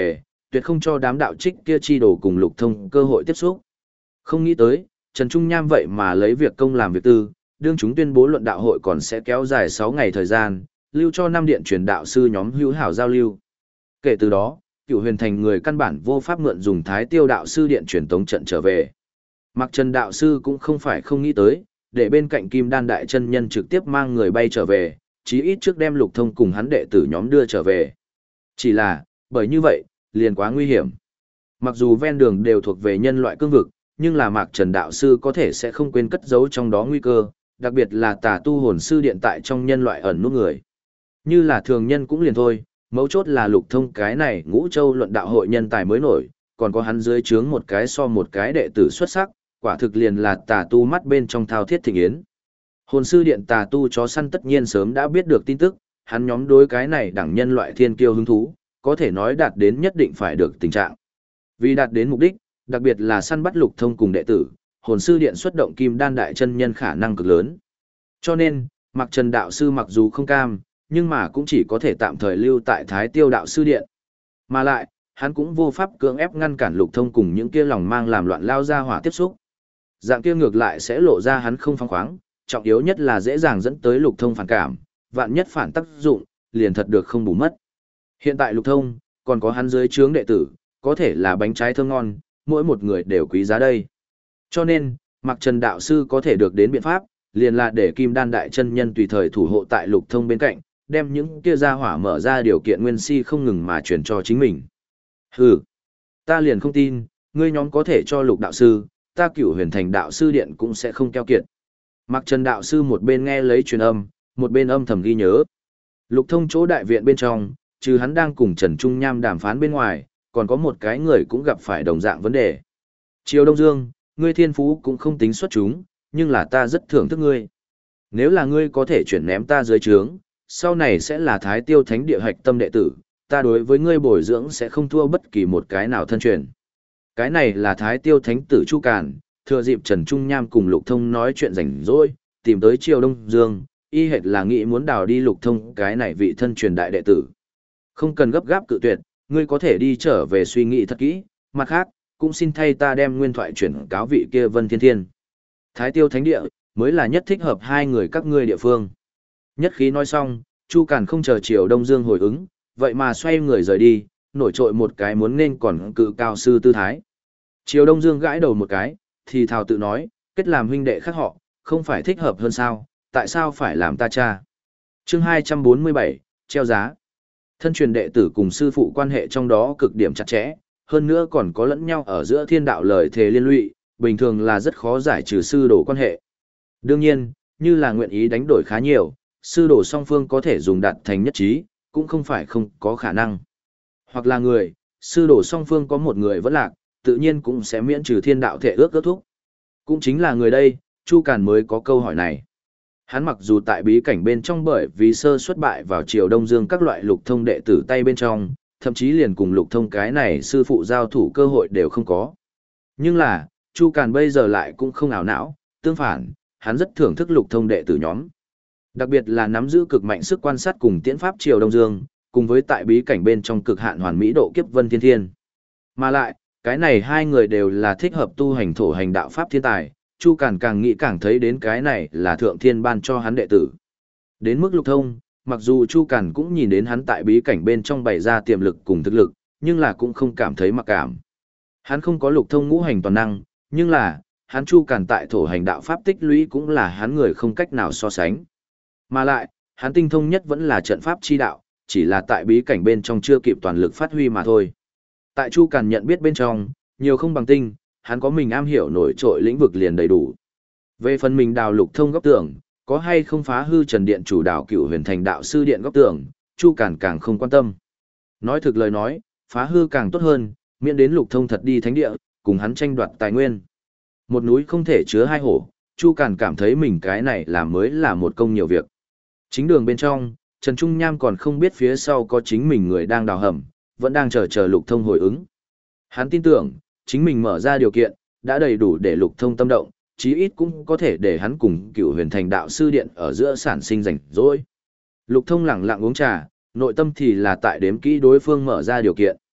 tuyệt không cho đám đạo trích kia chi đồ cùng Lục Thông cơ hội tiếp xúc. Không nghĩ tới, Trần Trung Nham vậy mà lấy việc công làm việc tư, đương chúng tuyên bố luận đạo hội còn sẽ kéo dài sáu ngày thời gian, lưu cho năm điện truyền đạo sư nhóm hữu hảo giao lưu. Kể từ đó, Cửu Huyền Thành người căn bản vô pháp mượn dùng Thái Tiêu đạo sư điện truyền tống trận trở về. Mặc Trần đạo sư cũng không phải không nghĩ tới, để bên cạnh Kim Đan đại chân nhân trực tiếp mang người bay trở về, chí ít trước đem Lục Thông cùng hắn đệ tử nhóm đưa trở về. Chỉ là, bởi như vậy, liền quá nguy hiểm. Mặc dù ven đường đều thuộc về nhân loại cương vực, nhưng là Mạc Trần đạo sư có thể sẽ không quên cất giấu trong đó nguy cơ, đặc biệt là tà tu hồn sư điện tại trong nhân loại ẩn nút người. Như là thường nhân cũng liền thôi, mấu chốt là Lục Thông cái này Ngũ Châu luận đạo hội nhân tài mới nổi, còn có hắn dưới trướng một cái so một cái đệ tử xuất sắc, quả thực liền là tà tu mắt bên trong thao thiết thịnh yến. Hồn sư điện tà tu chó săn tất nhiên sớm đã biết được tin tức, hắn nhóm đối cái này đẳng nhân loại thiên kiêu hứng thú, có thể nói đạt đến nhất định phải được tình trạng. Vì đạt đến mục đích, đặc biệt là săn bắt Lục Thông cùng đệ tử, hồn sư điện xuất động Kim Đan đại chân nhân khả năng cực lớn. Cho nên, Mạc Trần đạo sư mặc dù không cam, nhưng mà cũng chỉ có thể tạm thời lưu tại Thái Tiêu đạo sư điện. Mà lại, hắn cũng vô pháp cưỡng ép ngăn cản Lục Thông cùng những kia lòng mang làm loạn lao ra hỏa tiếp xúc. Dạng kia ngược lại sẽ lộ ra hắn không phóng khoáng, trọng yếu nhất là dễ dàng dẫn tới Lục Thông phản cảm, vạn nhất phản tác dụng, liền thật được không bù mất. Hiện tại Lục Thông, còn có hắn dưới trướng đệ tử, có thể là bánh trái thơm ngon, mỗi một người đều quý giá đây. Cho nên, Mạc Trần đạo sư có thể được đến biện pháp, liền là để Kim Đan đại chân nhân tùy thời thủ hộ tại Lục Thông bên cạnh, đem những kia ra hỏa mở ra điều kiện nguyên si không ngừng mà truyền cho chính mình. Hừ, ta liền không tin, ngươi nhóm có thể cho Lục đạo sư, ta Cửu Huyền Thành đạo sư điện cũng sẽ không keo kiệt. Mạc Trần đạo sư một bên nghe lấy truyền âm, một bên âm thầm ghi nhớ. Lục Thông chỗ đại viện bên trong, trừ hắn đang cùng Trần Trung Nham đàm phán bên ngoài, còn có một cái người cũng gặp phải đồng dạng vấn đề. Triều Đông Dương, ngươi thiên phú cũng không tính xuất chúng, nhưng là ta rất thưởng thức ngươi. Nếu là ngươi có thể chuyển ném ta dưới trướng, sau này sẽ là Thái Tiêu Thánh địa hạch tâm đệ tử, ta đối với ngươi bồi dưỡng sẽ không thua bất kỳ một cái nào thân truyền. Cái này là Thái Tiêu Thánh tử Chu Càn, thừa dịp Trần Trung Nham cùng Lục Thông nói chuyện rảnh rỗi, tìm tới Triều Đông Dương, y hệt là nghĩ muốn đào đi Lục Thông cái này vị thân truyền đại đệ tử. Không cần gấp gáp cự tuyệt, ngươi có thể đi trở về suy nghĩ thật kỹ, mặt khác, cũng xin thay ta đem nguyên thoại chuyển cáo vị kia Vân Thiên Thiên. Thái Tiêu Thánh địa, mới là nhất thích hợp hai người các ngươi địa phương. Nhất khí nói xong, Chu Càn không chờ Triều Đông Dương hồi ứng, vậy mà xoay người rời đi, nổi trội một cái muốn nên còn cự cao sư tư thái. Triều Đông Dương gãi đầu một cái, thì thào tự nói, kết làm huynh đệ khác họ, không phải thích hợp hơn sao, tại sao phải làm ta cha? Chương hai trăm bốn mươi bảy, treo giá. Thân truyền đệ tử cùng sư phụ quan hệ trong đó cực điểm chặt chẽ, hơn nữa còn có lẫn nhau ở giữa thiên đạo lời thề liên lụy, bình thường là rất khó giải trừ sư đồ quan hệ. Đương nhiên, như là nguyện ý đánh đổi khá nhiều, sư đồ song phương có thể dùng đạt thành nhất trí, cũng không phải không có khả năng. Hoặc là người, sư đồ song phương có một người vẫn lạc, tự nhiên cũng sẽ miễn trừ thiên đạo thể ước kết thúc. Cũng chính là người đây, Chu Càn mới có câu hỏi này. Hắn mặc dù tại bí cảnh bên trong bởi vì sơ xuất bại vào Triều Đông Dương các loại Lục Thông đệ tử tay bên trong, thậm chí liền cùng Lục Thông cái này sư phụ giao thủ cơ hội đều không có. Nhưng là, Chu Càn bây giờ lại cũng không ảo não, tương phản, hắn rất thưởng thức Lục Thông đệ tử nhóm. Đặc biệt là nắm giữ cực mạnh sức quan sát cùng tiễn pháp Triều Đông Dương, cùng với tại bí cảnh bên trong cực hạn hoàn mỹ độ kiếp Vân Thiên Thiên. Mà lại, cái này hai người đều là thích hợp tu hành thổ hành đạo pháp thiên tài, Chu Càn càng nghĩ càng thấy đến cái này là thượng thiên ban cho hắn đệ tử. Đến mức Lục Thông, mặc dù Chu Càn cũng nhìn đến hắn tại bí cảnh bên trong bày ra tiềm lực cùng thực lực, nhưng là cũng không cảm thấy mặc cảm. Hắn không có Lục Thông ngũ hành toàn năng, nhưng là, hắn Chu Càn tại thổ hành đạo pháp tích lũy cũng là hắn người không cách nào so sánh. Mà lại, hắn tinh thông nhất vẫn là trận pháp chi đạo, chỉ là tại bí cảnh bên trong chưa kịp toàn lực phát huy mà thôi. Tại Chu Càn nhận biết bên trong, nhiều không bằng tinh, hắn có mình am hiểu nổi trội lĩnh vực liền đầy đủ. Về phần mình đào Lục Thông góc tường, có hay không phá hư Trần Điện chủ đào Cửu Huyền Thành đạo sư điện góc tường, Chu Càn càng không quan tâm. Nói thực lời nói, phá hư càng tốt hơn, miễn đến Lục Thông thật đi thánh địa, cùng hắn tranh đoạt tài nguyên. Một núi không thể chứa hai hổ, Chu Càn cảm thấy mình cái này là mới là một công nhiều việc. Chính đường bên trong, Trần Trung Nham còn không biết phía sau có chính mình người đang đào hầm, vẫn đang chờ chờ Lục Thông hồi ứng. Hắn tin tưởng, chính mình mở ra điều kiện, đã đầy đủ để Lục Thông tâm động, chí ít cũng có thể để hắn cùng Cửu Huyền Thành đạo sư điện ở giữa sản sinh rảnh rỗi. Lục Thông lẳng lặng uống trà, nội tâm thì là tại đếm kỹ đối phương mở ra điều kiện.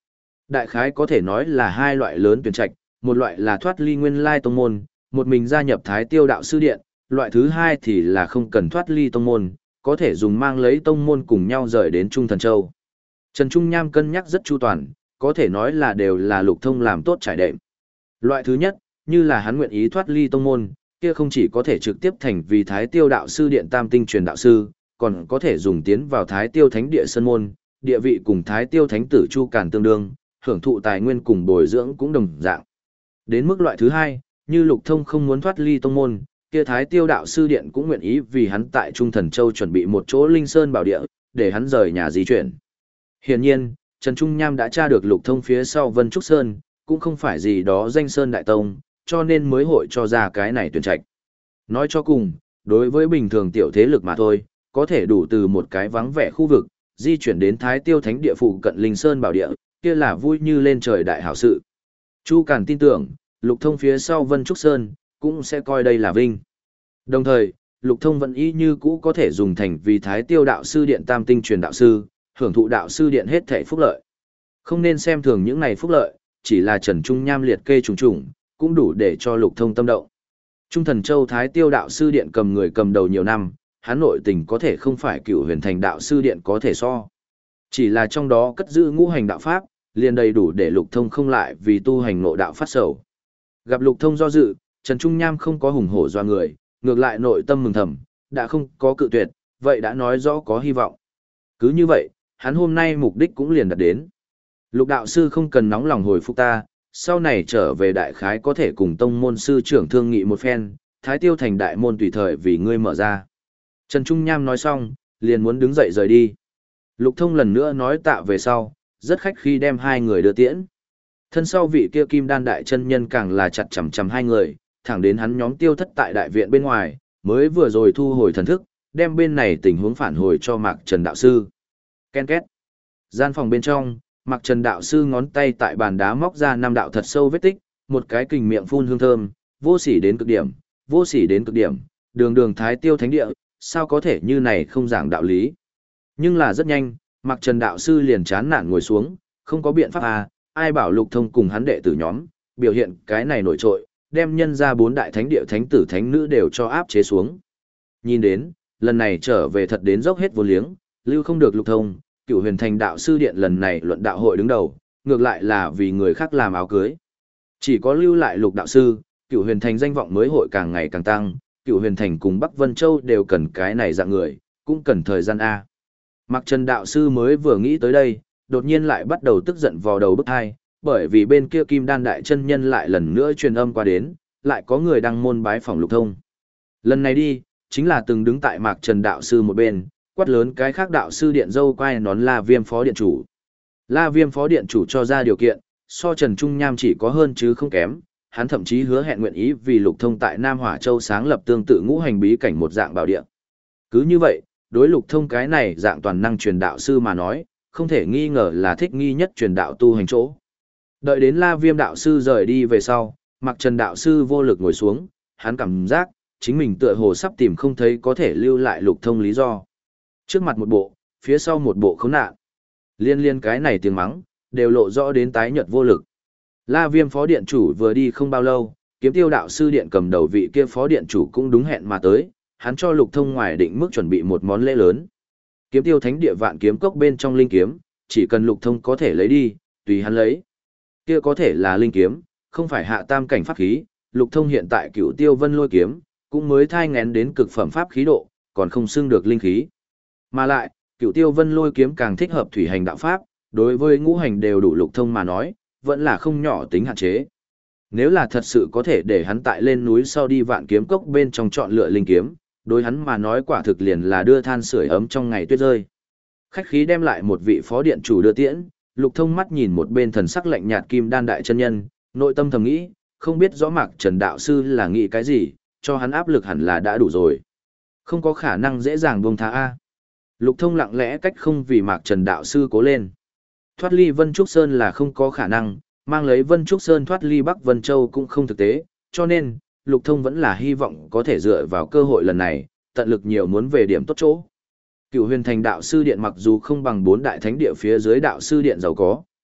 Đại khái có thể nói là hai loại lớn tuyển trạch, một loại là thoát ly nguyên lai tông môn, một mình gia nhập Thái Tiêu đạo sư điện, loại thứ hai thì là không cần thoát ly tông môn, có thể dùng mang lấy tông môn cùng nhau rời đến Trung Thần Châu. Trần Trung Nham cân nhắc rất chu toàn, có thể nói là đều là Lục Thông làm tốt trải đệm. Loại thứ nhất, như là hắn nguyện ý thoát ly tông môn, kia không chỉ có thể trực tiếp thành vì Thái Tiêu đạo sư điện tam tinh truyền đạo sư, còn có thể dùng tiến vào Thái Tiêu thánh địa sơn môn, địa vị cùng Thái Tiêu thánh tử Chu Càn tương đương, hưởng thụ tài nguyên cùng bồi dưỡng cũng đồng dạng. Đến mức loại thứ hai, như Lục Thông không muốn thoát ly tông môn, kia Thái Tiêu đạo sư điện cũng nguyện ý vì hắn tại Trung Thần Châu chuẩn bị một chỗ linh sơn bảo địa, để hắn rời nhà di chuyển. Hiển nhiên, Trần Trung Nham đã tra được Lục Thông phía sau Vân Trúc Sơn, cũng không phải gì đó danh sơn đại tông, cho nên mới hội cho ra cái này tuyển trạch. Nói cho cùng, đối với bình thường tiểu thế lực mà thôi, có thể đủ từ một cái vắng vẻ khu vực, di chuyển đến Thái Tiêu thánh địa phụ cận linh sơn bảo địa, kia là vui như lên trời đại hảo sự. Chu Càn tin tưởng, Lục Thông phía sau Vân Trúc Sơn, cũng sẽ coi đây là vinh. Đồng thời, Lục Thông vẫn y như cũ có thể dùng thành vì Thái Tiêu đạo sư điện tam tinh truyền đạo sư, hưởng thụ đạo sư điện hết thảy phúc lợi. Không nên xem thường những này phúc lợi, chỉ là Trần Trung Nham liệt kê trùng trùng, cũng đủ để cho Lục Thông tâm động. Trung Thần Châu Thái Tiêu đạo sư điện cầm người cầm đầu nhiều năm, hắn nội tình có thể không phải Cửu Huyền Thành đạo sư điện có thể so. Chỉ là trong đó cất giữ ngũ hành đạo pháp, liền đầy đủ để Lục Thông không lại vì tu hành ngộ đạo phát sầu. Gặp Lục Thông do dự, Trần Trung Nham không có hùng hổ doa người, ngược lại nội tâm mừng thầm, đã không có cự tuyệt, vậy đã nói rõ có hy vọng. Cứ như vậy, hắn hôm nay mục đích cũng liền đạt đến. Lục đạo sư không cần nóng lòng hồi phục ta, sau này trở về đại khái có thể cùng tông môn sư trưởng thương nghị một phen, Thái Tiêu thành đại môn tùy thời vì ngươi mở ra. Trần Trung Nham nói xong, liền muốn đứng dậy rời đi. Lục Thông lần nữa nói tạ về sau, rất khách khi đem hai người đưa tiễn. Thân sau vị kia kim đan đại chân nhân càng là chặt chằm chằm hai người, thẳng đến hắn nhóm tiêu thất tại đại viện bên ngoài, mới vừa rồi thu hồi thần thức, đem bên này tình huống phản hồi cho Mạc Trần đạo sư. Ken két. Gian phòng bên trong, Mạc Trần đạo sư ngón tay tại bàn đá móc ra năm đạo thật sâu vết tích, một cái kình miệng phun hương thơm, vô sỉ đến cực điểm, vô sỉ đến cực điểm, đường đường Thái Tiêu thánh địa, sao có thể như này không giảng đạo lý. Nhưng là rất nhanh, Mạc Trần đạo sư liền chán nản ngồi xuống, không có biện pháp à, ai bảo Lục Thông cùng hắn đệ tử nhóm, biểu hiện cái này nổi trội, đem nhân ra bốn đại thánh địa thánh tử thánh nữ đều cho áp chế xuống. Nhìn đến, lần này trở về thật đến dốc hết vô liếng, lưu không được Lục Thông, Cửu Huyền Thành đạo sư điện lần này luận đạo hội đứng đầu, ngược lại là vì người khác làm áo cưới. Chỉ có lưu lại Lục đạo sư, Cửu Huyền Thành danh vọng mới hội càng ngày càng tăng, Cửu Huyền Thành cùng Bắc Vân Châu đều cần cái này dạng người, cũng cần thời gian a. Mạc Trần đạo sư mới vừa nghĩ tới đây, đột nhiên lại bắt đầu tức giận vào đầu bức hai, bởi vì bên kia Kim Đan đại chân nhân lại lần nữa truyền âm qua đến, lại có người đăng môn bái phỏng Lục Thông. Lần này đi, chính là từng đứng tại Mạc Trần đạo sư một bên, quát lớn cái khác đạo sư điện dâu quay nón La Viêm phó điện chủ. La Viêm phó điện chủ cho ra điều kiện, so Trần Trung Nham chỉ có hơn chứ không kém, hắn thậm chí hứa hẹn nguyện ý vì Lục Thông tại Nam Hỏa Châu sáng lập tương tự ngũ hành bí cảnh một dạng bảo địa. Cứ như vậy, đối Lục Thông cái này dạng toàn năng truyền đạo sư mà nói, không thể nghi ngờ là thích nghi nhất truyền đạo tu hành chỗ. Đợi đến La Viêm đạo sư rời đi về sau, Mạc Trần đạo sư vô lực ngồi xuống, hắn cảm giác chính mình tựa hồ sắp tìm không thấy có thể lưu lại Lục Thông lý do. Trước mặt một bộ, phía sau một bộ khốn nạn. Liên liên cái này tiếng mắng, đều lộ rõ đến tái nhợt vô lực. La Viêm phó điện chủ vừa đi không bao lâu, Kiếm Tiêu đạo sư điện cầm đầu vị kia phó điện chủ cũng đúng hẹn mà tới, hắn cho Lục Thông ngoài định mức chuẩn bị một món lễ lớn. Kiếm Tiêu thánh địa vạn kiếm cốc bên trong linh kiếm, chỉ cần Lục Thông có thể lấy đi, tùy hắn lấy. Kia có thể là linh kiếm, không phải hạ tam cảnh pháp khí, Lục Thông hiện tại Cửu Tiêu Vân Lôi kiếm, cũng mới thai nghén đến cực phẩm pháp khí độ, còn không xưng được linh khí. Mà lại, Cửu Tiêu Vân Lôi kiếm càng thích hợp thủy hành đạo pháp, đối với ngũ hành đều đủ Lục Thông mà nói, vẫn là không nhỏ tính hạn chế. Nếu là thật sự có thể để hắn tại lên núi sau đi vạn kiếm cốc bên trong chọn lựa linh kiếm, đối hắn mà nói quả thực liền là đưa than sưởi ấm trong ngày tuyết rơi. Khách khí đem lại một vị phó điện chủ đưa tiễn, Lục Thông mắt nhìn một bên thần sắc lạnh nhạt Kim Đan đại chân nhân, nội tâm thầm nghĩ, không biết rõ Mạc Trần đạo sư là nghĩ cái gì, cho hắn áp lực hẳn là đã đủ rồi. Không có khả năng dễ dàng buông tha a. Lục Thông lặng lẽ cách không vì Mạc Trần đạo sư cố lên. Thoát ly Vân Trúc Sơn là không có khả năng, mang lấy Vân Trúc Sơn thoát ly Bắc Vân Châu cũng không thực tế, cho nên, Lục Thông vẫn là hy vọng có thể dựa vào cơ hội lần này, tận lực nhiều muốn về điểm tốt chỗ. Cửu Huyền Thành đạo sư điện mặc dù không bằng bốn đại thánh địa phía dưới đạo sư điện giàu có,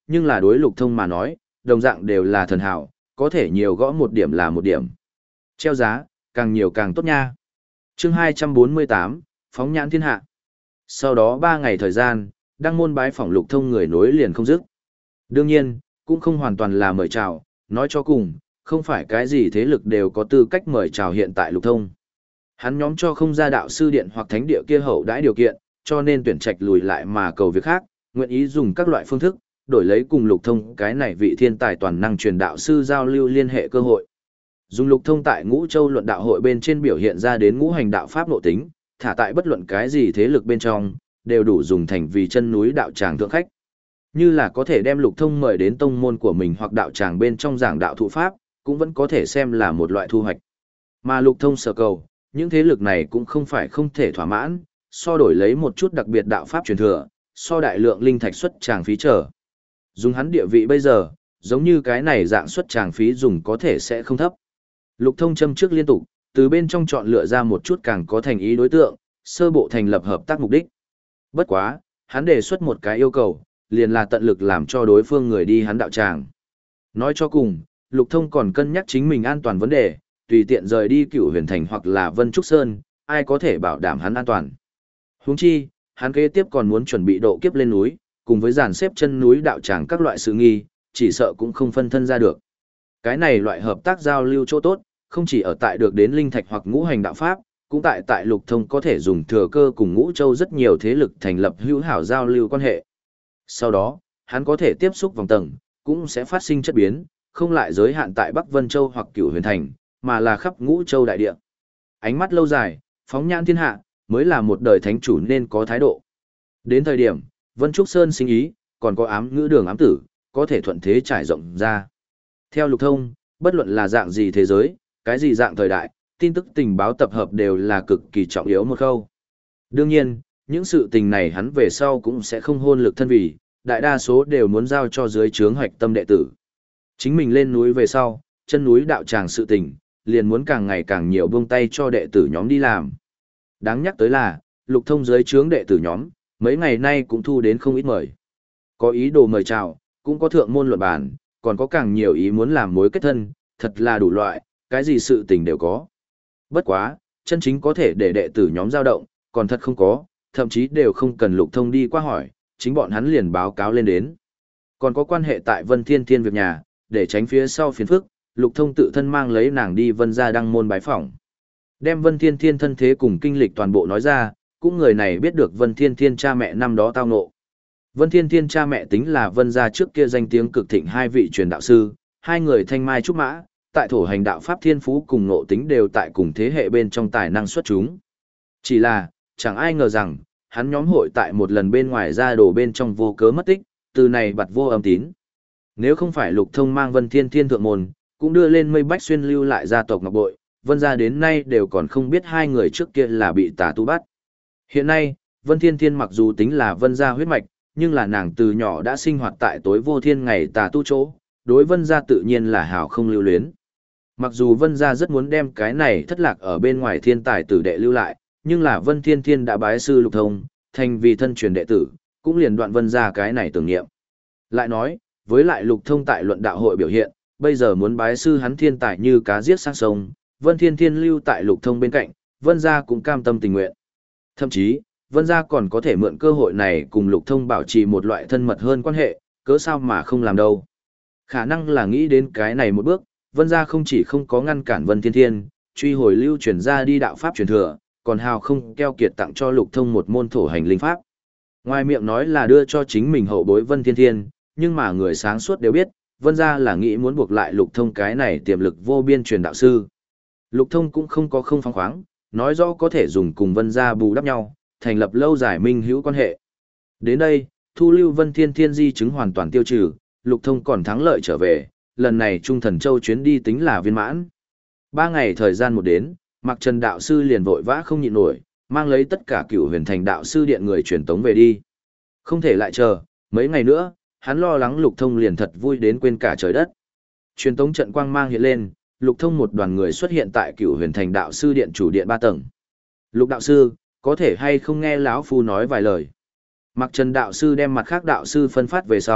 nhưng là đối Lục Thông mà nói, đồng dạng đều là thần hảo, có thể nhiều gõ một điểm là một điểm. Treo giá, càng nhiều càng tốt nha. Chương hai trăm bốn mươi tám, Phóng nhãn thiên hạ. Sau đó ba ngày thời gian, đăng môn bái phỏng Lục Thông người nối liền không dứt. Đương nhiên, cũng không hoàn toàn là mời chào, nói cho cùng, không phải cái gì thế lực đều có tư cách mời chào hiện tại Lục Thông. Hắn nhóm cho không ra đạo sư điện hoặc thánh địa kia hậu đãi điều kiện, cho nên tuyển trạch lùi lại mà cầu việc khác, nguyện ý dùng các loại phương thức, đổi lấy cùng Lục Thông cái này vị thiên tài toàn năng truyền đạo sư giao lưu liên hệ cơ hội. Dùng Lục Thông tại Ngũ Châu luận đạo hội bên trên biểu hiện ra đến ngũ hành đạo pháp nội tính, thả tại bất luận cái gì thế lực bên trong, đều đủ dùng thành vì chân núi đạo tràng thượng khách. Như là có thể đem Lục Thông mời đến tông môn của mình hoặc đạo tràng bên trong giảng đạo thụ pháp, cũng vẫn có thể xem là một loại thu hoạch. Mà Lục Thông sở cầu, những thế lực này cũng không phải không thể thỏa mãn, so đổi lấy một chút đặc biệt đạo pháp truyền thừa, so đại lượng linh thạch xuất tràng phí trở. Dùng hắn địa vị bây giờ, giống như cái này dạng xuất tràng phí dùng có thể sẽ không thấp. Lục Thông châm trước liên tục, từ bên trong chọn lựa ra một chút càng có thành ý đối tượng, sơ bộ thành lập hợp tác mục đích. Bất quá, hắn đề xuất một cái yêu cầu, liền là tận lực làm cho đối phương người đi hắn đạo tràng. Nói cho cùng, Lục Thông còn cân nhắc chính mình an toàn vấn đề, tùy tiện rời đi Cửu Huyền Thành hoặc là Vân Trúc Sơn, ai có thể bảo đảm hắn an toàn. Huống chi, hắn kế tiếp còn muốn chuẩn bị độ kiếp lên núi, cùng với dàn xếp chân núi đạo tràng các loại sự nghi, chỉ sợ cũng không phân thân ra được. Cái này loại hợp tác giao lưu chỗ tốt, không chỉ ở tại được đến linh thạch hoặc ngũ hành đạo pháp, cũng tại tại Lục Thông có thể dùng thừa cơ cùng Ngũ Châu rất nhiều thế lực thành lập hữu hảo giao lưu quan hệ. Sau đó, hắn có thể tiếp xúc vòng tầng, cũng sẽ phát sinh chất biến, không lại giới hạn tại Bắc Vân Châu hoặc Cửu Huyền Thành, mà là khắp Ngũ Châu đại địa. Ánh mắt lâu dài, phóng nhãn thiên hạ, mới là một đời thánh chủ nên có thái độ. Đến thời điểm, Vân Trúc Sơn sinh ý, còn có ám ngữ đường ám tử, có thể thuận thế trải rộng ra. Theo Lục Thông, bất luận là dạng gì thế giới, cái gì dạng thời đại, tin tức tình báo tập hợp đều là cực kỳ trọng yếu một khâu. Đương nhiên, những sự tình này hắn về sau cũng sẽ không hôn lực thân vì, đại đa số đều muốn giao cho dưới trướng hoạch tâm đệ tử. Chính mình lên núi về sau, chân núi đạo tràng sự tình, liền muốn càng ngày càng nhiều buông tay cho đệ tử nhóm đi làm. Đáng nhắc tới là, Lục Thông dưới trướng đệ tử nhóm, mấy ngày nay cũng thu đến không ít mời. Có ý đồ mời chào, cũng có thượng môn luận bàn, còn có càng nhiều ý muốn làm mối kết thân, thật là đủ loại, cái gì sự tình đều có. Bất quá, chân chính có thể để đệ tử nhóm dao động, còn thật không có, thậm chí đều không cần Lục Thông đi qua hỏi, chính bọn hắn liền báo cáo lên đến. Còn có quan hệ tại Vân Thiên Thiên việc nhà, để tránh phía sau phiền phức, Lục Thông tự thân mang lấy nàng đi Vân gia đăng môn bái phỏng. Đem Vân Thiên Thiên thân thế cùng kinh lịch toàn bộ nói ra, cũng người này biết được Vân Thiên Thiên cha mẹ năm đó tao ngộ. Vân Thiên Thiên cha mẹ tính là Vân gia trước kia danh tiếng cực thịnh hai vị truyền đạo sư, hai người thanh mai trúc mã, tại thổ hành đạo pháp thiên phú cùng ngộ tính đều tại cùng thế hệ bên trong tài năng xuất chúng. Chỉ là, chẳng ai ngờ rằng, hắn nhóm hội tại một lần bên ngoài ra đồ bên trong vô cớ mất tích, từ này bặt vô âm tín. Nếu không phải Lục Thông mang Vân Thiên Thiên thượng môn, cũng đưa lên mây bách xuyên lưu lại gia tộc Ngọc Bội, Vân gia đến nay đều còn không biết hai người trước kia là bị tà tu bắt. Hiện nay, Vân Thiên Thiên mặc dù tính là Vân gia huyết mạch, nhưng là nàng từ nhỏ đã sinh hoạt tại tối vô thiên ngày tà tu chỗ, đối Vân gia tự nhiên là hảo không lưu luyến. Mặc dù Vân gia rất muốn đem cái này thất lạc ở bên ngoài thiên tài tử đệ lưu lại, nhưng là Vân Thiên Thiên đã bái sư Lục Thông, thành vì thân truyền đệ tử, cũng liền đoạn Vân gia cái này tưởng niệm. Lại nói, với lại Lục Thông tại luận đạo hội biểu hiện, bây giờ muốn bái sư hắn thiên tài như cá giết sang sông, Vân Thiên Thiên lưu tại Lục Thông bên cạnh, Vân gia cũng cam tâm tình nguyện. Thậm chí, Vân gia còn có thể mượn cơ hội này cùng Lục Thông bảo trì một loại thân mật hơn quan hệ, cớ sao mà không làm đâu. Khả năng là nghĩ đến cái này một bước, Vân gia không chỉ không có ngăn cản Vân Thiên Thiên, truy hồi lưu truyền ra đi đạo pháp truyền thừa, còn hào không keo kiệt tặng cho Lục Thông một môn thổ hành linh pháp. Ngoài miệng nói là đưa cho chính mình hậu bối Vân Thiên Thiên, nhưng mà người sáng suốt đều biết, Vân gia là nghĩ muốn buộc lại Lục Thông cái này tiềm lực vô biên truyền đạo sư. Lục Thông cũng không có không phóng khoáng, nói rõ có thể dùng cùng Vân gia bù đắp nhau, thành lập lâu dài minh hữu quan hệ. Đến đây, thu lưu Vân Thiên Thiên di chứng hoàn toàn tiêu trừ, Lục Thông còn thắng lợi trở về, lần này Trung Thần Châu chuyến đi tính là viên mãn. Ba ngày thời gian một đến, Mạc Trần đạo sư liền vội vã không nhịn nổi, mang lấy tất cả Cửu Huyền Thành đạo sư điện người truyền tống về đi. Không thể lại chờ, mấy ngày nữa, hắn lo lắng Lục Thông liền thật vui đến quên cả trời đất. Truyền tống trận quang mang hiện lên, Lục Thông một đoàn người xuất hiện tại Cửu Huyền Thành đạo sư điện chủ điện ba tầng. Lục đạo sư, có thể hay không nghe lão phu nói vài lời. Mạc Trần đạo sư đem mặt khác đạo sư phân phát về sau,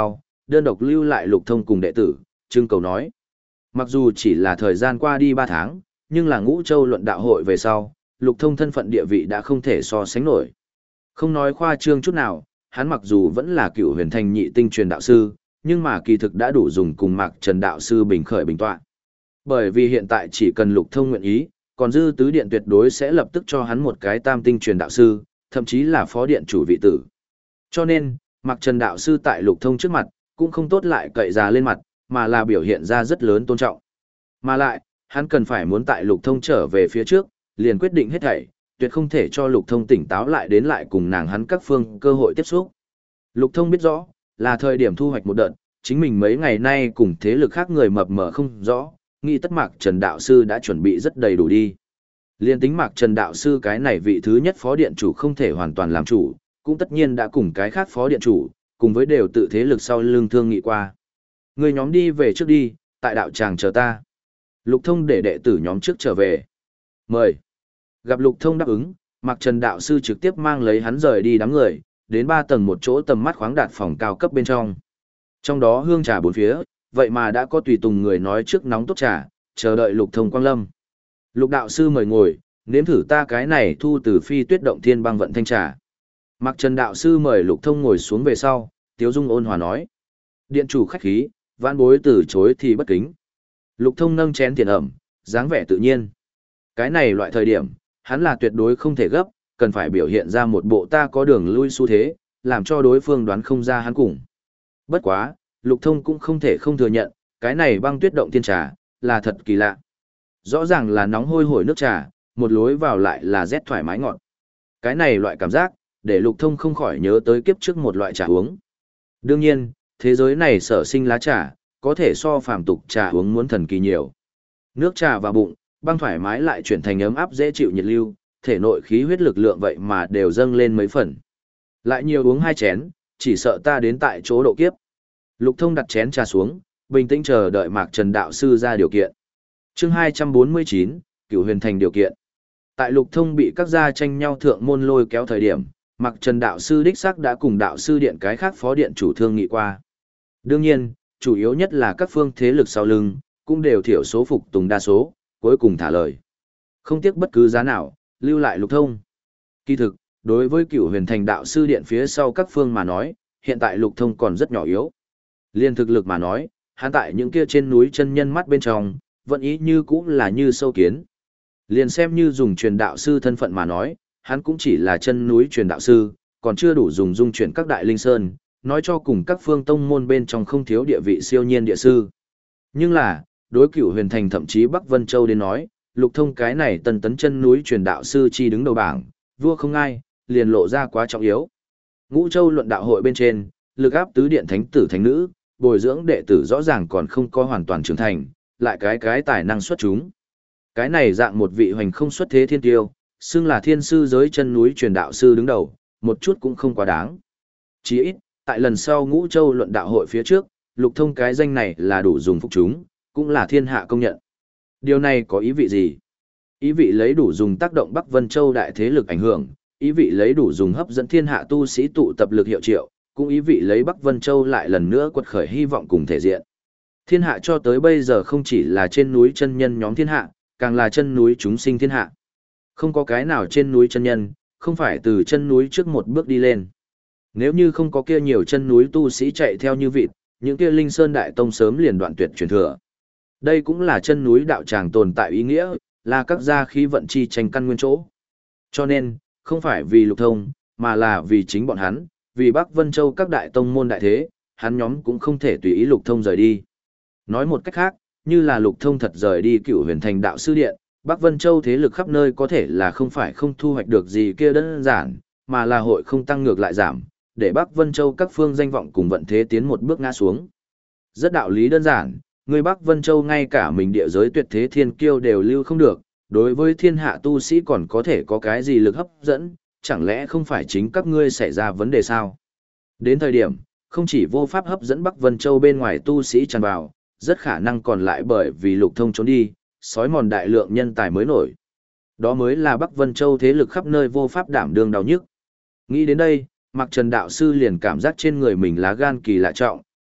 đơn độc lưu lại Lục Thông cùng đệ tử, trưng cầu nói. Mặc dù chỉ là thời gian qua đi ba tháng, nhưng là Ngũ Châu luận đạo hội về sau, Lục Thông thân phận địa vị đã không thể so sánh nổi. Không nói khoa trương chút nào, hắn mặc dù vẫn là Cửu Huyền Thành nhị tinh truyền đạo sư, nhưng mà kỳ thực đã đủ dùng cùng Mạc Trần đạo sư bình khởi bình tọa. Bởi vì hiện tại chỉ cần Lục Thông nguyện ý, còn dư tứ điện tuyệt đối sẽ lập tức cho hắn một cái tam tinh truyền đạo sư, thậm chí là phó điện chủ vị tử. Cho nên, Mạc Trần đạo sư tại Lục Thông trước mặt, cũng không tốt lại cậy già lên mặt, mà là biểu hiện ra rất lớn tôn trọng. Mà lại, hắn cần phải muốn tại Lục Thông trở về phía trước, liền quyết định hết thảy, tuyệt không thể cho Lục Thông tỉnh táo lại đến lại cùng nàng hắn các phương cơ hội tiếp xúc. Lục Thông biết rõ, là thời điểm thu hoạch một đợt, chính mình mấy ngày nay cùng thế lực khác người mập mờ không rõ, nghĩ tất Mạc Trần đạo sư đã chuẩn bị rất đầy đủ đi. Liên tính Mạc Trần đạo sư cái này vị thứ nhất phó điện chủ không thể hoàn toàn làm chủ, cũng tất nhiên đã cùng cái khác phó điện chủ, cùng với đều tự thế lực sau lưng thương nghị qua. Người nhóm đi về trước đi, tại đạo tràng chờ ta. Lục Thông để đệ tử nhóm trước trở về. Mời. Gặp Lục Thông đáp ứng, Mạc Trần đạo sư trực tiếp mang lấy hắn rời đi đám người, đến ba tầng một chỗ tầm mắt khoáng đạt phòng cao cấp bên trong. Trong đó hương trà bốn phía, vậy mà đã có tùy tùng người nói trước nóng tốt trà, chờ đợi Lục Thông quang lâm. Lục đạo sư mời ngồi, nếm thử ta cái này thu từ phi tuyết động thiên băng vận thanh trà. Mạc Trần đạo sư mời Lục Thông ngồi xuống về sau, Tiếu Dung ôn hòa nói. Điện chủ khách khí, vãn bối từ chối thì bất kính. Lục Thông nâng chén tiền ẩm, dáng vẻ tự nhiên. Cái này loại thời điểm, hắn là tuyệt đối không thể gấp, cần phải biểu hiện ra một bộ ta có đường lui xu thế, làm cho đối phương đoán không ra hắn cùng. Bất quá, Lục Thông cũng không thể không thừa nhận, cái này băng tuyết động thiên trà, là thật kỳ lạ. Rõ ràng là nóng hôi hổi nước trà, một lối vào lại là rét thoải mái ngọt. Cái này loại cảm giác, để Lục Thông không khỏi nhớ tới kiếp trước một loại trà uống. Đương nhiên, thế giới này sở sinh lá trà, có thể so phàm tục trà uống muốn thần kỳ nhiều. Nước trà vào bụng, băng thoải mái lại chuyển thành ấm áp dễ chịu nhiệt lưu, thể nội khí huyết lực lượng vậy mà đều dâng lên mấy phần. Lại nhiều uống hai chén, chỉ sợ ta đến tại chỗ độ kiếp. Lục Thông đặt chén trà xuống, bình tĩnh chờ đợi Mạc Trần đạo sư ra điều kiện. Chương hai trăm bốn mươi chín, Cửu Huyền Thành điều kiện. Tại Lục Thông bị các gia tranh nhau thượng môn lôi kéo thời điểm, Mạc Trần đạo sư đích xác đã cùng đạo sư điện cái khác phó điện chủ thương nghị qua. Đương nhiên, chủ yếu nhất là các phương thế lực sau lưng, cũng đều thiểu số phục tùng đa số, cuối cùng thả lời. Không tiếc bất cứ giá nào, lưu lại Lục Thông. Kỳ thực, đối với Cửu Huyền Thành đạo sư điện phía sau các phương mà nói, hiện tại Lục Thông còn rất nhỏ yếu. Liên thực lực mà nói, hắn tại những kia trên núi chân nhân mắt bên trong, vẫn ý như cũng là như sâu kiến. Liền xem như dùng truyền đạo sư thân phận mà nói, hắn cũng chỉ là chân núi truyền đạo sư, còn chưa đủ dùng dung chuyển các đại linh sơn, nói cho cùng các phương tông môn bên trong không thiếu địa vị siêu nhiên địa sư. Nhưng là, đối Cửu Huyền Thành thậm chí Bắc Vân Châu đến nói, Lục Thông cái này tần tấn chân núi truyền đạo sư chi đứng đầu bảng, vua không ai, liền lộ ra quá trọng yếu. Ngũ Châu luận đạo hội bên trên, lực áp tứ điện thánh tử thánh nữ, bồi dưỡng đệ tử rõ ràng còn không có hoàn toàn trưởng thành, lại cái cái tài năng xuất chúng. Cái này dạng một vị hoành không xuất thế thiên tiêu, xưng là thiên sư giới chân núi truyền đạo sư đứng đầu, một chút cũng không quá đáng. Chỉ ít, tại lần sau Ngũ Châu luận đạo hội phía trước, Lục Thông cái danh này là đủ dùng phục chúng, cũng là thiên hạ công nhận. Điều này có ý vị gì? Ý vị lấy đủ dùng tác động Bắc Vân Châu đại thế lực ảnh hưởng, ý vị lấy đủ dùng hấp dẫn thiên hạ tu sĩ tụ tập lực hiệu triệu, cũng ý vị lấy Bắc Vân Châu lại lần nữa quật khởi hy vọng cùng thể diện. Thiên hạ cho tới bây giờ không chỉ là trên núi chân nhân nhóm thiên hạ, càng là chân núi chúng sinh thiên hạ. Không có cái nào trên núi chân nhân, không phải từ chân núi trước một bước đi lên. Nếu như không có kia nhiều chân núi tu sĩ chạy theo như vịt, những kia linh sơn đại tông sớm liền đoạn tuyệt truyền thừa. Đây cũng là chân núi đạo tràng tồn tại ý nghĩa, là các gia khí vận chi tranh căn nguyên chỗ. Cho nên, không phải vì Lục Thông, mà là vì chính bọn hắn, vì Bắc Vân Châu các đại tông môn đại thế, hắn nhóm cũng không thể tùy ý Lục Thông rời đi. Nói một cách khác, như là Lục Thông thật rời đi Cửu Huyền Thành đạo sư điện, Bắc Vân Châu thế lực khắp nơi có thể là không phải không thu hoạch được gì kia đơn giản, mà là hội không tăng ngược lại giảm, để Bắc Vân Châu các phương danh vọng cùng vận thế tiến một bước ngã xuống. Rất đạo lý đơn giản, người Bắc Vân Châu ngay cả mình địa giới tuyệt thế thiên kiêu đều lưu không được, đối với thiên hạ tu sĩ còn có thể có cái gì lực hấp dẫn, chẳng lẽ không phải chính các ngươi xảy ra vấn đề sao? Đến thời điểm, không chỉ vô pháp hấp dẫn Bắc Vân Châu bên ngoài tu sĩ tràn vào, rất khả năng còn lại bởi vì Lục Thông trốn đi, sói mòn đại lượng nhân tài mới nổi. Đó mới là Bắc Vân Châu thế lực khắp nơi vô pháp đảm đương đau nhức. Nghĩ đến đây, Mạc Trần đạo sư liền cảm giác trên người mình lá gan kỳ lạ trọng,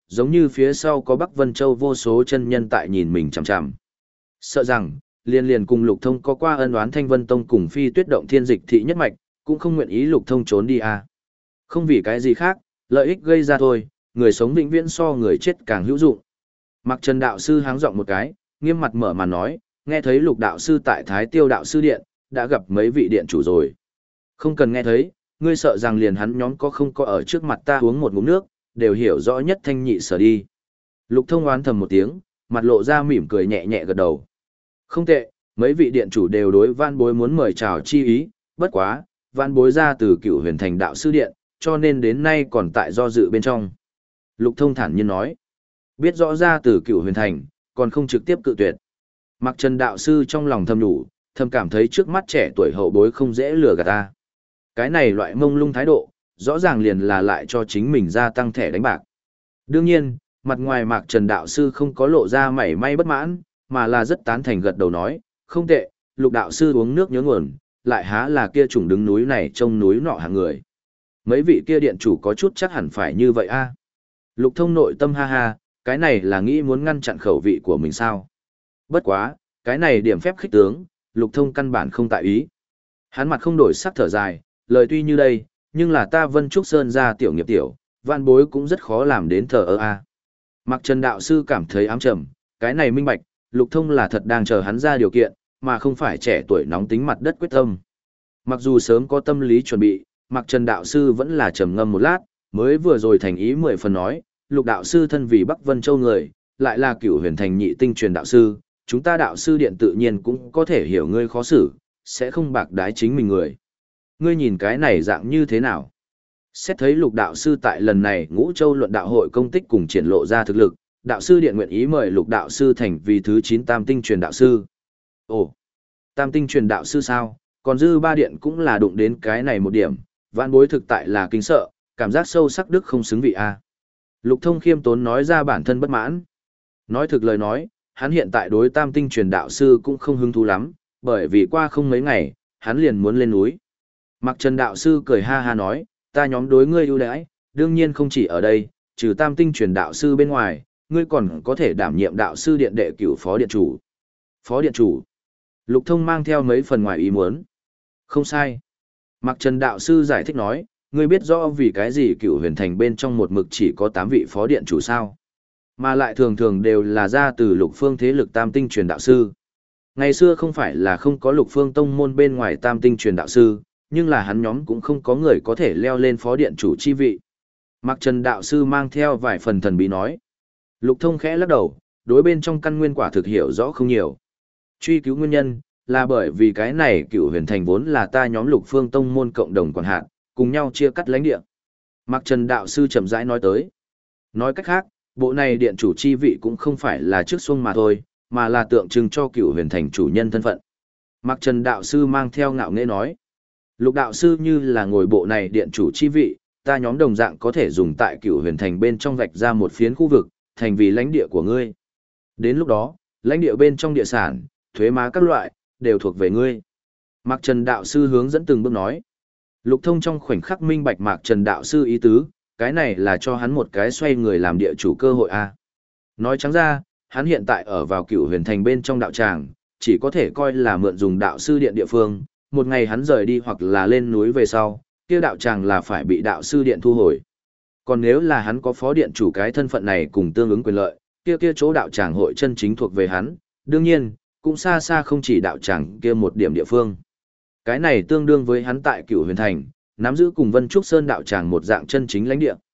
giống như phía sau có Bắc Vân Châu vô số chân nhân tại nhìn mình chằm chằm. Sợ rằng, liên liền cùng Lục Thông có qua ân oán Thanh Vân Tông cùng Phi Tuyết Động Thiên Dịch thị nhất mạch, cũng không nguyện ý Lục Thông trốn đi à. Không vì cái gì khác, lợi ích gây ra thôi, người sống vĩnh viễn so người chết càng hữu dụng. Mặc Trần đạo sư háng giọng một cái, nghiêm mặt mở màn nói, nghe thấy Lục đạo sư tại Thái Tiêu đạo sư điện, đã gặp mấy vị điện chủ rồi. Không cần nghe thấy, ngươi sợ rằng liền hắn nhóm có không có ở trước mặt ta uống một ngụm nước, đều hiểu rõ nhất thanh nhị sở đi. Lục Thông oán thầm một tiếng, mặt lộ ra mỉm cười nhẹ nhẹ gật đầu. Không tệ, mấy vị điện chủ đều đối Van Bối muốn mời chào chi ý, bất quá, Van Bối ra từ Cửu Huyền Thành đạo sư điện, cho nên đến nay còn tại do dự bên trong. Lục Thông thản nhiên nói, biết rõ ra từ Cửu Huyền Thành, còn không trực tiếp cự tuyệt. Mặc Trần đạo sư trong lòng thầm nhủ, thầm cảm thấy trước mắt trẻ tuổi hậu bối không dễ lừa gạt ta. Cái này loại mông lung thái độ, rõ ràng liền là lại cho chính mình gia tăng thẻ đánh bạc. Đương nhiên, mặt ngoài Mạc Trần đạo sư không có lộ ra mảy may bất mãn, mà là rất tán thành gật đầu nói, không tệ, Lục đạo sư uống nước nhớ nguồn, lại há là kia trùng đứng núi này trông núi nọ hạng người. Mấy vị kia điện chủ có chút chắc hẳn phải như vậy a. Lục Thông nội tâm ha ha, cái này là nghĩ muốn ngăn chặn khẩu vị của mình sao? Bất quá, cái này điểm phép khích tướng, Lục Thông căn bản không tại ý. Hắn mặt không đổi sắc thở dài, lời tuy như đây, nhưng là ta Vân Trúc Sơn ra tiểu nghiệp tiểu, Van Bối cũng rất khó làm đến thờ ơ a. Mặc Trần đạo sư cảm thấy ám trầm, cái này minh bạch, Lục Thông là thật đang chờ hắn ra điều kiện, mà không phải trẻ tuổi nóng tính mặt đất quyết tâm. Mặc dù sớm có tâm lý chuẩn bị, Mặc Trần đạo sư vẫn là trầm ngâm một lát, mới vừa rồi thành ý mười phần nói, Lục đạo sư thân vì Bắc Vân Châu người, lại là Cửu Huyền Thành nhị tinh truyền đạo sư, chúng ta đạo sư điện tự nhiên cũng có thể hiểu ngươi khó xử, sẽ không bạc đái chính mình người. Ngươi nhìn cái này dạng như thế nào? Xét thấy Lục đạo sư tại lần này Ngũ Châu luận đạo hội công tích cùng triển lộ ra thực lực, đạo sư điện nguyện ý mời Lục đạo sư thành vì thứ chín tam tinh truyền đạo sư. Ồ, tam tinh truyền đạo sư sao? Còn dư ba điện cũng là đụng đến cái này một điểm, Vạn Bối thực tại là kinh sợ, cảm giác sâu sắc đức không xứng vị a. Lục Thông khiêm tốn nói ra bản thân bất mãn. Nói thực lời nói, hắn hiện tại đối tam tinh truyền đạo sư cũng không hứng thú lắm, bởi vì qua không mấy ngày, hắn liền muốn lên núi. Mặc Trần đạo sư cười ha ha nói, ta nhóm đối ngươi ưu đãi, đương nhiên không chỉ ở đây, trừ tam tinh truyền đạo sư bên ngoài, ngươi còn có thể đảm nhiệm đạo sư điện đệ cửu phó điện chủ. Phó điện chủ. Lục Thông mang theo mấy phần ngoài ý muốn. Không sai. Mặc Trần đạo sư giải thích nói, ngươi biết rõ vì cái gì Cửu Huyền Thành bên trong một mực chỉ có tám vị phó điện chủ sao? Mà lại thường thường đều là ra từ lục phương thế lực tam tinh truyền đạo sư. Ngày xưa không phải là không có lục phương tông môn bên ngoài tam tinh truyền đạo sư, nhưng là hắn nhóm cũng không có người có thể leo lên phó điện chủ chi vị. Mặc Trần đạo sư mang theo vài phần thần bí nói. Lục Thông khẽ lắc đầu, đối bên trong căn nguyên quả thực hiểu rõ không nhiều. Truy cứu nguyên nhân, là bởi vì cái này Cửu Huyền Thành vốn là ta nhóm lục phương tông môn cộng đồng quản hạt, cùng nhau chia cắt lãnh địa. Mặc Trần đạo sư chậm rãi nói tới. Nói cách khác, bộ này điện chủ chi vị cũng không phải là trước xuông mà thôi, mà là tượng trưng cho Cửu Huyền Thành chủ nhân thân phận. Mặc Trần đạo sư mang theo ngạo nghễ nói. Lục đạo sư như là ngồi bộ này điện chủ chi vị, ta nhóm đồng dạng có thể dùng tại Cửu Huyền Thành bên trong vạch ra một phiến khu vực, thành vì lãnh địa của ngươi. Đến lúc đó, lãnh địa bên trong địa sản, thuế má các loại, đều thuộc về ngươi. Mạc Trần đạo sư hướng dẫn từng bước nói. Lục Thông trong khoảnh khắc minh bạch Mạc Trần đạo sư ý tứ, cái này là cho hắn một cái xoay người làm địa chủ cơ hội a. À. Nói trắng ra, hắn hiện tại ở vào Cửu Huyền Thành bên trong đạo tràng, chỉ có thể coi là mượn dùng đạo sư điện địa phương, một ngày hắn rời đi hoặc là lên núi về sau, kia đạo tràng là phải bị đạo sư điện thu hồi. Còn nếu là hắn có phó điện chủ cái thân phận này cùng tương ứng quyền lợi, kia kia chỗ đạo tràng hội chân chính thuộc về hắn, đương nhiên, cũng xa xa không chỉ đạo tràng kia một điểm địa phương. Cái này tương đương với hắn tại Cửu Huyền Thành, nắm giữ cùng Vân Trúc Sơn đạo tràng một dạng chân chính lãnh địa.